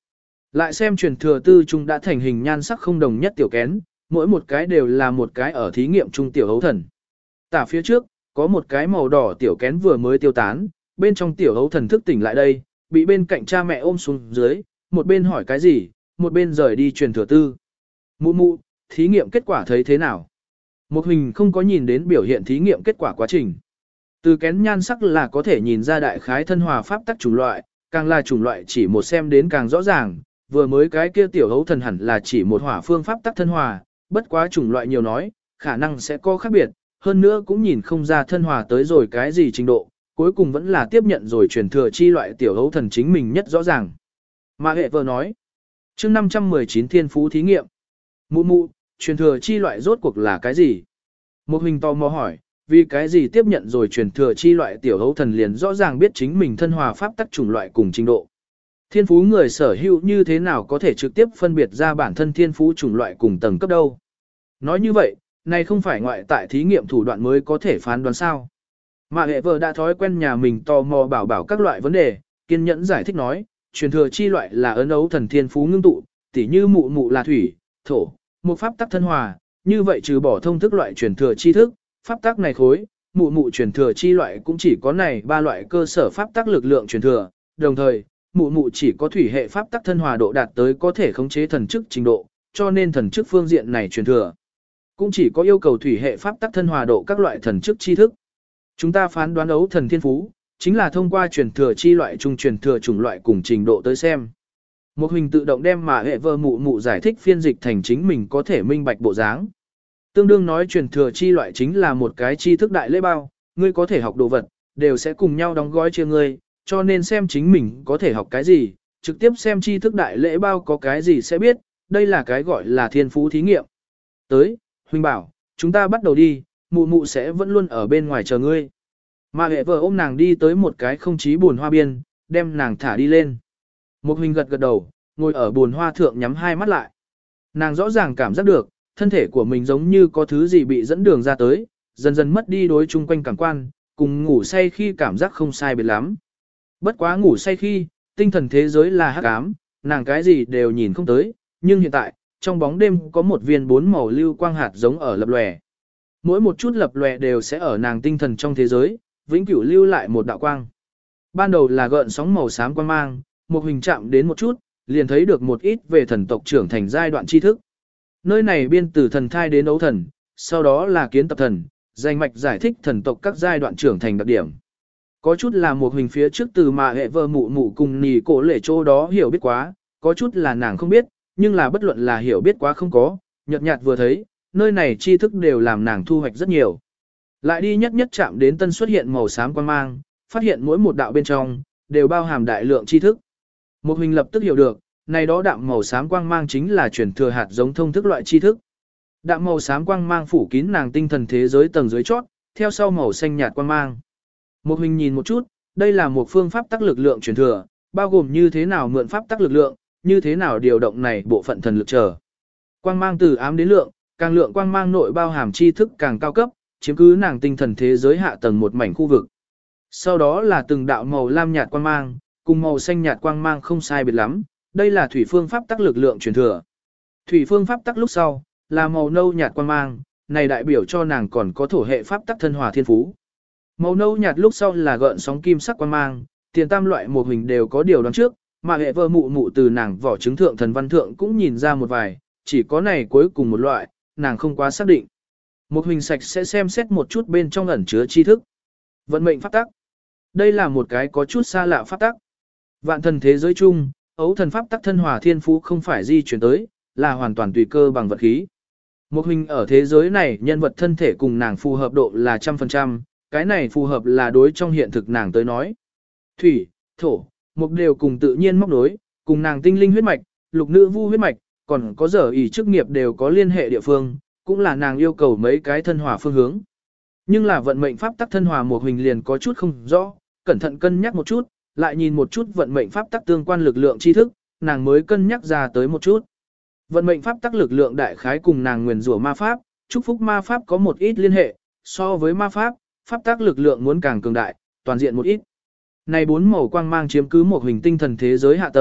Lại xem truyền thừa tư trung đã thành hình nhan sắc không đồng nhất tiểu kén, mỗi một cái đều là một cái ở thí nghiệm trung tiểu hấu thần. Tả phía trước, có một cái màu đỏ tiểu kén vừa mới tiêu tán, bên trong tiểu hấu thần thức tỉnh lại đây, bị bên cạnh cha mẹ ôm xuống dưới, một bên hỏi cái gì, một bên rời đi truyền thừa tư. Mụ mụ, thí nghiệm kết quả thấy thế nào? Một hình không có nhìn đến biểu hiện thí nghiệm kết quả quá trình. Từ kén nhan sắc là có thể nhìn ra đại khái thân hòa pháp tắc chủng loại, càng là chủng loại chỉ một xem đến càng rõ ràng, vừa mới cái kia tiểu hấu thần hẳn là chỉ một hỏa phương pháp tắc thân hòa, bất quá chủng loại nhiều nói, khả năng sẽ có khác biệt, hơn nữa cũng nhìn không ra thân hòa tới rồi cái gì trình độ, cuối cùng vẫn là tiếp nhận rồi truyền thừa chi loại tiểu hấu thần chính mình nhất rõ ràng. Mà hệ vợ nói, chương năm trăm mười chín thiên phú thí nghiệm, mụ mụ, truyền thừa chi loại rốt cuộc là cái gì? Một hình tò mò hỏi, vì cái gì tiếp nhận rồi truyền thừa chi loại tiểu hấu thần liền rõ ràng biết chính mình thân hòa pháp tắc chủng loại cùng trình độ. Thiên phú người sở hữu như thế nào có thể trực tiếp phân biệt ra bản thân thiên phú chủng loại cùng tầng cấp đâu? Nói như vậy, này không phải ngoại tại thí nghiệm thủ đoạn mới có thể phán đoán sao? Mà hệ vợ đã thói quen nhà mình tò mò bảo bảo các loại vấn đề, kiên nhẫn giải thích nói, truyền thừa chi loại là ấn ấu thần thiên phú ngưng tụ, tỉ như mụ mụ là thủy, thổ, một pháp tắc thân hòa, như vậy trừ bỏ thông thức loại truyền thừa chi thức, pháp tắc này khối, mụ mụ truyền thừa chi loại cũng chỉ có này ba loại cơ sở pháp tắc lực lượng truyền thừa, đồng thời, mụ mụ chỉ có thủy hệ pháp tắc thân hòa độ đạt tới có thể khống chế thần chức trình độ, cho nên thần chức phương diện này truyền thừa. Cũng chỉ có yêu cầu thủy hệ pháp tắc thân hòa độ các loại thần chức chi thức. Chúng ta phán đoán ấu thần thiên phú, chính là thông qua truyền thừa chi loại trung truyền thừa chủng loại cùng trình độ tới xem. Một hình tự động đem mà hệ vơ mụ mụ giải thích phiên dịch thành chính mình có thể minh bạch bộ dáng. Tương đương nói truyền thừa chi loại chính là một cái tri thức đại lễ bao, ngươi có thể học đồ vật, đều sẽ cùng nhau đóng gói chia ngươi, cho nên xem chính mình có thể học cái gì, trực tiếp xem tri thức đại lễ bao có cái gì sẽ biết, đây là cái gọi là thiên phú thí nghiệm. Tới, huynh bảo, chúng ta bắt đầu đi, mụ mụ sẽ vẫn luôn ở bên ngoài chờ ngươi. Mà hệ vợ ôm nàng đi tới một cái không chí buồn hoa biên, đem nàng thả đi lên. Một huynh gật gật đầu, ngồi ở buồn hoa thượng nhắm hai mắt lại. Nàng rõ ràng cảm giác được, thân thể của mình giống như có thứ gì bị dẫn đường ra tới, dần dần mất đi đối chung quanh cảm quan, cùng ngủ say khi cảm giác không sai biệt lắm. Bất quá ngủ say khi, tinh thần thế giới là hắc ám, nàng cái gì đều nhìn không tới, nhưng hiện tại, trong bóng đêm có một viên bốn màu lưu quang hạt giống ở lập lòe. Mỗi một chút lập lòe đều sẽ ở nàng tinh thần trong thế giới, vĩnh cửu lưu lại một đạo quang. Ban đầu là gợn sóng màu xám quang mang, một hình chạm đến một chút, liền thấy được một ít về thần tộc trưởng thành giai đoạn tri thức. Nơi này biên từ thần thai đến ấu thần, sau đó là kiến tập thần, danh mạch giải thích thần tộc các giai đoạn trưởng thành đặc điểm. Có chút là một hình phía trước từ mà hệ vơ mụ mụ cùng nì cổ lệ chỗ đó hiểu biết quá, có chút là nàng không biết, nhưng là bất luận là hiểu biết quá không có, nhợt nhạt vừa thấy, nơi này tri thức đều làm nàng thu hoạch rất nhiều. Lại đi nhất nhất chạm đến tân xuất hiện màu xám quang mang, phát hiện mỗi một đạo bên trong, đều bao hàm đại lượng tri thức. Một hình lập tức hiểu được, này đó đạm màu xám quang mang chính là truyền thừa hạt giống thông thức loại tri thức. Đạm màu xám quang mang phủ kín nàng tinh thần thế giới tầng dưới chót, theo sau màu xanh nhạt quang mang. Một hình nhìn một chút, đây là một phương pháp tắc lực lượng truyền thừa, bao gồm như thế nào mượn pháp tắc lực lượng, như thế nào điều động này bộ phận thần lực trở. Quang mang từ ám đến lượng, càng lượng quang mang nội bao hàm tri thức càng cao cấp, chiếm cứ nàng tinh thần thế giới hạ tầng một mảnh khu vực. Sau đó là từng đạo màu lam nhạt quang mang, cùng màu xanh nhạt quang mang không sai biệt lắm, đây là thủy phương pháp tắc lực lượng truyền thừa. Thủy phương pháp tắc lúc sau, là màu nâu nhạt quang mang, này đại biểu cho nàng còn có thổ hệ pháp tắc thân hòa thiên phú. Màu nâu nhạt lúc sau là gợn sóng kim sắc quang mang, tiền tam loại một hình đều có điều đoán trước, mà hệ vơ mụ mụ từ nàng vỏ trứng thượng thần văn thượng cũng nhìn ra một vài, chỉ có này cuối cùng một loại, nàng không quá xác định. Một hình sạch sẽ xem xét một chút bên trong ẩn chứa tri thức. Vận mệnh pháp tắc. Đây là một cái có chút xa lạ pháp tắc. Vạn thần thế giới chung, ấu thần pháp tắc thân hòa thiên phú không phải di chuyển tới, là hoàn toàn tùy cơ bằng vật khí. Một hình ở thế giới này nhân vật thân thể cùng nàng phù hợp độ là trăm phần trăm, cái này phù hợp là đối trong hiện thực nàng tới nói. Thủy, thổ, mục đều cùng tự nhiên móc đối, cùng nàng tinh linh huyết mạch, lục nữ vu huyết mạch, còn có giờ ý chức nghiệp đều có liên hệ địa phương, cũng là nàng yêu cầu mấy cái thân hòa phương hướng. Nhưng là vận mệnh pháp tắc thân hòa một hình liền có chút không rõ, cẩn thận cân nhắc một chút, lại nhìn một chút vận mệnh pháp tắc tương quan lực lượng tri thức, nàng mới cân nhắc ra tới một chút. Vận mệnh pháp tắc lực lượng đại khái cùng nàng nguyền rủa ma pháp, chúc phúc ma pháp có một ít liên hệ, so với ma pháp, pháp tắc lực lượng muốn càng cường đại, toàn diện một ít. Này bốn màu quang mang chiếm cứ một hình tinh thần thế giới hạ tầng,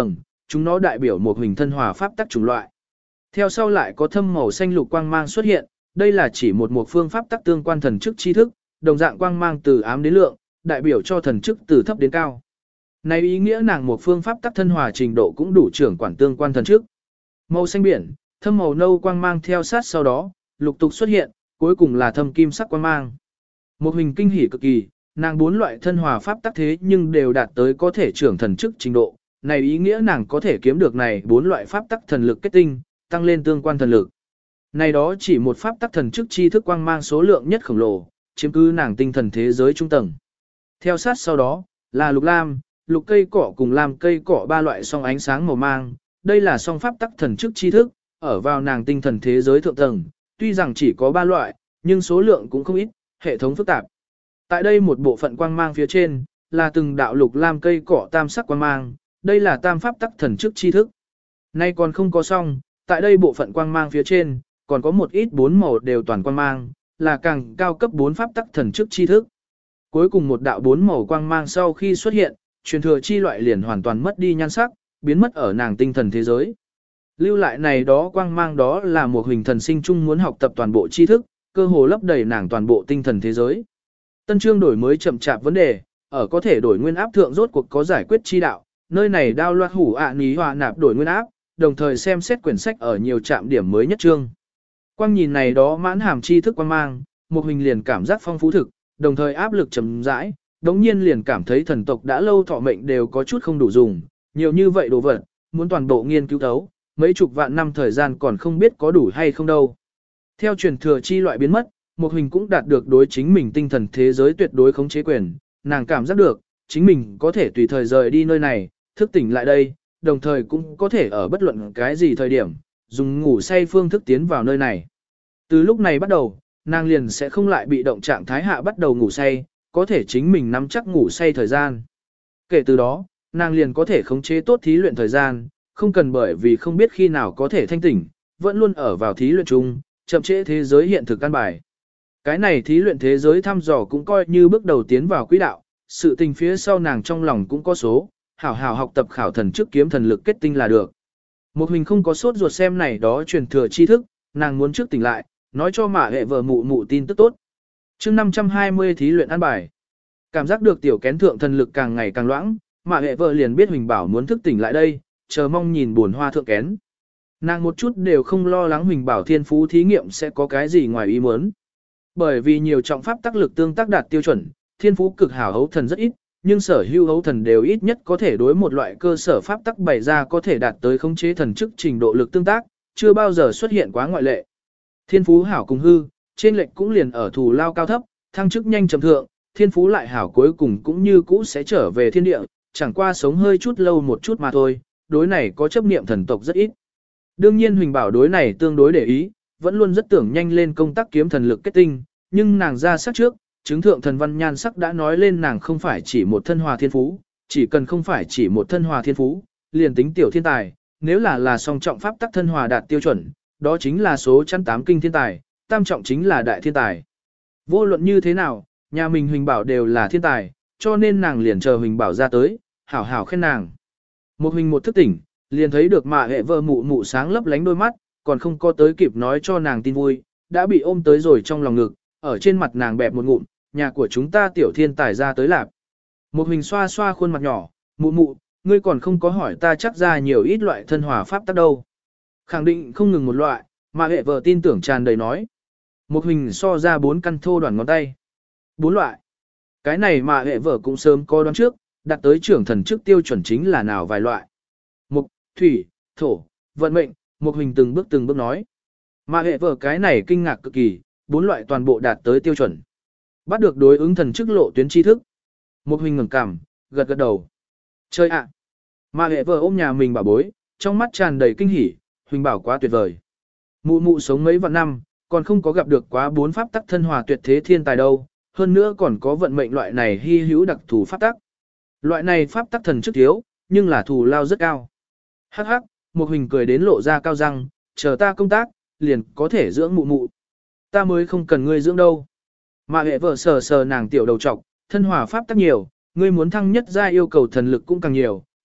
chúng nó đại biểu một hình thân hòa pháp tắc chủng loại. Theo sau lại có thâm màu xanh lục quang mang xuất hiện, đây là chỉ một một phương pháp tắc tương quan thần chức tri thức, đồng dạng quang mang từ ám đến lượng, đại biểu cho thần chức từ thấp đến cao. Này ý nghĩa nàng một phương pháp tắc thân hòa trình độ cũng đủ trưởng quản tương quan thần chức. Màu xanh biển, thâm màu nâu quang mang theo sát sau đó, lục tục xuất hiện, cuối cùng là thâm kim sắc quang mang. Một hình kinh hỉ cực kỳ, nàng bốn loại thân hòa pháp tắc thế nhưng đều đạt tới có thể trưởng thần chức trình độ, này ý nghĩa nàng có thể kiếm được này bốn loại pháp tắc thần lực kết tinh, tăng lên tương quan thần lực. Này đó chỉ một pháp tắc thần chức chi thức quang mang số lượng nhất khổng lồ, chiếm cứ nàng tinh thần thế giới trung tầng. Theo sát sau đó, là lục lam, lục cây cỏ cùng lam cây cỏ ba loại song ánh sáng màu mang, đây là song pháp tắc thần chức chi thức, ở vào nàng tinh thần thế giới thượng tầng, tuy rằng chỉ có ba loại, nhưng số lượng cũng không ít, hệ thống phức tạp. Tại đây một bộ phận quang mang phía trên, là từng đạo lục lam cây cỏ tam sắc quang mang, đây là tam pháp tắc thần chức chi thức. Nay còn không có xong, tại đây bộ phận quang mang phía trên, còn có một ít bốn màu đều toàn quang mang, là càng cao cấp bốn pháp tắc thần chức chi thức. Cuối cùng một đạo bốn màu quang mang sau khi xuất hiện, truyền thừa chi loại liền hoàn toàn mất đi nhan sắc, biến mất ở nàng tinh thần thế giới. Lưu lại này đó quang mang đó là một hình thần sinh chung muốn học tập toàn bộ tri thức, cơ hồ lấp đầy nàng toàn bộ tinh thần thế giới. Tân chương đổi mới chậm chạp vấn đề, ở có thể đổi nguyên áp thượng rốt cuộc có giải quyết chi đạo, nơi này đao loạt hủ ạ ní hòa nạp đổi nguyên áp, đồng thời xem xét quyển sách ở nhiều trạm điểm mới nhất chương. Quang nhìn này đó mãn hàm tri thức quang mang, một hình liền cảm giác phong phú thực, đồng thời áp lực chấm rãi, đống nhiên liền cảm thấy thần tộc đã lâu thọ mệnh đều có chút không đủ dùng, nhiều như vậy đồ vật, muốn toàn bộ nghiên cứu thấu, mấy chục vạn năm thời gian còn không biết có đủ hay không đâu. Theo truyền thừa chi loại biến mất, một hình cũng đạt được đối chính mình tinh thần thế giới tuyệt đối khống chế quyền, nàng cảm giác được, chính mình có thể tùy thời rời đi nơi này, thức tỉnh lại đây, đồng thời cũng có thể ở bất luận cái gì thời điểm, dùng ngủ say phương thức tiến vào nơi này. Từ lúc này bắt đầu, nàng liền sẽ không lại bị động trạng thái hạ bắt đầu ngủ say, có thể chính mình nắm chắc ngủ say thời gian. Kể từ đó, nàng liền có thể khống chế tốt thí luyện thời gian, không cần bởi vì không biết khi nào có thể thanh tỉnh, vẫn luôn ở vào thí luyện chung, chậm trễ thế giới hiện thực căn bài. Cái này thí luyện thế giới thăm dò cũng coi như bước đầu tiến vào quỹ đạo, sự tình phía sau nàng trong lòng cũng có số, hảo hảo học tập khảo thần trước kiếm thần lực kết tinh là được. Một hình không có sốt ruột xem này đó truyền thừa tri thức, nàng muốn trước tỉnh lại, nói cho mạ hệ vợ mụ mụ tin tức tốt. chương năm trăm hai mươi thí luyện ăn bài. Cảm giác được tiểu kén thượng thần lực càng ngày càng loãng, mạ hệ vợ liền biết Huỳnh Bảo muốn thức tỉnh lại đây, chờ mong nhìn buồn hoa thượng kén. Nàng một chút đều không lo lắng Huỳnh Bảo thiên phú thí nghiệm sẽ có cái gì ngoài ý muốn. Bởi vì nhiều trọng pháp tác lực tương tác đạt tiêu chuẩn, thiên phú cực hảo hấu thần rất ít, nhưng sở hữu hấu thần đều ít nhất có thể đối một loại cơ sở pháp tắc bày ra có thể đạt tới khống chế thần chức trình độ lực tương tác, chưa bao giờ xuất hiện quá ngoại lệ. Thiên phú hảo cùng hư, trên lệch cũng liền ở thù lao cao thấp, thăng chức nhanh chậm thượng, thiên phú lại hảo cuối cùng cũng như cũ sẽ trở về thiên địa, chẳng qua sống hơi chút lâu một chút mà thôi, đối này có chấp niệm thần tộc rất ít. Đương nhiên Huỳnh Bảo đối này tương đối để ý, vẫn luôn rất tưởng nhanh lên công tác kiếm thần lực kết tinh, nhưng nàng ra sắc trước, chứng thượng thần văn nhan sắc đã nói lên nàng không phải chỉ một thân hòa thiên phú, chỉ cần không phải chỉ một thân hòa thiên phú, liền tính tiểu thiên tài, nếu là là song trọng pháp tắc thân hòa đạt tiêu chuẩn, đó chính là số trăm tám kinh thiên tài, tam trọng chính là đại thiên tài. Vô luận như thế nào, nhà mình Huỳnh Bảo đều là thiên tài, cho nên nàng liền chờ Huỳnh Bảo ra tới, hảo hảo khen nàng. Một Huỳnh một thức tỉnh, liền thấy được mạ hệ vợ mụ mụ sáng lấp lánh đôi mắt, còn không có tới kịp nói cho nàng tin vui, đã bị ôm tới rồi trong lòng ngực, ở trên mặt nàng bẹp một ngụm, nhà của chúng ta tiểu thiên tài ra tới lạp. Một Huỳnh xoa xoa khuôn mặt nhỏ, mụ mụ, ngươi còn không có hỏi ta chắc ra nhiều ít loại thân hòa pháp tắc đâu. Khẳng định không ngừng một loại, mà hệ vợ tin tưởng tràn đầy nói. Một Huỳnh so ra bốn căn thô đoàn ngón tay. Bốn loại. Cái này mà hệ vợ cũng sớm có đoán trước, đặt tới trưởng thần trước tiêu chuẩn chính là nào vài loại. Mục, thủy, thổ, vận mệnh, một Huỳnh từng bước từng bước nói. Mà hệ vợ cái này kinh ngạc cực kỳ, bốn loại toàn bộ đạt tới tiêu chuẩn. Bắt được đối ứng thần chức lộ tuyến tri thức. Một Huỳnh ngẩng cằm, gật gật đầu. Chơi ạ. À. Mà hệ vợ ôm nhà mình bảo bối, trong mắt tràn đầy kinh hỉ, Huỳnh Bảo quá tuyệt vời. Mụ mụ sống mấy vạn năm, còn không có gặp được quá bốn pháp tắc thân hòa tuyệt thế thiên tài đâu, hơn nữa còn có vận mệnh loại này hy hữu đặc thù pháp tắc. Loại này pháp tắc thần chức thiếu, nhưng là thù lao rất cao. Hắc hắc, một Huỳnh cười đến lộ ra cao răng, chờ ta công tác, liền có thể dưỡng mụ mụ. Ta mới không cần ngươi dưỡng đâu. Mà hệ vợ sờ sờ nàng tiểu đầu trọc, thân hòa pháp tắc nhiều, ngươi muốn thăng nhất ra yêu cầu thần lực cũng càng nhiều,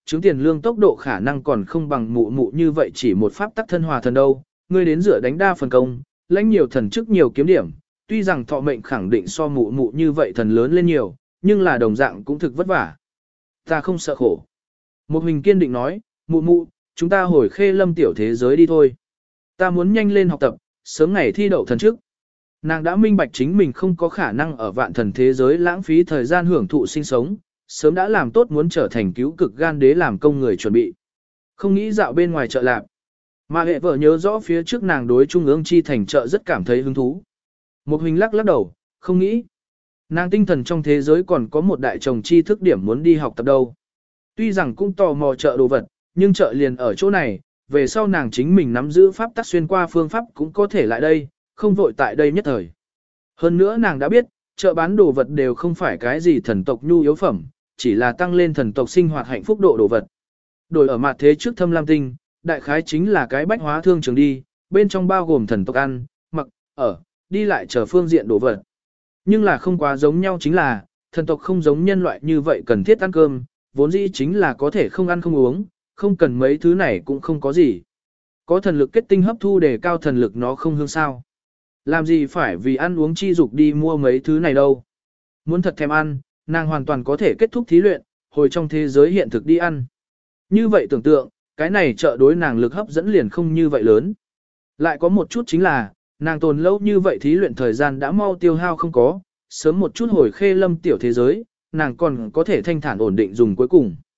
chứng tiền lương tốc độ khả năng còn không bằng mụ mụ như vậy chỉ một pháp tắc thân hòa thần đâu, ngươi đến rửa đánh đa phần công, lãnh nhiều thần chức nhiều kiếm điểm, tuy rằng thọ mệnh khẳng định so mụ mụ như vậy thần lớn lên nhiều, nhưng là đồng dạng cũng thực vất vả. Ta không sợ khổ. Một hình kiên định nói, mụ mụ, chúng ta hồi khê lâm tiểu thế giới đi thôi. Ta muốn nhanh lên học tập, sớm ngày thi đậu thần chức. Nàng đã minh bạch chính mình không có khả năng ở vạn thần thế giới lãng phí thời gian hưởng thụ sinh sống, sớm đã làm tốt muốn trở thành cứu cực gan đế làm công người chuẩn bị. Không nghĩ dạo bên ngoài chợ lạp. Mà hệ vợ nhớ rõ phía trước nàng đối trung ương chi thành chợ rất cảm thấy hứng thú. Một hình lắc lắc đầu, không nghĩ. Nàng tinh thần trong thế giới còn có một đại chồng tri thức điểm muốn đi học tập đâu. Tuy rằng cũng tò mò chợ đồ vật, nhưng chợ liền ở chỗ này, về sau nàng chính mình nắm giữ pháp tắc xuyên qua phương pháp cũng có thể lại đây, không vội tại đây nhất thời. Hơn nữa nàng đã biết, chợ bán đồ vật đều không phải cái gì thần tộc nhu yếu phẩm, chỉ là tăng lên thần tộc sinh hoạt hạnh phúc độ đồ vật. Đổi ở mặt thế trước Thâm Lam Tinh, đại khái chính là cái bách hóa thương trường đi, bên trong bao gồm thần tộc ăn, mặc, ở, đi lại chờ phương diện đồ vật. Nhưng là không quá giống nhau chính là, thần tộc không giống nhân loại như vậy cần thiết ăn cơm, vốn dĩ chính là có thể không ăn không uống, không cần mấy thứ này cũng không có gì. Có thần lực kết tinh hấp thu để cao thần lực nó không hương sao. Làm gì phải vì ăn uống chi dục đi mua mấy thứ này đâu. Muốn thật thèm ăn, nàng hoàn toàn có thể kết thúc thí luyện, hồi trong thế giới hiện thực đi ăn. Như vậy tưởng tượng, cái này trợ đối nàng lực hấp dẫn liền không như vậy lớn. Lại có một chút chính là, nàng tồn lâu như vậy thí luyện thời gian đã mau tiêu hao không có, sớm một chút hồi khê lâm tiểu thế giới, nàng còn có thể thanh thản ổn định dùng cuối cùng.